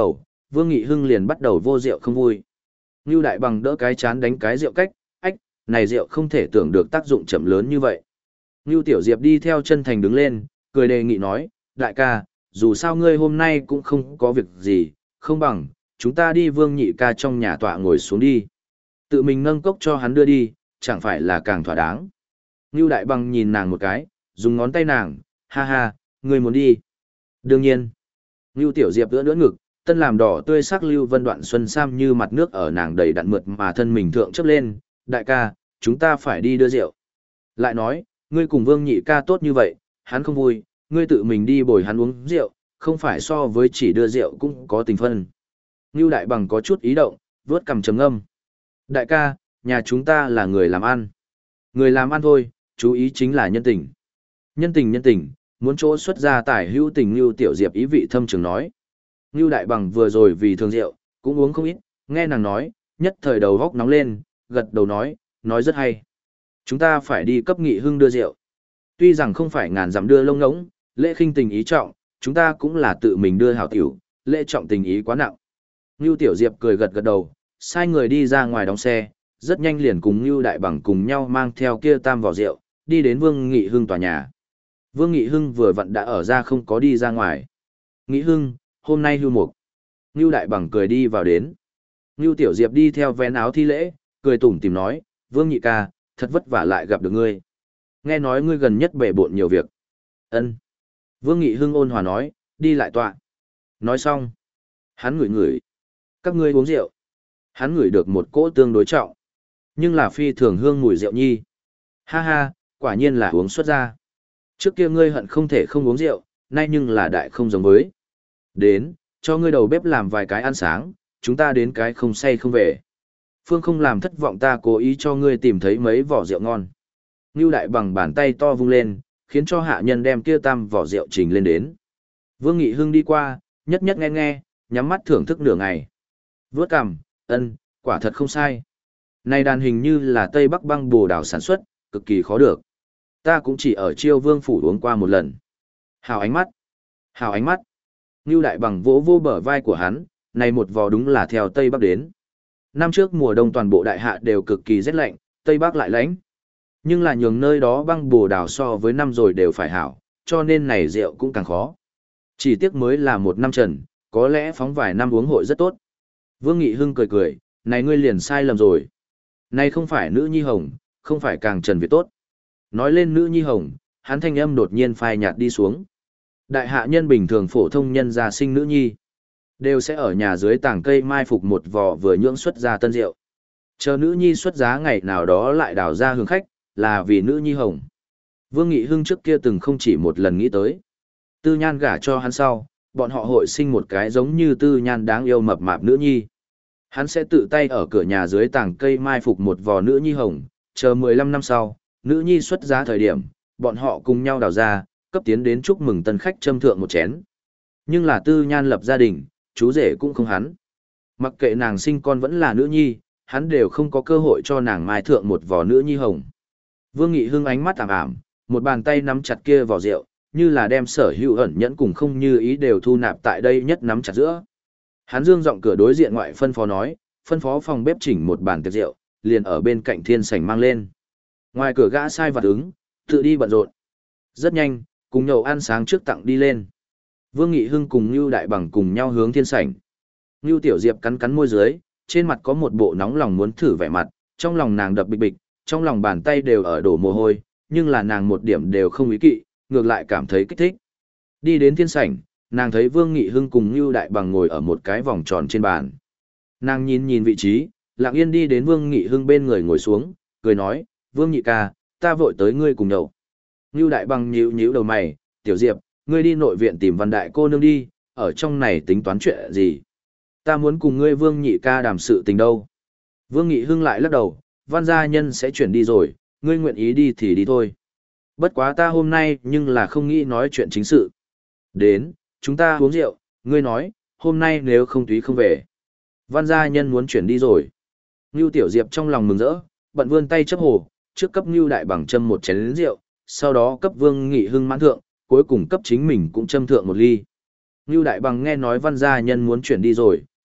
S1: Vương Nghị Hưng liền bắt đầu vô rượu không vui. Ngưu Đại Bằng đỡ cái chán đánh cái rượu cách, ách, này rượu không thể tưởng được tác dụng chậm lớn như vậy. Ngưu Tiểu Diệp đi theo chân thành đứng lên, cười đề nghị nói, đại ca, dù sao ngươi hôm nay cũng không có việc gì, không bằng, chúng ta đi Vương Nhị ca trong nhà tọa ngồi xuống đi. Tự mình nâng cốc cho hắn đưa đi, chẳng phải là càng thỏa đáng. Ngưu Đại Bằng nhìn nàng một cái, dùng ngón tay nàng, ha ha, ngươi muốn đi. Đương nhiên. Ngưu Tiểu Diệp ưỡn ưỡn ngực, tân làm đỏ tươi sắc lưu vân đoạn xuân sam như mặt nước ở nàng đầy đặn mượt mà thân mình thượng chấp lên, đại ca, chúng ta phải đi đưa rượu. Lại nói, ngươi cùng Vương Nhị ca tốt như vậy, hắn không vui, ngươi tự mình đi bồi hắn uống rượu, không phải so với chỉ đưa rượu cũng có tình phân. Ngưu Đại Bằng có chút ý động, vớt cằm trầm ngâm. Đại ca, nhà chúng ta là người làm ăn. Người làm ăn thôi, chú ý chính là nhân tình. Nhân tình nhân tình, muốn chỗ xuất ra tài hữu tình Ngưu Tiểu Diệp ý vị thâm trường nói. Ngưu Đại Bằng vừa rồi vì thương rượu, cũng uống không ít, nghe nàng nói, nhất thời đầu góc nóng lên, gật đầu nói, nói rất hay. Chúng ta phải đi cấp Nghị Hưng đưa rượu. Tuy rằng không phải ngàn dặm đưa lông ngỗng, lễ khinh tình ý trọng, chúng ta cũng là tự mình đưa hảo tiểu, lễ trọng tình ý quá nặng. Ngưu Tiểu Diệp cười gật gật đầu, sai người đi ra ngoài đóng xe, rất nhanh liền cùng Ngưu Đại Bằng cùng nhau mang theo kia tam vỏ rượu, đi đến Vương Nghị Hưng tòa nhà. Vương Nghị Hưng vừa vặn đã ở ra không có đi ra ngoài. Nghị Hưng, hôm nay hưu mục. Ngưu Đại Bằng cười đi vào đến. Ngưu Tiểu Diệp đi theo vén áo thi lễ, cười tủm tìm nói, Vương Nhị ca, thật vất vả lại gặp được ngươi. Nghe nói ngươi gần nhất bể bộn nhiều việc. Ân. Vương Nghị Hưng ôn hòa nói, đi lại tọa. Nói xong. Hắn ngửi ngửi. Các ngươi uống rượu. Hắn ngửi được một cỗ tương đối trọng. Nhưng là phi thường hương mùi rượu nhi. Ha ha, quả nhiên là uống xuất ra. Trước kia ngươi hận không thể không uống rượu, nay nhưng là đại không giống với. Đến, cho ngươi đầu bếp làm vài cái ăn sáng, chúng ta đến cái không say không về. Phương không làm thất vọng ta cố ý cho ngươi tìm thấy mấy vỏ rượu ngon. Ngưu Đại Bằng bàn tay to vung lên, khiến cho hạ nhân đem kia tam vỏ rượu trình lên đến. Vương Nghị Hưng đi qua, nhất nhất nghe nghe, nhắm mắt thưởng thức nửa ngày. Vướt cằm, ân, quả thật không sai. Này đàn hình như là Tây Bắc băng bồ đào sản xuất, cực kỳ khó được. Ta cũng chỉ ở Chiêu Vương phủ uống qua một lần. Hào ánh mắt, hào ánh mắt. Ngưu Đại Bằng vỗ vô bờ vai của hắn, này một vò đúng là theo Tây Bắc đến. Năm trước mùa đông toàn bộ đại hạ đều cực kỳ rét lạnh, Tây Bắc lại lạnh. Nhưng là nhường nơi đó băng bồ đào so với năm rồi đều phải hảo, cho nên này rượu cũng càng khó. Chỉ tiếc mới là một năm trần, có lẽ phóng vài năm uống hội rất tốt. Vương Nghị Hưng cười cười, này ngươi liền sai lầm rồi. Này không phải nữ nhi hồng, không phải càng trần việt tốt. Nói lên nữ nhi hồng, hắn thanh âm đột nhiên phai nhạt đi xuống. Đại hạ nhân bình thường phổ thông nhân gia sinh nữ nhi, đều sẽ ở nhà dưới tàng cây mai phục một vò vừa nhưỡng xuất ra tân rượu. Chờ nữ nhi xuất giá ngày nào đó lại đào ra hương khách, là vì nữ nhi hồng. Vương Nghị Hưng trước kia từng không chỉ một lần nghĩ tới. Tư Nhan gả cho hắn sau, bọn họ hội sinh một cái giống như Tư Nhan đáng yêu mập mạp nữ nhi. Hắn sẽ tự tay ở cửa nhà dưới tàng cây mai phục một vò nữ nhi hồng, chờ mười lăm năm sau, nữ nhi xuất giá thời điểm, bọn họ cùng nhau đào ra, cấp tiến đến chúc mừng tân khách châm thượng một chén. Nhưng là Tư Nhan lập gia đình, chú rể cũng không hắn. Mặc kệ nàng sinh con vẫn là nữ nhi, hắn đều không có cơ hội cho nàng mai thượng một vò nữ nhi hồng. Vương Nghị Hưng ánh mắt ảm ảm, một bàn tay nắm chặt kia vò rượu, như là đem sở hữu ẩn nhẫn cùng không như ý đều thu nạp tại đây nhất nắm chặt giữa. Hắn dương giọng cửa đối diện ngoại phân phó nói, phân phó phòng bếp chỉnh một bàn tiệc rượu, liền ở bên cạnh thiên sảnh mang lên. Ngoài cửa gã sai vặt ứng, tự đi bận rộn. Rất nhanh, cùng nhậu ăn sáng trước tặng đi lên. Vương Nghị Hưng cùng Ngưu Đại Bằng cùng nhau hướng thiên sảnh. Ngưu Tiểu Diệp cắn cắn môi dưới, trên mặt có một bộ nóng lòng muốn thử vẻ mặt, trong lòng nàng đập bịch bịch, trong lòng bàn tay đều ở đổ mồ hôi, nhưng là nàng một điểm đều không ý kỵ, ngược lại cảm thấy kích thích. Đi đến thiên sảnh, nàng thấy Vương Nghị Hưng cùng Ngưu Đại Bằng ngồi ở một cái vòng tròn trên bàn. Nàng nhìn nhìn vị trí, lặng yên đi đến Vương Nghị Hưng bên người ngồi xuống, cười nói, Vương Nhị ca, ta vội tới ngươi cùng nhậu. Ngưu Đại Bằng nhíu nhíu đầu mày, Tiểu Diệp, ngươi đi nội viện tìm Văn Đại cô nương đi, ở trong này tính toán chuyện gì? Ta muốn cùng ngươi Vương Nhị ca đàm sự tình đâu. Vương Nghị Hưng lại lắc đầu, Văn gia nhân sẽ chuyển đi rồi, ngươi nguyện ý đi thì đi thôi. Bất quá ta hôm nay nhưng là không nghĩ nói chuyện chính sự. Đến, chúng ta uống rượu, ngươi nói, hôm nay nếu không túy không về. Văn gia nhân muốn chuyển đi rồi. Ngưu Tiểu Diệp trong lòng mừng rỡ, bận vươn tay chấp hồ, trước cấp Ngưu Đại Bằng châm một chén rượu, sau đó cấp Vương Nghị Hưng mãn thượng, cuối cùng cấp chính mình cũng châm thượng một ly. Ngưu Đại Bằng nghe nói Văn gia nhân muốn chuyển đi rồi,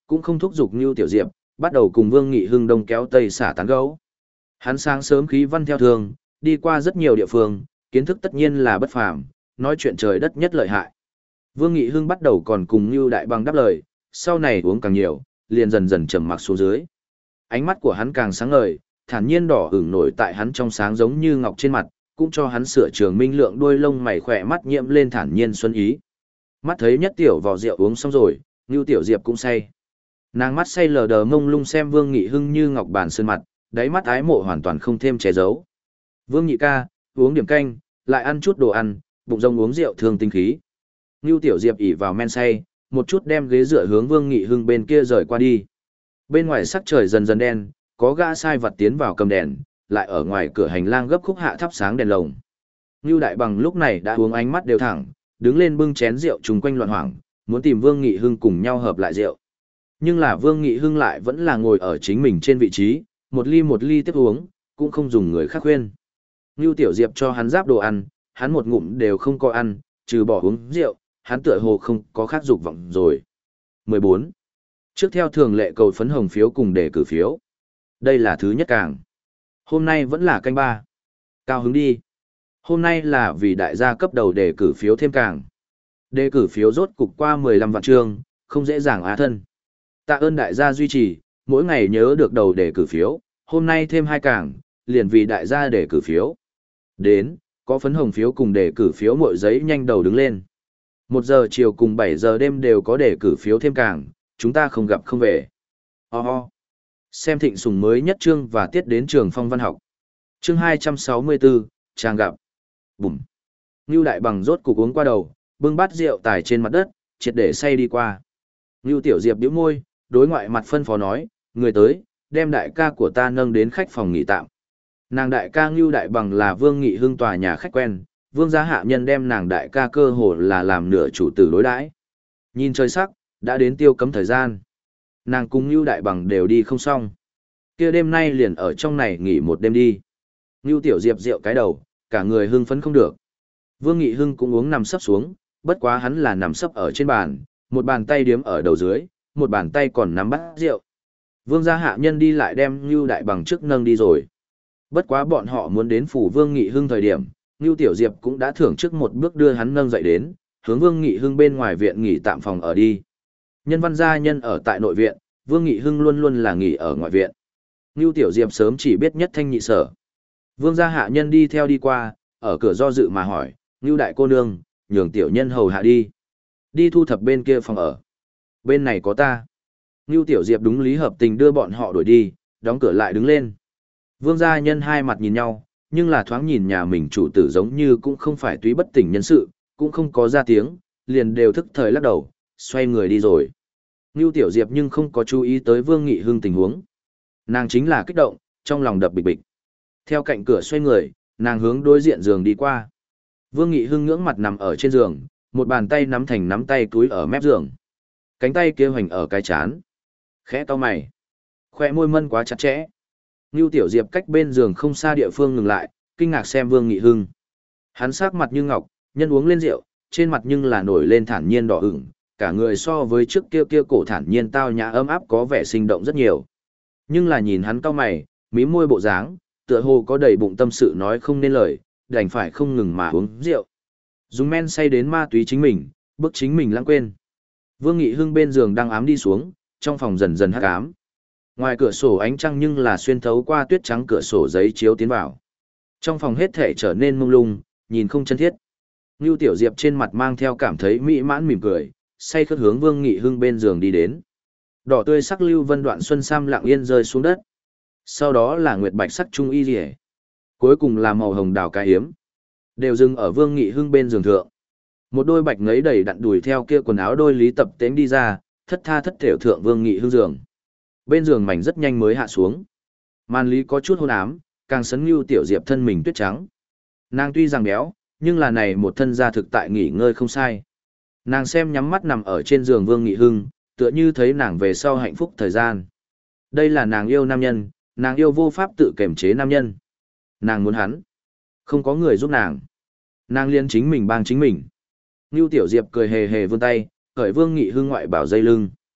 S1: cũng không thúc giục Ngưu Tiểu Diệp, bắt đầu cùng Vương Nghị Hưng đông kéo tây xả tán gẫu. Hắn sáng sớm khí văn theo thường, đi qua rất nhiều địa phương, kiến thức tất nhiên là bất phàm, nói chuyện trời đất nhất lợi hại. Vương Nghị Hưng bắt đầu còn cùng Ngưu Đại Bằng đáp lời, sau này uống càng nhiều, liền dần dần trầm mặc xuống dưới. Ánh mắt của hắn càng sáng ngời, thản nhiên đỏ ửng nổi tại hắn trong sáng giống như ngọc trên mặt, cũng cho hắn sửa trường minh lượng đuôi lông mày khỏe mắt nhiễm lên thản nhiên xuân ý. Mắt thấy nhất tiểu vò rượu uống xong rồi, Ngưu Tiểu Diệp cũng say. Nàng mắt say lờ đờ mông lung xem Vương Nghị Hưng như ngọc bàn sơn mặt, đáy mắt ái mộ hoàn toàn không thêm che giấu. Vương Nhị ca, uống điểm canh, lại ăn chút đồ ăn, bụng rông uống rượu thương tinh khí. Ngưu Tiểu Diệp ỉ vào men say, một chút đem ghế dựa hướng Vương Nghị Hưng bên kia rời qua đi. Bên ngoài sắc trời dần dần đen, có gã sai vặt tiến vào cầm đèn, lại ở ngoài cửa hành lang gấp khúc hạ thắp sáng đèn lồng. Ngưu Đại Bằng lúc này đã uống ánh mắt đều thẳng, đứng lên bưng chén rượu chung quanh loạn hoảng, muốn tìm Vương Nghị Hưng cùng nhau hợp lại rượu. Nhưng là Vương Nghị Hưng lại vẫn là ngồi ở chính mình trên vị trí, một ly một ly tiếp uống, cũng không dùng người khác khuyên. Ngưu Tiểu Diệp cho hắn giáp đồ ăn, hắn một ngụm đều không có ăn, trừ bỏ uống rượu, hắn tựa hồ không có khác dục vọng rồi. mười bốn. Trước theo thường lệ cầu phấn hồng phiếu cùng đề cử phiếu. Đây là thứ nhất càng. Hôm nay vẫn là canh ba. Cao hứng đi. Hôm nay là vì đại gia cấp đầu đề cử phiếu thêm càng. Đề cử phiếu rốt cục qua mười lăm vạn chương, không dễ dàng á thân. Tạ ơn đại gia duy trì, mỗi ngày nhớ được đầu đề cử phiếu, hôm nay thêm hai càng, liền vì đại gia đề cử phiếu. Đến, có phấn hồng phiếu cùng đề cử phiếu mỗi giấy nhanh đầu đứng lên. Một giờ chiều cùng bảy giờ đêm đều có đề cử phiếu thêm càng, chúng ta không gặp không về. Ho oh ho. Oh. Xem thịnh sùng mới nhất chương và tiết đến trường phong văn học. Chương hai trăm sáu mươi bốn, trang gặp. Bùm. Ngưu Đại Bằng rốt cục uống qua đầu, bưng bát rượu tải trên mặt đất, triệt để say đi qua. Ngưu Tiểu Diệp bĩu môi, đối ngoại mặt phân phó nói, người tới, đem đại ca của ta nâng đến khách phòng nghỉ tạm. Nàng đại ca Ngưu Đại Bằng là Vương Nghị Hưng tòa nhà khách quen, Vương gia hạ nhân đem nàng đại ca cơ hồ là làm nửa chủ tử đối đãi. Nhìn trời sắc, đã đến tiêu cấm thời gian. Nàng cùng Ngưu Đại Bằng đều đi không xong. Kia đêm nay liền ở trong này nghỉ một đêm đi. Ngưu Tiểu Diệp rượu cái đầu, cả người hưng phấn không được. Vương Nghị Hưng cũng uống nằm sấp xuống, bất quá hắn là nằm sấp ở trên bàn, một bàn tay điếm ở đầu dưới, một bàn tay còn nắm bát rượu. Vương gia hạ nhân đi lại đem Ngưu Đại Bằng trước nâng đi rồi. Bất quá bọn họ muốn đến phủ Vương Nghị Hưng thời điểm, Ngưu Tiểu Diệp cũng đã thưởng trước một bước đưa hắn nâng dậy đến, hướng Vương Nghị Hưng bên ngoài viện nghỉ tạm phòng ở đi. Nhân văn gia nhân ở tại nội viện, Vương Nghị Hưng luôn luôn là nghỉ ở ngoại viện. Ngưu Tiểu Diệp sớm chỉ biết nhất thanh nhị sở. Vương gia hạ nhân đi theo đi qua, ở cửa do dự mà hỏi, Ngưu đại cô nương, nhường tiểu nhân hầu hạ đi. Đi thu thập bên kia phòng ở. Bên này có ta. Ngưu Tiểu Diệp đúng lý hợp tình đưa bọn họ đuổi đi, đóng cửa lại đứng lên. Vương gia nhân hai mặt nhìn nhau, nhưng là thoáng nhìn nhà mình chủ tử giống như cũng không phải túy bất tỉnh nhân sự, cũng không có ra tiếng, liền đều thức thời lắc đầu, xoay người đi rồi. Ngưu Tiểu Diệp nhưng không có chú ý tới Vương Nghị Hưng tình huống. Nàng chính là kích động, trong lòng đập bịch bịch. Theo cạnh cửa xoay người, nàng hướng đối diện giường đi qua. Vương Nghị Hưng ngưỡng mặt nằm ở trên giường, một bàn tay nắm thành nắm tay túi ở mép giường. Cánh tay kia hoành ở cái chán. Khẽ cau mày. Khoe môi mân quá chặt chẽ. Ngưu Tiểu Diệp cách bên giường không xa địa phương ngừng lại, kinh ngạc xem Vương Nghị Hưng. Hắn sắc mặt như ngọc, nhân uống lên rượu, trên mặt nhưng là nổi lên thản nhiên đỏ ửng, cả người so với trước kia kia cổ thản nhiên tao nhã ấm áp có vẻ sinh động rất nhiều. Nhưng là nhìn hắn cau mày, mím môi bộ dáng, tựa hồ có đầy bụng tâm sự nói không nên lời, đành phải không ngừng mà uống rượu. Dùng men say đến ma túy chính mình, bức chính mình lãng quên. Vương Nghị Hưng bên giường đang ám đi xuống, trong phòng dần dần hắc ám. Ngoài cửa sổ ánh trăng nhưng là xuyên thấu qua tuyết trắng cửa sổ giấy chiếu tiến vào. Trong phòng hết thể trở nên mông lung, nhìn không chân thiết. Ngưu Tiểu Diệp trên mặt mang theo cảm thấy mỹ mãn mỉm cười, say khướt hướng Vương Nghị Hưng bên giường đi đến. Đỏ tươi sắc lưu vân đoạn xuân sam lặng yên rơi xuống đất. Sau đó là nguyệt bạch sắc trung y liễu. Cuối cùng là màu hồng đào cái hiếm. Đều dừng ở Vương Nghị Hưng bên giường thượng. Một đôi bạch ngấy đầy đặn đùi theo kia quần áo đôi lý tập tễnh đi ra, thất tha thất thểu thượng Vương Nghị Hưng giường. Bên giường mảnh rất nhanh mới hạ xuống. Màn lý có chút hôn ám, càng sấn Ngưu Tiểu Diệp thân mình tuyết trắng. Nàng tuy rằng béo, nhưng là này một thân da thực tại nghỉ ngơi không sai. Nàng xem nhắm mắt nằm ở trên giường Vương Nghị Hưng, tựa như thấy nàng về sau hạnh phúc thời gian. Đây là nàng yêu nam nhân, nàng yêu vô pháp tự kiềm chế nam nhân. Nàng muốn hắn. Không có người giúp nàng. Nàng liên chính mình bang chính mình. Ngưu Tiểu Diệp cười hề hề vươn tay, cởi Vương Nghị Hưng ngoại bảo dây lưng.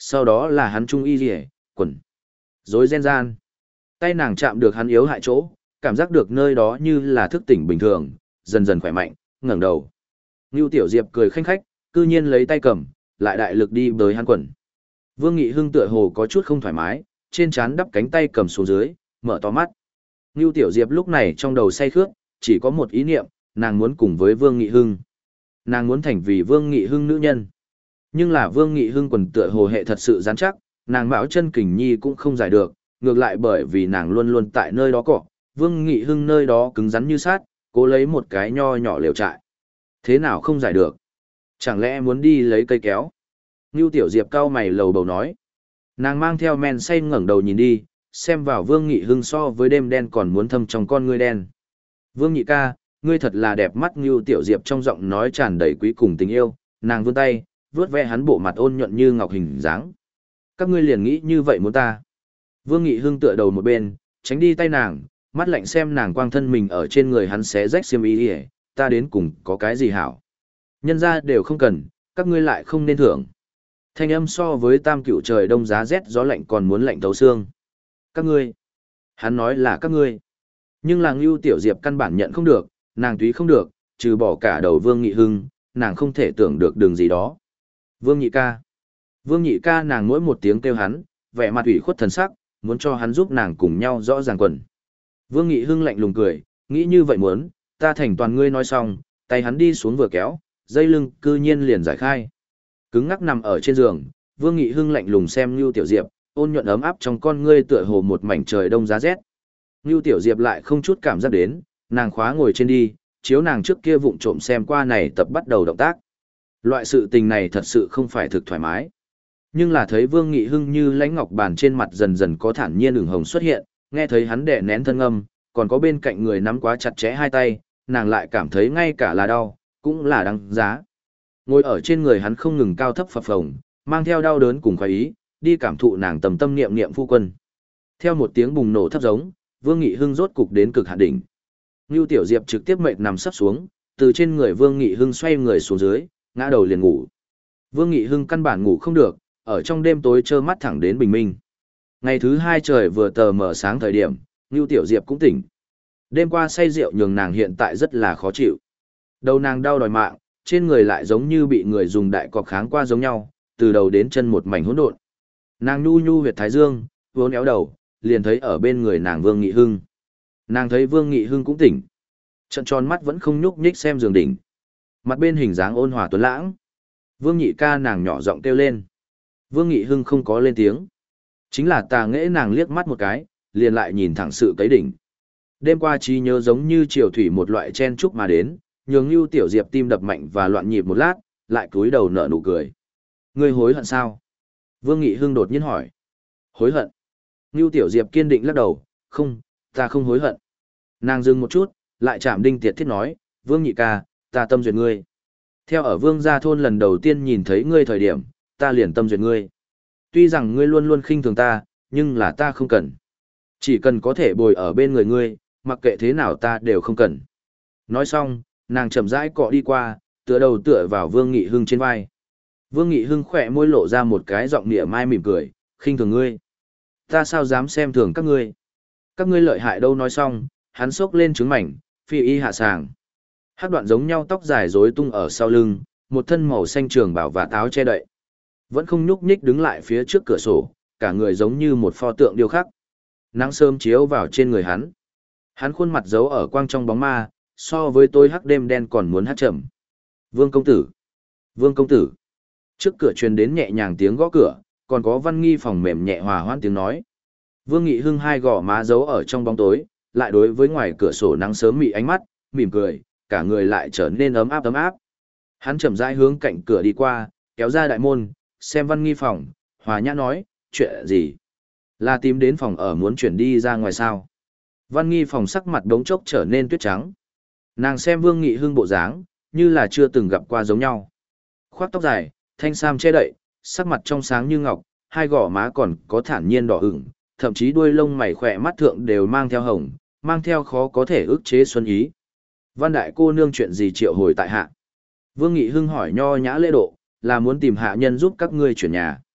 S1: sau đó là hắn trung y rỉa, quần. Rối ren gian. Tay nàng chạm được hắn yếu hại chỗ, cảm giác được nơi đó như là thức tỉnh bình thường, dần dần khỏe mạnh, ngẩng đầu. Ngưu Tiểu Diệp cười khanh khách, cư nhiên lấy tay cầm, lại đại lực đi bới hắn quần. Vương Nghị Hưng tựa hồ có chút không thoải mái, trên trán đắp cánh tay cầm xuống dưới, mở to mắt. Ngưu Tiểu Diệp lúc này trong đầu say khướt, chỉ có một ý niệm, nàng muốn cùng với Vương Nghị Hưng. Nàng muốn thành vì Vương Nghị Hưng nữ nhân. Nhưng là Vương Nghị Hưng quần tựa hồ hệ thật sự rắn chắc, nàng bảo chân kình nhi cũng không giải được, ngược lại bởi vì nàng luôn luôn tại nơi đó cọ, Vương Nghị Hưng nơi đó cứng rắn như sát, cố lấy một cái nho nhỏ lều trại. Thế nào không giải được? Chẳng lẽ muốn đi lấy cây kéo? Ngưu Tiểu Diệp cau mày lầu bầu nói. Nàng mang theo men say ngẩng đầu nhìn đi, xem vào Vương Nghị Hưng so với đêm đen còn muốn thâm trong con ngươi đen. Vương Nhị ca, ngươi thật là đẹp mắt. Ngưu Tiểu Diệp trong giọng nói tràn đầy quý cùng tình yêu, nàng vươn tay, vướt ve hắn bộ mặt ôn nhuận như ngọc hình dáng. Các ngươi liền nghĩ như vậy muốn ta? Vương Nghị Hưng tựa đầu một bên, tránh đi tay nàng, mắt lạnh xem nàng quang thân mình ở trên người hắn xé rách xiêm y đi, ta đến cùng có cái gì hảo? Nhân ra đều không cần, các ngươi lại không nên thưởng. Thanh âm so với tam cựu trời đông giá rét gió lạnh còn muốn lạnh thấu xương. Các ngươi. Hắn nói là các ngươi. Nhưng là Ngưu Tiểu Diệp căn bản nhận không được, nàng túy không được, trừ bỏ cả đầu Vương Nghị Hưng, nàng không thể tưởng được đường gì đó. Vương Nhị ca. Vương Nhị ca nàng mỗi một tiếng kêu hắn, vẻ mặt ủy khuất thần sắc, muốn cho hắn giúp nàng cùng nhau rõ ràng quần. Vương Nghị Hưng lạnh lùng cười, nghĩ như vậy muốn, ta thành toàn ngươi nói xong, tay hắn đi xuống vừa kéo, dây lưng cư nhiên liền giải khai. Cứng ngắc nằm ở trên giường, Vương Nghị Hưng lạnh lùng xem Nưu Tiểu Diệp, ôn nhuận ấm áp trong con ngươi tựa hồ một mảnh trời đông giá rét. Nưu Tiểu Diệp lại không chút cảm giác đến, nàng khóa ngồi trên đi, chiếu nàng trước kia vụng trộm xem qua này tập bắt đầu động tác. Loại sự tình này thật sự không phải thực thoải mái. Nhưng là thấy Vương Nghị Hưng như lãnh ngọc bàn trên mặt dần dần có thản nhiên ửng hồng xuất hiện, nghe thấy hắn đè nén thân âm, còn có bên cạnh người nắm quá chặt chẽ hai tay, nàng lại cảm thấy ngay cả là đau, cũng là đáng giá. Ngồi ở trên người hắn không ngừng cao thấp phập phồng, mang theo đau đớn cùng khoái ý, đi cảm thụ nàng tầm tâm niệm niệm phu quân. Theo một tiếng bùng nổ thấp giống, Vương Nghị Hưng rốt cục đến cực hạn đỉnh. Nưu Tiểu Diệp trực tiếp mệt nằm sấp xuống, từ trên người Vương Nghị Hưng xoay người xuống dưới, ngã đầu liền ngủ. Vương Nghị Hưng căn bản ngủ không được, ở trong đêm tối trơ mắt thẳng đến bình minh. Ngày thứ hai trời vừa tờ mờ sáng thời điểm, Nưu Tiểu Diệp cũng tỉnh. Đêm qua say rượu nhường nàng hiện tại rất là khó chịu. Đầu nàng đau đòi mạng, trên người lại giống như bị người dùng đại cọc kháng qua giống nhau, từ đầu đến chân một mảnh hỗn độn. Nàng nhu nhu huyệt thái dương, vốn éo đầu, liền thấy ở bên người nàng Vương Nghị Hưng. Nàng thấy Vương Nghị Hưng cũng tỉnh. Trận tròn mắt vẫn không nhúc nhích xem giường đỉnh. Mặt bên hình dáng ôn hòa tuấn lãng. Vương Nhị ca nàng nhỏ giọng kêu lên. Vương Nghị Hưng không có lên tiếng. Chính là tà nghễ nàng liếc mắt một cái, liền lại nhìn thẳng sự cấy đỉnh. Đêm qua trí nhớ giống như triều thủy một loại chen chúc mà đến, nhường Nưu Tiểu Diệp tim đập mạnh và loạn nhịp một lát, lại cúi đầu nở nụ cười. Ngươi hối hận sao? Vương Nghị Hưng đột nhiên hỏi. Hối hận? Nưu Tiểu Diệp kiên định lắc đầu, không, ta không hối hận. Nàng dừng một chút, lại chạm đinh tiệt thiết nói, Vương Nhị ca, ta tâm duyệt ngươi. Theo ở Vương gia thôn lần đầu tiên nhìn thấy ngươi thời điểm, ta liền tâm duyệt ngươi. Tuy rằng ngươi luôn luôn khinh thường ta, nhưng là ta không cần. Chỉ cần có thể bồi ở bên người ngươi, mặc kệ thế nào ta đều không cần. Nói xong, nàng chậm rãi cọ đi qua, tựa đầu tựa vào Vương Nghị Hưng trên vai. Vương Nghị Hưng khỏe môi lộ ra một cái giọng nịa mai mỉm cười, khinh thường ngươi. Ta sao dám xem thường các ngươi? Các ngươi lợi hại đâu? Nói xong, hắn xốc lên trứng mảnh, phi y hạ sàng. Hắc đoạn giống nhau tóc dài rối tung ở sau lưng, một thân màu xanh trường bảo và táo che đậy. Vẫn không nhúc nhích đứng lại phía trước cửa sổ, cả người giống như một pho tượng điêu khắc. Nắng sớm chiếu vào trên người hắn. Hắn khuôn mặt giấu ở quang trong bóng ma, so với tôi hắc đêm đen còn muốn hắt chậm. Vương công tử! Vương công tử! Trước cửa truyền đến nhẹ nhàng tiếng gõ cửa, còn có Văn Nghi phòng mềm nhẹ hòa hoãn tiếng nói. Vương Nghị Hưng hai gò má giấu ở trong bóng tối, lại đối với ngoài cửa sổ nắng sớm mị ánh mắt, mỉm cười, cả người lại trở nên ấm áp ấm áp. Hắn chậm rãi hướng cạnh cửa đi qua, kéo ra đại môn, xem Văn Nghi phòng, hòa nhã nói, chuyện gì? Là tìm đến phòng ở muốn chuyển đi ra ngoài sao? Văn Nghi phòng sắc mặt đống chốc trở nên tuyết trắng. Nàng xem Vương Nghị Hưng bộ dáng, như là chưa từng gặp qua giống nhau. Khoác tóc dài, thanh sam che đậy, sắc mặt trong sáng như ngọc, hai gò má còn có thản nhiên đỏ ửng, thậm chí đuôi lông mày khỏe mắt thượng đều mang theo hồng, mang theo khó có thể ức chế xuân ý. Văn đại cô nương chuyện gì triệu hồi tại hạ? Vương Nghị Hưng hỏi nho nhã lễ độ, là muốn tìm hạ nhân giúp các ngươi chuyển nhà.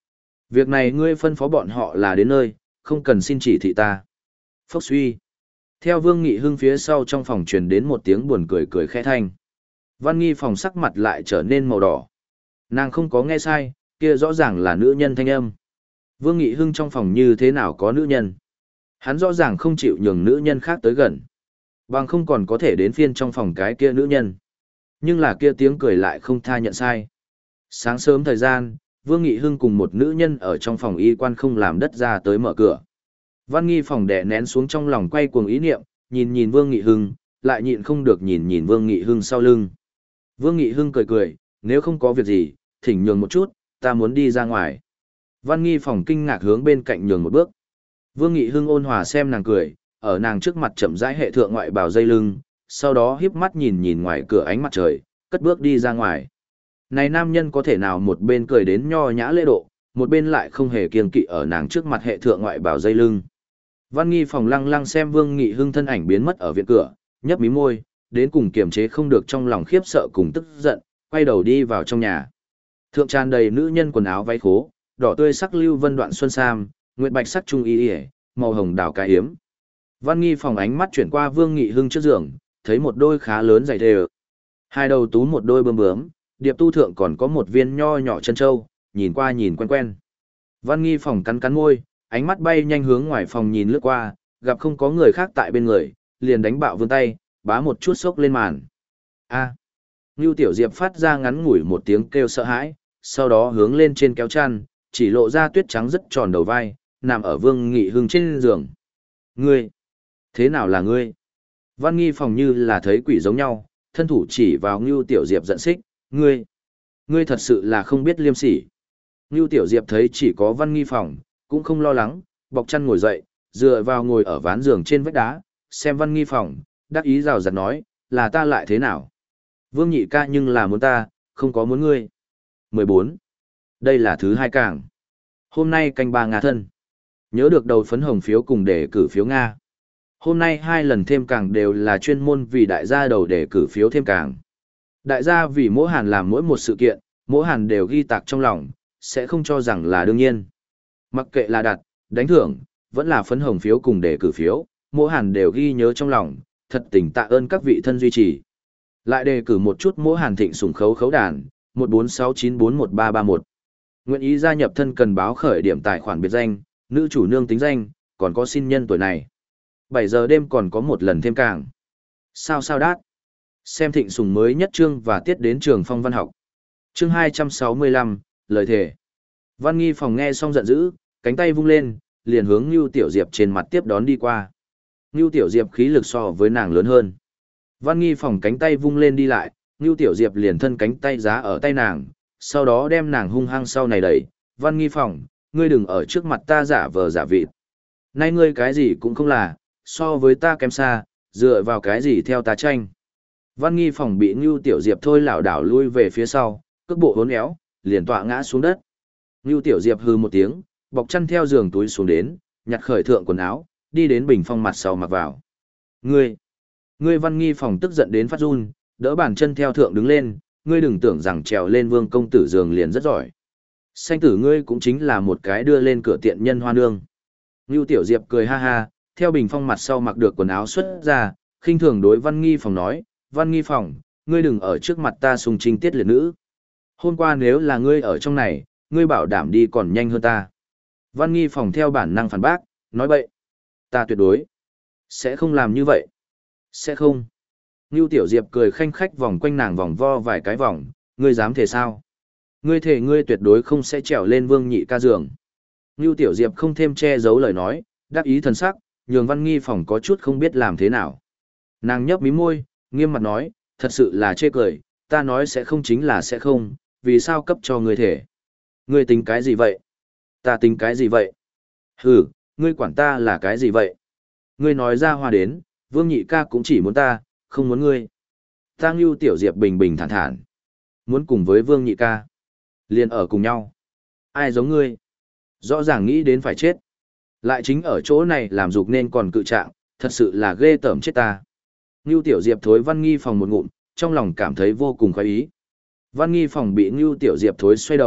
S1: Việc này ngươi phân phó bọn họ là đến nơi, không cần xin chỉ thị ta. Phốc suy. Theo Vương Nghị Hưng phía sau trong phòng truyền đến một tiếng buồn cười cười khẽ thanh. Văn Nghi phòng sắc mặt lại trở nên màu đỏ. Nàng không có nghe sai, kia rõ ràng là nữ nhân thanh âm. Vương Nghị Hưng trong phòng như thế nào có nữ nhân? Hắn rõ ràng không chịu nhường nữ nhân khác tới gần. Bằng không còn có thể đến phiên trong phòng cái kia nữ nhân. Nhưng là kia tiếng cười lại không tha nhận sai. Sáng sớm thời gian, Vương Nghị Hưng cùng một nữ nhân ở trong phòng y quan không làm đất ra tới mở cửa. Văn Nghi phòng đè nén xuống trong lòng quay cuồng ý niệm, nhìn nhìn Vương Nghị Hưng, lại nhịn không được nhìn nhìn Vương Nghị Hưng sau lưng. Vương Nghị Hưng cười cười, nếu không có việc gì, thỉnh nhường một chút, ta muốn đi ra ngoài. Văn Nghi phòng kinh ngạc hướng bên cạnh nhường một bước. Vương Nghị Hưng ôn hòa xem nàng cười, ở nàng trước mặt chậm rãi hệ thượng ngoại bào dây lưng, sau đó híp mắt nhìn nhìn ngoài cửa ánh mặt trời, cất bước đi ra ngoài. Này nam nhân có thể nào một bên cười đến nho nhã lễ độ, một bên lại không hề kiêng kỵ ở nàng trước mặt hệ thượng ngoại bào dây lưng. Văn Nghi phòng lăng lăng xem Vương Nghị Hưng thân ảnh biến mất ở viện cửa, nhấp mí môi, đến cùng kiềm chế không được trong lòng khiếp sợ cùng tức giận, quay đầu đi vào trong nhà. Thượng tràn đầy nữ nhân quần áo váy khố, đỏ tươi sắc lưu vân đoạn xuân sam, nguyệt bạch sắc trung y, màu hồng đào cái hiếm. Văn Nghi phòng ánh mắt chuyển qua Vương Nghị Hưng trước giường, thấy một đôi khá lớn dày đều. Hai đầu tú một đôi bướm bướm, điệp tu thượng còn có một viên nho nhỏ chân châu, nhìn qua nhìn quen quen. Văn Nghi phòng cắn cắn môi, ánh mắt bay nhanh hướng ngoài phòng nhìn lướt qua, gặp không có người khác tại bên người, liền đánh bạo vươn tay, bá một chút sốc lên màn. A. Ngưu Tiểu Diệp phát ra ngắn ngủi một tiếng kêu sợ hãi, sau đó hướng lên trên kéo chăn, chỉ lộ ra tuyết trắng rất tròn đầu vai, nằm ở Vương Nghị Hưng trên giường. Ngươi! Thế nào là ngươi? Văn Nghi phòng như là thấy quỷ giống nhau, thân thủ chỉ vào Ngưu Tiểu Diệp giận xích, ngươi! Ngươi thật sự là không biết liêm sỉ. Ngưu Tiểu Diệp thấy chỉ có Văn Nghi phòng, cũng không lo lắng, bọc chăn ngồi dậy, dựa vào ngồi ở ván giường trên vách đá, xem Văn Nghi phòng, đắc ý rào rạt nói, là ta lại thế nào? Vương Nhị ca nhưng là muốn ta, không có muốn ngươi. mười bốn. Đây là thứ hai càng. Hôm nay canh ba Nga thân. Nhớ được đầu phấn hồng phiếu cùng để cử phiếu Nga. Hôm nay hai lần thêm càng đều là chuyên môn vì đại gia đầu để cử phiếu thêm càng. Đại gia vì mỗi hàn làm mỗi một sự kiện, mỗi hàn đều ghi tạc trong lòng, sẽ không cho rằng là đương nhiên. Mặc kệ là đặt, đánh thưởng, vẫn là phấn hồng phiếu cùng để cử phiếu, mỗi hàn đều ghi nhớ trong lòng, thật tình tạ ơn các vị thân duy trì. Lại đề cử một chút mỗi hàn thịnh sủng khấu khấu đàn, một bốn sáu chín bốn một ba ba một. Nguyện ý gia nhập thân cần báo khởi điểm tài khoản biệt danh, nữ chủ nương tính danh, còn có xin nhân tuổi này. bảy giờ đêm còn có một lần thêm càng. Sao sao đát. Xem thịnh sủng mới nhất chương và tiết đến trường phong văn học. Chương hai trăm sáu mươi lăm, lời thề. Văn Nghi phòng nghe xong giận dữ, cánh tay vung lên, liền hướng Nưu Tiểu Diệp trên mặt tiếp đón đi qua. Nưu Tiểu Diệp khí lực so với nàng lớn hơn. Văn Nghi phòng cánh tay vung lên đi lại, Nưu Tiểu Diệp liền thân cánh tay giá ở tay nàng, sau đó đem nàng hung hăng sau này đẩy. Văn Nghi phòng, ngươi đừng ở trước mặt ta giả vờ giả vịt. Nay ngươi cái gì cũng không là, so với ta kém xa, dựa vào cái gì theo ta tranh. Văn Nghi phòng bị Nưu Tiểu Diệp thôi lảo đảo lui về phía sau, cước bộ hốn éo, liền tọa ngã xuống đất. Nưu Tiểu Diệp hừ một tiếng, bọc chăn theo giường túi xuống đến, nhặt khởi thượng quần áo, đi đến bình phong mặt sau mặc vào. Ngươi, ngươi Văn Nghi phòng tức giận đến phát run, đỡ bàn chân theo thượng đứng lên, ngươi đừng tưởng rằng trèo lên vương công tử giường liền rất giỏi. Sanh tử ngươi cũng chính là một cái đưa lên cửa tiện nhân hoa nương. Nưu Tiểu Diệp cười ha ha, theo bình phong mặt sau mặc được quần áo xuất ra, khinh thường đối Văn Nghi phòng nói, Văn Nghi phòng, ngươi đừng ở trước mặt ta sung trinh tiết liệt nữ. Hôm qua nếu là ngươi ở trong này, ngươi bảo đảm đi còn nhanh hơn ta. Văn Nghi phòng theo bản năng phản bác, nói bậy. Ta tuyệt đối sẽ không làm như vậy. Sẽ không. Nưu Tiểu Diệp cười khanh khách vòng quanh nàng vòng vo vài cái vòng, ngươi dám thể sao? Ngươi thể ngươi tuyệt đối không sẽ trèo lên Vương Nhị ca giường. Nưu Tiểu Diệp không thêm che giấu lời nói, đắc ý thần sắc, nhường Văn Nghi phòng có chút không biết làm thế nào. Nàng nhấp mí môi, nghiêm mặt nói, thật sự là chê cười, ta nói sẽ không chính là sẽ không, vì sao cấp cho ngươi thể? Ngươi tính cái gì vậy? Ta tính cái gì vậy? Hừ, ngươi quản ta là cái gì vậy? Ngươi nói ra hoa đến, Vương Nhị ca cũng chỉ muốn ta, không muốn ngươi. Ta Nưu Tiểu Diệp bình bình thản thản. Muốn cùng với Vương Nhị ca. Liền ở cùng nhau. Ai giống ngươi? Rõ ràng nghĩ đến phải chết. Lại chính ở chỗ này làm dục nên còn cự trạng, thật sự là ghê tởm chết ta. Nưu Tiểu Diệp thối Văn Nghi phòng một ngụm, trong lòng cảm thấy vô cùng khoái ý. Văn Nghi phòng bị Nưu Tiểu Diệp thối xoay đầu,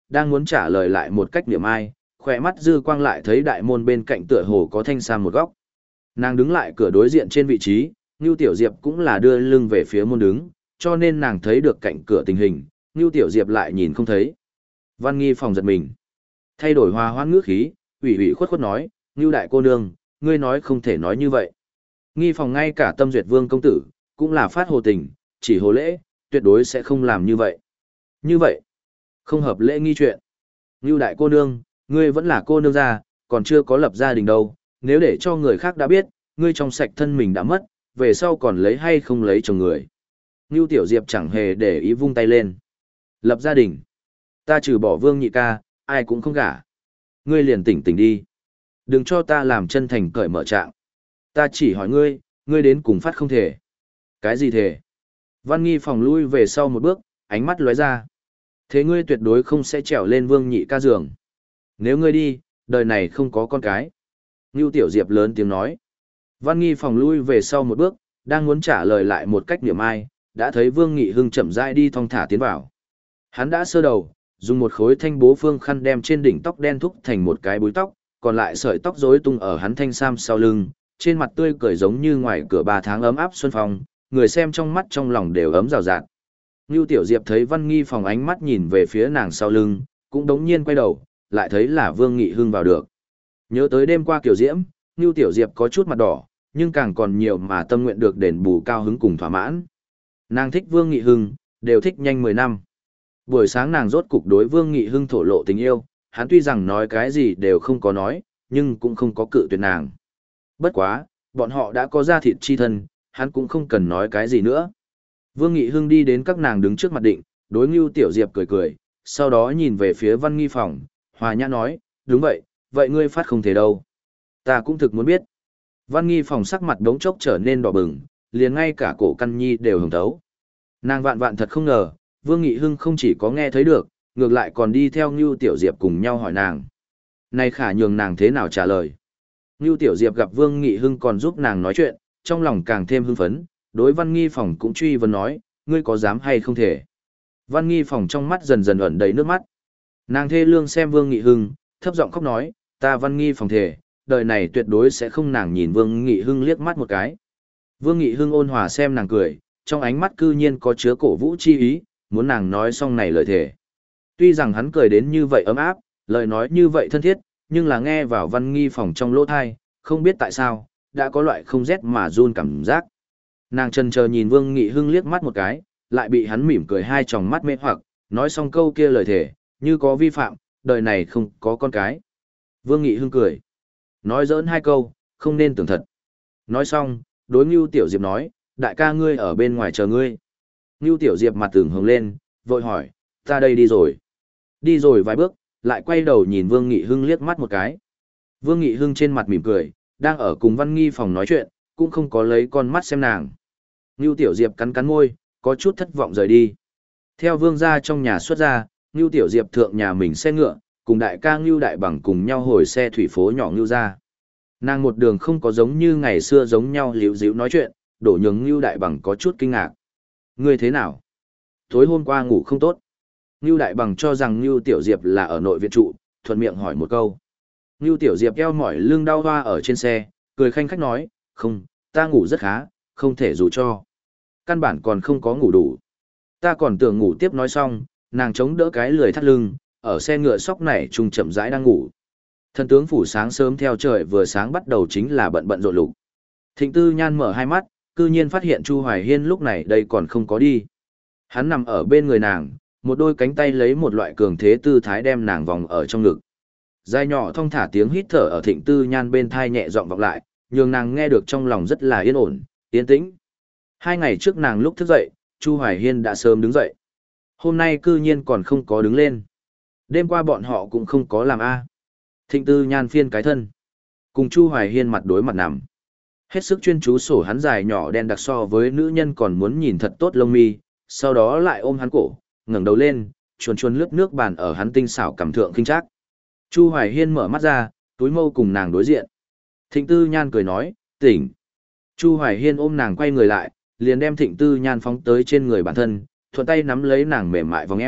S1: đang muốn trả lời lại một cách niệm ai, khỏe mắt dư quang lại thấy đại môn bên cạnh tựa hồ có thanh sam một góc. Nàng đứng lại cửa đối diện trên vị trí, Ngưu Tiểu Diệp cũng là đưa lưng về phía môn đứng, cho nên nàng thấy được cạnh cửa tình hình, Ngưu Tiểu Diệp lại nhìn không thấy. Văn Nghi Phòng giật mình. Thay đổi hòa hoãn ngữ khí, ủy ủy khuất khuất nói, Ngưu đại cô nương, ngươi nói không thể nói như vậy. Nghi Phòng ngay cả Tâm Duyệt Vương công tử, cũng là phát hồ tình, chỉ hồ lễ, tuyệt đối sẽ không làm như vậy. Như vậy, không hợp lễ nghi chuyện. Ngưu đại cô nương, ngươi vẫn là cô nương gia, còn chưa có lập gia đình đâu, nếu để cho người khác đã biết, ngươi trong sạch thân mình đã mất, về sau còn lấy hay không lấy chồng người. Ngưu Tiểu Diệp chẳng hề để ý vung tay lên. Lập gia đình. Ta trừ bỏ Vương nhị ca, ai cũng không gả. Ngươi liền tỉnh tỉnh đi. Đừng cho ta làm chân thành cởi mở trạng. Ta chỉ hỏi ngươi, ngươi đến cùng phát không thể. Cái gì thể? Văn Nghi Phòng lui về sau một bước, ánh mắt lóe ra. Thế ngươi tuyệt đối không sẽ trèo lên Vương nhị ca giường. Nếu ngươi đi, đời này không có con cái. Ngưu Tiểu Diệp lớn tiếng nói. Văn Nghi Phòng lui về sau một bước, đang muốn trả lời lại một cách niệm ai, đã thấy Vương Nghị Hưng chậm rãi đi thong thả tiến vào. Hắn đã sơ đầu, dùng một khối thanh bố phương khăn đem trên đỉnh tóc đen thúc thành một cái búi tóc, còn lại sợi tóc rối tung ở hắn thanh sam sau lưng, trên mặt tươi cười giống như ngoài cửa ba tháng ấm áp xuân phong, người xem trong mắt trong lòng đều ấm rào rạt. Ngưu Tiểu Diệp thấy Văn Nghi Phòng ánh mắt nhìn về phía nàng sau lưng, cũng đống nhiên quay đầu, lại thấy là Vương Nghị Hưng vào được. Nhớ tới đêm qua kiểu diễm, Ngưu Tiểu Diệp có chút mặt đỏ, nhưng càng còn nhiều mà tâm nguyện được đền bù cao hứng cùng thỏa mãn. Nàng thích Vương Nghị Hưng, đều thích nhanh mười năm. Buổi sáng nàng rốt cục đối Vương Nghị Hưng thổ lộ tình yêu, hắn tuy rằng nói cái gì đều không có nói, nhưng cũng không có cự tuyệt nàng. Bất quá, bọn họ đã có ra thịt chi thân, hắn cũng không cần nói cái gì nữa. Vương Nghị Hưng đi đến các nàng đứng trước mặt định, đối Ngưu Tiểu Diệp cười cười, sau đó nhìn về phía Văn Nghi Phòng, hòa nhã nói, đúng vậy, vậy ngươi phát không thể đâu. Ta cũng thực muốn biết. Văn Nghi Phòng sắc mặt đống chốc trở nên đỏ bừng, liền ngay cả cổ căn nhi đều hồng thấu. Nàng vạn vạn thật không ngờ, Vương Nghị Hưng không chỉ có nghe thấy được, ngược lại còn đi theo Ngưu Tiểu Diệp cùng nhau hỏi nàng. Này khả nhường nàng thế nào trả lời. Ngưu Tiểu Diệp gặp Vương Nghị Hưng còn giúp nàng nói chuyện, trong lòng càng thêm hưng phấn, đối Văn Nghi Phòng cũng truy vấn nói, ngươi có dám hay không thể. Văn Nghi Phòng trong mắt dần dần ẩn đầy nước mắt. Nàng thê lương xem Vương Nghị Hưng, thấp giọng khóc nói, ta Văn Nghi Phòng thể, đời này tuyệt đối sẽ không nàng nhìn Vương Nghị Hưng liếc mắt một cái. Vương Nghị Hưng ôn hòa xem nàng cười, trong ánh mắt cư nhiên có chứa cổ vũ chi ý, muốn nàng nói xong này lời thể. Tuy rằng hắn cười đến như vậy ấm áp, lời nói như vậy thân thiết, nhưng là nghe vào Văn Nghi Phòng trong lỗ thai, không biết tại sao, đã có loại không rét mà run cảm giác. Nàng chần chờ nhìn Vương Nghị Hưng liếc mắt một cái, lại bị hắn mỉm cười hai tròng mắt mê hoặc, nói xong câu kia lời thể, như có vi phạm, đời này không có con cái. Vương Nghị Hưng cười, nói giỡn hai câu, không nên tưởng thật. Nói xong, đối Ngưu Tiểu Diệp nói, đại ca ngươi ở bên ngoài chờ ngươi. Ngưu Tiểu Diệp mặt tưởng hướng lên, vội hỏi, ta đây đi rồi. Đi rồi vài bước, lại quay đầu nhìn Vương Nghị Hưng liếc mắt một cái. Vương Nghị Hưng trên mặt mỉm cười, đang ở cùng Văn Nghi Phòng nói chuyện, cũng không có lấy con mắt xem nàng. Ngưu Tiểu Diệp cắn cắn môi, có chút thất vọng rời đi. Theo Vương gia trong nhà xuất ra, Ngưu Tiểu Diệp thượng nhà mình xe ngựa, cùng đại ca Ngưu Đại Bằng cùng nhau hồi xe thủy phố nhỏ Ngưu ra. Nàng một đường không có giống như ngày xưa giống nhau liễu díu nói chuyện, đổ nhường Ngưu Đại Bằng có chút kinh ngạc. Ngươi thế nào? Tối hôm qua ngủ không tốt. Ngưu Đại Bằng cho rằng Ngưu Tiểu Diệp là ở nội viện trụ, thuận miệng hỏi một câu. Ngưu Tiểu Diệp eo mỏi lưng đau hoa ở trên xe, cười khanh khách nói, không, ta ngủ rất khá, không thể dù cho. Căn bản còn không có ngủ đủ. Ta còn tưởng ngủ tiếp nói xong, nàng chống đỡ cái lười thắt lưng, ở xe ngựa sóc này trung chậm rãi đang ngủ. Thần tướng phủ sáng sớm theo trời vừa sáng bắt đầu chính là bận bận rộn lục. Thịnh Tư Nhan mở hai mắt, cư nhiên phát hiện Chu Hoài Hiên lúc này đây còn không có đi. Hắn nằm ở bên người nàng, một đôi cánh tay lấy một loại cường thế tư thái đem nàng vòng ở trong ngực. Dài nhỏ thong thả tiếng hít thở ở Thịnh Tư Nhan bên thai nhẹ giọng vọng lại, nhường nàng nghe được trong lòng rất là yên ổn, yên tĩnh. Hai ngày trước nàng lúc thức dậy, Chu Hoài Hiên đã sớm đứng dậy. Hôm nay cư nhiên còn không có đứng lên. Đêm qua bọn họ cũng không có làm a. Thịnh Tư Nhan phiên cái thân, cùng Chu Hoài Hiên mặt đối mặt nằm. Hết sức chuyên chú sổ hắn dài nhỏ đen đặc so với nữ nhân còn muốn nhìn thật tốt lông mi, sau đó lại ôm hắn cổ, ngẩng đầu lên, chuồn chuồn lướt nước bàn ở hắn tinh xảo cảm thượng khinh trác. Chu Hoài Hiên mở mắt ra, túi mâu cùng nàng đối diện. Thịnh Tư Nhan cười nói, tỉnh. Chu Hoài Hiên ôm nàng quay người lại, liền đem Thịnh Tư Nhan phóng tới trên người bản thân, thuận tay nắm lấy nàng mềm mại vòng eo,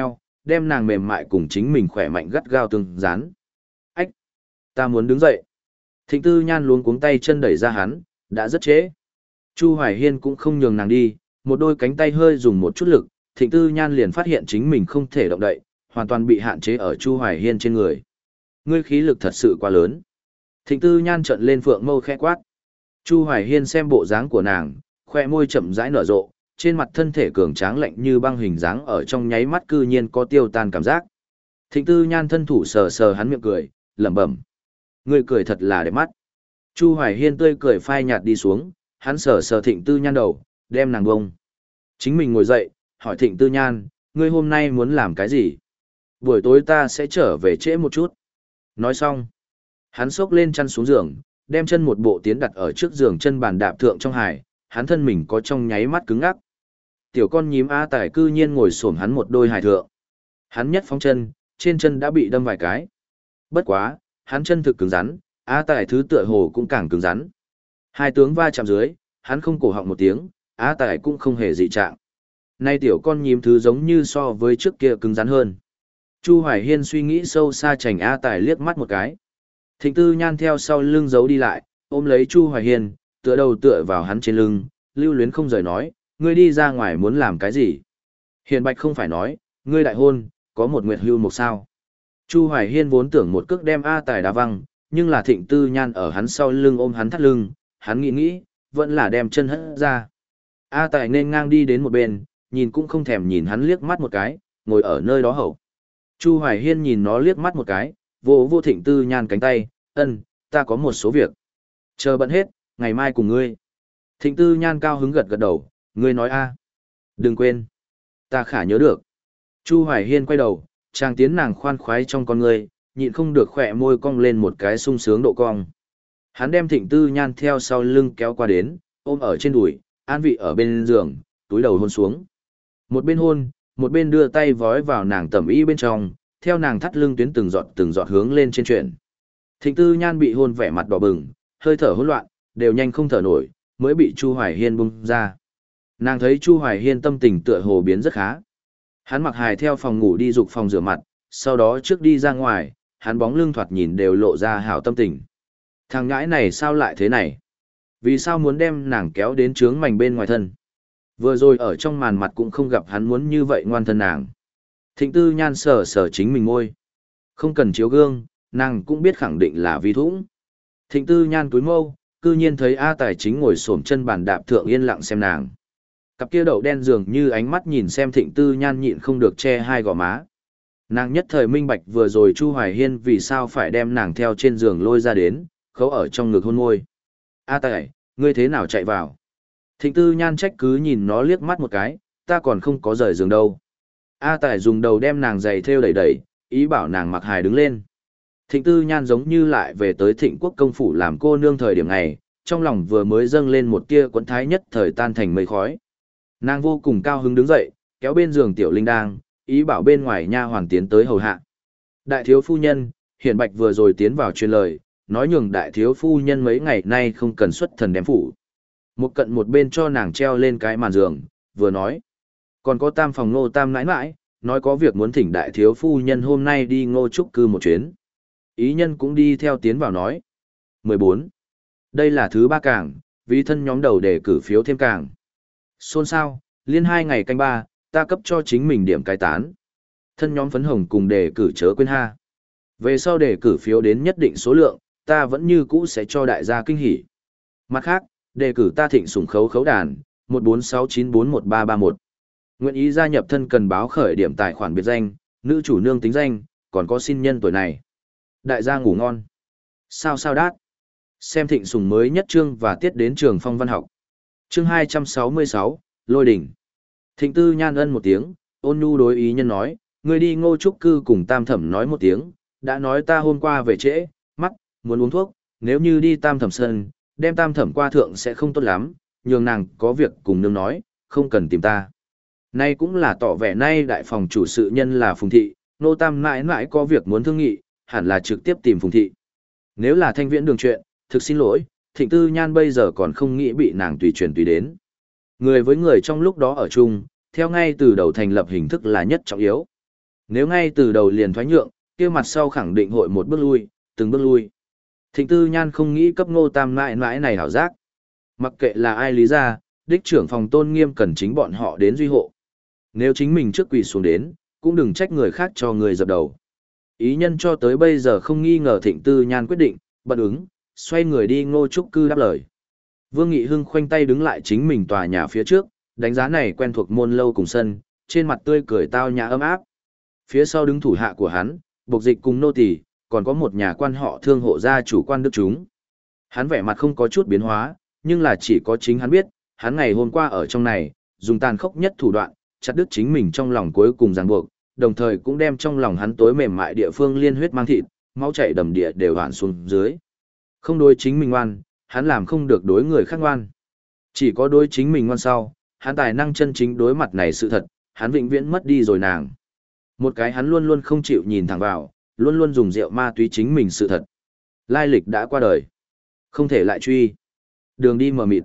S1: đem nàng mềm mại cùng chính mình khỏe mạnh gắt gao tương dán. Ách! Ta muốn đứng dậy. Thịnh Tư Nhan luống cuống tay chân đẩy ra hắn, đã rất trễ. Chu Hoài Hiên cũng không nhường nàng đi, một đôi cánh tay hơi dùng một chút lực, Thịnh Tư Nhan liền phát hiện chính mình không thể động đậy, hoàn toàn bị hạn chế ở Chu Hoài Hiên trên người. Ngươi khí lực thật sự quá lớn. Thịnh Tư Nhan trợn lên phượng mâu khẽ quát. Chu Hoài Hiên xem bộ dáng của nàng, khoe môi chậm rãi nở rộ, trên mặt thân thể cường tráng lạnh như băng hình dáng ở trong nháy mắt cư nhiên có tiêu tan cảm giác. Thịnh Tư Nhan thân thủ sờ sờ hắn miệng cười, lẩm bẩm. Ngươi cười thật là đẹp mắt. Chu Hoài Hiên tươi cười phai nhạt đi xuống, hắn sờ sờ Thịnh Tư Nhan đầu, đem nàng bông. Chính mình ngồi dậy, hỏi Thịnh Tư Nhan, ngươi hôm nay muốn làm cái gì? Buổi tối ta sẽ trở về trễ một chút. Nói xong, hắn xốc lên chăn xuống giường, đem chân một bộ tiến đặt ở trước giường chân bàn đạp thượng trong hải, hắn thân mình có trong nháy mắt cứng ngắc. Tiểu con nhím A Tài cư nhiên ngồi xổm hắn một đôi hải thượng. Hắn nhất phóng chân, trên chân đã bị đâm vài cái. Bất quá, hắn chân thực cứng rắn, A Tài thứ tựa hồ cũng càng cứng rắn. Hai tướng va chạm dưới, hắn không cổ họng một tiếng, A Tài cũng không hề dị trạng. Nay tiểu con nhím thứ giống như so với trước kia cứng rắn hơn. Chu Hoài Hiên suy nghĩ sâu xa chành A Tài liếc mắt một cái. Thịnh Tư Nhan theo sau lưng giấu đi lại, ôm lấy Chu Hoài Hiên, tựa đầu tựa vào hắn trên lưng, lưu luyến không rời nói, ngươi đi ra ngoài muốn làm cái gì? Hiền Bạch không phải nói, ngươi đại hôn, có một nguyệt hưu một sao. Chu Hoài Hiên vốn tưởng một cước đem A Tài đá văng, nhưng là Thịnh Tư Nhan ở hắn sau lưng ôm hắn thắt lưng, hắn nghĩ nghĩ, vẫn là đem chân hất ra. A Tài nên ngang đi đến một bên, nhìn cũng không thèm nhìn hắn liếc mắt một cái, ngồi ở nơi đó hậu. Chu Hoài Hiên nhìn nó liếc mắt một cái, vô vô Thịnh Tư Nhan cánh tay, ân, ta có một số việc. Chờ bận hết, ngày mai cùng ngươi. Thịnh Tư Nhan cao hứng gật gật đầu, ngươi nói a, đừng quên. Ta khả nhớ được. Chu Hoài Hiên quay đầu, chàng tiến nàng khoan khoái trong con ngươi, nhịn không được khỏe môi cong lên một cái sung sướng độ cong. Hắn đem Thịnh Tư Nhan theo sau lưng kéo qua đến, ôm ở trên đùi, an vị ở bên giường, túi đầu hôn xuống. Một bên hôn, một bên đưa tay vói vào nàng tẩm y bên trong, theo nàng thắt lưng tuyến từng giọt từng giọt hướng lên trên chuyển. Thịnh Tư Nhan bị hôn vẻ mặt đỏ bừng, hơi thở hỗn loạn, đều nhanh không thở nổi, mới bị Chu Hoài Hiên bung ra. Nàng thấy Chu Hoài Hiên tâm tình tựa hồ biến rất khá. Hắn mặc hài theo phòng ngủ đi dục phòng rửa mặt, sau đó trước đi ra ngoài, hắn bóng lưng thoạt nhìn đều lộ ra hảo tâm tình. Thằng ngãi này sao lại thế này? Vì sao muốn đem nàng kéo đến trướng mảnh bên ngoài thân? Vừa rồi ở trong màn mặt cũng không gặp hắn muốn như vậy ngoan thân nàng. Thịnh Tư Nhan sờ sờ chính mình môi. Không cần chiếu gương, nàng cũng biết khẳng định là vi thũng. Thịnh Tư Nhan túi mâu, cư nhiên thấy A Tài chính ngồi xổm chân bàn đạp thượng yên lặng xem nàng. Cặp kia đậu đen dường như ánh mắt nhìn xem Thịnh Tư Nhan nhịn không được che hai gò má. Nàng nhất thời minh bạch vừa rồi Chu Hoài Hiên vì sao phải đem nàng theo trên giường lôi ra đến, khấu ở trong ngực hôn môi. A Tài, ngươi thế nào chạy vào? Thịnh Tư Nhan trách cứ nhìn nó liếc mắt một cái, ta còn không có rời giường đâu. A Tài dùng đầu đem nàng giày thêu đẩy đẩy, ý bảo nàng mặc hài đứng lên. Thịnh Tư Nhan giống như lại về tới Thịnh Quốc công phủ làm cô nương thời điểm này, trong lòng vừa mới dâng lên một tia quẫn thái nhất thời tan thành mây khói. Nàng vô cùng cao hứng đứng dậy, kéo bên giường Tiểu Linh đang, ý bảo bên ngoài nha hoàn tiến tới hầu hạ. Đại thiếu phu nhân, Hiển Bạch vừa rồi tiến vào truyền lời, nói nhường đại thiếu phu nhân mấy ngày nay không cần xuất thần đem phủ. Một cận một bên cho nàng treo lên cái màn giường, vừa nói. Còn có tam phòng Ngô Tam nãi nãi, nói có việc muốn thỉnh đại thiếu phu nhân hôm nay đi Ngô Trúc cư một chuyến. Ý nhân cũng đi theo tiến vào nói. mười bốn. Đây là thứ ba càng, vì thân nhóm đầu để cử phiếu thêm càng. Xôn xao, liên hai ngày canh ba, ta cấp cho chính mình điểm cai tán. Thân nhóm phấn hồng cùng đề cử chớ quên ha. Về sau đề cử phiếu đến nhất định số lượng, ta vẫn như cũ sẽ cho đại gia kinh hỉ. Mặt khác, đề cử ta thịnh sủng khấu khấu đàn, một bốn sáu chín bốn một ba ba một. Nguyện ý gia nhập thân cần báo khởi điểm tài khoản biệt danh, nữ chủ nương tính danh, còn có xin nhân tuổi này. Đại gia ngủ ngon. Sao sao đát. Xem thịnh sủng mới nhất chương và tiết đến trường phong văn học. Chương hai trăm sáu mươi sáu, Lôi đỉnh. Thịnh Tư Nhan ân một tiếng, ôn nhu đối ý nhân nói, người đi Ngô Trúc cư cùng Tam Thẩm nói một tiếng, đã nói ta hôm qua về trễ, mắc, muốn uống thuốc, nếu như đi Tam Thẩm sân, đem Tam Thẩm qua thượng sẽ không tốt lắm, nhường nàng có việc cùng nương nói, không cần tìm ta. Nay cũng là tỏ vẻ nay đại phòng chủ sự nhân là Phùng Thị, Nô Tam mãi mãi có việc muốn thương nghị, hẳn là trực tiếp tìm Phùng Thị. Nếu là thanh viễn đường chuyện, thực xin lỗi, Thịnh Tư Nhan bây giờ còn không nghĩ bị nàng tùy truyền tùy đến. Người với người trong lúc đó ở chung, theo ngay từ đầu thành lập hình thức là nhất trọng yếu. Nếu ngay từ đầu liền thoái nhượng, kia mặt sau khẳng định hội một bước lui, từng bước lui. Thịnh Tư Nhan không nghĩ cấp Ngô Tam mãi mãi này hảo giác. Mặc kệ là ai lý ra, đích trưởng phòng Tôn Nghiêm cần chính bọn họ đến duy hộ. Nếu chính mình trước quỳ xuống đến, cũng đừng trách người khác cho người dập đầu. Ý nhân cho tới bây giờ không nghi ngờ Thịnh Tư Nhan quyết định, bận ứng, xoay người đi Ngô Trúc Cư đáp lời. Vương Nghị Hưng khoanh tay đứng lại chính mình tòa nhà phía trước, đánh giá này quen thuộc môn lâu cùng sân, trên mặt tươi cười tao nhã ấm áp. Phía sau đứng thủ hạ của hắn, Bộc Dịch cùng nô tỳ, còn có một nhà quan họ thương hộ gia chủ quan đức chúng. Hắn vẻ mặt không có chút biến hóa, nhưng là chỉ có chính hắn biết, hắn ngày hôm qua ở trong này, dùng tàn khốc nhất thủ đoạn, chặt đứt chính mình trong lòng cuối cùng ràng buộc, đồng thời cũng đem trong lòng hắn tối mềm mại địa phương liên huyết mang thịt, máu chảy đầm địa đều hoàn xuống dưới. Không đối chính mình ngoan, hắn làm không được đối người khác ngoan. Chỉ có đối chính mình ngoan sau, hắn tài năng chân chính đối mặt này sự thật, hắn vĩnh viễn mất đi rồi nàng. Một cái hắn luôn luôn không chịu nhìn thẳng vào, luôn luôn dùng rượu ma túy chính mình sự thật. Lai lịch đã qua đời. Không thể lại truy. Đường đi mờ mịt.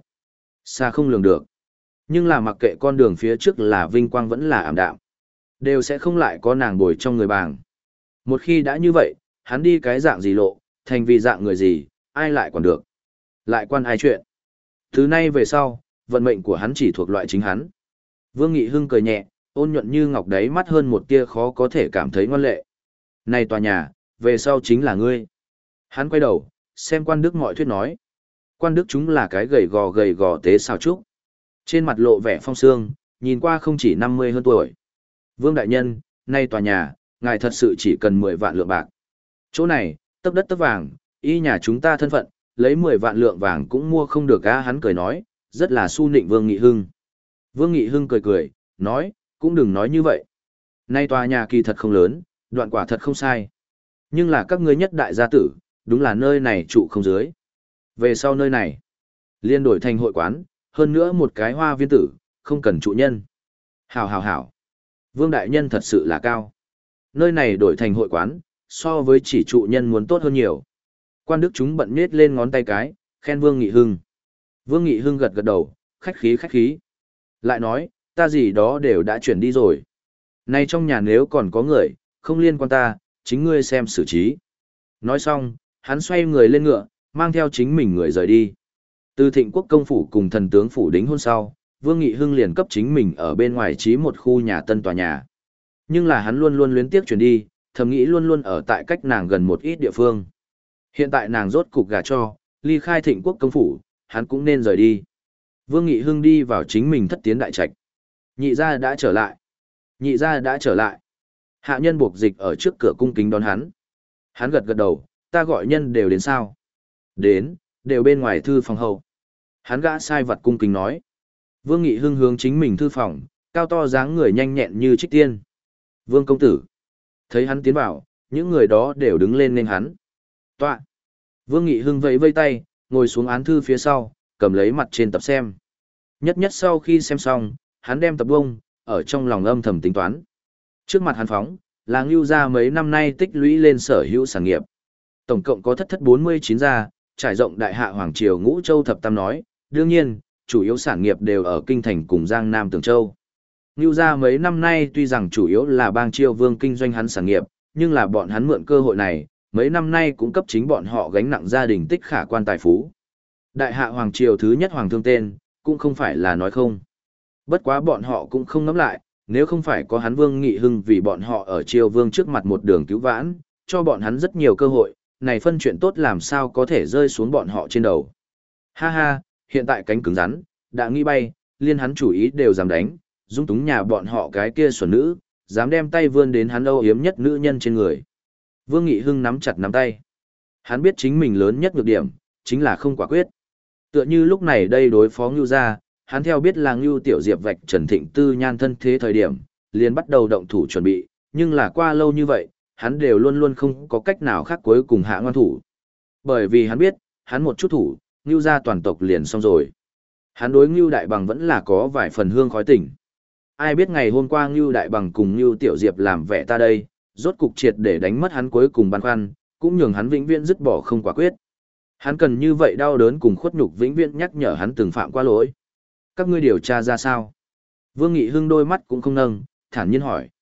S1: Xa không lường được. Nhưng là mặc kệ con đường phía trước là vinh quang vẫn là ảm đạm. Đều sẽ không lại có nàng bồi trong người bàng. Một khi đã như vậy, hắn đi cái dạng gì lộ, thành vì dạng người gì, ai lại còn được. Lại quan ai chuyện. Thứ nay về sau, vận mệnh của hắn chỉ thuộc loại chính hắn. Vương Nghị Hưng cười nhẹ, ôn nhuận như ngọc đáy mắt hơn một tia khó có thể cảm thấy ngoan lệ. Này tòa nhà, về sau chính là ngươi. Hắn quay đầu, xem quan đức mọi thuyết nói. Quan đức chúng là cái gầy gò gầy gò tế xào trúc. Trên mặt lộ vẻ phong sương, nhìn qua không chỉ năm mươi hơn tuổi. Vương đại nhân, nay tòa nhà, ngài thật sự chỉ cần mười vạn lượng bạc. Chỗ này, tấp đất tấp vàng, y nhà chúng ta thân phận, lấy mười vạn lượng vàng cũng mua không được á. Hắn cười nói, rất là su nịnh Vương Nghị Hưng. Vương Nghị Hưng cười cười, nói, cũng đừng nói như vậy. Nay tòa nhà kỳ thật không lớn, đoạn quả thật không sai. Nhưng là các ngươi nhất đại gia tử, đúng là nơi này trụ không dưới. Về sau nơi này, liên đổi thành hội quán, hơn nữa một cái hoa viên tử, không cần trụ nhân. Hảo hảo hảo. Vương đại nhân thật sự là cao. Nơi này đổi thành hội quán, so với chỉ trụ nhân muốn tốt hơn nhiều. Quan đức chúng bận nết lên ngón tay cái, khen Vương Nghị Hưng. Vương Nghị Hưng gật gật đầu, khách khí khách khí. Lại nói, ta gì đó đều đã chuyển đi rồi. Nay trong nhà nếu còn có người, không liên quan ta, chính ngươi xem xử trí. Nói xong, hắn xoay người lên ngựa, mang theo chính mình người rời đi. Từ Thịnh Quốc công phủ cùng thần tướng phủ đính hôn sau, Vương Nghị Hưng liền cấp chính mình ở bên ngoài trí một khu nhà tân tòa nhà. Nhưng là hắn luôn luôn luyến tiếc chuyển đi, thầm nghĩ luôn luôn ở tại cách nàng gần một ít địa phương. Hiện tại nàng rốt cục gả cho, ly khai Thịnh Quốc công phủ, hắn cũng nên rời đi. Vương Nghị Hưng đi vào chính mình thất tiến đại trạch. Nhị gia đã trở lại. Nhị gia đã trở lại. Hạ nhân buộc dịch ở trước cửa cung kính đón hắn. Hắn gật gật đầu, ta gọi nhân đều đến sao? Đến, đều bên ngoài thư phòng hầu. Hắn gã sai vật cung kính nói. Vương Nghị Hưng hướng chính mình thư phòng, cao to dáng người nhanh nhẹn như trích tiên. Vương công tử. Thấy hắn tiến vào, những người đó đều đứng lên nên hắn. Tọa. Vương Nghị Hưng vẫy vây tay, ngồi xuống án thư phía sau, cầm lấy mặt trên tập xem. Nhất nhất sau khi xem xong, hắn đem tập bông, ở trong lòng âm thầm tính toán. Trước mặt hắn phóng, là Ngưu gia mấy năm nay tích lũy lên sở hữu sản nghiệp. Tổng cộng có thất thất bốn mươi chín gia, trải rộng đại hạ Hoàng Triều Ngũ Châu Thập Tam nói, đương nhiên, chủ yếu sản nghiệp đều ở Kinh Thành cùng Giang Nam Tường Châu. Ngưu gia mấy năm nay tuy rằng chủ yếu là bang Triều Vương kinh doanh hắn sản nghiệp, nhưng là bọn hắn mượn cơ hội này, mấy năm nay cũng cấp chính bọn họ gánh nặng gia đình tích khả quan tài phú. Đại hạ Hoàng Triều thứ nhất Hoàng thương tên, cũng không phải là nói không. Bất quá bọn họ cũng không ngẫm lại, nếu không phải có hắn Vương Nghị Hưng vì bọn họ ở Triều Vương trước mặt một đường cứu vãn, cho bọn hắn rất nhiều cơ hội, này phân chuyện tốt làm sao có thể rơi xuống bọn họ trên đầu. Ha ha, hiện tại cánh cứng rắn, đã nghĩ bay, liên hắn chủ ý đều dám đánh, dung túng nhà bọn họ cái kia xuẩn nữ, dám đem tay vươn đến hắn âu yếm nhất nữ nhân trên người. Vương Nghị Hưng nắm chặt nắm tay. Hắn biết chính mình lớn nhất nhược điểm, chính là không quả quyết. Tựa như lúc này đây đối phó Ngưu gia, hắn theo biết là Ngưu Tiểu Diệp vạch Trần Thịnh Tư Nhan thân thế thời điểm, liền bắt đầu động thủ chuẩn bị, nhưng là qua lâu như vậy, hắn đều luôn luôn không có cách nào khác cuối cùng hạ ngoan thủ. Bởi vì hắn biết, hắn một chút thủ, Ngưu gia toàn tộc liền xong rồi. Hắn đối Ngưu Đại Bằng vẫn là có vài phần hương khói tỉnh. Ai biết ngày hôm qua Ngưu Đại Bằng cùng Ngưu Tiểu Diệp làm vẻ ta đây, rốt cục triệt để đánh mất hắn cuối cùng băn khoăn, cũng nhường hắn vĩnh viễn dứt bỏ không quả quyết. Hắn cần như vậy đau đớn cùng khuất nhục vĩnh viễn nhắc nhở hắn từng phạm qua lỗi. Các ngươi điều tra ra sao? Vương Nghị Hưng đôi mắt cũng không nâng, thản nhiên hỏi.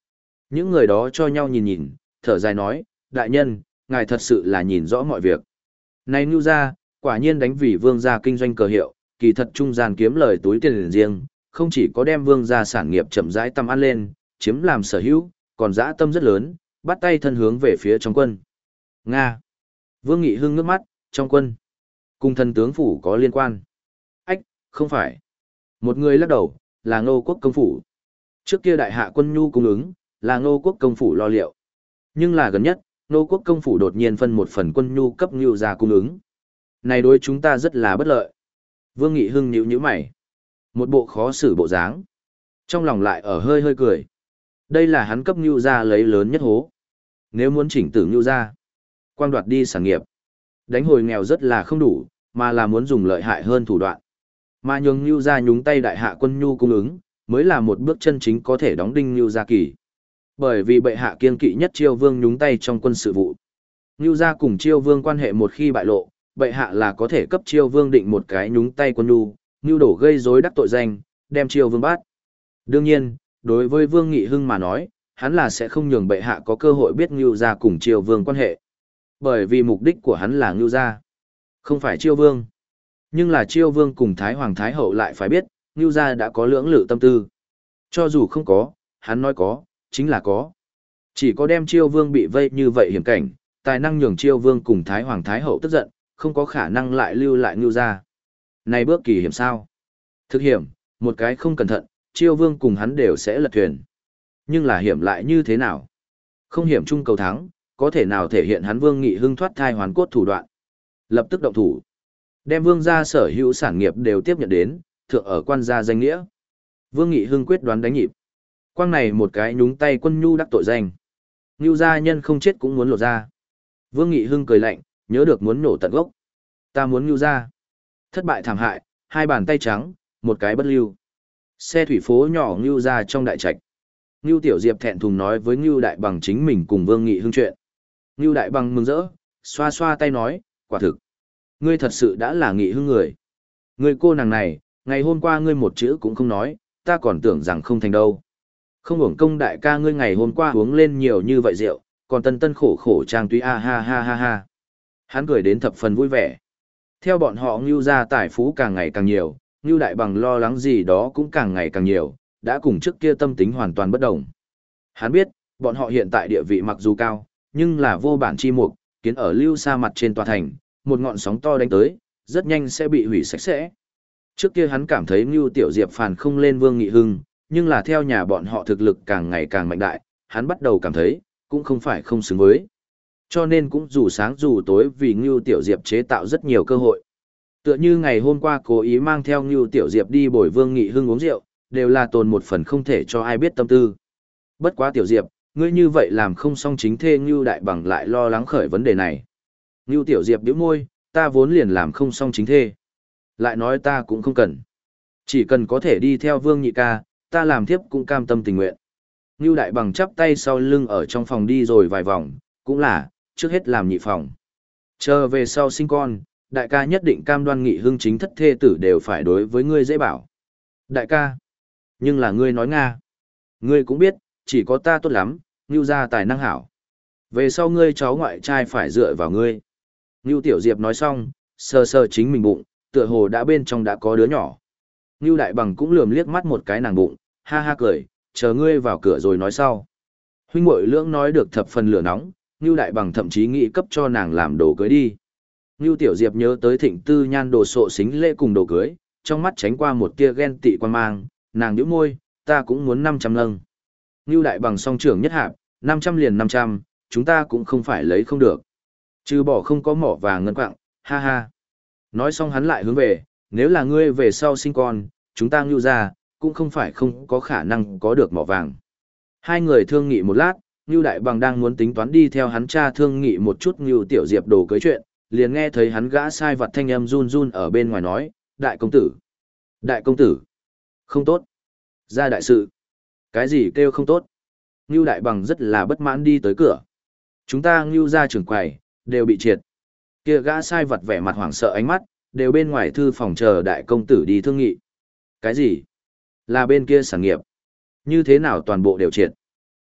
S1: Những người đó cho nhau nhìn nhìn, thở dài nói, đại nhân, ngài thật sự là nhìn rõ mọi việc. Này Ngưu gia, quả nhiên đánh vì vương gia kinh doanh cờ hiệu, kỳ thật trung gian kiếm lời túi tiền riêng, không chỉ có đem vương gia sản nghiệp chậm rãi tăm ăn lên, chiếm làm sở hữu, còn dã tâm rất lớn, bắt tay thân hướng về phía trong quân. Nga. Vương Nghị Hưng nước mắt, trong quân. Cùng thần tướng phủ có liên quan. Ách, không phải. Một người lắc đầu, là Ngô Quốc công phủ. Trước kia đại hạ quân nhu cung ứng, là Ngô Quốc công phủ lo liệu. Nhưng là gần nhất, Ngô Quốc công phủ đột nhiên phân một phần quân nhu cấp Ngưu gia cung ứng. Này đối chúng ta rất là bất lợi. Vương Nghị Hưng nhíu nhíu mày. Một bộ khó xử bộ dáng. Trong lòng lại ở hơi hơi cười. Đây là hắn cấp Ngưu gia lấy lớn nhất hố. Nếu muốn chỉnh tử Ngưu gia, quang đoạt đi sản nghiệp, đánh hồi nghèo rất là không đủ, mà là muốn dùng lợi hại hơn thủ đoạn. Mà nhường Ngưu gia nhúng tay đại hạ quân nhu cung ứng, mới là một bước chân chính có thể đóng đinh Ngưu gia kỳ. Bởi vì bệ hạ kiên kỵ nhất Chiêu Vương nhúng tay trong quân sự vụ. Ngưu gia cùng Chiêu Vương quan hệ một khi bại lộ, bệ hạ là có thể cấp Chiêu Vương định một cái nhúng tay quân nhu, Ngưu đổ gây rối đắc tội danh, đem Chiêu Vương bắt. Đương nhiên, đối với Vương Nghị Hưng mà nói, hắn là sẽ không nhường bệ hạ có cơ hội biết Ngưu gia cùng Chiêu Vương quan hệ. Bởi vì mục đích của hắn là Ngưu gia, không phải Chiêu Vương. Nhưng là Chiêu Vương cùng Thái Hoàng Thái Hậu lại phải biết, Ngưu gia đã có lưỡng lự tâm tư. Cho dù không có, hắn nói có, chính là có. Chỉ có đem Chiêu Vương bị vây như vậy hiểm cảnh, tài năng nhường Chiêu Vương cùng Thái Hoàng Thái Hậu tức giận, không có khả năng lại lưu lại Ngưu gia. Này bước kỳ hiểm sao? Thực hiểm, một cái không cẩn thận, Chiêu Vương cùng hắn đều sẽ lật thuyền. Nhưng là hiểm lại như thế nào? Không hiểm chung cầu thắng, có thể nào thể hiện hắn Vương Nghị Hưng thoát thai hoàn cốt thủ đoạn. Lập tức động thủ. Đem Vương gia sở hữu sản nghiệp đều tiếp nhận đến, thượng ở quan gia danh nghĩa. Vương Nghị Hưng quyết đoán đánh nhịp. Quang này một cái nhúng tay quân nhu đắc tội danh. Ngưu gia nhân không chết cũng muốn lột ra. Vương Nghị Hưng cười lạnh, nhớ được muốn nổ tận gốc. Ta muốn Ngưu gia. Thất bại thảm hại, hai bàn tay trắng, một cái bất lưu. Xe thủy phố nhỏ Ngưu gia trong đại trạch. Ngưu Tiểu Diệp thẹn thùng nói với Ngưu Đại Bằng chính mình cùng Vương Nghị Hưng chuyện. Ngưu Đại Bằng mừng rỡ, xoa xoa tay nói, quả thực. Ngươi thật sự đã là Nghị Hưng người. Ngươi cô nàng này, ngày hôm qua ngươi một chữ cũng không nói, ta còn tưởng rằng không thành đâu. Không uổng công đại ca ngươi ngày hôm qua uống lên nhiều như vậy rượu, còn tân tân khổ khổ trang túy a ha ha ha ha. Hắn cười đến thập phần vui vẻ. Theo bọn họ Ngưu gia tài phú càng ngày càng nhiều, Ngưu Đại Bằng lo lắng gì đó cũng càng ngày càng nhiều, đã cùng trước kia tâm tính hoàn toàn bất đồng. Hắn biết, bọn họ hiện tại địa vị mặc dù cao, nhưng là vô bản chi mục, kiến ở lưu xa mặt trên tòa thành, một ngọn sóng to đánh tới, rất nhanh sẽ bị hủy sạch sẽ. Trước kia hắn cảm thấy Ngưu Tiểu Diệp phàn không lên Vương Nghị Hưng, nhưng là theo nhà bọn họ thực lực càng ngày càng mạnh đại, hắn bắt đầu cảm thấy, cũng không phải không xứng với. Cho nên cũng dù sáng dù tối vì Ngưu Tiểu Diệp chế tạo rất nhiều cơ hội. Tựa như ngày hôm qua cố ý mang theo Ngưu Tiểu Diệp đi bồi Vương Nghị Hưng uống rượu, đều là tồn một phần không thể cho ai biết tâm tư. Bất quá Tiểu Diệp, ngươi như vậy làm không xong chính thê Ngưu Đại Bằng lại lo lắng khởi vấn đề này. Ngưu Tiểu Diệp bĩu môi, ta vốn liền làm không xong chính thê. Lại nói ta cũng không cần. Chỉ cần có thể đi theo Vương Nhị ca, ta làm thiếp cũng cam tâm tình nguyện. Ngưu Đại Bằng chắp tay sau lưng ở trong phòng đi rồi vài vòng, cũng là, trước hết làm nhị phòng. Chờ về sau sinh con, đại ca nhất định cam đoan Nghị Hưng chính thất thê tử đều phải đối với ngươi dễ bảo. Đại ca, nhưng là ngươi nói Nga. Ngươi cũng biết, chỉ có ta tốt lắm, Ngưu gia tài năng hảo. Về sau ngươi cháu ngoại trai phải dựa vào ngươi. Ngưu Tiểu Diệp nói xong, sờ sờ chính mình bụng, tựa hồ đã bên trong đã có đứa nhỏ. Ngưu Đại Bằng cũng lườm liếc mắt một cái nàng bụng, ha ha cười, chờ ngươi vào cửa rồi nói sau. Huynh muội lưỡng nói được thập phần lửa nóng, Ngưu Đại Bằng thậm chí nghĩ cấp cho nàng làm đồ cưới đi. Ngưu Tiểu Diệp nhớ tới Thịnh Tư Nhan đồ sộ xính lễ cùng đồ cưới, trong mắt tránh qua một tia ghen tị quan mang, nàng nhíu môi, ta cũng muốn năm trăm lâng. Ngưu Đại Bằng song trưởng nhất hạp, năm trăm liền năm trăm, chúng ta cũng không phải lấy không được. Trừ bỏ không có mỏ vàng ngân quạng, ha ha. Nói xong hắn lại hướng về, nếu là ngươi về sau sinh con, chúng ta Ngưu gia cũng không phải không có khả năng có được mỏ vàng. Hai người thương nghị một lát, Ngưu Đại Bằng đang muốn tính toán đi theo hắn cha thương nghị một chút Ngưu Tiểu Diệp đồ cưới chuyện, liền nghe thấy hắn gã sai vật thanh âm run run ở bên ngoài nói, đại công tử, đại công tử, không tốt, ra đại sự, cái gì kêu không tốt. Ngưu Đại Bằng rất là bất mãn đi tới cửa. Chúng ta Ngưu gia trưởng quầy, đều bị triệt. Kia gã sai vật vẻ mặt hoảng sợ ánh mắt, đều bên ngoài thư phòng chờ đại công tử đi thương nghị. Cái gì? Là bên kia sản nghiệp. Như thế nào toàn bộ đều triệt?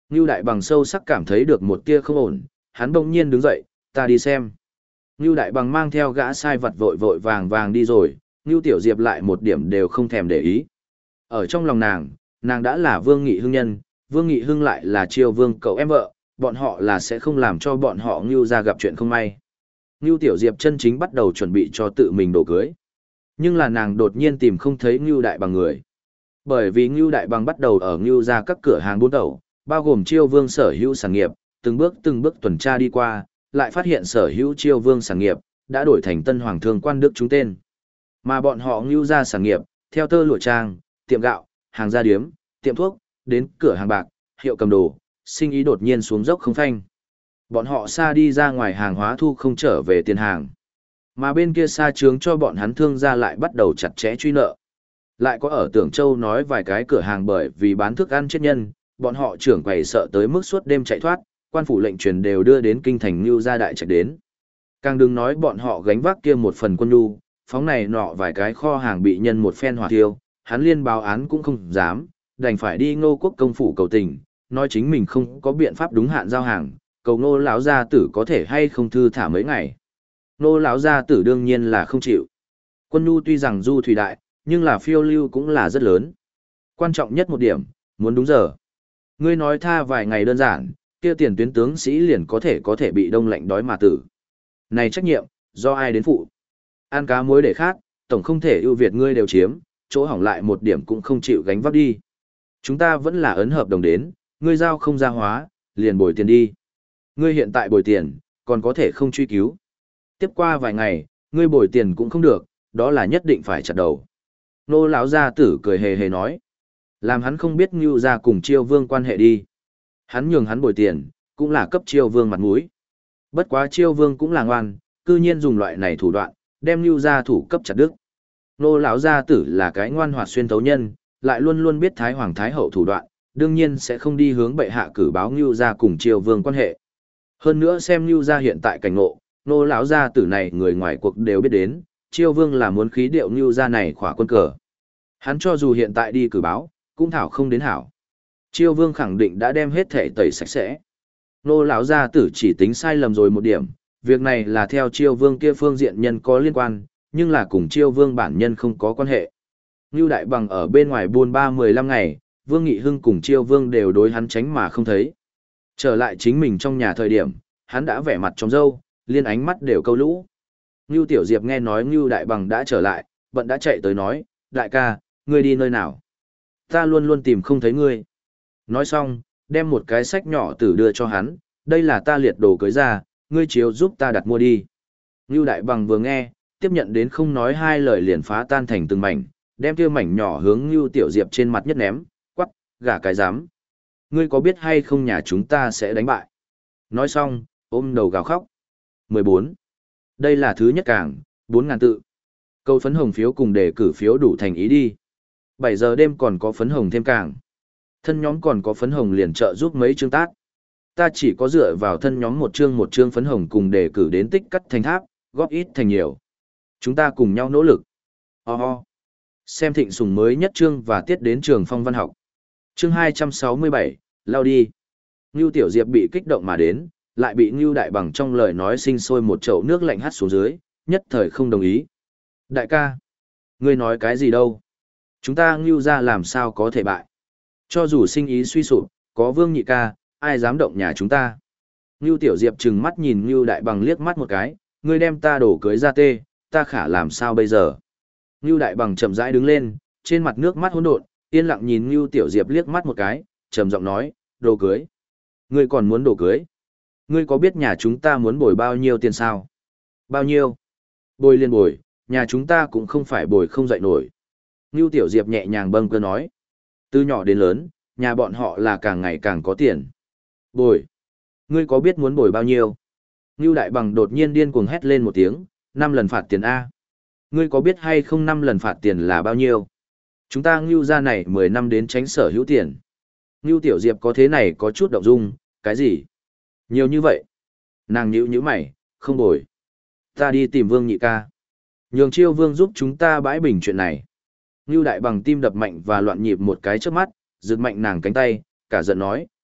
S1: Ngưu Đại Bằng sâu sắc cảm thấy được một tia không ổn, hắn bỗng nhiên đứng dậy, ta đi xem. Ngưu Đại Bằng mang theo gã sai vật vội vội vàng vàng đi rồi, Ngưu Tiểu Diệp lại một điểm đều không thèm để ý. Ở trong lòng nàng, nàng đã là Vương Nghị Hưng nhân, Vương Nghị Hưng lại là Chiêu Vương cậu em vợ, bọn họ là sẽ không làm cho bọn họ Ngưu ra gặp chuyện không may. Ngưu Tiểu Diệp chân chính bắt đầu chuẩn bị cho tự mình đồ cưới. Nhưng là nàng đột nhiên tìm không thấy Ngưu Đại Bằng người. Bởi vì Ngưu Đại Bằng bắt đầu ở Ngưu ra các cửa hàng buôn tẩu, bao gồm Chiêu Vương sở hữu sản nghiệp, từng bước từng bước tuần tra đi qua, lại phát hiện sở hữu Chiêu Vương sản nghiệp đã đổi thành Tân Hoàng Thương Quan Đức chúng tên. Mà bọn họ Ngưu ra sản nghiệp, theo tơ lụa trang, tiệm gạo, hàng gia điếm, tiệm thuốc, đến cửa hàng bạc, hiệu cầm đồ, sinh ý đột nhiên xuống dốc không phanh. Bọn họ xa đi ra ngoài hàng hóa thu không trở về tiền hàng. Mà bên kia xa trướng cho bọn hắn thương gia lại bắt đầu chặt chẽ truy nợ. Lại có ở Tưởng Châu nói vài cái cửa hàng bởi vì bán thức ăn chết nhân, bọn họ trưởng quầy sợ tới mức suốt đêm chạy thoát, quan phủ lệnh truyền đều đưa đến kinh thành Nưu gia đại trạch đến. Càng đừng nói bọn họ gánh vác kia một phần quân nhu, phóng này nọ vài cái kho hàng bị nhân một phen hỏa thiêu, hắn liên báo án cũng không dám, đành phải đi Ngô Quốc công phủ cầu tình, nói chính mình không có biện pháp đúng hạn giao hàng, cầu Ngô lão gia tử có thể hay không thư thả mấy ngày. Ngô lão gia tử đương nhiên là không chịu. Quân nhu tuy rằng du thủy đại, nhưng là phiêu lưu cũng là rất lớn. Quan trọng nhất một điểm, muốn đúng giờ. Ngươi nói tha vài ngày đơn giản, kia tiền tuyến tướng sĩ liền có thể có thể bị đông lạnh đói mà tử. Này trách nhiệm, do ai đến phụ? Ăn cá muối để khác, tổng không thể ưu việt ngươi đều chiếm, chỗ hỏng lại một điểm cũng không chịu gánh vác đi. Chúng ta vẫn là ấn hợp đồng đến, ngươi giao không ra hóa, liền bồi tiền đi. Ngươi hiện tại bồi tiền, còn có thể không truy cứu. Tiếp qua vài ngày, ngươi bồi tiền cũng không được, đó là nhất định phải chặt đầu. Nô lão gia tử cười hề hề nói. Làm hắn không biết Ngưu gia cùng Chiêu Vương quan hệ đi. Hắn nhường hắn bồi tiền, cũng là cấp Chiêu Vương mặt mũi. Bất quá Chiêu Vương cũng là ngoan, cư nhiên dùng loại này thủ đoạn, đem Ngưu gia thủ cấp chặt đứt. Nô lão gia tử là cái ngoan hoạt xuyên thấu nhân, lại luôn luôn biết Thái Hoàng Thái Hậu thủ đoạn, đương nhiên sẽ không đi hướng bệ hạ cử báo Ngưu gia cùng Chiêu Vương quan hệ. Hơn nữa xem Ngưu gia hiện tại cảnh ngộ, nô lão gia tử này người ngoài cuộc đều biết đến, Chiêu Vương là muốn khí điệu Ngưu gia này khỏa quân cờ. Hắn cho dù hiện tại đi cử báo, cũng thảo không đến hảo. Chiêu Vương khẳng định đã đem hết thể tẩy sạch sẽ. Nô lão gia tử chỉ tính sai lầm rồi một điểm, việc này là theo Chiêu Vương kia phương diện nhân có liên quan, nhưng là cùng Chiêu Vương bản nhân không có quan hệ. Ngưu Đại Bằng ở bên ngoài buôn ba mười lăm ngày, Vương Nghị Hưng cùng Chiêu Vương đều đối hắn tránh mà không thấy. Trở lại chính mình trong nhà thời điểm, hắn đã vẻ mặt trong râu, liên ánh mắt đều câu lũ. Ngưu Tiểu Diệp nghe nói Ngưu Đại Bằng đã trở lại, bận đã chạy tới nói, đại ca, ngươi đi nơi nào? Ta luôn luôn tìm không thấy ngươi. Nói xong, đem một cái sách nhỏ tử đưa cho hắn, đây là ta liệt đồ cưới ra, ngươi chiếu giúp ta đặt mua đi. Ngưu Đại Bằng vừa nghe, tiếp nhận đến không nói hai lời liền phá tan thành từng mảnh, đem kia mảnh nhỏ hướng Ngưu Tiểu Diệp trên mặt nhất ném, quắc, gả cái dám. Ngươi có biết hay không nhà chúng ta sẽ đánh bại? Nói xong, ôm đầu gào khóc. mười bốn. Đây là thứ nhất cảng, bốn ngàn tự. Câu phấn hồng phiếu cùng đề cử phiếu đủ thành ý đi. bảy giờ đêm còn có phấn hồng thêm cảng. Thân nhóm còn có phấn hồng liền trợ giúp mấy chương tác. Ta chỉ có dựa vào thân nhóm một chương một chương phấn hồng cùng đề cử đến tích cắt thành tháp, góp ít thành nhiều. Chúng ta cùng nhau nỗ lực. Ho ho. Xem thịnh sùng mới nhất chương và tiết đến trường phong văn học. Chương hai trăm sáu mươi bảy, lao đi. Ngưu Tiểu Diệp bị kích động mà đến, lại bị Ngưu Đại Bằng trong lời nói sinh sôi một chậu nước lạnh hắt xuống dưới, nhất thời không đồng ý. Đại ca, ngươi nói cái gì đâu? Chúng ta Ngưu ra làm sao có thể bại? Cho dù sinh ý suy sụp, có Vương Nhị ca, ai dám động nhà chúng ta? Ngưu Tiểu Diệp trừng mắt nhìn Ngưu Đại Bằng liếc mắt một cái, ngươi đem ta đổ cưới ra tê, ta khả làm sao bây giờ? Ngưu Đại Bằng chậm rãi đứng lên, trên mặt nước mắt hỗn độn, yên lặng nhìn Ngưu Tiểu Diệp liếc mắt một cái, trầm giọng nói, đồ cưới. Ngươi còn muốn đồ cưới? Ngươi có biết nhà chúng ta muốn bồi bao nhiêu tiền sao? Bao nhiêu? Bồi liền bồi, nhà chúng ta cũng không phải bồi không dậy nổi. Ngưu Tiểu Diệp nhẹ nhàng bâng cơ nói. Từ nhỏ đến lớn, nhà bọn họ là càng ngày càng có tiền. Bồi. Ngươi có biết muốn bồi bao nhiêu? Ngưu Đại Bằng đột nhiên điên cuồng hét lên một tiếng, năm lần phạt tiền A. Ngươi có biết hay không năm lần phạt tiền là bao nhiêu? Chúng ta Ngưu ra này mười năm đến tránh sở hữu tiền. Ngưu Tiểu Diệp có thế này có chút động dung, cái gì? Nhiều như vậy. Nàng nhíu nhíu mày, không bồi. Ta đi tìm Vương Nhị ca. Nhường Chiêu Vương giúp chúng ta bãi bình chuyện này. Ngưu Đại Bằng tim đập mạnh và loạn nhịp một cái trước mắt, giật mạnh nàng cánh tay, cả giận nói,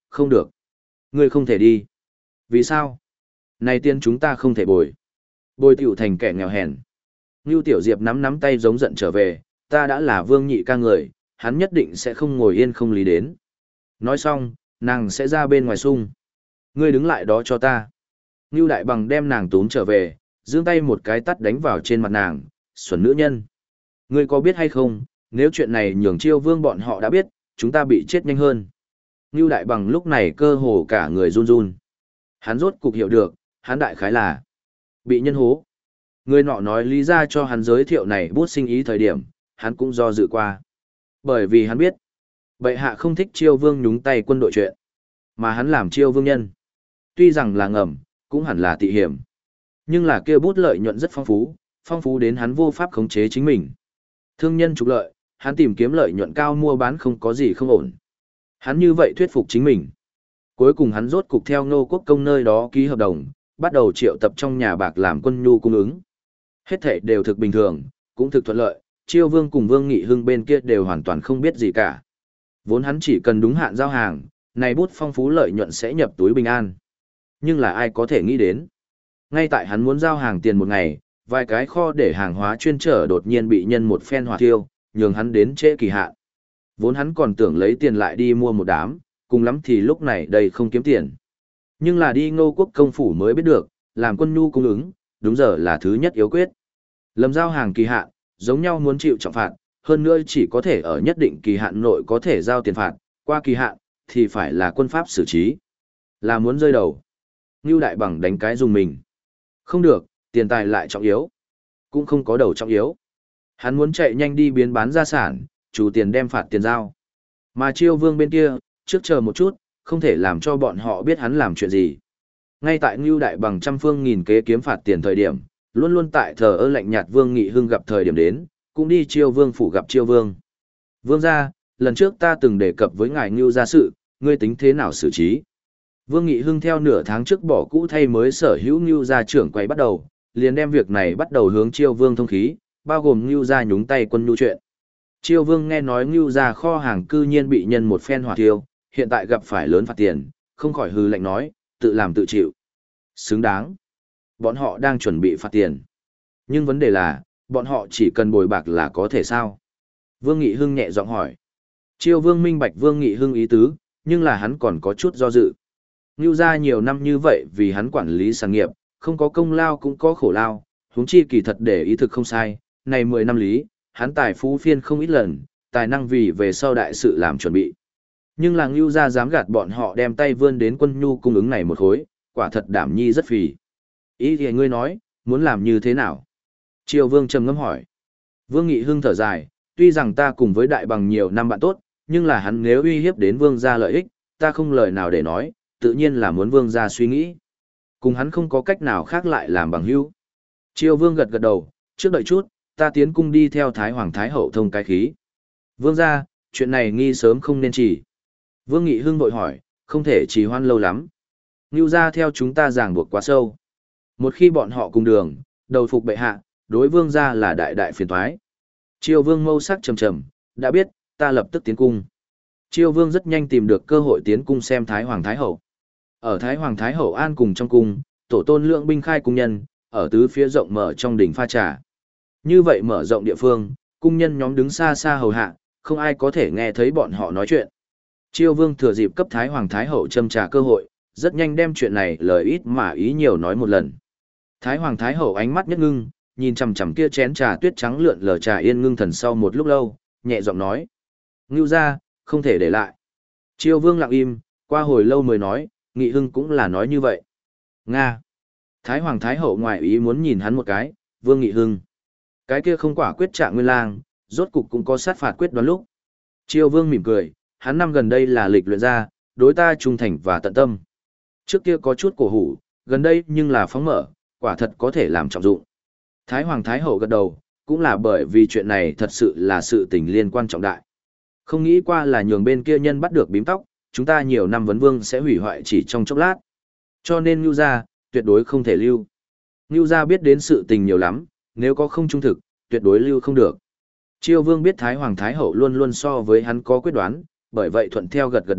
S1: không được. Ngươi không thể đi. Vì sao? Này tiên chúng ta không thể bồi. Bồi tiểu thành kẻ nghèo hèn. Ngưu Tiểu Diệp nắm nắm tay giống giận trở về, ta đã là vương nhị ca người, hắn nhất định sẽ không ngồi yên không lý đến. Nói xong, nàng sẽ ra bên ngoài sung. Ngươi đứng lại đó cho ta. Ngưu Đại Bằng đem nàng túm trở về, giương tay một cái tắt đánh vào trên mặt nàng, xuẩn nữ nhân. Ngươi có biết hay không, nếu chuyện này nhường Chiêu Vương bọn họ đã biết, chúng ta bị chết nhanh hơn. Ngưu Đại Bằng lúc này cơ hồ cả người run run. Hắn rốt cục hiểu được, hắn đại khái là bị nhân hố. Người nọ nói lý ra cho hắn giới thiệu này bút sinh ý thời điểm, hắn cũng do dự qua. Bởi vì hắn biết, bệ hạ không thích Chiêu Vương nhúng tay quân đội chuyện, mà hắn làm Chiêu Vương nhân. Tuy rằng là ngầm, cũng hẳn là tị hiểm. Nhưng là kia bút lợi nhuận rất phong phú, phong phú đến hắn vô pháp khống chế chính mình. Thương nhân trục lợi, hắn tìm kiếm lợi nhuận cao mua bán không có gì không ổn. Hắn như vậy thuyết phục chính mình. Cuối cùng hắn rốt cục theo Ngô Quốc Công nơi đó ký hợp đồng, bắt đầu triệu tập trong nhà bạc làm quân nhu cung ứng. Hết thảy đều thực bình thường, cũng thực thuận lợi, Chiêu Vương cùng Vương Nghị Hưng bên kia đều hoàn toàn không biết gì cả. Vốn hắn chỉ cần đúng hạn giao hàng, này bút phong phú lợi nhuận sẽ nhập túi bình an. Nhưng là ai có thể nghĩ đến. Ngay tại hắn muốn giao hàng tiền một ngày, vài cái kho để hàng hóa chuyên trở đột nhiên bị nhân một phen hỏa thiêu, nhường hắn đến trễ kỳ hạn. Vốn hắn còn tưởng lấy tiền lại đi mua một đám, cùng lắm thì lúc này đây không kiếm tiền. Nhưng là đi Ngô Quốc công phủ mới biết được, làm quân nhu cung ứng, đúng giờ là thứ nhất yếu quyết. Lầm giao hàng kỳ hạn, giống nhau muốn chịu trọng phạt, hơn nữa chỉ có thể ở nhất định kỳ hạn nội có thể giao tiền phạt, qua kỳ hạn thì phải là quân pháp xử trí. Là muốn rơi đầu. Ngưu Đại Bằng đánh cái dùng mình. Không được, tiền tài lại trọng yếu. Cũng không có đầu trọng yếu. Hắn muốn chạy nhanh đi biến bán gia sản, chủ tiền đem phạt tiền giao. Mà Chiêu Vương bên kia, trước chờ một chút, không thể làm cho bọn họ biết hắn làm chuyện gì. Ngay tại Ngưu Đại Bằng trăm phương nghìn kế kiếm phạt tiền thời điểm, luôn luôn tại thờ ơ lạnh nhạt Vương Nghị Hưng gặp thời điểm đến, cũng đi Chiêu Vương phủ gặp Chiêu Vương. Vương gia, lần trước ta từng đề cập với ngài Ngưu gia sự, ngươi tính thế nào xử trí? Vương Nghị Hưng theo nửa tháng trước bỏ cũ thay mới sở hữu Ngưu gia trưởng quay bắt đầu, liền đem việc này bắt đầu hướng Chiêu Vương thông khí, bao gồm Ngưu gia nhúng tay quân nhu chuyện. Chiêu Vương nghe nói Ngưu gia kho hàng cư nhiên bị nhân một phen hỏa thiêu, hiện tại gặp phải lớn phạt tiền, không khỏi hừ lạnh nói, tự làm tự chịu. Xứng đáng. Bọn họ đang chuẩn bị phạt tiền. Nhưng vấn đề là, bọn họ chỉ cần bồi bạc là có thể sao? Vương Nghị Hưng nhẹ giọng hỏi. Chiêu Vương minh bạch Vương Nghị Hưng ý tứ, nhưng là hắn còn có chút do dự. Ngưu gia nhiều năm như vậy vì hắn quản lý sản nghiệp, không có công lao cũng có khổ lao, huống chi kỳ thật để ý thực không sai, này mười năm lý, hắn tài phú phiên không ít lần, tài năng vì về sau đại sự làm chuẩn bị. Nhưng là Ngưu gia dám gạt bọn họ đem tay vươn đến quân nhu cung ứng này một khối, quả thật đảm nhi rất phì. Ý thì ngươi nói, muốn làm như thế nào? Triều Vương trầm ngâm hỏi. Vương Nghị Hưng thở dài, tuy rằng ta cùng với Đại Bằng nhiều năm bạn tốt, nhưng là hắn nếu uy hiếp đến Vương gia lợi ích, ta không lời nào để nói, tự nhiên là muốn Vương gia suy nghĩ. Cùng hắn không có cách nào khác lại làm bằng hữu. Triều Vương gật gật đầu, trước đợi chút, ta tiến cung đi theo Thái Hoàng Thái Hậu thông cái khí. Vương gia, chuyện này nghi sớm không nên trì. Vương Nghị Hưng vội hỏi, không thể trì hoãn lâu lắm. Ngưu gia theo chúng ta ràng buộc quá sâu. Một khi bọn họ cùng đường, đầu phục bệ hạ, đối Vương gia là đại đại phiền toái. Triều Vương mâu sắc trầm trầm, đã biết, ta lập tức tiến cung. Triều Vương rất nhanh tìm được cơ hội tiến cung xem Thái Hoàng Thái Hậu. Ở Thái Hoàng Thái Hậu an cùng trong cung, tổ tôn lượng binh khai cung nhân, ở tứ phía rộng mở trong đỉnh pha trà. Như vậy mở rộng địa phương, cung nhân nhóm đứng xa xa hầu hạ, không ai có thể nghe thấy bọn họ nói chuyện. Triều Vương thừa dịp cấp Thái Hoàng Thái Hậu châm trà cơ hội, rất nhanh đem chuyện này lời ít mà ý nhiều nói một lần. Thái Hoàng Thái Hậu ánh mắt nhất ngưng, nhìn chằm chằm kia chén trà tuyết trắng lượn lờ trà yên ngưng thần sau một lúc lâu, nhẹ giọng nói: "Ngưu gia, không thể để lại." Triều Vương lặng im, qua hồi lâu mới nói: "Nghị Hưng cũng là nói như vậy." Nga. Thái Hoàng Thái Hậu ngoài ý muốn nhìn hắn một cái, Vương Nghị Hưng. Cái kia không quả quyết trạng nguyên lang, rốt cục cũng có sát phạt quyết đoán lúc. Triều Vương mỉm cười, hắn năm gần đây là lịch luyện ra, đối ta trung thành và tận tâm. Trước kia có chút cổ hủ, gần đây nhưng là phóng mở, quả thật có thể làm trọng dụng. Thái Hoàng Thái Hậu gật đầu, cũng là bởi vì chuyện này thật sự là sự tình liên quan trọng đại. Không nghĩ qua là nhường bên kia nhân bắt được bím tóc, chúng ta nhiều năm vấn vương sẽ hủy hoại chỉ trong chốc lát. Cho nên Ngưu gia, tuyệt đối không thể lưu. Ngưu gia biết đến sự tình nhiều lắm, nếu có không trung thực, tuyệt đối lưu không được. Triều Vương biết Thái Hoàng Thái Hậu luôn luôn so với hắn có quyết đoán, bởi vậy thuận theo gật gật đầu,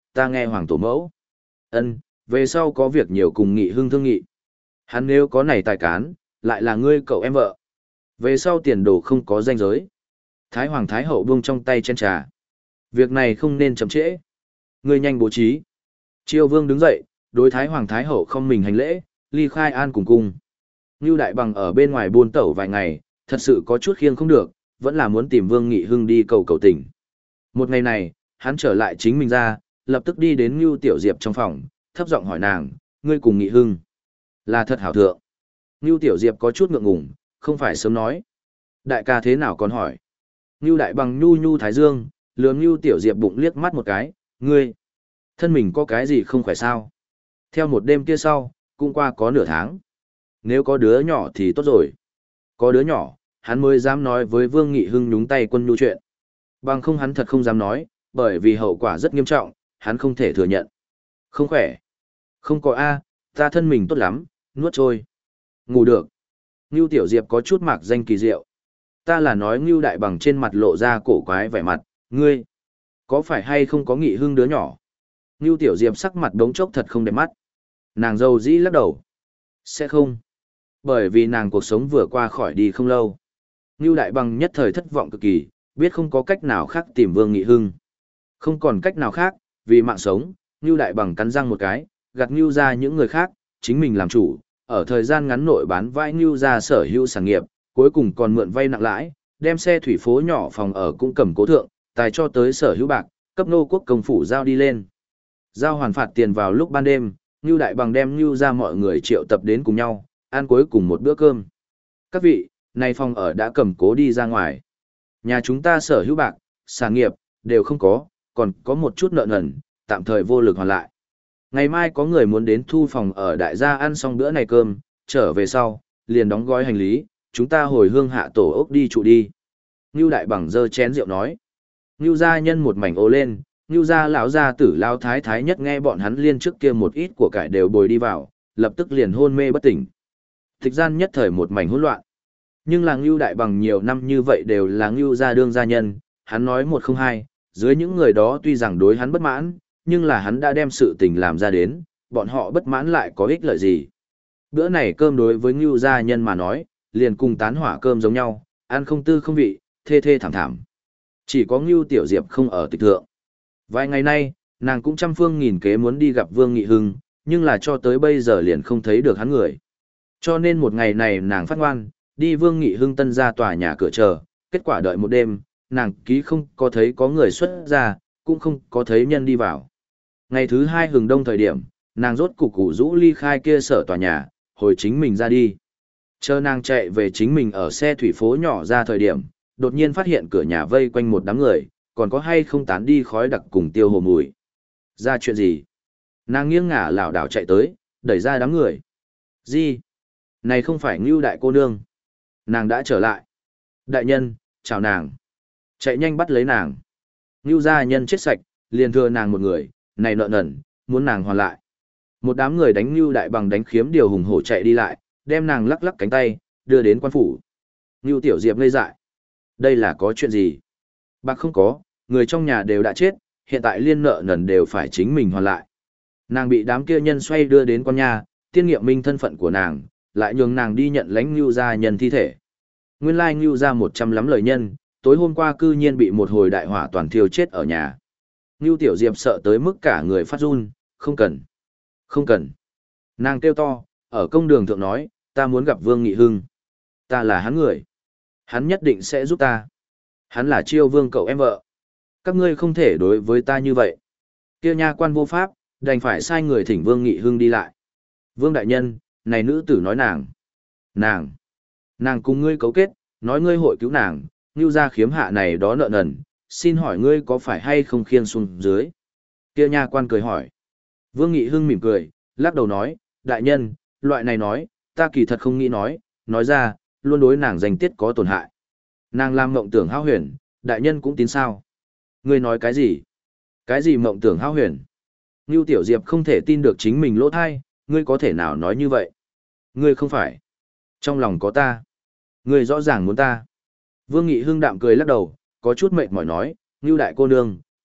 S1: ta nghe hoàng tổ mẫu. Ân, về sau có việc nhiều cùng Nghị Hưng thương nghị. Hắn nếu có này tài cán, lại là ngươi cậu em vợ. Về sau tiền đồ không có danh giới. Thái Hoàng Thái Hậu buông trong tay chén trà. Việc này không nên chậm trễ. Ngươi nhanh bố trí. Chiêu Vương đứng dậy, đối Thái Hoàng Thái Hậu không mình hành lễ, ly khai an cùng cung. Ngưu Đại Bằng ở bên ngoài buôn tẩu vài ngày, thật sự có chút khiêng không được, vẫn là muốn tìm Vương Nghị Hưng đi cầu cầu tình. Một ngày này, hắn trở lại chính mình ra, lập tức đi đến Ngưu Tiểu Diệp trong phòng, thấp giọng hỏi nàng, ngươi cùng Nghị Hưng. Là thật hảo thượng. Ngưu Tiểu Diệp có chút ngượng ngùng, không phải sớm nói. Đại ca thế nào còn hỏi. Ngưu Đại Bằng nhu nhu thái dương, lườm Ngưu Tiểu Diệp bụng liếc mắt một cái, ngươi. Thân mình có cái gì không khỏe sao? Theo một đêm kia sau, cũng qua có nửa tháng. Nếu có đứa nhỏ thì tốt rồi. Có đứa nhỏ, hắn mới dám nói với Vương Nghị Hưng nhúng tay quân nhu chuyện. Bằng không hắn thật không dám nói, bởi vì hậu quả rất nghiêm trọng, hắn không thể thừa nhận. Không khỏe. Không có A, ta thân mình tốt lắm, nuốt trôi. Ngủ được. Ngưu Tiểu Diệp có chút mạc danh kỳ diệu. Ta là nói Ngưu Đại Bằng trên mặt lộ ra cổ quái vẻ mặt, ngươi. Có phải hay không có Nghị Hưng đứa nhỏ? Ngưu Tiểu Diệp sắc mặt đống chốc thật không đẹp mắt. Nàng dâu dĩ lắc đầu. Sẽ không. Bởi vì nàng cuộc sống vừa qua khỏi đi không lâu. Ngưu Đại Bằng nhất thời thất vọng cực kỳ, biết không có cách nào khác tìm Vương Nghị Hưng. Không còn cách nào khác, vì mạng sống, Ngưu Đại Bằng cắn răng một cái, gạt Ngưu ra những người khác, chính mình làm chủ, ở thời gian ngắn nội bán vãi Ngưu ra sở hữu sản nghiệp, cuối cùng còn mượn vay nặng lãi, đem xe thủy phố nhỏ phòng ở cũng cầm cố thượng, tài cho tới sở hữu bạc, cấp nô quốc công phủ giao đi lên. Giao hoàn phạt tiền vào lúc ban đêm, Ngưu Đại Bằng đem Ngưu ra mọi người triệu tập đến cùng nhau, ăn cuối cùng một bữa cơm. Các vị, nay phòng ở đã cầm cố đi ra ngoài. Nhà chúng ta sở hữu bạc, sản nghiệp, đều không có, còn có một chút nợ nần, tạm thời vô lực hoàn lại. Ngày mai có người muốn đến thu phòng ở đại gia ăn xong bữa này cơm, trở về sau, liền đóng gói hành lý, chúng ta hồi hương hạ tổ ốc đi trụ đi. Ngưu Đại Bằng giơ chén rượu nói. Ngưu gia nhân một mảnh ồ lên, Ngưu gia lão gia tử lao thái thái nhất nghe bọn hắn liên trước kia một ít của cải đều bồi đi vào, lập tức liền hôn mê bất tỉnh. Thực gian nhất thời một mảnh hỗn loạn. Nhưng là Ngưu Đại Bằng nhiều năm như vậy đều là Ngưu gia đương gia nhân, hắn nói một không hai, dưới những người đó tuy rằng đối hắn bất mãn, nhưng là hắn đã đem sự tình làm ra đến, bọn họ bất mãn lại có ích lợi gì. Bữa này cơm đối với Ngưu gia nhân mà nói, liền cùng tán hỏa cơm giống nhau, ăn không tư không vị, thê thê thảm thảm. Chỉ có Ngưu Tiểu Diệp không ở tịch thượng. Vài ngày nay, nàng cũng trăm phương nghìn kế muốn đi gặp Vương Nghị Hưng, nhưng là cho tới bây giờ liền không thấy được hắn người. Cho nên một ngày này nàng phát ngoan, đi Vương Nghị Hưng tân ra tòa nhà cửa chờ, kết quả đợi một đêm, nàng ký không có thấy có người xuất ra, cũng không có thấy nhân đi vào. Ngày thứ hai hừng đông thời điểm, nàng rốt cục củ rũ ly khai kia sở tòa nhà, hồi chính mình ra đi. Chờ nàng chạy về chính mình ở xe thủy phố nhỏ ra thời điểm, đột nhiên phát hiện cửa nhà vây quanh một đám người, còn có hay không tán đi khói đặc cùng tiêu hồ mùi. Ra chuyện gì? Nàng nghiêng ngả lảo đảo chạy tới, đẩy ra đám người. Gì? Này không phải Ngưu đại cô nương. Nàng đã trở lại. Đại nhân, chào nàng. Chạy nhanh bắt lấy nàng. Ngưu gia nhân chết sạch, liền thừa nàng một người, này nợ nần, muốn nàng hoàn lại. Một đám người đánh Ngưu Đại Bằng đánh khiếm điều hùng hổ chạy đi lại, đem nàng lắc lắc cánh tay, đưa đến quan phủ. Ngưu Tiểu Diệp ngây dại. Đây là có chuyện gì? Bạc không có, người trong nhà đều đã chết, hiện tại liên nợ nần đều phải chính mình hoàn lại. Nàng bị đám kia nhân xoay đưa đến quan nhà, tiên nghiệm minh thân phận của nàng, lại nhường nàng đi nhận lãnh Ngưu gia nhân thi thể. Nguyên lai Ngưu gia một trăm lắm lời nhân, tối hôm qua cư nhiên bị một hồi đại hỏa toàn thiêu chết ở nhà. Ngưu Tiểu Diệp sợ tới mức cả người phát run, không cần, không cần. Nàng kêu to, ở công đường thượng nói, ta muốn gặp Vương Nghị Hưng. Ta là hắn người. Hắn nhất định sẽ giúp ta. Hắn là Chiêu Vương cậu em vợ. Các ngươi không thể đối với ta như vậy. Kia nha quan vô pháp, đành phải sai người thỉnh Vương Nghị Hưng đi lại. Vương đại nhân, này nữ tử nói nàng. Nàng. Nàng cùng ngươi cấu kết, nói ngươi hội cứu nàng, Ngưu gia khiếm hạ này đó nợ nần, xin hỏi ngươi có phải hay không khiêng xuống dưới? Kia nha quan cười hỏi. Vương Nghị Hưng mỉm cười, lắc đầu nói, đại nhân, loại này nói, ta kỳ thật không nghĩ nói, nói ra, luôn đối nàng danh tiết có tổn hại. Nàng làm mộng tưởng hao huyền, đại nhân cũng tin sao? Ngươi nói cái gì? Cái gì mộng tưởng hao huyền? Ngưu Tiểu Diệp không thể tin được chính mình lỗ thai, ngươi có thể nào nói như vậy? Ngươi không phải. Trong lòng có ta. Ngươi rõ ràng muốn ta. Vương Nghị Hưng đạm cười lắc đầu, có chút mệt mỏi nói, Ngưu đại cô nương,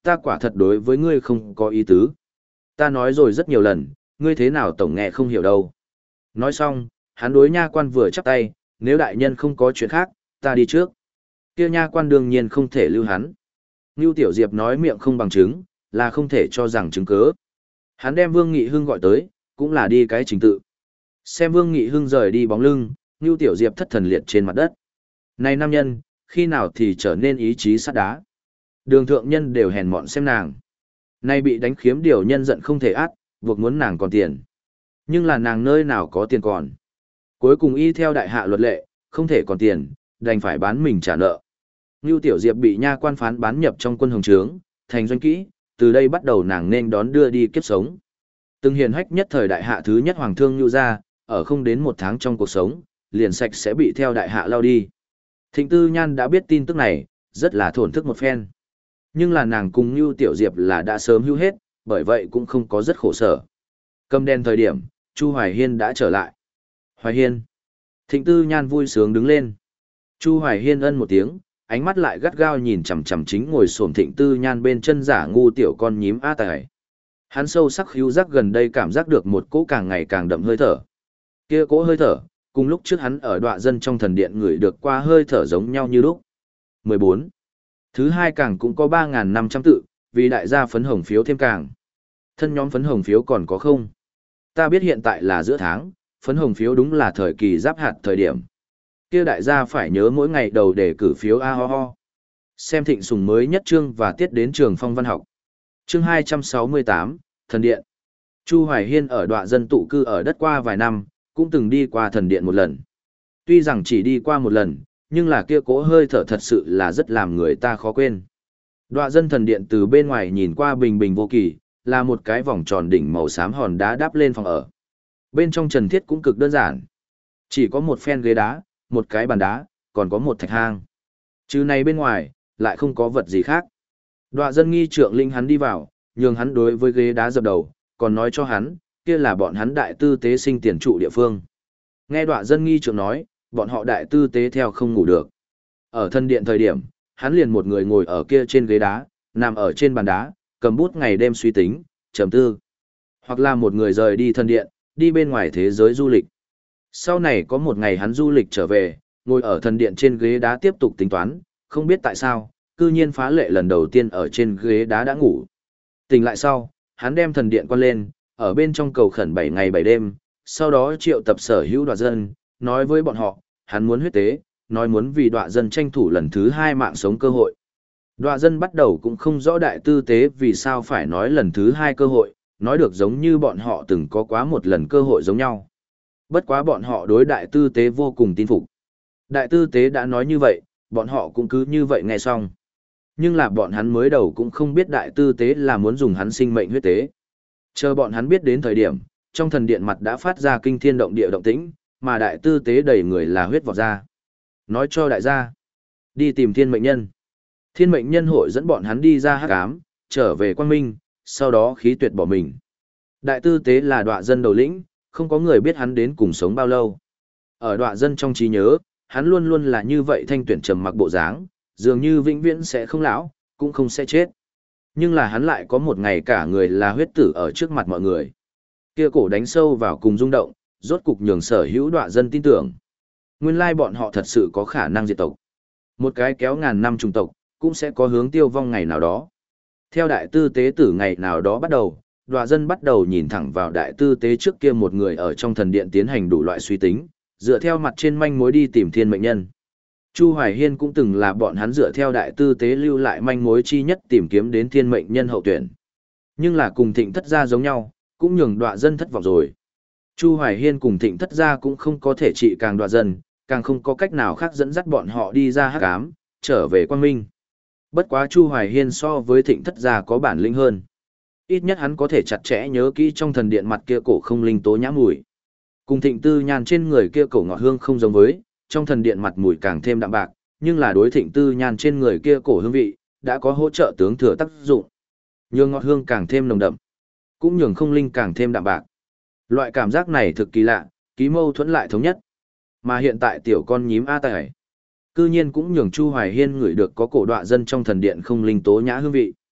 S1: ta quả thật đối với ngươi không có ý tứ. Ta nói rồi rất nhiều lần, ngươi thế nào tổng nghe không hiểu đâu. Nói xong, hắn đối nha quan vừa chắp tay, nếu đại nhân không có chuyện khác, ta đi trước. Kia nha quan đương nhiên không thể lưu hắn. Ngưu Tiểu Diệp nói miệng không bằng chứng, là không thể cho rằng chứng cớ. Hắn đem Vương Nghị Hưng gọi tới, cũng là đi cái trình tự. Xem Vương Nghị Hưng rời đi bóng lưng, Ngưu Tiểu Diệp thất thần liệt trên mặt đất. Này nam nhân, khi nào thì trở nên ý chí sắt đá. Đường thượng nhân đều hèn mọn xem nàng. Nay bị đánh khiếm điều nhân giận không thể át, buộc muốn nàng còn tiền. Nhưng là nàng nơi nào có tiền còn. Cuối cùng y theo đại hạ luật lệ, không thể còn tiền, đành phải bán mình trả nợ. Ngưu Tiểu Diệp bị nha quan phán bán nhập trong quân hồng trướng, thành doanh kỹ, từ đây bắt đầu nàng nên đón đưa đi kiếp sống. Từng hiền hách nhất thời đại hạ thứ nhất hoàng thương Ngưu gia, ở không đến một tháng trong cuộc sống, liền sạch sẽ bị theo đại hạ lao đi. Thịnh Tư Nhan đã biết tin tức này, rất là thổn thức một phen. Nhưng là nàng cùng Ngưu Tiểu Diệp là đã sớm hưu hết, bởi vậy cũng không có rất khổ sở. Cầm đen thời điểm, Chu Hoài Hiên đã trở lại. Hoài Hiên. Thịnh Tư Nhan vui sướng đứng lên. Chu Hoài Hiên ân một tiếng, ánh mắt lại gắt gao nhìn chằm chằm chính ngồi xổm Thịnh Tư Nhan bên chân giả ngu tiểu con nhím A Tài. Hắn sâu sắc hữu giác gần đây cảm giác được một cỗ càng ngày càng đậm hơi thở. Kia cỗ hơi thở, cùng lúc trước hắn ở Đoạ Dân trong thần điện ngửi được qua hơi thở giống nhau như lúc. mười bốn. Thứ hai càng cũng có ba nghìn năm trăm tự, vì đại gia phấn hồng phiếu thêm càng. Thân nhóm phấn hồng phiếu còn có không? Ta biết hiện tại là giữa tháng, phấn hồng phiếu đúng là thời kỳ giáp hạt thời điểm. Kia đại gia phải nhớ mỗi ngày đầu để cử phiếu a ho ho. Xem Thịnh Sùng mới nhất chương và tiết đến trường phong văn học. Chương hai trăm sáu mươi tám, Thần Điện. Chu Hoài Hiên ở Đoạ Dân tụ cư ở đất qua vài năm, cũng từng đi qua thần điện một lần. Tuy rằng chỉ đi qua một lần, nhưng là kia cỗ hơi thở thật sự là rất làm người ta khó quên. Đoạ Dân thần điện từ bên ngoài nhìn qua bình bình vô kỳ, là một cái vòng tròn đỉnh màu xám hòn đá đáp lên phòng ở. Bên trong trần thiết cũng cực đơn giản. Chỉ có một phen ghế đá, một cái bàn đá, còn có một thạch hang. Chứ này bên ngoài, lại không có vật gì khác. Đoạ Dân nghi trượng linh hắn đi vào, nhường hắn đối với ghế đá dập đầu, còn nói cho hắn, kia là bọn hắn đại tư tế sinh tiền trụ địa phương. Nghe Đoạ Dân nghi trượng nói, bọn họ đại tư tế theo không ngủ được. Ở thân điện thời điểm, hắn liền một người ngồi ở kia trên ghế đá, nằm ở trên bàn đá, cầm bút ngày đêm suy tính, trầm tư. Hoặc là một người rời đi thân điện, đi bên ngoài thế giới du lịch. Sau này có một ngày hắn du lịch trở về, ngồi ở thần điện trên ghế đá tiếp tục tính toán, không biết tại sao, cư nhiên phá lệ lần đầu tiên ở trên ghế đá đã ngủ. Tỉnh lại sau, hắn đem thần điện quan lên, ở bên trong cầu khẩn bảy ngày bảy đêm, sau đó triệu tập sở hữu Đoạ Dân, nói với bọn họ, hắn muốn huyết tế, nói muốn vì Đoạ Dân tranh thủ lần thứ hai mạng sống cơ hội. Đoạ Dân bắt đầu cũng không rõ đại tư tế vì sao phải nói lần thứ hai cơ hội, nói được giống như bọn họ từng có quá một lần cơ hội giống nhau. Bất quá bọn họ đối đại tư tế vô cùng tin phục. Đại tư tế đã nói như vậy, bọn họ cũng cứ như vậy nghe xong. Nhưng là bọn hắn mới đầu cũng không biết đại tư tế là muốn dùng hắn sinh mệnh huyết tế. Chờ bọn hắn biết đến thời điểm, trong thần điện mặt đã phát ra kinh thiên động địa động tĩnh, mà đại tư tế đầy người là huyết vọt ra. Nói cho đại gia, đi tìm thiên mệnh nhân. Thiên mệnh nhân hội dẫn bọn hắn đi ra hắc ám, trở về quang minh, sau đó khí tuyệt bỏ mình. Đại tư tế là Đoạ Dân đầu lĩnh, không có người biết hắn đến cùng sống bao lâu. Ở Đoạ Dân trong trí nhớ, hắn luôn luôn là như vậy thanh tuyển trầm mặc bộ dáng, dường như vĩnh viễn sẽ không lão, cũng không sẽ chết. Nhưng là hắn lại có một ngày cả người là huyết tử ở trước mặt mọi người. Kia cổ đánh sâu vào cùng rung động, rốt cục nhường sở hữu Đoạ Dân tin tưởng. Nguyên lai bọn họ thật sự có khả năng diệt tộc. Một cái kéo ngàn năm trùng tộc, cũng sẽ có hướng tiêu vong ngày nào đó. Theo đại tư tế tử ngày nào đó bắt đầu, Đoạ Dân bắt đầu nhìn thẳng vào đại tư tế trước kia một người ở trong thần điện tiến hành đủ loại suy tính, dựa theo mặt trên manh mối đi tìm thiên mệnh nhân. Chu Hoài Hiên cũng từng là bọn hắn dựa theo đại tư tế lưu lại manh mối chi nhất tìm kiếm đến thiên mệnh nhân hậu tuyển. Nhưng là cùng Thịnh Thất gia giống nhau, cũng nhường Đoạ Dân thất vọng rồi. Chu Hoài Hiên cùng Thịnh Thất gia cũng không có thể trị càng Đoạ Dân, càng không có cách nào khác dẫn dắt bọn họ đi ra hắc ám, trở về quang minh. Bất quá Chu Hoài Hiên so với Thịnh Thất gia có bản lĩnh hơn. Ít nhất hắn có thể chặt chẽ nhớ kỹ trong thần điện mặt kia cổ không linh tố nhã mùi. Cùng Thịnh Tư Nhan trên người kia cổ ngọt hương không giống với, trong thần điện mặt mùi càng thêm đậm bạc, nhưng là đối Thịnh Tư Nhan trên người kia cổ hương vị, đã có hỗ trợ tướng thừa tác dụng. Nhường ngọt hương càng thêm nồng đậm, cũng nhường không linh càng thêm đậm bạc. Loại cảm giác này thực kỳ lạ, ký mâu thuẫn lại thống nhất. Mà hiện tại tiểu con nhím A Tài, cư nhiên cũng nhường Chu Hoài Hiên ngửi được có cổ Đoạ Dân trong thần điện không linh tố nhã hương vị.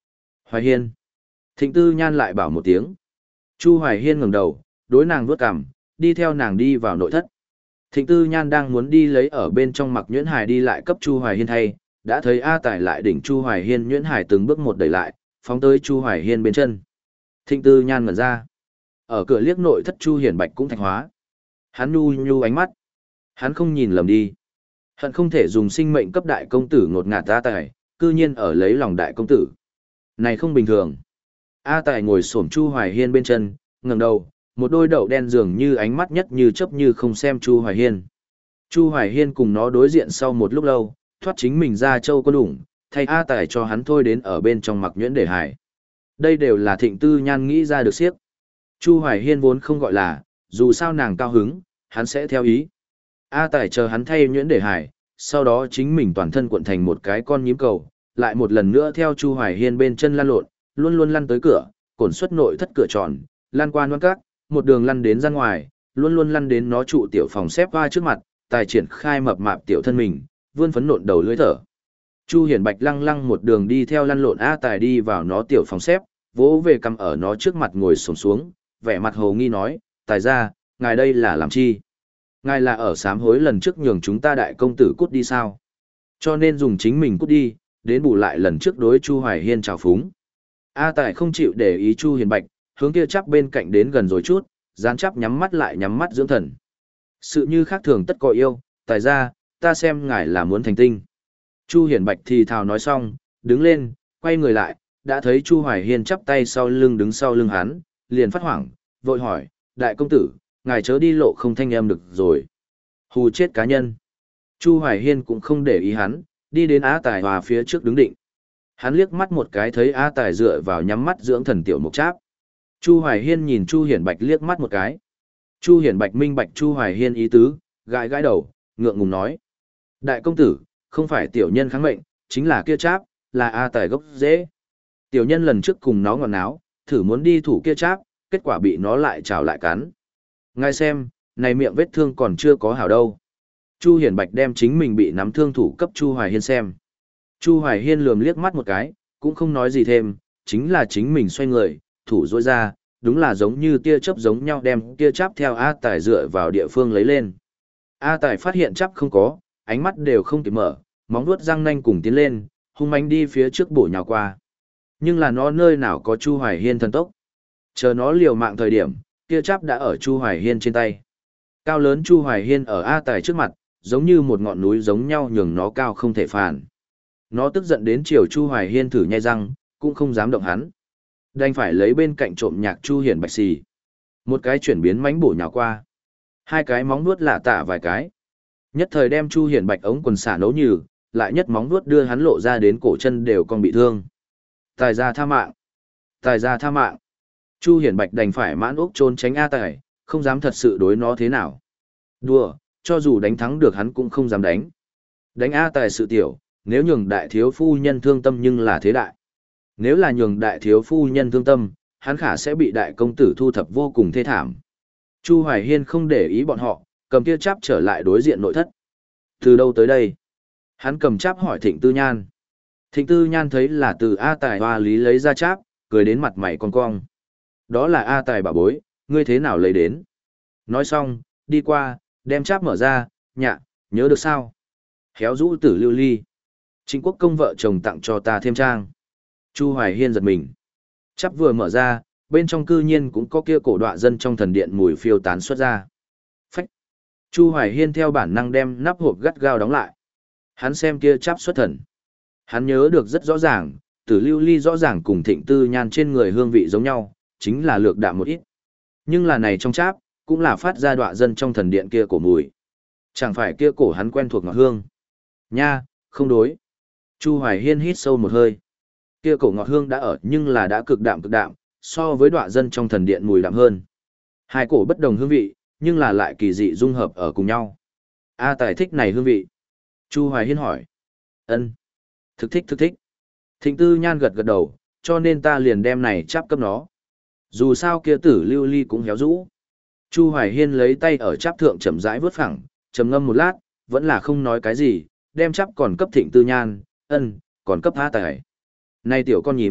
S1: Hoài Hiên. Thịnh Tư Nhan lại bảo một tiếng. Chu Hoài Hiên ngẩng đầu, đối nàng vuốt cằm, đi theo nàng đi vào nội thất. Thịnh Tư Nhan đang muốn đi lấy ở bên trong mặc nhuyễn hải đi lại cấp Chu Hoài Hiên thay, đã thấy A Tài lại đỉnh Chu Hoài Hiên nhuyễn hải từng bước một đẩy lại, phóng tới Chu Hoài Hiên bên chân. Thịnh Tư Nhan ngẩn ra. Ở cửa liếc nội thất Chu Hiển Bạch cũng thạch hóa. Hắn nhu nhu ánh mắt. Hắn không nhìn lầm đi. Hận không thể dùng sinh mệnh cấp đại công tử ngột ngạt A Tài, cư nhiên ở lấy lòng đại công tử. Này không bình thường. A Tài ngồi xổm Chu Hoài Hiên bên chân, ngẩng đầu, một đôi đậu đen dường như ánh mắt nhất như chớp như không xem Chu Hoài Hiên. Chu Hoài Hiên cùng nó đối diện sau một lúc lâu, thoát chính mình ra châu quân ủng, thay A Tài cho hắn thôi đến ở bên trong mặc nhuyễn để hải. Đây đều là Thịnh Tư Nhan nghĩ ra được siếc. Chu Hoài Hiên vốn không gọi là, dù sao nàng cao hứng, hắn sẽ theo ý. A Tài chờ hắn thay nhuyễn để hải, sau đó chính mình toàn thân cuộn thành một cái con nhím cầu, lại một lần nữa theo Chu Hoài Hiên bên chân lăn lộn, luôn luôn lăn tới cửa, cổn xuất nội thất cửa tròn, lăn qua loan các, một đường lăn đến ra ngoài, luôn luôn lăn đến nó trụ tiểu phòng xếp hoa trước mặt, tài triển khai mập mạp tiểu thân mình, vươn phấn nộn đầu lưỡi thở. Chu Hiển Bạch lăng lăng một đường đi theo lăn lộn A Tài đi vào nó tiểu phòng xếp, vỗ về cầm ở nó trước mặt ngồi xổm xuống, vẻ mặt hồ nghi nói, Tài ra, ngài đây là làm chi? Ngài là ở sám hối lần trước nhường chúng ta đại công tử cút đi sao? Cho nên dùng chính mình cút đi, đến bù lại lần trước đối Chu Hoài Hiên trào phúng. A Tài không chịu để ý Chu Hiển Bạch, hướng kia chắp bên cạnh đến gần rồi chút, dán chắp nhắm mắt lại nhắm mắt dưỡng thần. Sự như khác thường tất có yêu, Tài ra, ta xem ngài là muốn thành tinh. Chu Hiển Bạch thì thào nói xong, đứng lên, quay người lại, đã thấy Chu Hoài Hiên chắp tay sau lưng đứng sau lưng hắn, liền phát hoảng, vội hỏi, đại công tử, ngài chớ đi lộ không thanh em được rồi. Hù chết cá nhân. Chu Hoài Hiên cũng không để ý hắn, đi đến Á Tài hòa phía trước đứng định. Hắn liếc mắt một cái thấy Á Tài dựa vào nhắm mắt dưỡng thần tiểu mục cháp. Chu Hoài Hiên nhìn Chu Hiển Bạch liếc mắt một cái. Chu Hiển Bạch minh bạch Chu Hoài Hiên ý tứ, gãi gãi đầu, ngượng ngùng nói. Đại công tử, không phải tiểu nhân kháng mệnh, chính là kia cháp, là A Tài gốc dễ. Tiểu nhân lần trước cùng nó ngọn náo, thử muốn đi thủ kia cháp, kết quả bị nó lại trào lại cắn. Ngài xem, này miệng vết thương còn chưa có hảo đâu. Chu Hiển Bạch đem chính mình bị nắm thương thủ cấp Chu Hoài Hiên xem. Chu Hoài Hiên lườm liếc mắt một cái, cũng không nói gì thêm, chính là chính mình xoay người, thủ rối ra, đúng là giống như tia chớp giống nhau đem tia cháp theo A Tài dựa vào địa phương lấy lên. A Tài phát hiện chắp không có, ánh mắt đều không kịp mở, móng vuốt răng nanh cùng tiến lên, hung mãnh đi phía trước bổ nhào qua. Nhưng là nó nơi nào có Chu Hoài Hiên thần tốc. Chờ nó liều mạng thời điểm, kia chắp đã ở Chu Hoài Hiên trên tay. Cao lớn Chu Hoài Hiên ở A Tài trước mặt, giống như một ngọn núi giống nhau nhường nó cao không thể phản. Nó tức giận đến chiều Chu Hoài Hiên thử nhai răng, cũng không dám động hắn. Đành phải lấy bên cạnh trộm nhạc Chu Hiển Bạch xì. Một cái chuyển biến mánh bổ nhào qua. Hai cái móng vuốt lạ tả vài cái. Nhất thời đem Chu Hiển Bạch ống quần xả nấu nhừ, lại nhất móng vuốt đưa hắn lộ ra đến cổ chân đều còn bị thương. Tài ra tha mạng. Tài ra tha mạng. Chu Hiển Bạch đành phải mãn ốc trốn tránh A Tài, không dám thật sự đối nó thế nào. Đùa, cho dù đánh thắng được hắn cũng không dám đánh. Đánh A Tài sự tiểu, nếu nhường đại thiếu phu nhân thương tâm nhưng là thế đại. Nếu là nhường đại thiếu phu nhân thương tâm, hắn khả sẽ bị đại công tử thu thập vô cùng thê thảm. Chu Hoài Hiên không để ý bọn họ, cầm kia cháp trở lại đối diện nội thất. Từ đâu tới đây? Hắn cầm cháp hỏi Thịnh Tư Nhan. Thịnh Tư Nhan thấy là từ A Tài hoa lý lấy ra cháp, cười đến mặt mày con cong. Đó là A Tài bảo bối, ngươi thế nào lấy đến? Nói xong, đi qua, đem cháp mở ra, nhạ, nhớ được sao? Khéo rũ tử lưu ly. Trịnh Quốc công vợ chồng tặng cho ta thêm trang. Chu Hoài Hiên giật mình. Chắp vừa mở ra, bên trong cư nhiên cũng có kia cổ đọa dân trong thần điện mùi phiêu tán xuất ra. Phách. Chu Hoài Hiên theo bản năng đem nắp hộp gắt gao đóng lại. Hắn xem kia chắp xuất thần. Hắn nhớ được rất rõ ràng, tử lưu ly rõ ràng cùng Thịnh Tư Nhan trên người hương vị giống nhau, chính là lược đạm một ít. Nhưng là này trong cháp, cũng là phát ra đọa dân trong thần điện kia cổ mùi. Chẳng phải kia cổ hắn quen thuộc ngọt hương. Nha, không đối. Chu Hoài Hiên hít sâu một hơi. Kia cổ ngọt hương đã ở nhưng là đã cực đạm cực đạm, so với đọa dân trong thần điện mùi đạm hơn. Hai cổ bất đồng hương vị, nhưng là lại kỳ dị dung hợp ở cùng nhau. A Tài thích này hương vị. Chu Hoài Hiên hỏi. Ân, thực thích thực thích. Thịnh Tư Nhan gật gật đầu, cho nên ta liền đem này chắp cấp nó. Dù sao kia tử lưu ly cũng héo rũ. Chu Hoài Hiên lấy tay ở chắp thượng chậm rãi vớt phẳng, trầm ngâm một lát, vẫn là không nói cái gì, đem chắp còn cấp Thịnh Tư Nhan, ân, còn cấp A Tài. Này tiểu con nhím,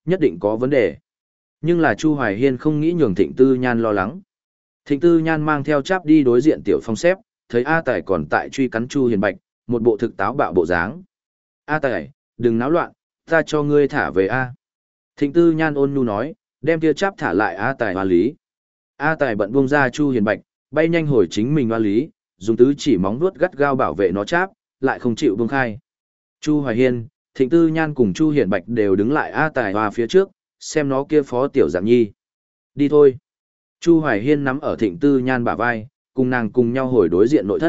S1: nhất định có vấn đề. Nhưng là Chu Hoài Hiên không nghĩ nhường Thịnh Tư Nhan lo lắng. Thịnh Tư Nhan mang theo cháp đi đối diện Tiểu Phong xếp, thấy A Tài còn tại truy cắn Chu Hiền Bạch, một bộ thực táo bạo bộ dáng. A Tài, đừng náo loạn, ta cho ngươi thả về A. Thịnh Tư Nhan ôn nhu nói, đem kia cháp thả lại A Tài hoa lý. A Tài bận buông ra Chu Hiền Bạch, bay nhanh hồi chính mình hoa lý, dùng tứ chỉ móng vuốt gắt gao bảo vệ nó cháp, lại không chịu buông khai. Chu Hoài Hiên, Thịnh Tư Nhan cùng Chu Hiền Bạch đều đứng lại A Tài hoa phía trước, xem nó kia phó tiểu dạng nhi. Đi thôi. Chu Hoài Hiên nắm ở Thịnh Tư Nhan bả vai, cùng nàng cùng nhau hồi đối diện nội thất.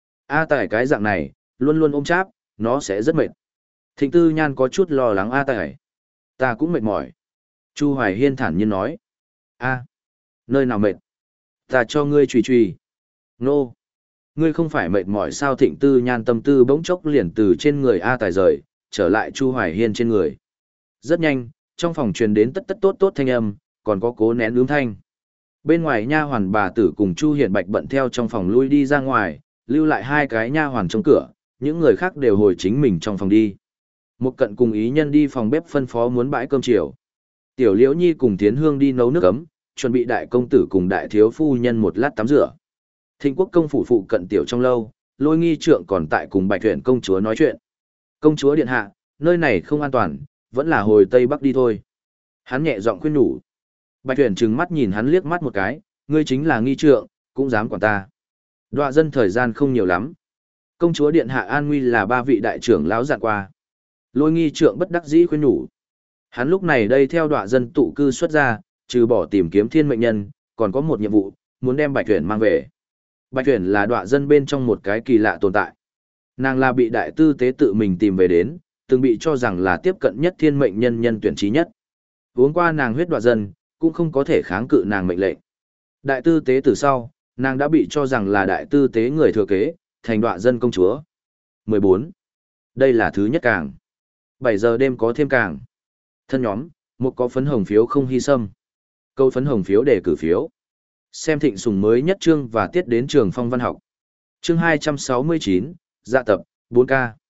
S1: A Tài cái dạng này, luôn luôn ôm cháp, nó sẽ rất mệt. Thịnh Tư Nhan có chút lo lắng A Tài. Ta cũng mệt mỏi. Chu Hoài Hiên thản nhiên nói. A, nơi nào mệt? Ta cho ngươi chùy chùy. Nô. Ngươi không phải mệt mỏi sao? Thịnh Tư Nhan tâm tư bỗng chốc liền từ trên người A Tài rời, trở lại Chu Hoài Hiên trên người. Rất nhanh, trong phòng truyền đến tất tất tốt tốt thanh âm, còn có cố nén ướng thanh. Bên ngoài nha hoàn bà tử cùng Chu Hiền Bạch bận theo trong phòng lui đi ra ngoài, lưu lại hai cái nha hoàn trong cửa, những người khác đều hồi chính mình trong phòng đi. Một cận cùng ý nhân đi phòng bếp phân phó muốn bãi cơm chiều. Tiểu Liễu Nhi cùng Tiến Hương đi nấu nước ấm, chuẩn bị đại công tử cùng đại thiếu phu nhân một lát tắm rửa. Thịnh Quốc công phủ phụ cận tiểu trong lâu, Lôi Nghi trượng còn tại cùng Bạch Tuyển công chúa nói chuyện. Công chúa điện hạ, nơi này không an toàn, vẫn là hồi Tây Bắc đi thôi. Hắn nhẹ giọng khuyên nhủ. Bạch Tuyển trừng mắt nhìn hắn liếc mắt một cái, ngươi chính là Nghi trượng, cũng dám quản ta. Đoạ dân thời gian không nhiều lắm. Công chúa điện hạ an nguy là ba vị đại trưởng lão dặn qua. Lôi Nghi trượng bất đắc dĩ khuyên nhủ. Hắn lúc này đây theo đoạ dân tụ cư xuất ra, trừ bỏ tìm kiếm thiên mệnh nhân, còn có một nhiệm vụ, muốn đem Bạch Tuyển mang về. Bạch Tuyển là đoạ dân bên trong một cái kỳ lạ tồn tại. Nàng là bị đại tư tế tự mình tìm về đến, từng bị cho rằng là tiếp cận nhất thiên mệnh nhân nhân tuyển trí nhất. Uống qua nàng huyết đoạ dân, cũng không có thể kháng cự nàng mệnh lệnh. Đại tư tế từ sau, nàng đã bị cho rằng là đại tư tế người thừa kế, thành đoạ dân công chúa. mười bốn. Đây là thứ nhất càng. bảy giờ đêm có thêm càng. Thân nhóm, một có phấn hồng phiếu không hy sâm. Câu phấn hồng phiếu để cử phiếu. Xem Thịnh Sùng mới nhất chương và tiết đến trường phong văn học. Chương hai trăm sáu mươi chín, dạ tập, bốn K.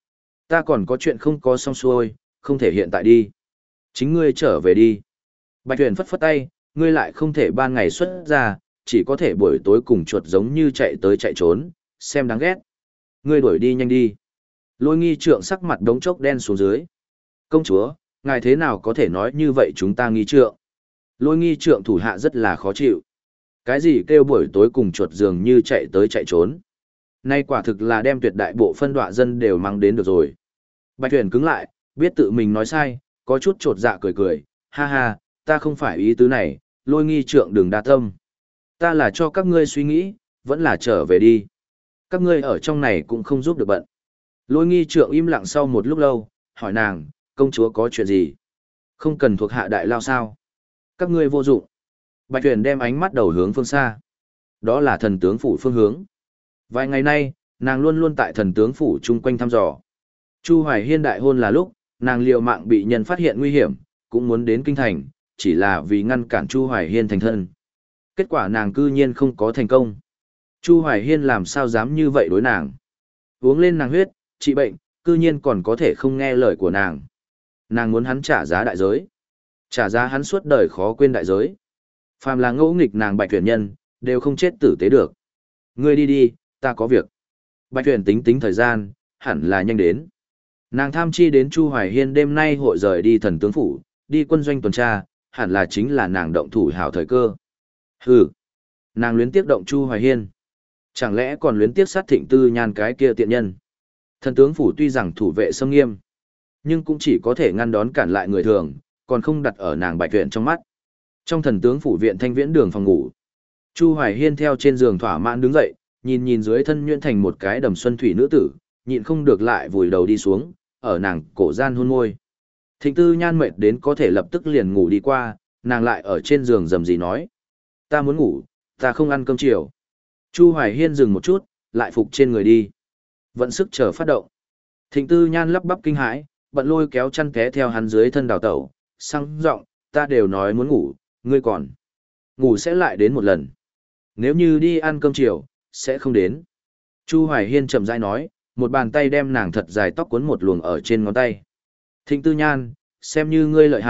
S1: Ta còn có chuyện không có xong xuôi, không thể hiện tại đi. Chính ngươi trở về đi. Bạch Tuyển phất phất tay, ngươi lại không thể ban ngày xuất ra, chỉ có thể buổi tối cùng chuột giống như chạy tới chạy trốn, xem đáng ghét. Ngươi đuổi đi nhanh đi. Lôi Nghi trượng sắc mặt đống chốc đen xuống dưới. Công chúa, ngài thế nào có thể nói như vậy chúng ta Nghi trượng? Lôi Nghi trượng thủ hạ rất là khó chịu. Cái gì kêu buổi tối cùng chuột dường như chạy tới chạy trốn? Nay quả thực là đem tuyệt đại bộ phân đoạ dân đều mang đến được rồi. Bạch Tuyển cứng lại, biết tự mình nói sai, có chút trột dạ cười cười, ha ha, ta không phải ý tứ này, Lôi Nghi trượng đừng đa tâm. Ta là cho các ngươi suy nghĩ, vẫn là trở về đi. Các ngươi ở trong này cũng không giúp được bận. Lôi Nghi trượng im lặng sau một lúc lâu, hỏi nàng, công chúa có chuyện gì? Không cần thuộc hạ đại lao sao? Các ngươi vô dụng. Bạch Tuyển đem ánh mắt đầu hướng phương xa. Đó là thần tướng phủ phương hướng. Vài ngày nay, nàng luôn luôn tại thần tướng phủ chung quanh thăm dò. Chu Hoài Hiên đại hôn là lúc, nàng liều mạng bị nhân phát hiện nguy hiểm, cũng muốn đến kinh thành, chỉ là vì ngăn cản Chu Hoài Hiên thành thân. Kết quả nàng cư nhiên không có thành công. Chu Hoài Hiên làm sao dám như vậy đối nàng. Uống lên nàng huyết, trị bệnh, cư nhiên còn có thể không nghe lời của nàng. Nàng muốn hắn trả giá đại giới. Trả giá hắn suốt đời khó quên đại giới. Phàm là ngỗ nghịch nàng Bạch Tuyển nhân, đều không chết tử tế được. Ngươi đi đi, ta có việc. Bạch Tuyển tính tính thời gian, hẳn là nhanh đến. Nàng tham chi đến Chu Hoài Hiên đêm nay hội rời đi thần tướng phủ, đi quân doanh tuần tra, hẳn là chính là nàng động thủ hảo thời cơ. Hừ. Nàng luyến tiếc động Chu Hoài Hiên. Chẳng lẽ còn luyến tiếc sát Thịnh Tư Nhan cái kia tiện nhân. Thần tướng phủ tuy rằng thủ vệ xâm nghiêm, nhưng cũng chỉ có thể ngăn đón cản lại người thường, còn không đặt ở nàng Bạch Tuyển trong mắt. Trong thần tướng phủ viện Thanh Viễn đường phòng ngủ, Chu Hoài Hiên theo trên giường thỏa mãn đứng dậy, nhìn nhìn dưới thân nhuyễn thành một cái đầm xuân thủy nữ tử, nhịn không được lại vùi đầu đi xuống, ở nàng cổ gian hôn môi. Thịnh Tư Nhan mệt đến có thể lập tức liền ngủ đi qua, nàng lại ở trên giường rầm rì nói: "Ta muốn ngủ, ta không ăn cơm chiều." Chu Hoài Hiên dừng một chút, lại phục trên người đi. Vận sức chờ phát động. Thịnh Tư Nhan lắp bắp kinh hãi, bận lôi kéo chăn té theo hắn dưới thân đào tẩu, sang giọng, "Ta đều nói muốn ngủ, ngươi còn ngủ sẽ lại đến một lần. Nếu như đi ăn cơm chiều, sẽ không đến." Chu Hoài Hiên chậm rãi nói, một bàn tay đem nàng thật dài tóc cuốn một luồng ở trên ngón tay. "Thịnh Tư Nhan, xem như ngươi lợi hại,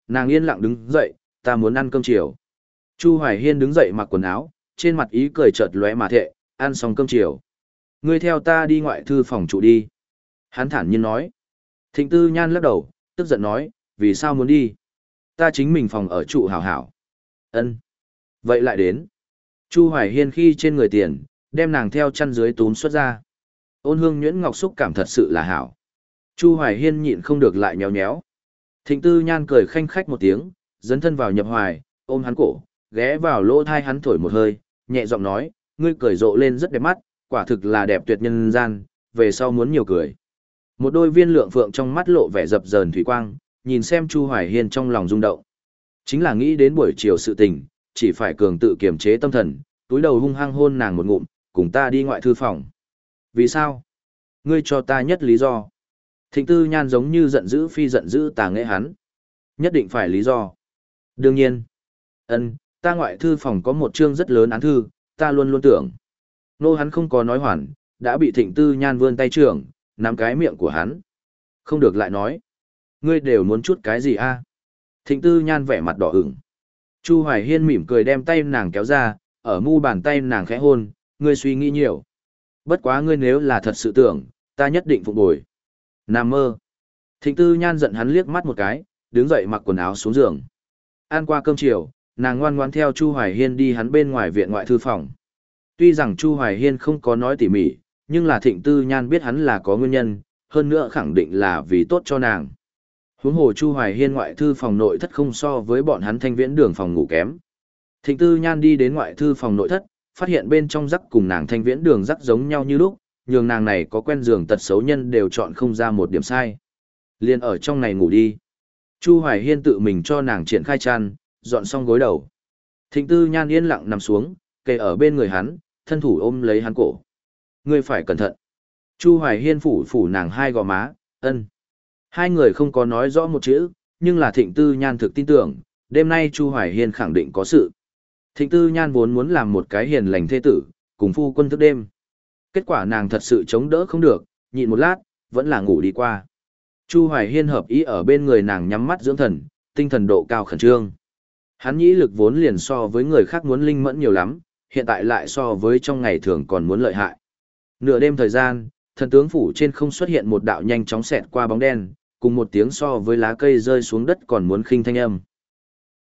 S1: Nàng yên lặng đứng dậy, ta muốn ăn cơm chiều. Chu Hoài Hiên đứng dậy mặc quần áo, trên mặt ý cười chợt lóe mà thệ, ăn xong cơm chiều. Ngươi theo ta đi ngoại thư phòng trụ đi. Hắn thản nhiên nói. Thịnh Tư Nhan lắc đầu, tức giận nói, vì sao muốn đi? Ta chính mình phòng ở trụ hảo hảo. Ân. Vậy lại đến. Chu Hoài Hiên khi trên người tiền, đem nàng theo chăn dưới túm xuất ra. Ôn hương nhuyễn ngọc xúc cảm thật sự là hảo. Chu Hoài Hiên nhịn không được lại nhéo nhéo. Thịnh Tư Nhan cười khanh khách một tiếng, dấn thân vào nhập hoài, ôm hắn cổ, ghé vào lỗ thai hắn thổi một hơi, nhẹ giọng nói, ngươi cười rộ lên rất đẹp mắt, quả thực là đẹp tuyệt nhân gian, về sau muốn nhiều cười. Một đôi viên lượng phượng trong mắt lộ vẻ dập dờn thủy quang, nhìn xem Chu Hoài Hiên trong lòng rung động. Chính là nghĩ đến buổi chiều sự tình, chỉ phải cường tự kiềm chế tâm thần, túi đầu hung hăng hôn nàng một ngụm, cùng ta đi ngoại thư phòng. Vì sao? Ngươi cho ta nhất lý do. Thịnh Tư Nhan giống như giận dữ phi giận dữ tà nghệ hắn. Nhất định phải lý do. Đương nhiên. Ân, ta ngoại thư phòng có một chương rất lớn án thư, ta luôn luôn tưởng. Nô hắn không có nói hoàn, đã bị Thịnh Tư Nhan vươn tay trưởng, nắm cái miệng của hắn. Không được lại nói. Ngươi đều muốn chút cái gì a? Thịnh Tư Nhan vẻ mặt đỏ ửng. Chu Hoài Hiên mỉm cười đem tay nàng kéo ra, ở mu bàn tay nàng khẽ hôn, ngươi suy nghĩ nhiều. Bất quá ngươi nếu là thật sự tưởng, ta nhất định phục bồi. Nam mơ. Thịnh Tư Nhan giận hắn liếc mắt một cái, đứng dậy mặc quần áo xuống giường. Ăn qua cơm chiều, nàng ngoan ngoãn theo Chu Hoài Hiên đi hắn bên ngoài viện ngoại thư phòng. Tuy rằng Chu Hoài Hiên không có nói tỉ mỉ, nhưng là Thịnh Tư Nhan biết hắn là có nguyên nhân, hơn nữa khẳng định là vì tốt cho nàng. Huống hồ Chu Hoài Hiên ngoại thư phòng nội thất không so với bọn hắn Thanh Viễn Đường phòng ngủ kém. Thịnh Tư Nhan đi đến ngoại thư phòng nội thất, phát hiện bên trong rắc cùng nàng Thanh Viễn Đường rắc giống nhau như lúc, nhường nàng này có quen giường tật xấu nhân đều chọn không ra một điểm sai. Liên ở trong này ngủ đi. Chu Hoài Hiên tự mình cho nàng triển khai chăn, dọn xong gối đầu. Thịnh Tư Nhan yên lặng nằm xuống, kề ở bên người hắn, thân thủ ôm lấy hắn cổ. Ngươi phải cẩn thận. Chu Hoài Hiên phủ phủ nàng hai gò má, ân. Hai người không có nói rõ một chữ, nhưng là Thịnh Tư Nhan thực tin tưởng, đêm nay Chu Hoài Hiên khẳng định có sự. Thịnh Tư Nhan vốn muốn làm một cái hiền lành thê tử, cùng phu quân thức đêm. Kết quả nàng thật sự chống đỡ không được, nhịn một lát, vẫn là ngủ đi qua. Chu Hoài Hiên hợp ý ở bên người nàng nhắm mắt dưỡng thần, tinh thần độ cao khẩn trương. Hắn nhĩ lực vốn liền so với người khác muốn linh mẫn nhiều lắm, hiện tại lại so với trong ngày thường còn muốn lợi hại. Nửa đêm thời gian, thần tướng phủ trên không xuất hiện một đạo nhanh chóng xẹt qua bóng đen, cùng một tiếng so với lá cây rơi xuống đất còn muốn khinh thanh âm.